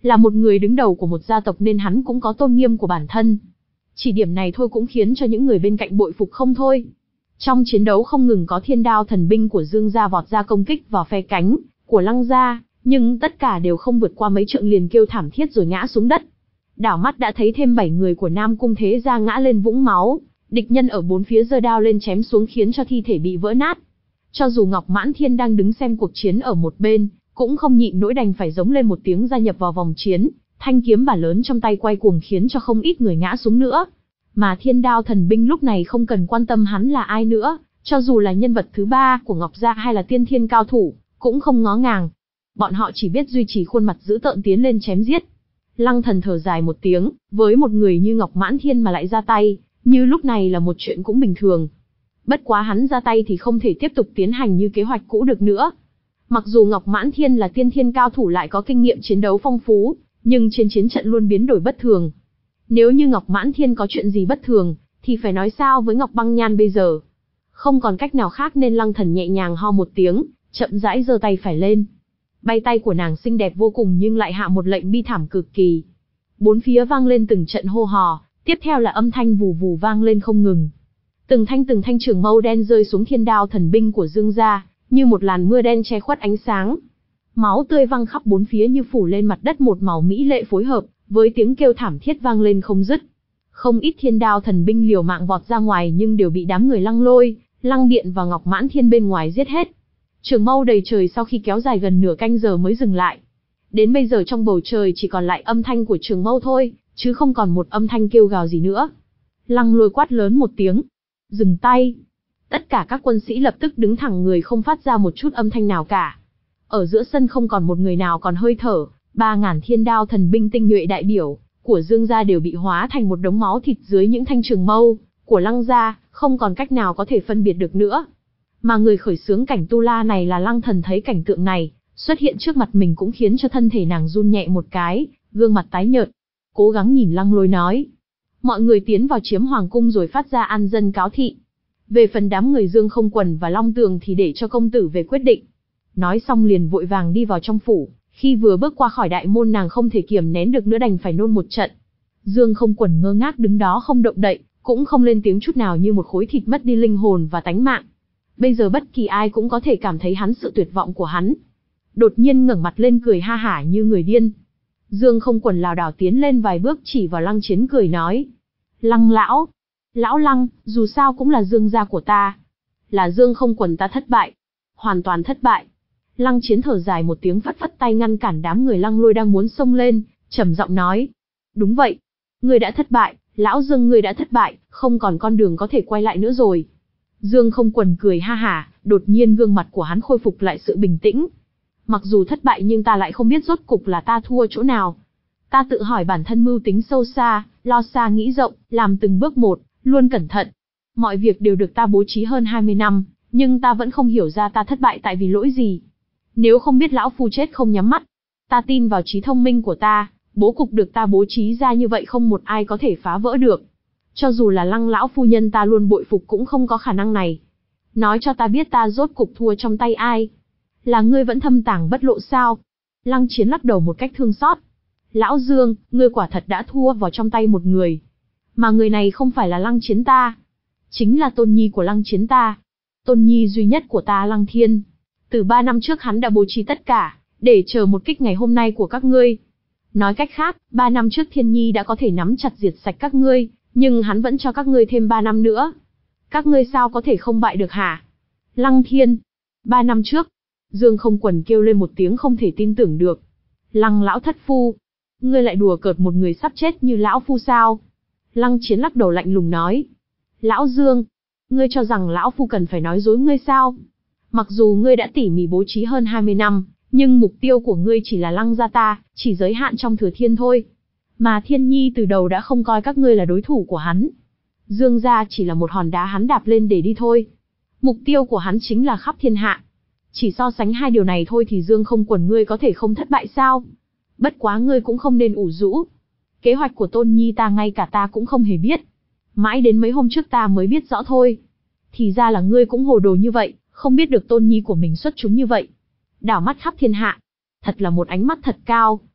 S1: Là một người đứng đầu của một gia tộc nên hắn cũng có tôn nghiêm của bản thân. Chỉ điểm này thôi cũng khiến cho những người bên cạnh bội phục không thôi. Trong chiến đấu không ngừng có thiên đao thần binh của Dương gia vọt ra công kích vào phe cánh của Lăng gia, nhưng tất cả đều không vượt qua mấy trượng liền kêu thảm thiết rồi ngã xuống đất. Đảo mắt đã thấy thêm bảy người của Nam Cung Thế gia ngã lên vũng máu, địch nhân ở bốn phía giơ đao lên chém xuống khiến cho thi thể bị vỡ nát. Cho dù Ngọc Mãn Thiên đang đứng xem cuộc chiến ở một bên, cũng không nhịn nỗi đành phải giống lên một tiếng gia nhập vào vòng chiến, thanh kiếm bả lớn trong tay quay cuồng khiến cho không ít người ngã xuống nữa. Mà thiên đao thần binh lúc này không cần quan tâm hắn là ai nữa, cho dù là nhân vật thứ ba của Ngọc gia hay là tiên thiên cao thủ, cũng không ngó ngàng. Bọn họ chỉ biết duy trì khuôn mặt dữ tợn tiến lên chém giết. Lăng Thần thở dài một tiếng, với một người như Ngọc Mãn Thiên mà lại ra tay, như lúc này là một chuyện cũng bình thường. Bất quá hắn ra tay thì không thể tiếp tục tiến hành như kế hoạch cũ được nữa. Mặc dù Ngọc Mãn Thiên là tiên thiên cao thủ lại có kinh nghiệm chiến đấu phong phú, nhưng trên chiến trận luôn biến đổi bất thường. Nếu như Ngọc Mãn Thiên có chuyện gì bất thường, thì phải nói sao với Ngọc Băng Nhan bây giờ? Không còn cách nào khác nên Lăng Thần nhẹ nhàng ho một tiếng, chậm rãi giơ tay phải lên. Bay tay của nàng xinh đẹp vô cùng nhưng lại hạ một lệnh bi thảm cực kỳ. Bốn phía vang lên từng trận hô hò, tiếp theo là âm thanh vù vù vang lên không ngừng. Từng thanh từng thanh trường mâu đen rơi xuống thiên đao thần binh của Dương gia, như một làn mưa đen che khuất ánh sáng. Máu tươi văng khắp bốn phía như phủ lên mặt đất một màu mỹ lệ phối hợp, với tiếng kêu thảm thiết vang lên không dứt. Không ít thiên đao thần binh liều mạng vọt ra ngoài nhưng đều bị đám người Lăng Lôi, Lăng Điện và Ngọc Mãn Thiên bên ngoài giết hết. Trường mâu đầy trời sau khi kéo dài gần nửa canh giờ mới dừng lại. Đến bây giờ trong bầu trời chỉ còn lại âm thanh của trường mâu thôi, chứ không còn một âm thanh kêu gào gì nữa. Lăng Lôi quát lớn một tiếng. Dừng tay. Tất cả các quân sĩ lập tức đứng thẳng người không phát ra một chút âm thanh nào cả. Ở giữa sân không còn một người nào còn hơi thở, ba ngàn thiên đao thần binh tinh nhuệ đại biểu của Dương gia đều bị hóa thành một đống máu thịt dưới những thanh trường mâu của Lăng gia, không còn cách nào có thể phân biệt được nữa. Mà người khởi xướng cảnh tu la này là Lăng Thần, thấy cảnh tượng này xuất hiện trước mặt mình cũng khiến cho thân thể nàng run nhẹ một cái, gương mặt tái nhợt, cố gắng nhìn Lăng Lôi nói: mọi người tiến vào chiếm hoàng cung rồi phát ra an dân cáo thị. Về phần đám người Dương Không Quần và Long Tường thì để cho công tử về quyết định. Nói xong liền vội vàng đi vào trong phủ, khi vừa bước qua khỏi đại môn nàng không thể kiềm nén được nữa đành phải nôn một trận. Dương Không Quần ngơ ngác đứng đó không động đậy, cũng không lên tiếng chút nào như một khối thịt mất đi linh hồn và tánh mạng. Bây giờ bất kỳ ai cũng có thể cảm thấy hắn sự tuyệt vọng của hắn. Đột nhiên ngẩng mặt lên cười ha hả như người điên. Dương Không Quần lảo đảo tiến lên vài bước chỉ vào Lăng Chiến cười nói: Lăng lão, lão Lăng, dù sao cũng là Dương gia của ta. Là Dương Không Quần ta thất bại, hoàn toàn thất bại. Lăng Chiến thở dài một tiếng phất phất tay ngăn cản đám người Lăng Lôi đang muốn xông lên, trầm giọng nói: đúng vậy, ngươi đã thất bại, lão Dương ngươi đã thất bại, không còn con đường có thể quay lại nữa rồi. Dương Không Quần cười ha hả, đột nhiên gương mặt của hắn khôi phục lại sự bình tĩnh. Mặc dù thất bại nhưng ta lại không biết rốt cục là ta thua chỗ nào. Ta tự hỏi bản thân mưu tính sâu xa, lo xa nghĩ rộng, làm từng bước một, luôn cẩn thận. Mọi việc đều được ta bố trí hơn hai mươi năm, nhưng ta vẫn không hiểu ra ta thất bại tại vì lỗi gì. Nếu không biết lão phu chết không nhắm mắt, ta tin vào trí thông minh của ta, bố cục được ta bố trí ra như vậy không một ai có thể phá vỡ được. Cho dù là Lăng lão phu nhân ta luôn bội phục cũng không có khả năng này. Nói cho ta biết ta rốt cục thua trong tay ai? Là ngươi vẫn thâm tàng bất lộ sao? Lăng Chiến lắc đầu một cách thương xót. Lão Dương, ngươi quả thật đã thua vào trong tay một người. Mà người này không phải là Lăng Chiến ta. Chính là tôn nhi của Lăng Chiến ta. Tôn nhi duy nhất của ta Lăng Thiên. Từ ba năm trước hắn đã bố trí tất cả, để chờ một kích ngày hôm nay của các ngươi. Nói cách khác, ba năm trước Thiên Nhi đã có thể nắm chặt diệt sạch các ngươi, nhưng hắn vẫn cho các ngươi thêm ba năm nữa. Các ngươi sao có thể không bại được hả? Lăng Thiên. Ba năm trước. Dương Không Quần kêu lên một tiếng không thể tin tưởng được. Lăng lão thất phu. Ngươi lại đùa cợt một người sắp chết như lão phu sao? Lăng Chiến lắc đầu lạnh lùng nói. Lão Dương. Ngươi cho rằng lão phu cần phải nói dối ngươi sao? Mặc dù ngươi đã tỉ mỉ bố trí hơn hai mươi năm, nhưng mục tiêu của ngươi chỉ là Lăng gia ta, chỉ giới hạn trong Thừa Thiên thôi. Mà Thiên Nhi từ đầu đã không coi các ngươi là đối thủ của hắn. Dương gia chỉ là một hòn đá hắn đạp lên để đi thôi. Mục tiêu của hắn chính là khắp thiên hạ. Chỉ so sánh hai điều này thôi thì Dương Không Quần ngươi có thể không thất bại sao? Bất quá ngươi cũng không nên ủ rũ. Kế hoạch của Tôn Nhi ta ngay cả ta cũng không hề biết. Mãi đến mấy hôm trước ta mới biết rõ thôi. Thì ra là ngươi cũng hồ đồ như vậy, không biết được Tôn Nhi của mình xuất chúng như vậy. Đảo mắt khắp thiên hạ. Thật là một ánh mắt thật cao.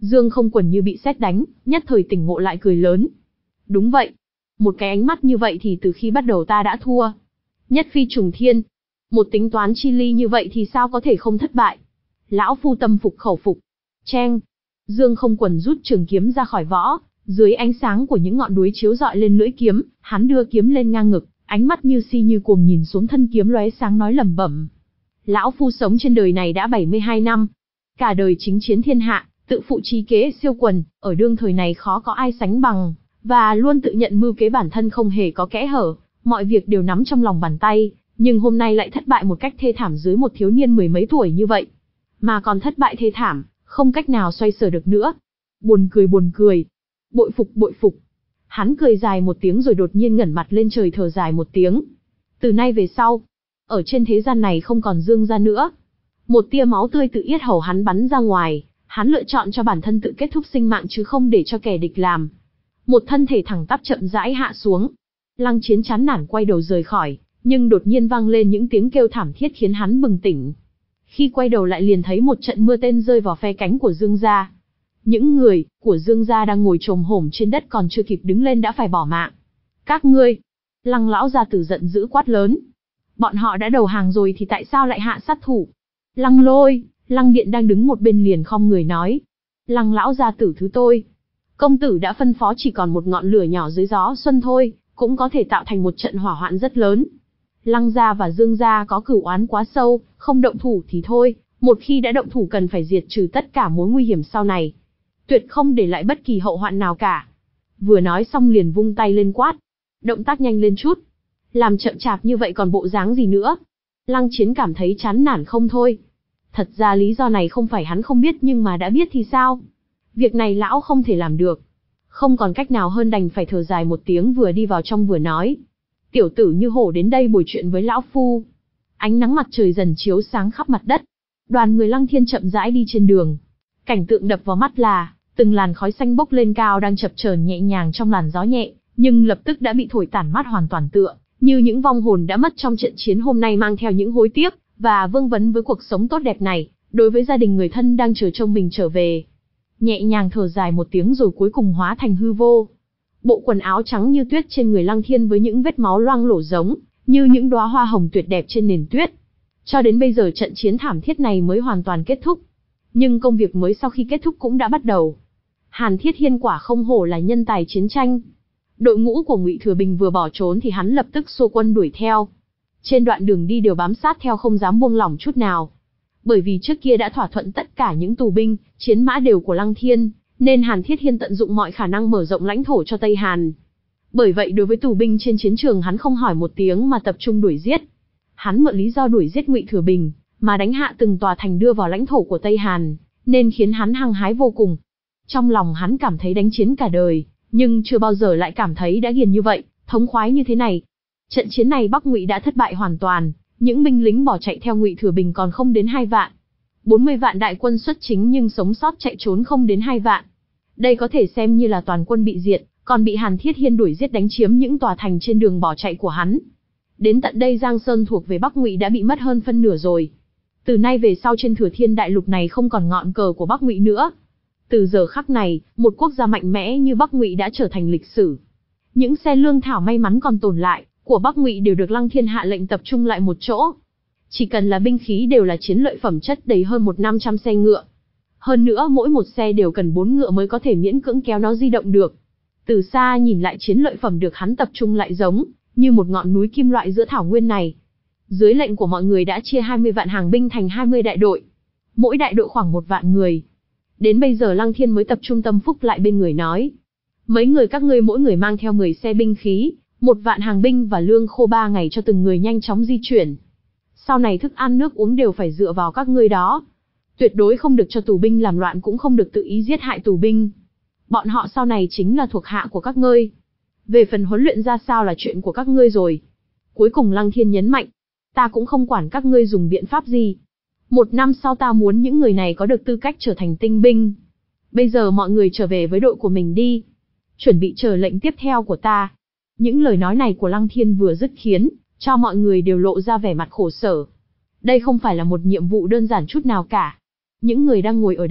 S1: Dương Không Quần như bị sét đánh, nhất thời tỉnh ngộ lại cười lớn. Đúng vậy. Một cái ánh mắt như vậy thì từ khi bắt đầu ta đã thua. Nhất phi trùng thiên. Một tính toán chi ly như vậy thì sao có thể không thất bại. Lão phu tâm phục khẩu phục. Cheng. Dương Không Quần rút trường kiếm ra khỏi võ, dưới ánh sáng của những ngọn đuối chiếu rọi lên lưỡi kiếm, hắn đưa kiếm lên ngang ngực, ánh mắt như si như cuồng nhìn xuống thân kiếm lóe sáng nói lẩm bẩm. Lão phu sống trên đời này đã bảy mươi hai năm. Cả đời chính chiến thiên hạ, tự phụ trí kế siêu quần, ở đương thời này khó có ai sánh bằng, và luôn tự nhận mưu kế bản thân không hề có kẽ hở, mọi việc đều nắm trong lòng bàn tay, nhưng hôm nay lại thất bại một cách thê thảm dưới một thiếu niên mười mấy tuổi như vậy. Mà còn thất bại thê thảm, không cách nào xoay sở được nữa. Buồn cười buồn cười. Bội phục bội phục. Hắn cười dài một tiếng rồi đột nhiên ngẩng mặt lên trời thở dài một tiếng. Từ nay về sau, ở trên thế gian này không còn Dương gia nữa. Một tia máu tươi từ yết hầu hắn bắn ra ngoài, hắn lựa chọn cho bản thân tự kết thúc sinh mạng chứ không để cho kẻ địch làm. Một thân thể thẳng tắp chậm rãi hạ xuống. Lăng Chiến chán nản quay đầu rời khỏi, nhưng đột nhiên vang lên những tiếng kêu thảm thiết khiến hắn bừng tỉnh. Khi quay đầu lại liền thấy một trận mưa tên rơi vào phe cánh của Dương gia. Những người của Dương gia đang ngồi chồm hổm trên đất còn chưa kịp đứng lên đã phải bỏ mạng. Các ngươi! Lăng lão gia tử giận dữ quát lớn. Bọn họ đã đầu hàng rồi thì tại sao lại hạ sát thủ? Lăng Lôi, Lăng Điện đang đứng một bên liền khom người nói. Lăng lão gia tử thứ tôi. Công tử đã phân phó chỉ còn một ngọn lửa nhỏ dưới gió xuân thôi, cũng có thể tạo thành một trận hỏa hoạn rất lớn. Lăng gia và Dương gia có cửu oán quá sâu, không động thủ thì thôi, một khi đã động thủ cần phải diệt trừ tất cả mối nguy hiểm sau này. Tuyệt không để lại bất kỳ hậu hoạn nào cả. Vừa nói xong liền vung tay lên quát. Động tác nhanh lên chút. Làm chậm chạp như vậy còn bộ dáng gì nữa. Lăng Chiến cảm thấy chán nản không thôi. Thật ra lý do này không phải hắn không biết nhưng mà đã biết thì sao? Việc này lão không thể làm được. Không còn cách nào hơn đành phải thở dài một tiếng vừa đi vào trong vừa nói. Tiểu tử như hổ đến đây bồi chuyện với lão phu. Ánh nắng mặt trời dần chiếu sáng khắp mặt đất. Đoàn người Lăng Thiên chậm rãi đi trên đường. Cảnh tượng đập vào mắt là, từng làn khói xanh bốc lên cao đang chập chờn nhẹ nhàng trong làn gió nhẹ, nhưng lập tức đã bị thổi tản mát hoàn toàn tựa, như những vong hồn đã mất trong trận chiến hôm nay mang theo những hối tiếc, và vương vấn với cuộc sống tốt đẹp này, đối với gia đình người thân đang chờ trông mình trở về. Nhẹ nhàng thở dài một tiếng rồi cuối cùng hóa thành hư vô. Bộ quần áo trắng như tuyết trên người Lăng Thiên với những vết máu loang lổ giống, như những đóa hoa hồng tuyệt đẹp trên nền tuyết. Cho đến bây giờ trận chiến thảm thiết này mới hoàn toàn kết thúc. Nhưng công việc mới sau khi kết thúc cũng đã bắt đầu. Hàn Thiết Hiên quả không hổ là nhân tài chiến tranh. Đội ngũ của Ngụy Thừa Bình vừa bỏ trốn thì hắn lập tức xua quân đuổi theo. Trên đoạn đường đi đều bám sát theo không dám buông lỏng chút nào. Bởi vì trước kia đã thỏa thuận tất cả những tù binh, chiến mã đều của Lăng Thiên, nên Hàn Thiết Hiên tận dụng mọi khả năng mở rộng lãnh thổ cho Tây Hàn. Bởi vậy đối với tù binh trên chiến trường hắn không hỏi một tiếng mà tập trung đuổi giết. Hắn mượn lý do đuổi giết Ngụy Thừa Bình, mà đánh hạ từng tòa thành đưa vào lãnh thổ của Tây Hàn, nên khiến hắn hăng hái vô cùng. Trong lòng hắn cảm thấy đánh chiến cả đời, nhưng chưa bao giờ lại cảm thấy đã ghiền như vậy, thống khoái như thế này. Trận chiến này Bắc Ngụy đã thất bại hoàn toàn, những binh lính bỏ chạy theo Ngụy Thừa Bình còn không đến hai vạn. bốn mươi vạn đại quân xuất chính nhưng sống sót chạy trốn không đến hai vạn. Đây có thể xem như là toàn quân bị diệt, còn bị Hàn Thiết Hiên đuổi giết đánh chiếm những tòa thành trên đường bỏ chạy của hắn. Đến tận đây Giang Sơn thuộc về Bắc Ngụy đã bị mất hơn phân nửa rồi. Từ nay về sau trên Thừa Thiên đại lục này không còn ngọn cờ của Bắc Ngụy nữa. Từ giờ khắc này, một quốc gia mạnh mẽ như Bắc Ngụy đã trở thành lịch sử. Những xe lương thảo may mắn còn tồn lại của Bắc Ngụy đều được Lăng Thiên hạ lệnh tập trung lại một chỗ. Chỉ cần là binh khí đều là chiến lợi phẩm chất đầy hơn một năm trăm xe ngựa. Hơn nữa mỗi một xe đều cần bốn ngựa mới có thể miễn cưỡng kéo nó di động được. Từ xa nhìn lại chiến lợi phẩm được hắn tập trung lại giống như một ngọn núi kim loại giữa thảo nguyên này. Dưới lệnh của mọi người đã chia hai mươi vạn hàng binh thành hai mươi đại đội. Mỗi đại đội khoảng một vạn người. Đến bây giờ Lăng Thiên mới tập trung tâm phúc lại bên người nói. Mấy người các ngươi mỗi người mang theo mười xe binh khí, một vạn hàng binh và lương khô ba ngày cho từng người nhanh chóng di chuyển. Sau này thức ăn nước uống đều phải dựa vào các ngươi đó. Tuyệt đối không được cho tù binh làm loạn cũng không được tự ý giết hại tù binh. Bọn họ sau này chính là thuộc hạ của các ngươi. Về phần huấn luyện ra sao là chuyện của các ngươi rồi. Cuối cùng Lăng Thiên nhấn mạnh. Ta cũng không quản các ngươi dùng biện pháp gì. Một năm sau ta muốn những người này có được tư cách trở thành tinh binh. Bây giờ mọi người trở về với đội của mình đi. Chuẩn bị chờ lệnh tiếp theo của ta. Những lời nói này của Lăng Thiên vừa dứt khiến cho mọi người đều lộ ra vẻ mặt khổ sở. Đây không phải là một nhiệm vụ đơn giản chút nào cả. Những người đang ngồi ở đây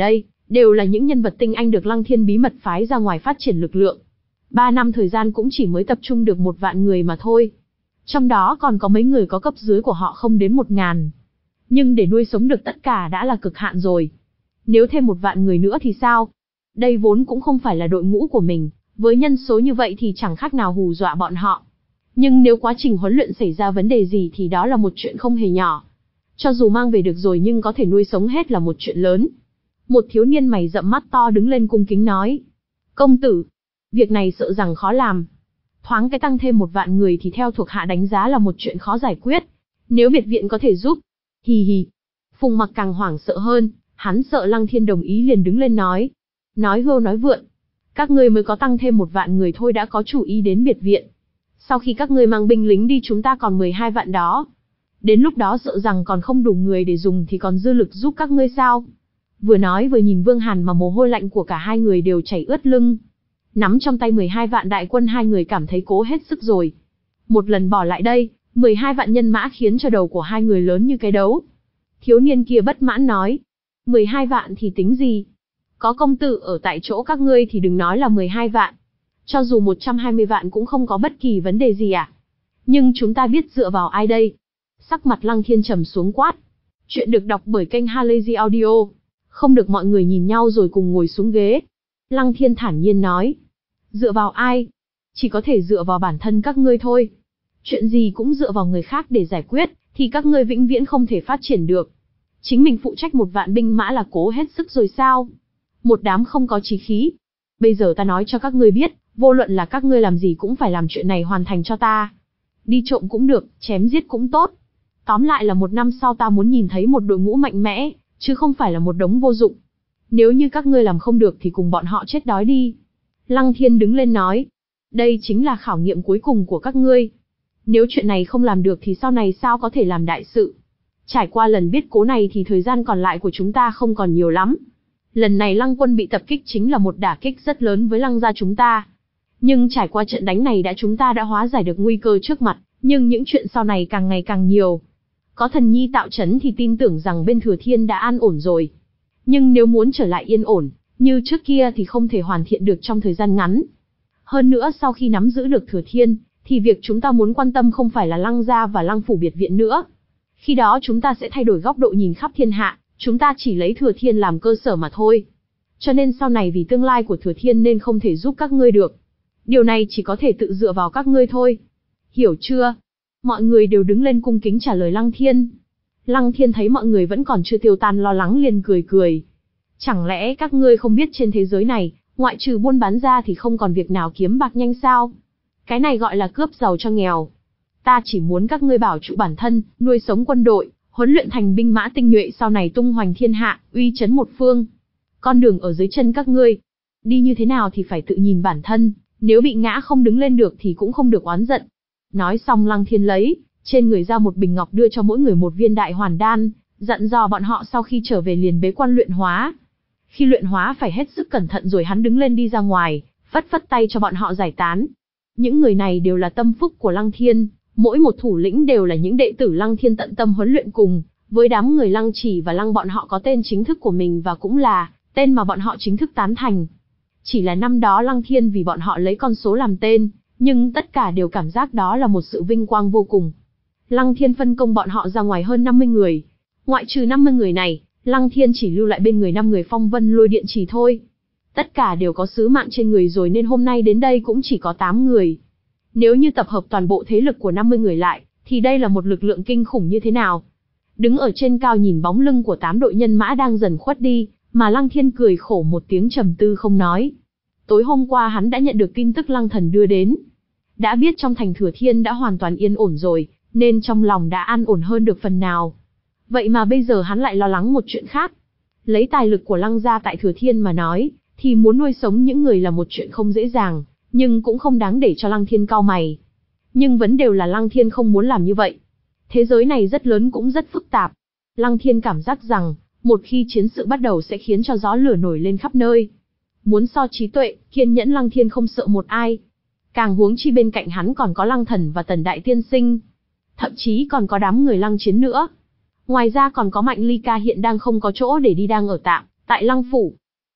S1: đều là những nhân vật tinh anh được Lăng Thiên bí mật phái ra ngoài phát triển lực lượng. Ba năm thời gian cũng chỉ mới tập trung được một vạn người mà thôi. Trong đó còn có mấy người có cấp dưới của họ không đến một ngàn. Nhưng để nuôi sống được tất cả đã là cực hạn rồi. Nếu thêm một vạn người nữa thì sao? Đây vốn cũng không phải là đội ngũ của mình, với nhân số như vậy thì chẳng khác nào hù dọa bọn họ. Nhưng nếu quá trình huấn luyện xảy ra vấn đề gì thì đó là một chuyện không hề nhỏ. Cho dù mang về được rồi nhưng có thể nuôi sống hết là một chuyện lớn. Một thiếu niên mày rậm mắt to đứng lên cung kính nói. Công tử, việc này sợ rằng khó làm. Thoáng cái tăng thêm một vạn người thì theo thuộc hạ đánh giá là một chuyện khó giải quyết. Nếu biệt viện có thể giúp. Hì hì. Phùng Mặc càng hoảng sợ hơn, hắn sợ Lăng Thiên đồng ý liền đứng lên nói. Nói hưu nói vượn. Các ngươi mới có tăng thêm một vạn người thôi đã có chủ ý đến biệt viện. Sau khi các ngươi mang binh lính đi chúng ta còn mười hai vạn đó. Đến lúc đó sợ rằng còn không đủ người để dùng thì còn dư lực giúp các ngươi sao? Vừa nói vừa nhìn Vương Hàn mà mồ hôi lạnh của cả hai người đều chảy ướt lưng. Nắm trong tay mười hai vạn đại quân hai người cảm thấy cố hết sức rồi. Một lần bỏ lại đây, mười hai vạn nhân mã khiến cho đầu của hai người lớn như cái đấu. Thiếu niên kia bất mãn nói. mười hai vạn thì tính gì? Có công tử ở tại chỗ các ngươi thì đừng nói là mười hai vạn. Cho dù một trăm hai mươi vạn cũng không có bất kỳ vấn đề gì à? Nhưng chúng ta biết dựa vào ai đây? Sắc mặt Lăng Thiên trầm xuống quát. Chuyện được đọc bởi kênh Halazy Audio. Không được mọi người nhìn nhau rồi cùng ngồi xuống ghế. Lăng Thiên thản nhiên nói. Dựa vào ai? Chỉ có thể dựa vào bản thân các ngươi thôi. Chuyện gì cũng dựa vào người khác để giải quyết, thì các ngươi vĩnh viễn không thể phát triển được. Chính mình phụ trách một vạn binh mã là cố hết sức rồi sao? Một đám không có chí khí. Bây giờ ta nói cho các ngươi biết, vô luận là các ngươi làm gì cũng phải làm chuyện này hoàn thành cho ta. Đi trộm cũng được, chém giết cũng tốt. Tóm lại là một năm sau ta muốn nhìn thấy một đội ngũ mạnh mẽ, chứ không phải là một đống vô dụng. Nếu như các ngươi làm không được thì cùng bọn họ chết đói đi. Lăng Thiên đứng lên nói. Đây chính là khảo nghiệm cuối cùng của các ngươi. Nếu chuyện này không làm được thì sau này sao có thể làm đại sự. Trải qua lần biết cố này thì thời gian còn lại của chúng ta không còn nhiều lắm. Lần này Lăng quân bị tập kích chính là một đả kích rất lớn với Lăng gia chúng ta. Nhưng trải qua trận đánh này đã chúng ta đã hóa giải được nguy cơ trước mặt, nhưng những chuyện sau này càng ngày càng nhiều. Có thần nhi tạo trấn thì tin tưởng rằng bên Thừa Thiên đã an ổn rồi. Nhưng nếu muốn trở lại yên ổn, như trước kia thì không thể hoàn thiện được trong thời gian ngắn. Hơn nữa sau khi nắm giữ được Thừa Thiên, thì việc chúng ta muốn quan tâm không phải là Lăng gia và Lăng phủ biệt viện nữa. Khi đó chúng ta sẽ thay đổi góc độ nhìn khắp thiên hạ, chúng ta chỉ lấy Thừa Thiên làm cơ sở mà thôi. Cho nên sau này vì tương lai của Thừa Thiên nên không thể giúp các ngươi được. Điều này chỉ có thể tự dựa vào các ngươi thôi. Hiểu chưa? Mọi người đều đứng lên cung kính trả lời Lăng Thiên. Lăng Thiên thấy mọi người vẫn còn chưa tiêu tan lo lắng liền cười cười. Chẳng lẽ các ngươi không biết trên thế giới này, ngoại trừ buôn bán ra thì không còn việc nào kiếm bạc nhanh sao? Cái này gọi là cướp giàu cho nghèo. Ta chỉ muốn các ngươi bảo trụ bản thân, nuôi sống quân đội, huấn luyện thành binh mã tinh nhuệ sau này tung hoành thiên hạ, uy chấn một phương. Con đường ở dưới chân các ngươi. Đi như thế nào thì phải tự nhìn bản thân, nếu bị ngã không đứng lên được thì cũng không được oán giận. Nói xong Lăng Thiên lấy trên người ra một bình ngọc đưa cho mỗi người một viên đại hoàn đan, dặn dò bọn họ sau khi trở về liền bế quan luyện hóa. Khi luyện hóa phải hết sức cẩn thận rồi hắn đứng lên đi ra ngoài, phất phất tay cho bọn họ giải tán. Những người này đều là tâm phúc của Lăng Thiên, mỗi một thủ lĩnh đều là những đệ tử Lăng Thiên tận tâm huấn luyện cùng, với đám người Lăng Chỉ và Lăng bọn họ có tên chính thức của mình và cũng là tên mà bọn họ chính thức tán thành. Chỉ là năm đó Lăng Thiên vì bọn họ lấy con số làm tên, nhưng tất cả đều cảm giác đó là một sự vinh quang vô cùng. Lăng Thiên phân công bọn họ ra ngoài hơn năm mươi người. Ngoại trừ năm mươi người này, Lăng Thiên chỉ lưu lại bên người năm người Phong Vân Lôi Điện Chỉ thôi. Tất cả đều có sứ mạng trên người rồi nên hôm nay đến đây cũng chỉ có tám người. Nếu như tập hợp toàn bộ thế lực của năm mươi người lại, thì đây là một lực lượng kinh khủng như thế nào? Đứng ở trên cao nhìn bóng lưng của tám đội nhân mã đang dần khuất đi, mà Lăng Thiên cười khổ một tiếng trầm tư không nói. Tối hôm qua hắn đã nhận được tin tức Lăng Thần đưa đến. Đã biết trong thành Thừa Thiên đã hoàn toàn yên ổn rồi, nên trong lòng đã an ổn hơn được phần nào. Vậy mà bây giờ hắn lại lo lắng một chuyện khác. Lấy tài lực của Lăng gia tại Thừa Thiên mà nói, thì muốn nuôi sống những người là một chuyện không dễ dàng, nhưng cũng không đáng để cho Lăng Thiên cau mày. Nhưng vấn đề là Lăng Thiên không muốn làm như vậy. Thế giới này rất lớn cũng rất phức tạp. Lăng Thiên cảm giác rằng, một khi chiến sự bắt đầu sẽ khiến cho gió lửa nổi lên khắp nơi. Muốn so trí tuệ, kiên nhẫn Lăng Thiên không sợ một ai. Càng huống chi bên cạnh hắn còn có Lăng Thần và Tần Đại Tiên Sinh. Thậm chí còn có đám người Lăng Chiến nữa. Ngoài ra còn có Mạnh Ly Ca hiện đang không có chỗ để đi đang ở tạm, tại Lăng Phủ.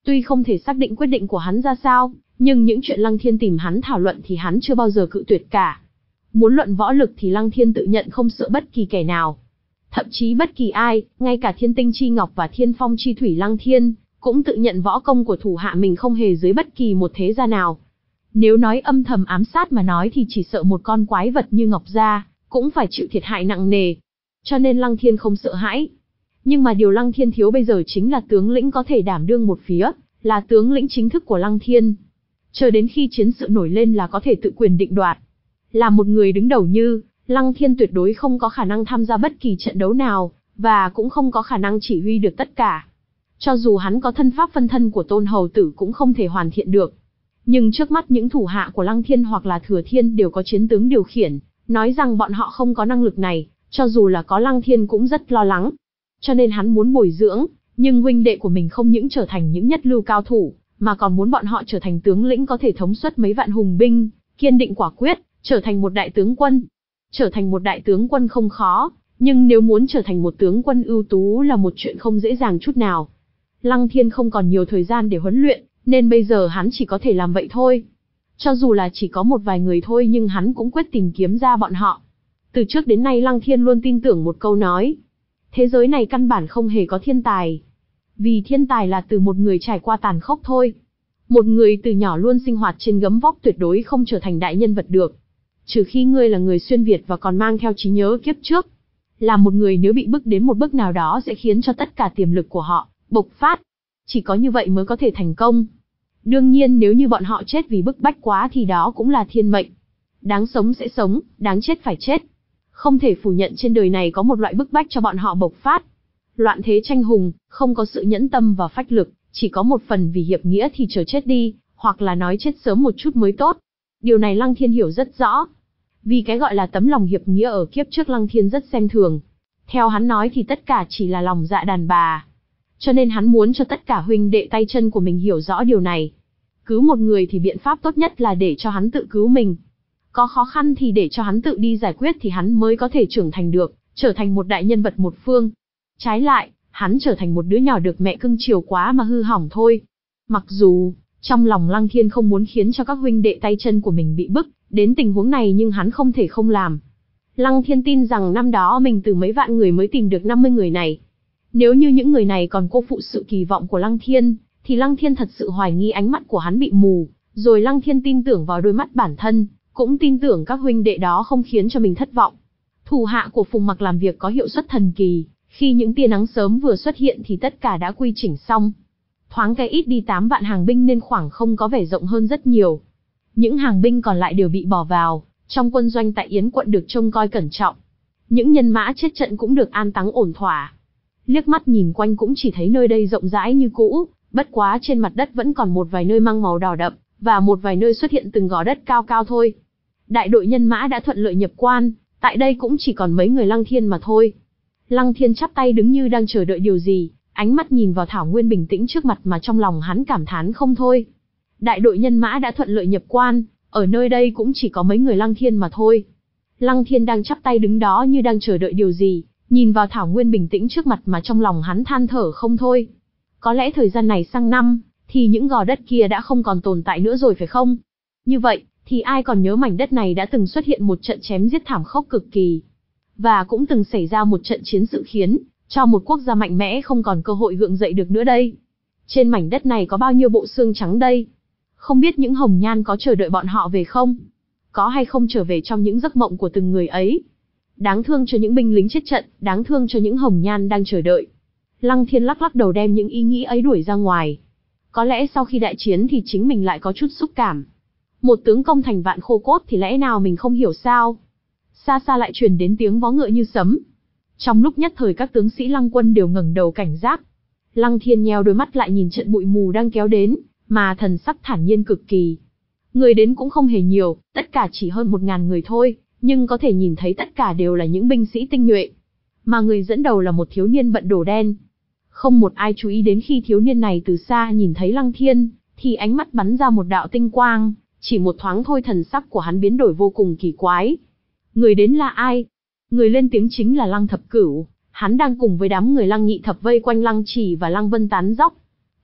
S1: Tuy không thể xác định quyết định của hắn ra sao, nhưng những chuyện Lăng Thiên tìm hắn thảo luận thì hắn chưa bao giờ cự tuyệt cả. Muốn luận võ lực thì Lăng Thiên tự nhận không sợ bất kỳ kẻ nào. Thậm chí bất kỳ ai, ngay cả Thiên Tinh Chi Ngọc và Thiên Phong Chi Thủy Lăng Thiên, cũng tự nhận võ công của thủ hạ mình không hề dưới bất kỳ một thế gia nào. Nếu nói âm thầm ám sát mà nói thì chỉ sợ một con quái vật như Ngọc Gia, cũng phải chịu thiệt hại nặng nề. Cho nên Lăng Thiên không sợ hãi. Nhưng mà điều Lăng Thiên thiếu bây giờ chính là tướng lĩnh có thể đảm đương một phía, là tướng lĩnh chính thức của Lăng Thiên. Chờ đến khi chiến sự nổi lên là có thể tự quyền định đoạt. Là một người đứng đầu như, Lăng Thiên tuyệt đối không có khả năng tham gia bất kỳ trận đấu nào, và cũng không có khả năng chỉ huy được tất cả. Cho dù hắn có thân pháp phân thân của Tôn Hầu Tử cũng không thể hoàn thiện được. Nhưng trước mắt những thủ hạ của Lăng Thiên hoặc là Thừa Thiên đều có chiến tướng điều khiển, nói rằng bọn họ không có năng lực này, cho dù là có Lăng Thiên cũng rất lo lắng. Cho nên hắn muốn bồi dưỡng, nhưng huynh đệ của mình không những trở thành những nhất lưu cao thủ, mà còn muốn bọn họ trở thành tướng lĩnh có thể thống suất mấy vạn hùng binh, kiên định quả quyết, trở thành một đại tướng quân. Trở thành một đại tướng quân không khó, nhưng nếu muốn trở thành một tướng quân ưu tú là một chuyện không dễ dàng chút nào. Lăng Thiên không còn nhiều thời gian để huấn luyện, nên bây giờ hắn chỉ có thể làm vậy thôi. Cho dù là chỉ có một vài người thôi nhưng hắn cũng quyết tìm kiếm ra bọn họ. Từ trước đến nay Lăng Thiên luôn tin tưởng một câu nói. Thế giới này căn bản không hề có thiên tài. Vì thiên tài là từ một người trải qua tàn khốc thôi. Một người từ nhỏ luôn sinh hoạt trên gấm vóc tuyệt đối không trở thành đại nhân vật được. Trừ khi ngươi là người xuyên Việt và còn mang theo trí nhớ kiếp trước. Là một người nếu bị bức đến một bước nào đó sẽ khiến cho tất cả tiềm lực của họ bộc phát. Chỉ có như vậy mới có thể thành công. Đương nhiên nếu như bọn họ chết vì bức bách quá thì đó cũng là thiên mệnh. Đáng sống sẽ sống, đáng chết phải chết. Không thể phủ nhận trên đời này có một loại bức bách cho bọn họ bộc phát. Loạn thế tranh hùng, không có sự nhẫn tâm và phách lực, chỉ có một phần vì hiệp nghĩa thì chờ chết đi, hoặc là nói chết sớm một chút mới tốt. Điều này Lăng Thiên hiểu rất rõ. Vì cái gọi là tấm lòng hiệp nghĩa ở kiếp trước Lăng Thiên rất xem thường. Theo hắn nói thì tất cả chỉ là lòng dạ đàn bà. Cho nên hắn muốn cho tất cả huynh đệ tay chân của mình hiểu rõ điều này. Cứu một người thì biện pháp tốt nhất là để cho hắn tự cứu mình. Có khó khăn thì để cho hắn tự đi giải quyết thì hắn mới có thể trưởng thành được, trở thành một đại nhân vật một phương. Trái lại, hắn trở thành một đứa nhỏ được mẹ cưng chiều quá mà hư hỏng thôi. Mặc dù, trong lòng Lăng Thiên không muốn khiến cho các huynh đệ tay chân của mình bị bức đến tình huống này nhưng hắn không thể không làm. Lăng Thiên tin rằng năm đó mình từ mấy vạn người mới tìm được năm mươi người này. Nếu như những người này còn cô phụ sự kỳ vọng của Lăng Thiên, thì Lăng Thiên thật sự hoài nghi ánh mắt của hắn bị mù, rồi Lăng Thiên tin tưởng vào đôi mắt bản thân, cũng tin tưởng các huynh đệ đó không khiến cho mình thất vọng. Thủ hạ của Phùng Mặc làm việc có hiệu suất thần kỳ, khi những tia nắng sớm vừa xuất hiện thì tất cả đã quy chỉnh xong. Thoáng cái ít đi tám vạn hàng binh nên khoảng không có vẻ rộng hơn rất nhiều. Những hàng binh còn lại đều bị bỏ vào, trong quân doanh tại Yến quận được trông coi cẩn trọng. Những nhân mã chết trận cũng được an táng ổn thỏa. Liếc mắt nhìn quanh cũng chỉ thấy nơi đây rộng rãi như cũ, bất quá trên mặt đất vẫn còn một vài nơi mang màu đỏ đậm, và một vài nơi xuất hiện từng gò đất cao cao thôi. Đại đội nhân mã đã thuận lợi nhập quan, tại đây cũng chỉ còn mấy người Lăng Thiên mà thôi. Lăng Thiên chắp tay đứng như đang chờ đợi điều gì, ánh mắt nhìn vào thảo nguyên bình tĩnh trước mặt mà trong lòng hắn cảm thán không thôi. Đại đội nhân mã đã thuận lợi nhập quan, ở nơi đây cũng chỉ có mấy người Lăng Thiên mà thôi. Lăng Thiên đang chắp tay đứng đó như đang chờ đợi điều gì, nhìn vào thảo nguyên bình tĩnh trước mặt mà trong lòng hắn than thở không thôi. Có lẽ thời gian này sang năm, thì những gò đất kia đã không còn tồn tại nữa rồi phải không? Như vậy, thì ai còn nhớ mảnh đất này đã từng xuất hiện một trận chém giết thảm khốc cực kỳ. Và cũng từng xảy ra một trận chiến sự khiến cho một quốc gia mạnh mẽ không còn cơ hội gượng dậy được nữa đây. Trên mảnh đất này có bao nhiêu bộ xương trắng đây? Không biết những hồng nhan có chờ đợi bọn họ về không? Có hay không trở về trong những giấc mộng của từng người ấy? Đáng thương cho những binh lính chết trận, đáng thương cho những hồng nhan đang chờ đợi. Lăng Thiên lắc lắc đầu đem những ý nghĩ ấy đuổi ra ngoài. Có lẽ sau khi đại chiến thì chính mình lại có chút xúc cảm. Một tướng công thành vạn khô cốt thì lẽ nào mình không hiểu sao? Xa xa lại truyền đến tiếng vó ngựa như sấm. Trong lúc nhất thời các tướng sĩ Lăng quân đều ngẩng đầu cảnh giác. Lăng Thiên nheo đôi mắt lại nhìn trận bụi mù đang kéo đến, mà thần sắc thản nhiên cực kỳ. Người đến cũng không hề nhiều, tất cả chỉ hơn một ngàn người thôi, nhưng có thể nhìn thấy tất cả đều là những binh sĩ tinh nhuệ. Mà người dẫn đầu là một thiếu niên bận đồ đen. Không một ai chú ý đến khi thiếu niên này từ xa nhìn thấy Lăng Thiên, thì ánh mắt bắn ra một đạo tinh quang, chỉ một thoáng thôi thần sắc của hắn biến đổi vô cùng kỳ quái. Người đến là ai? Người lên tiếng chính là Lăng Thập Cửu, hắn đang cùng với đám người Lăng Nhị Thập vây quanh Lăng Trì và Lăng Vân tán dóc.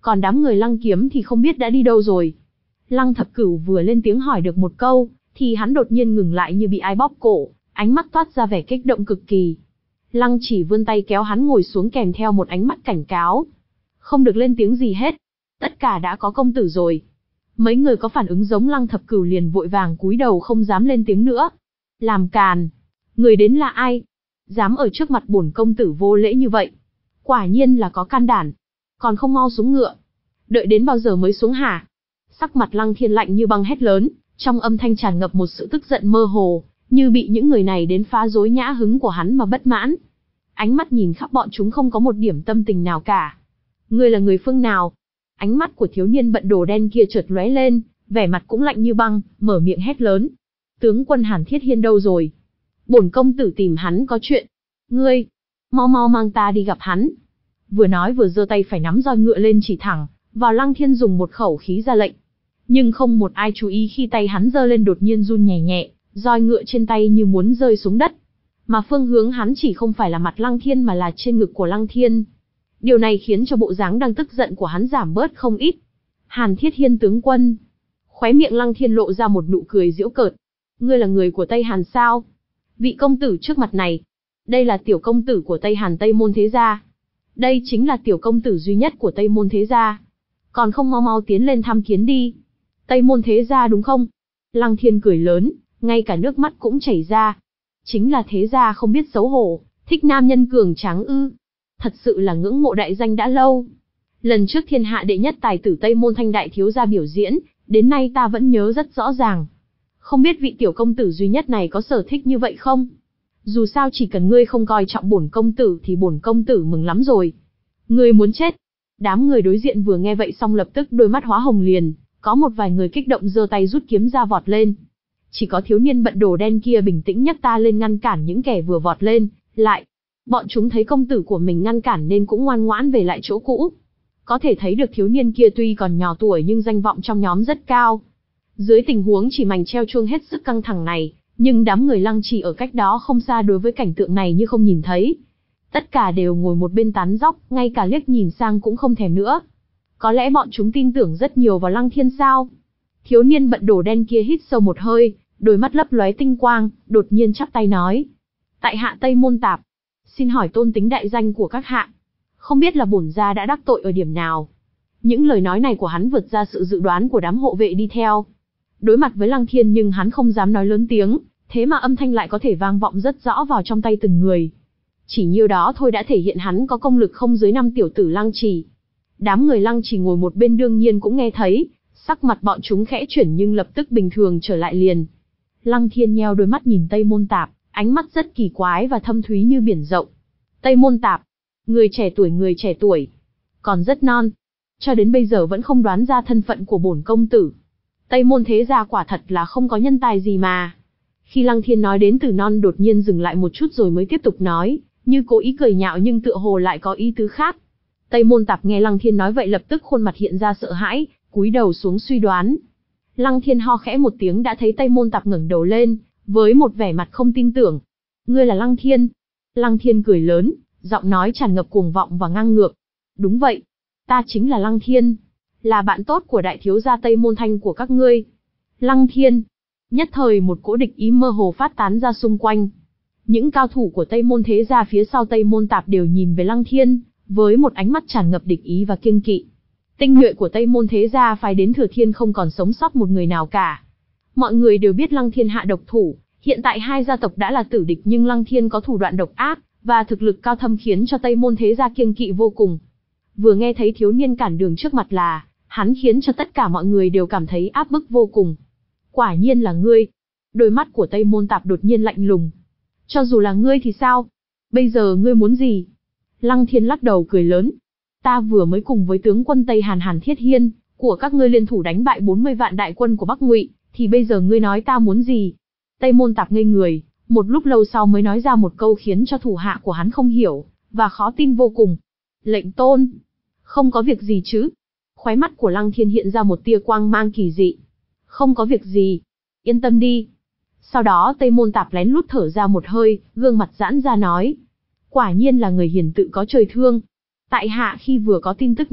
S1: Còn đám người Lăng Kiếm thì không biết đã đi đâu rồi. Lăng Thập Cửu vừa lên tiếng hỏi được một câu, thì hắn đột nhiên ngừng lại như bị ai bóp cổ, ánh mắt toát ra vẻ kích động cực kỳ. Lăng Chỉ vươn tay kéo hắn ngồi xuống kèm theo một ánh mắt cảnh cáo. Không được lên tiếng gì hết. Tất cả đã có công tử rồi. Mấy người có phản ứng giống Lăng Thập Cửu liền vội vàng cúi đầu không dám lên tiếng nữa. Làm càn. Người đến là ai? Dám ở trước mặt bổn công tử vô lễ như vậy. Quả nhiên là có can đảm. Còn không mau xuống ngựa. Đợi đến bao giờ mới xuống hả? Sắc mặt Lăng Thiên lạnh như băng hét lớn, trong âm thanh tràn ngập một sự tức giận mơ hồ, như bị những người này đến phá rối nhã hứng của hắn mà bất mãn. Ánh mắt nhìn khắp bọn chúng không có một điểm tâm tình nào cả. Ngươi là người phương nào? Ánh mắt của thiếu niên bận đồ đen kia chợt lóe lên, vẻ mặt cũng lạnh như băng, mở miệng hét lớn. Tướng quân Hàn Thiết Hiên đâu rồi? Bổn công tử tìm hắn có chuyện. Ngươi, mau mau mang ta đi gặp hắn. Vừa nói vừa giơ tay phải nắm roi ngựa lên chỉ thẳng vào Lăng Thiên, dùng một khẩu khí ra lệnh. Nhưng không một ai chú ý khi tay hắn giơ lên đột nhiên run nhẹ nhẹ, roi ngựa trên tay như muốn rơi xuống đất. Mà phương hướng hắn chỉ không phải là mặt Lăng Thiên mà là trên ngực của Lăng Thiên. Điều này khiến cho bộ dáng đang tức giận của hắn giảm bớt không ít. Hàn Thiết Hiên tướng quân. Khóe miệng Lăng Thiên lộ ra một nụ cười giễu cợt. Ngươi là người của Tây Hàn sao? Vị công tử trước mặt này, đây là tiểu công tử của Tây Hàn Tây Môn Thế Gia. Đây chính là tiểu công tử duy nhất của Tây Môn Thế Gia. Còn không mau mau tiến lên thăm kiến đi. Tây Môn Thế Gia đúng không? Lăng Thiên cười lớn, ngay cả nước mắt cũng chảy ra. Chính là Thế Gia không biết xấu hổ, thích nam nhân cường tráng ư. Thật sự là ngưỡng mộ đại danh đã lâu. Lần trước thiên hạ đệ nhất tài tử Tây Môn Thanh đại thiếu gia biểu diễn, đến nay ta vẫn nhớ rất rõ ràng. Không biết vị tiểu công tử duy nhất này có sở thích như vậy không? Dù sao chỉ cần ngươi không coi trọng bổn công tử thì bổn công tử mừng lắm rồi. Ngươi muốn chết. Đám người đối diện vừa nghe vậy xong lập tức đôi mắt hóa hồng liền, có một vài người kích động giơ tay rút kiếm ra vọt lên. Chỉ có thiếu niên bận đồ đen kia bình tĩnh nhấc ta lên ngăn cản những kẻ vừa vọt lên, lại. Bọn chúng thấy công tử của mình ngăn cản nên cũng ngoan ngoãn về lại chỗ cũ. Có thể thấy được thiếu niên kia tuy còn nhỏ tuổi nhưng danh vọng trong nhóm rất cao. Dưới tình huống chỉ mảnh treo chuông hết sức căng thẳng này, nhưng đám người Lăng Trì ở cách đó không xa đối với cảnh tượng này như không nhìn thấy. Tất cả đều ngồi một bên tán dóc, ngay cả liếc nhìn sang cũng không thèm nữa. Có lẽ bọn chúng tin tưởng rất nhiều vào Lăng Thiên sao? Thiếu niên bận đồ đen kia hít sâu một hơi, đôi mắt lấp lóe tinh quang, đột nhiên chắp tay nói. Tại hạ Tây Môn Tạp, xin hỏi tôn tính đại danh của các hạ. Không biết là bổn gia đã đắc tội ở điểm nào. Những lời nói này của hắn vượt ra sự dự đoán của đám hộ vệ đi theo. Đối mặt với Lăng Thiên nhưng hắn không dám nói lớn tiếng, thế mà âm thanh lại có thể vang vọng rất rõ vào trong tay từng người. Chỉ nhiêu đó thôi đã thể hiện hắn có công lực không dưới năm tiểu tử Lăng Trì. Đám người Lăng Trì ngồi một bên đương nhiên cũng nghe thấy, sắc mặt bọn chúng khẽ chuyển nhưng lập tức bình thường trở lại liền. Lăng Thiên nheo đôi mắt nhìn Tây Môn Tạp, ánh mắt rất kỳ quái và thâm thúy như biển rộng. Tây Môn Tạp, người trẻ tuổi người trẻ tuổi, còn rất non, cho đến bây giờ vẫn không đoán ra thân phận của bổn công tử. Tây Môn Thế Gia quả thật là không có nhân tài gì mà. Khi Lăng Thiên nói đến từ non đột nhiên dừng lại một chút rồi mới tiếp tục nói, như cố ý cười nhạo nhưng tựa hồ lại có ý tứ khác. Tây Môn Tạp nghe Lăng Thiên nói vậy lập tức khuôn mặt hiện ra sợ hãi, cúi đầu xuống suy đoán. Lăng Thiên ho khẽ một tiếng đã thấy Tây Môn Tạp ngẩng đầu lên, với một vẻ mặt không tin tưởng. Ngươi là Lăng Thiên? Lăng Thiên cười lớn, giọng nói tràn ngập cuồng vọng và ngang ngược. Đúng vậy, ta chính là Lăng Thiên, là bạn tốt của đại thiếu gia Tây Môn Thanh của các ngươi. Lăng Thiên. Nhất thời một cỗ địch ý mơ hồ phát tán ra xung quanh. Những cao thủ của Tây Môn Thế Gia phía sau Tây Môn Tạp đều nhìn về Lăng Thiên, với một ánh mắt tràn ngập địch ý và kiêng kỵ. Tinh nhuệ của Tây Môn Thế Gia phái đến Thừa Thiên không còn sống sót một người nào cả. Mọi người đều biết Lăng Thiên hạ độc thủ, hiện tại hai gia tộc đã là tử địch nhưng Lăng Thiên có thủ đoạn độc ác, và thực lực cao thâm khiến cho Tây Môn Thế Gia kiêng kỵ vô cùng. Vừa nghe thấy thiếu niên cản đường trước mặt là, hắn khiến cho tất cả mọi người đều cảm thấy áp bức vô cùng. Quả nhiên là ngươi. Đôi mắt của Tây Môn Tạp đột nhiên lạnh lùng. Cho dù là ngươi thì sao? Bây giờ ngươi muốn gì? Lăng Thiên lắc đầu cười lớn. Ta vừa mới cùng với tướng quân Tây Hàn Hàn Thiết Hiên của các ngươi liên thủ đánh bại bốn mươi vạn đại quân của Bắc Ngụy, thì bây giờ ngươi nói ta muốn gì? Tây Môn Tạp ngây người, một lúc lâu sau mới nói ra một câu khiến cho thủ hạ của hắn không hiểu, và khó tin vô cùng. Lệnh tôn. Không có việc gì chứ? Khóe mắt của Lăng Thiên hiện ra một tia quang mang kỳ dị. Không có việc gì. Yên tâm đi. Sau đó Tây Môn Tạp lén lút thở ra một hơi, gương mặt giãn ra nói. Quả nhiên là người hiền tự có trời thương. Tại hạ khi vừa có tin tức này,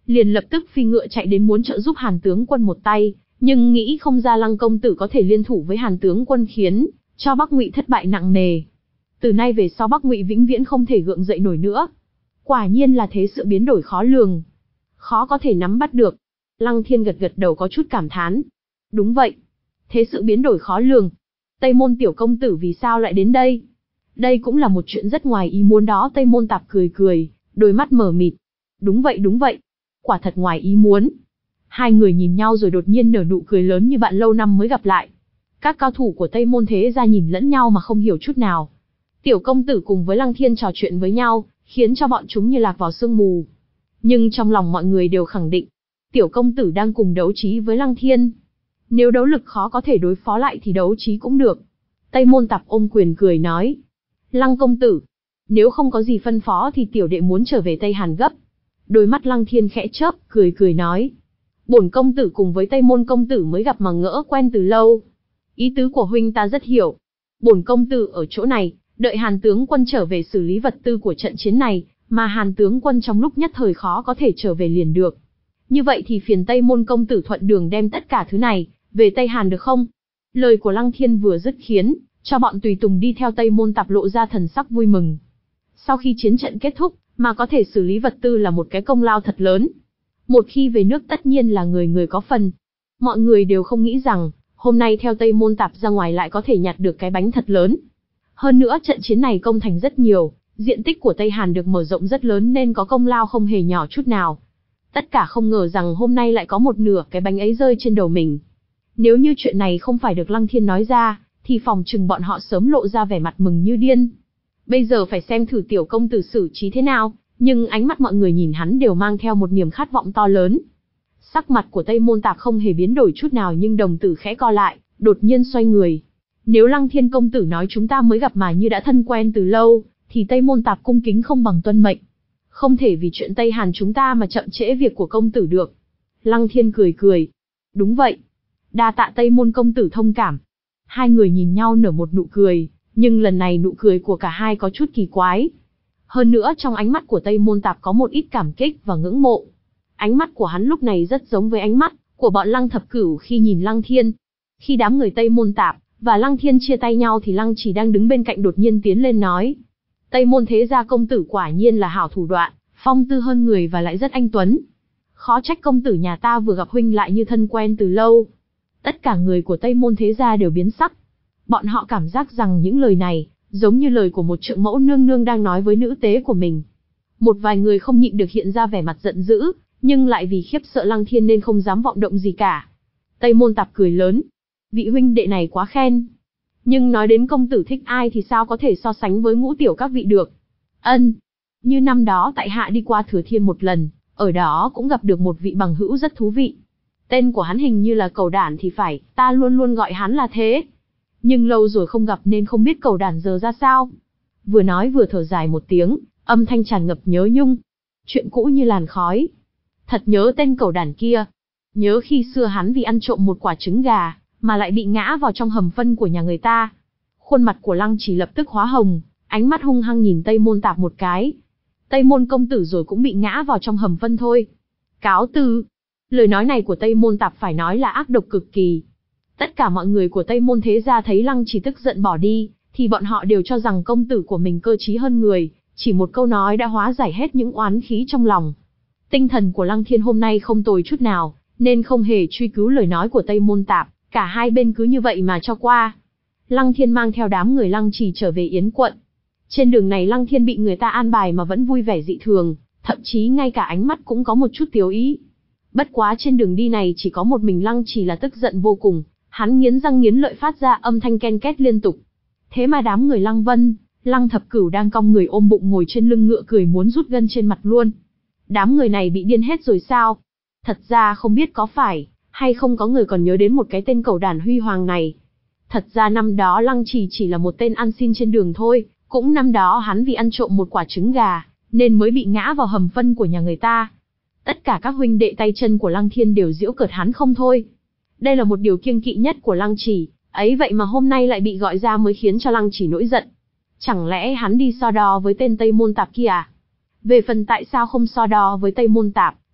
S1: liền lập tức phi ngựa chạy đến muốn trợ giúp Hàn tướng quân một tay, nhưng nghĩ không ra Lăng công tử có thể liên thủ với Hàn tướng quân khiến cho Bắc Ngụy thất bại nặng nề. Từ nay về sau Bắc Ngụy vĩnh viễn không thể gượng dậy nổi nữa. Quả nhiên là thế sự biến đổi khó lường, khó có thể nắm bắt được. Lăng Thiên gật gật đầu có chút cảm thán. Đúng vậy, thế sự biến đổi khó lường. Tây Môn tiểu công tử vì sao lại đến đây? Đây cũng là một chuyện rất ngoài ý muốn đó. Tây Môn Tạp cười cười, đôi mắt mở mịt. Đúng vậy đúng vậy, quả thật ngoài ý muốn. Hai người nhìn nhau rồi đột nhiên nở nụ cười lớn như bạn lâu năm mới gặp lại. Các cao thủ của Tây Môn thế gia nhìn lẫn nhau mà không hiểu chút nào. Tiểu công tử cùng với Lăng Thiên trò chuyện với nhau, khiến cho bọn chúng như lạc vào sương mù. Nhưng trong lòng mọi người đều khẳng định, tiểu công tử đang cùng đấu trí với Lăng Thiên. Nếu đấu lực khó có thể đối phó lại thì đấu trí cũng được. Tây Môn Tạp ôm quyền cười nói. Lăng công tử, nếu không có gì phân phó thì tiểu đệ muốn trở về Tây Hàn gấp. Đôi mắt Lăng Thiên khẽ chớp, cười cười nói. Bổn công tử cùng với Tây Môn công tử mới gặp mà ngỡ quen từ lâu. Ý tứ của huynh ta rất hiểu. Bổn công tử ở chỗ này, đợi Hàn tướng quân trở về xử lý vật tư của trận chiến này, mà Hàn tướng quân trong lúc nhất thời khó có thể trở về liền được. Như vậy thì phiền Tây Môn công tử thuận đường đem tất cả thứ này về Tây Hàn được không? Lời của Lăng Thiên vừa dứt khiến cho bọn tùy tùng đi theo Tây Môn Tạp lộ ra thần sắc vui mừng. Sau khi chiến trận kết thúc, mà có thể xử lý vật tư là một cái công lao thật lớn. Một khi về nước tất nhiên là người người có phần. Mọi người đều không nghĩ rằng, hôm nay theo Tây Môn Tạp ra ngoài lại có thể nhặt được cái bánh thật lớn. Hơn nữa trận chiến này công thành rất nhiều, diện tích của Tây Hàn được mở rộng rất lớn nên có công lao không hề nhỏ chút nào. Tất cả không ngờ rằng hôm nay lại có một nửa cái bánh ấy rơi trên đầu mình. Nếu như chuyện này không phải được Lăng Thiên nói ra, thì phòng chừng bọn họ sớm lộ ra vẻ mặt mừng như điên. Bây giờ phải xem thử tiểu công tử xử trí thế nào, nhưng ánh mắt mọi người nhìn hắn đều mang theo một niềm khát vọng to lớn. Sắc mặt của Tây Môn Tạp không hề biến đổi chút nào nhưng đồng tử khẽ co lại, đột nhiên xoay người. Nếu Lăng Thiên công tử nói chúng ta mới gặp mà như đã thân quen từ lâu, thì Tây Môn Tạp cung kính không bằng tuân mệnh. Không thể vì chuyện Tây Hàn chúng ta mà chậm trễ việc của công tử được. Lăng Thiên cười cười. Đúng vậy. Đa tạ Tây Môn công tử thông cảm. Hai người nhìn nhau nở một nụ cười, nhưng lần này nụ cười của cả hai có chút kỳ quái. Hơn nữa trong ánh mắt của Tây Môn Tạp có một ít cảm kích và ngưỡng mộ. Ánh mắt của hắn lúc này rất giống với ánh mắt của bọn Lăng Thập Cửu khi nhìn Lăng Thiên. Khi đám người Tây Môn Tạp và Lăng Thiên chia tay nhau thì Lăng Chỉ đang đứng bên cạnh đột nhiên tiến lên nói. Tây Môn thế gia công tử quả nhiên là hảo thủ đoạn, phong tư hơn người và lại rất anh tuấn. Khó trách công tử nhà ta vừa gặp huynh lại như thân quen từ lâu. Tất cả người của Tây Môn thế gia đều biến sắc. Bọn họ cảm giác rằng những lời này giống như lời của một trượng mẫu nương nương đang nói với nữ tế của mình. Một vài người không nhịn được hiện ra vẻ mặt giận dữ, nhưng lại vì khiếp sợ Lăng Thiên nên không dám vọng động gì cả. Tây Môn Tạp cười lớn. Vị huynh đệ này quá khen. Nhưng nói đến công tử thích ai thì sao có thể so sánh với ngũ tiểu các vị được. Ân. Như năm đó tại hạ đi qua Thừa Thiên một lần, ở đó cũng gặp được một vị bằng hữu rất thú vị. Tên của hắn hình như là Cẩu Đản thì phải, ta luôn luôn gọi hắn là thế. Nhưng lâu rồi không gặp nên không biết Cẩu Đản giờ ra sao. Vừa nói vừa thở dài một tiếng, âm thanh tràn ngập nhớ nhung. Chuyện cũ như làn khói. Thật nhớ tên Cẩu Đản kia. Nhớ khi xưa hắn vì ăn trộm một quả trứng gà, mà lại bị ngã vào trong hầm phân của nhà người ta. Khuôn mặt của Lăng Chỉ lập tức hóa hồng, ánh mắt hung hăng nhìn Tây Môn Tạp một cái. Tây Môn công tử rồi cũng bị ngã vào trong hầm phân thôi. Cáo từ. Lời nói này của Tây Môn Tạp phải nói là ác độc cực kỳ. Tất cả mọi người của Tây Môn thế gia thấy Lăng Chỉ tức giận bỏ đi, thì bọn họ đều cho rằng công tử của mình cơ trí hơn người, chỉ một câu nói đã hóa giải hết những oán khí trong lòng. Tinh thần của Lăng Thiên hôm nay không tồi chút nào, nên không hề truy cứu lời nói của Tây Môn Tạp, cả hai bên cứ như vậy mà cho qua. Lăng Thiên mang theo đám người Lăng Chỉ trở về Yến quận. Trên đường này Lăng Thiên bị người ta an bài mà vẫn vui vẻ dị thường, thậm chí ngay cả ánh mắt cũng có một chút tiếu ý. Bất quá trên đường đi này chỉ có một mình Lăng Chỉ là tức giận vô cùng, hắn nghiến răng nghiến lợi phát ra âm thanh ken két liên tục. Thế mà đám người Lăng Vân, Lăng Thập Cửu đang cong người ôm bụng ngồi trên lưng ngựa cười muốn rút gân trên mặt luôn. Đám người này bị điên hết rồi sao? Thật ra không biết có phải hay không có người còn nhớ đến một cái tên Cẩu Đản huy hoàng này. Thật ra năm đó Lăng Chỉ chỉ là một tên ăn xin trên đường thôi, cũng năm đó hắn vì ăn trộm một quả trứng gà, nên mới bị ngã vào hầm phân của nhà người ta. Tất cả các huynh đệ tay chân của Lăng Thiên đều giễu cợt hắn không thôi. Đây là một điều kiêng kỵ nhất của Lăng Chỉ, ấy vậy mà hôm nay lại bị gọi ra mới khiến cho Lăng Chỉ nổi giận. Chẳng lẽ hắn đi so đo với tên Tây Môn Tạp kia à? Về phần tại sao không so đo với Tây Môn Tạp,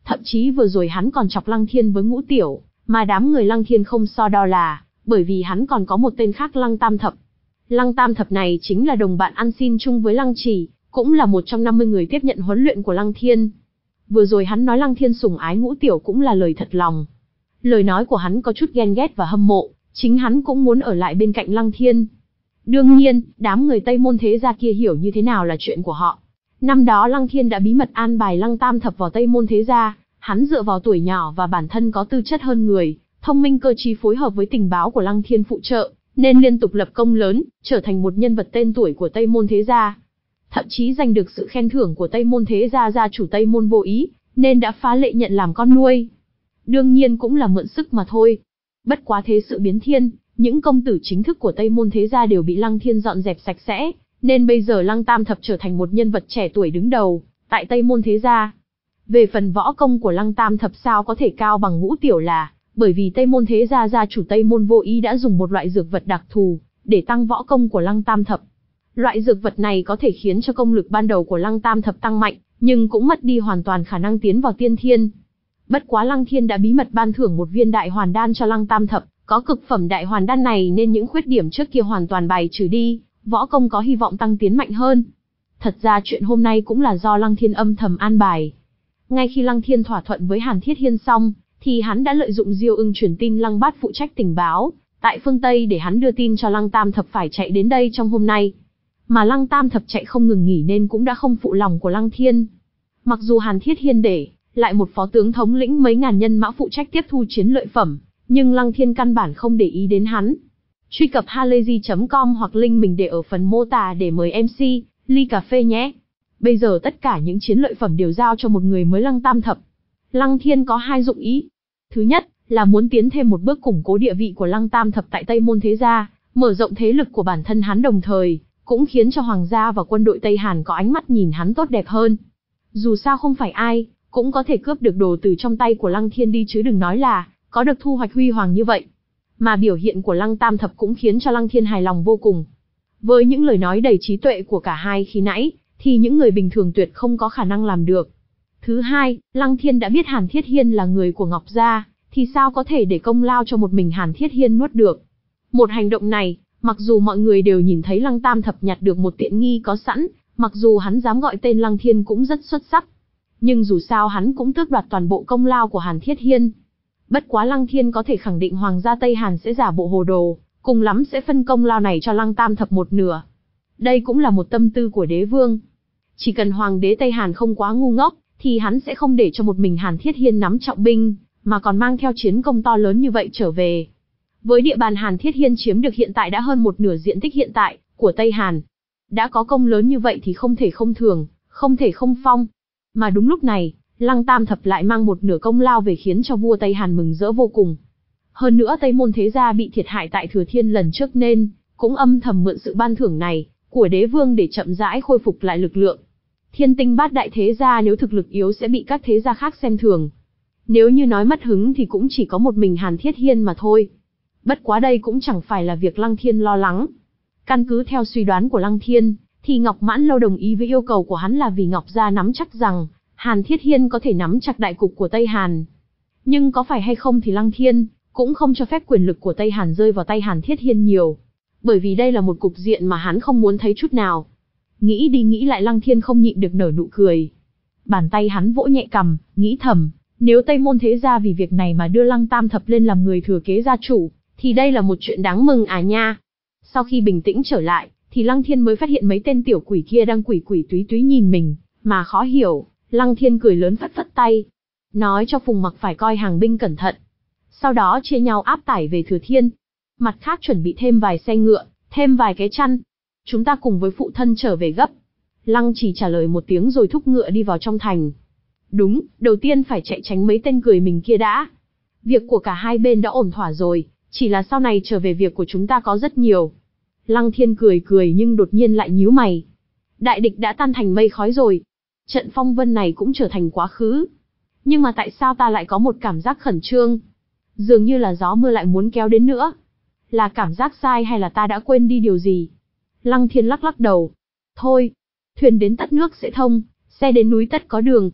S1: Thậm chí vừa rồi hắn còn chọc Lăng Thiên với Ngũ Tiểu, mà đám người Lăng Thiên không so đo là, bởi vì hắn còn có một tên khác Lăng Tam Thập. Lăng Tam Thập này chính là đồng bạn ăn xin chung với Lăng Chỉ, cũng là một trong năm mươi người tiếp nhận huấn luyện của Lăng Thiên. Vừa rồi hắn nói Lăng Thiên sủng ái Ngũ Tiểu cũng là lời thật lòng. Lời nói của hắn có chút ghen ghét và hâm mộ, chính hắn cũng muốn ở lại bên cạnh Lăng Thiên. Đương nhiên, đám người Tây Môn thế gia kia hiểu như thế nào là chuyện của họ. Năm đó Lăng Thiên đã bí mật an bài Lăng Tam Thập vào Tây Môn thế gia, hắn dựa vào tuổi nhỏ và bản thân có tư chất hơn người, thông minh cơ trí phối hợp với tình báo của Lăng Thiên phụ trợ, nên liên tục lập công lớn, trở thành một nhân vật tên tuổi của Tây Môn thế gia. Thậm chí giành được sự khen thưởng của Tây Môn thế gia gia chủ Tây Môn Vô Ý, nên đã phá lệ nhận làm con nuôi. Đương nhiên cũng là mượn sức mà thôi. Bất quá thế sự biến thiên, những công tử chính thức của Tây Môn thế gia đều bị Lăng Thiên dọn dẹp sạch sẽ, nên bây giờ Lăng Tam Thập trở thành một nhân vật trẻ tuổi đứng đầu tại Tây Môn thế gia. Về phần võ công của Lăng Tam Thập sao có thể cao bằng Ngũ Tiểu là, bởi vì Tây Môn thế gia gia chủ Tây Môn Vô Ý đã dùng một loại dược vật đặc thù để tăng võ công của Lăng Tam Thập. Loại dược vật này có thể khiến cho công lực ban đầu của Lăng Tam Thập tăng mạnh, nhưng cũng mất đi hoàn toàn khả năng tiến vào tiên thiên. Bất quá Lăng Thiên đã bí mật ban thưởng một viên đại hoàn đan cho Lăng Tam Thập, có cực phẩm đại hoàn đan này nên những khuyết điểm trước kia hoàn toàn bài trừ đi, võ công có hy vọng tăng tiến mạnh hơn. Thật ra chuyện hôm nay cũng là do Lăng Thiên âm thầm an bài. Ngay khi Lăng Thiên thỏa thuận với Hàn Thiết Hiên xong, thì hắn đã lợi dụng Diêu Ưng truyền tin Lăng Bát phụ trách tình báo tại phương Tây để hắn đưa tin cho Lăng Tam Thập phải chạy đến đây trong hôm nay. Mà Lăng Tam Thập chạy không ngừng nghỉ nên cũng đã không phụ lòng của Lăng Thiên. Mặc dù Hàn Thiết Hiên để lại một phó tướng thống lĩnh mấy ngàn nhân mã phụ trách tiếp thu chiến lợi phẩm, nhưng Lăng Thiên căn bản không để ý đến hắn. Truy cập halayzi chấm com hoặc link mình để ở phần mô tả để mời em xê, ly cà phê nhé. Bây giờ tất cả những chiến lợi phẩm đều giao cho một người mới Lăng Tam Thập. Lăng Thiên có hai dụng ý. Thứ nhất, là muốn tiến thêm một bước củng cố địa vị của Lăng Tam Thập tại Tây Môn thế gia, mở rộng thế lực của bản thân hắn, đồng thời cũng khiến cho hoàng gia và quân đội Tây Hàn có ánh mắt nhìn hắn tốt đẹp hơn. Dù sao không phải ai cũng có thể cướp được đồ từ trong tay của Lăng Thiên đi, chứ đừng nói là có được thu hoạch huy hoàng như vậy. Mà biểu hiện của Lăng Tam Thập cũng khiến cho Lăng Thiên hài lòng vô cùng. Với những lời nói đầy trí tuệ của cả hai khi nãy, thì những người bình thường tuyệt không có khả năng làm được. Thứ hai, Lăng Thiên đã biết Hàn Thiết Hiên là người của Ngọc Gia, thì sao có thể để công lao cho một mình Hàn Thiết Hiên nuốt được. Một hành động này, mặc dù mọi người đều nhìn thấy Lăng Tam Thập nhặt được một tiện nghi có sẵn, mặc dù hắn dám gọi tên Lăng Thiên cũng rất xuất sắc, nhưng dù sao hắn cũng tước đoạt toàn bộ công lao của Hàn Thiết Hiên. Bất quá Lăng Thiên có thể khẳng định hoàng gia Tây Hàn sẽ giả bộ hồ đồ, cùng lắm sẽ phân công lao này cho Lăng Tam Thập một nửa. Đây cũng là một tâm tư của đế vương. Chỉ cần hoàng đế Tây Hàn không quá ngu ngốc, thì hắn sẽ không để cho một mình Hàn Thiết Hiên nắm trọng binh, mà còn mang theo chiến công to lớn như vậy trở về. Với địa bàn Hàn Thiết Hiên chiếm được hiện tại đã hơn một nửa diện tích hiện tại của Tây Hàn, đã có công lớn như vậy thì không thể không thưởng, không thể không phong. Mà đúng lúc này, Lăng Tam Thập lại mang một nửa công lao về, khiến cho vua Tây Hàn mừng rỡ vô cùng. Hơn nữa Tây Môn thế gia bị thiệt hại tại Thừa Thiên lần trước nên cũng âm thầm mượn sự ban thưởng này của đế vương để chậm rãi khôi phục lại lực lượng. Thiên Tinh Bát đại thế gia nếu thực lực yếu sẽ bị các thế gia khác xem thường. Nếu như nói mất hứng thì cũng chỉ có một mình Hàn Thiết Hiên mà thôi. Bất quá đây cũng chẳng phải là việc Lăng Thiên lo lắng. Căn cứ theo suy đoán của Lăng Thiên, thì Ngọc Mãn Lâu đồng ý với yêu cầu của hắn là vì Ngọc Gia nắm chắc rằng Hàn Thiết Hiên có thể nắm chặt đại cục của Tây Hàn. Nhưng có phải hay không thì Lăng Thiên cũng không cho phép quyền lực của Tây Hàn rơi vào tay Hàn Thiết Hiên nhiều. Bởi vì đây là một cục diện mà hắn không muốn thấy chút nào. Nghĩ đi nghĩ lại Lăng Thiên không nhịn được nở nụ cười. Bàn tay hắn vỗ nhẹ cằm, nghĩ thầm, nếu Tây Môn thế gia vì việc này mà đưa Lăng Tam Thập lên làm người thừa kế gia chủ, thì đây là một chuyện đáng mừng à nha. Sau khi bình tĩnh trở lại, thì Lăng Thiên mới phát hiện mấy tên tiểu quỷ kia đang quỷ quỷ túy túy nhìn mình, mà khó hiểu. Lăng Thiên cười lớn phất phất tay, nói cho Phùng Mặc phải coi hàng binh cẩn thận. Sau đó chia nhau áp tải về Thừa Thiên. Mặt khác chuẩn bị thêm vài xe ngựa, thêm vài cái chăn. Chúng ta cùng với phụ thân trở về gấp. Lăng Chỉ trả lời một tiếng rồi thúc ngựa đi vào trong thành. Đúng, đầu tiên phải chạy tránh mấy tên cười mình kia đã. Việc của cả hai bên đã ổn thỏa rồi, chỉ là sau này trở về việc của chúng ta có rất nhiều. Lăng Thiên cười cười nhưng đột nhiên lại nhíu mày. Đại địch đã tan thành mây khói rồi. Trận phong vân này cũng trở thành quá khứ. Nhưng mà tại sao ta lại có một cảm giác khẩn trương? Dường như là gió mưa lại muốn kéo đến nữa. Là cảm giác sai hay là ta đã quên đi điều gì? Lăng Thiên lắc lắc đầu. Thôi, thuyền đến tất nước sẽ thông, xe đến núi tất có đường.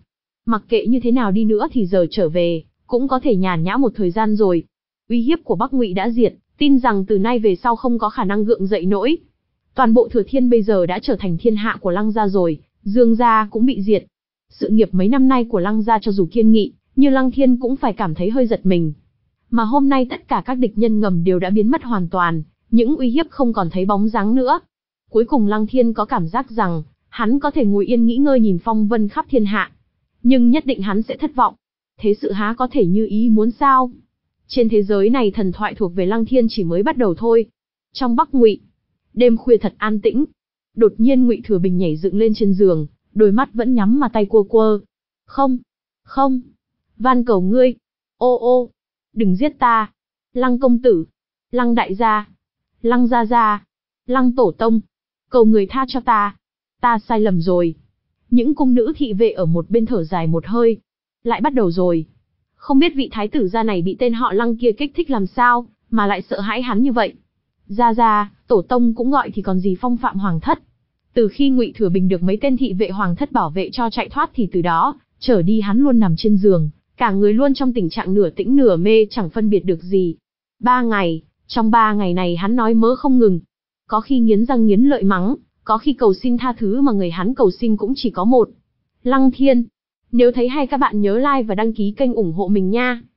S1: Mặc kệ như thế nào đi nữa thì giờ trở về, cũng có thể nhàn nhã một thời gian rồi. Uy hiếp của Bắc Ngụy đã diệt, tin rằng từ nay về sau không có khả năng gượng dậy nổi. Toàn bộ Thừa Thiên bây giờ đã trở thành thiên hạ của Lăng gia rồi, Dương gia cũng bị diệt. Sự nghiệp mấy năm nay của Lăng gia cho dù kiên nghị, như Lăng Thiên cũng phải cảm thấy hơi giật mình. Mà hôm nay tất cả các địch nhân ngầm đều đã biến mất hoàn toàn, những uy hiếp không còn thấy bóng dáng nữa. Cuối cùng Lăng Thiên có cảm giác rằng, hắn có thể ngồi yên nghĩ ngơi nhìn phong vân khắp thiên hạ. Nhưng nhất định hắn sẽ thất vọng. Thế sự há có thể như ý muốn sao? Trên thế giới này thần thoại thuộc về Lăng Thiên chỉ mới bắt đầu thôi. Trong Bắc Ngụy, đêm khuya thật an tĩnh. Đột nhiên Ngụy Thừa Bình nhảy dựng lên trên giường, đôi mắt vẫn nhắm mà tay quơ quơ. Không, không, van cầu ngươi, ô ô, đừng giết ta. Lăng công tử, Lăng đại gia, Lăng gia gia, Lăng tổ tông, cầu người tha cho ta. Ta sai lầm rồi. Những cung nữ thị vệ ở một bên thở dài một hơi. Lại bắt đầu rồi. Không biết vị thái tử gia này bị tên họ Lăng kia kích thích làm sao, mà lại sợ hãi hắn như vậy. Gia gia, tổ tông cũng gọi thì còn gì phong phạm hoàng thất. Từ khi Ngụy Thừa Bình được mấy tên thị vệ hoàng thất bảo vệ cho chạy thoát thì từ đó, trở đi hắn luôn nằm trên giường, cả người luôn trong tình trạng nửa tĩnh nửa mê chẳng phân biệt được gì. Ba ngày, trong ba ngày này hắn nói mớ không ngừng. Có khi nghiến răng nghiến lợi mắng, có khi cầu xin tha thứ mà người hắn cầu xin cũng chỉ có một. Lăng Thiên. Nếu thấy hay các bạn nhớ like và đăng ký kênh ủng hộ mình nha.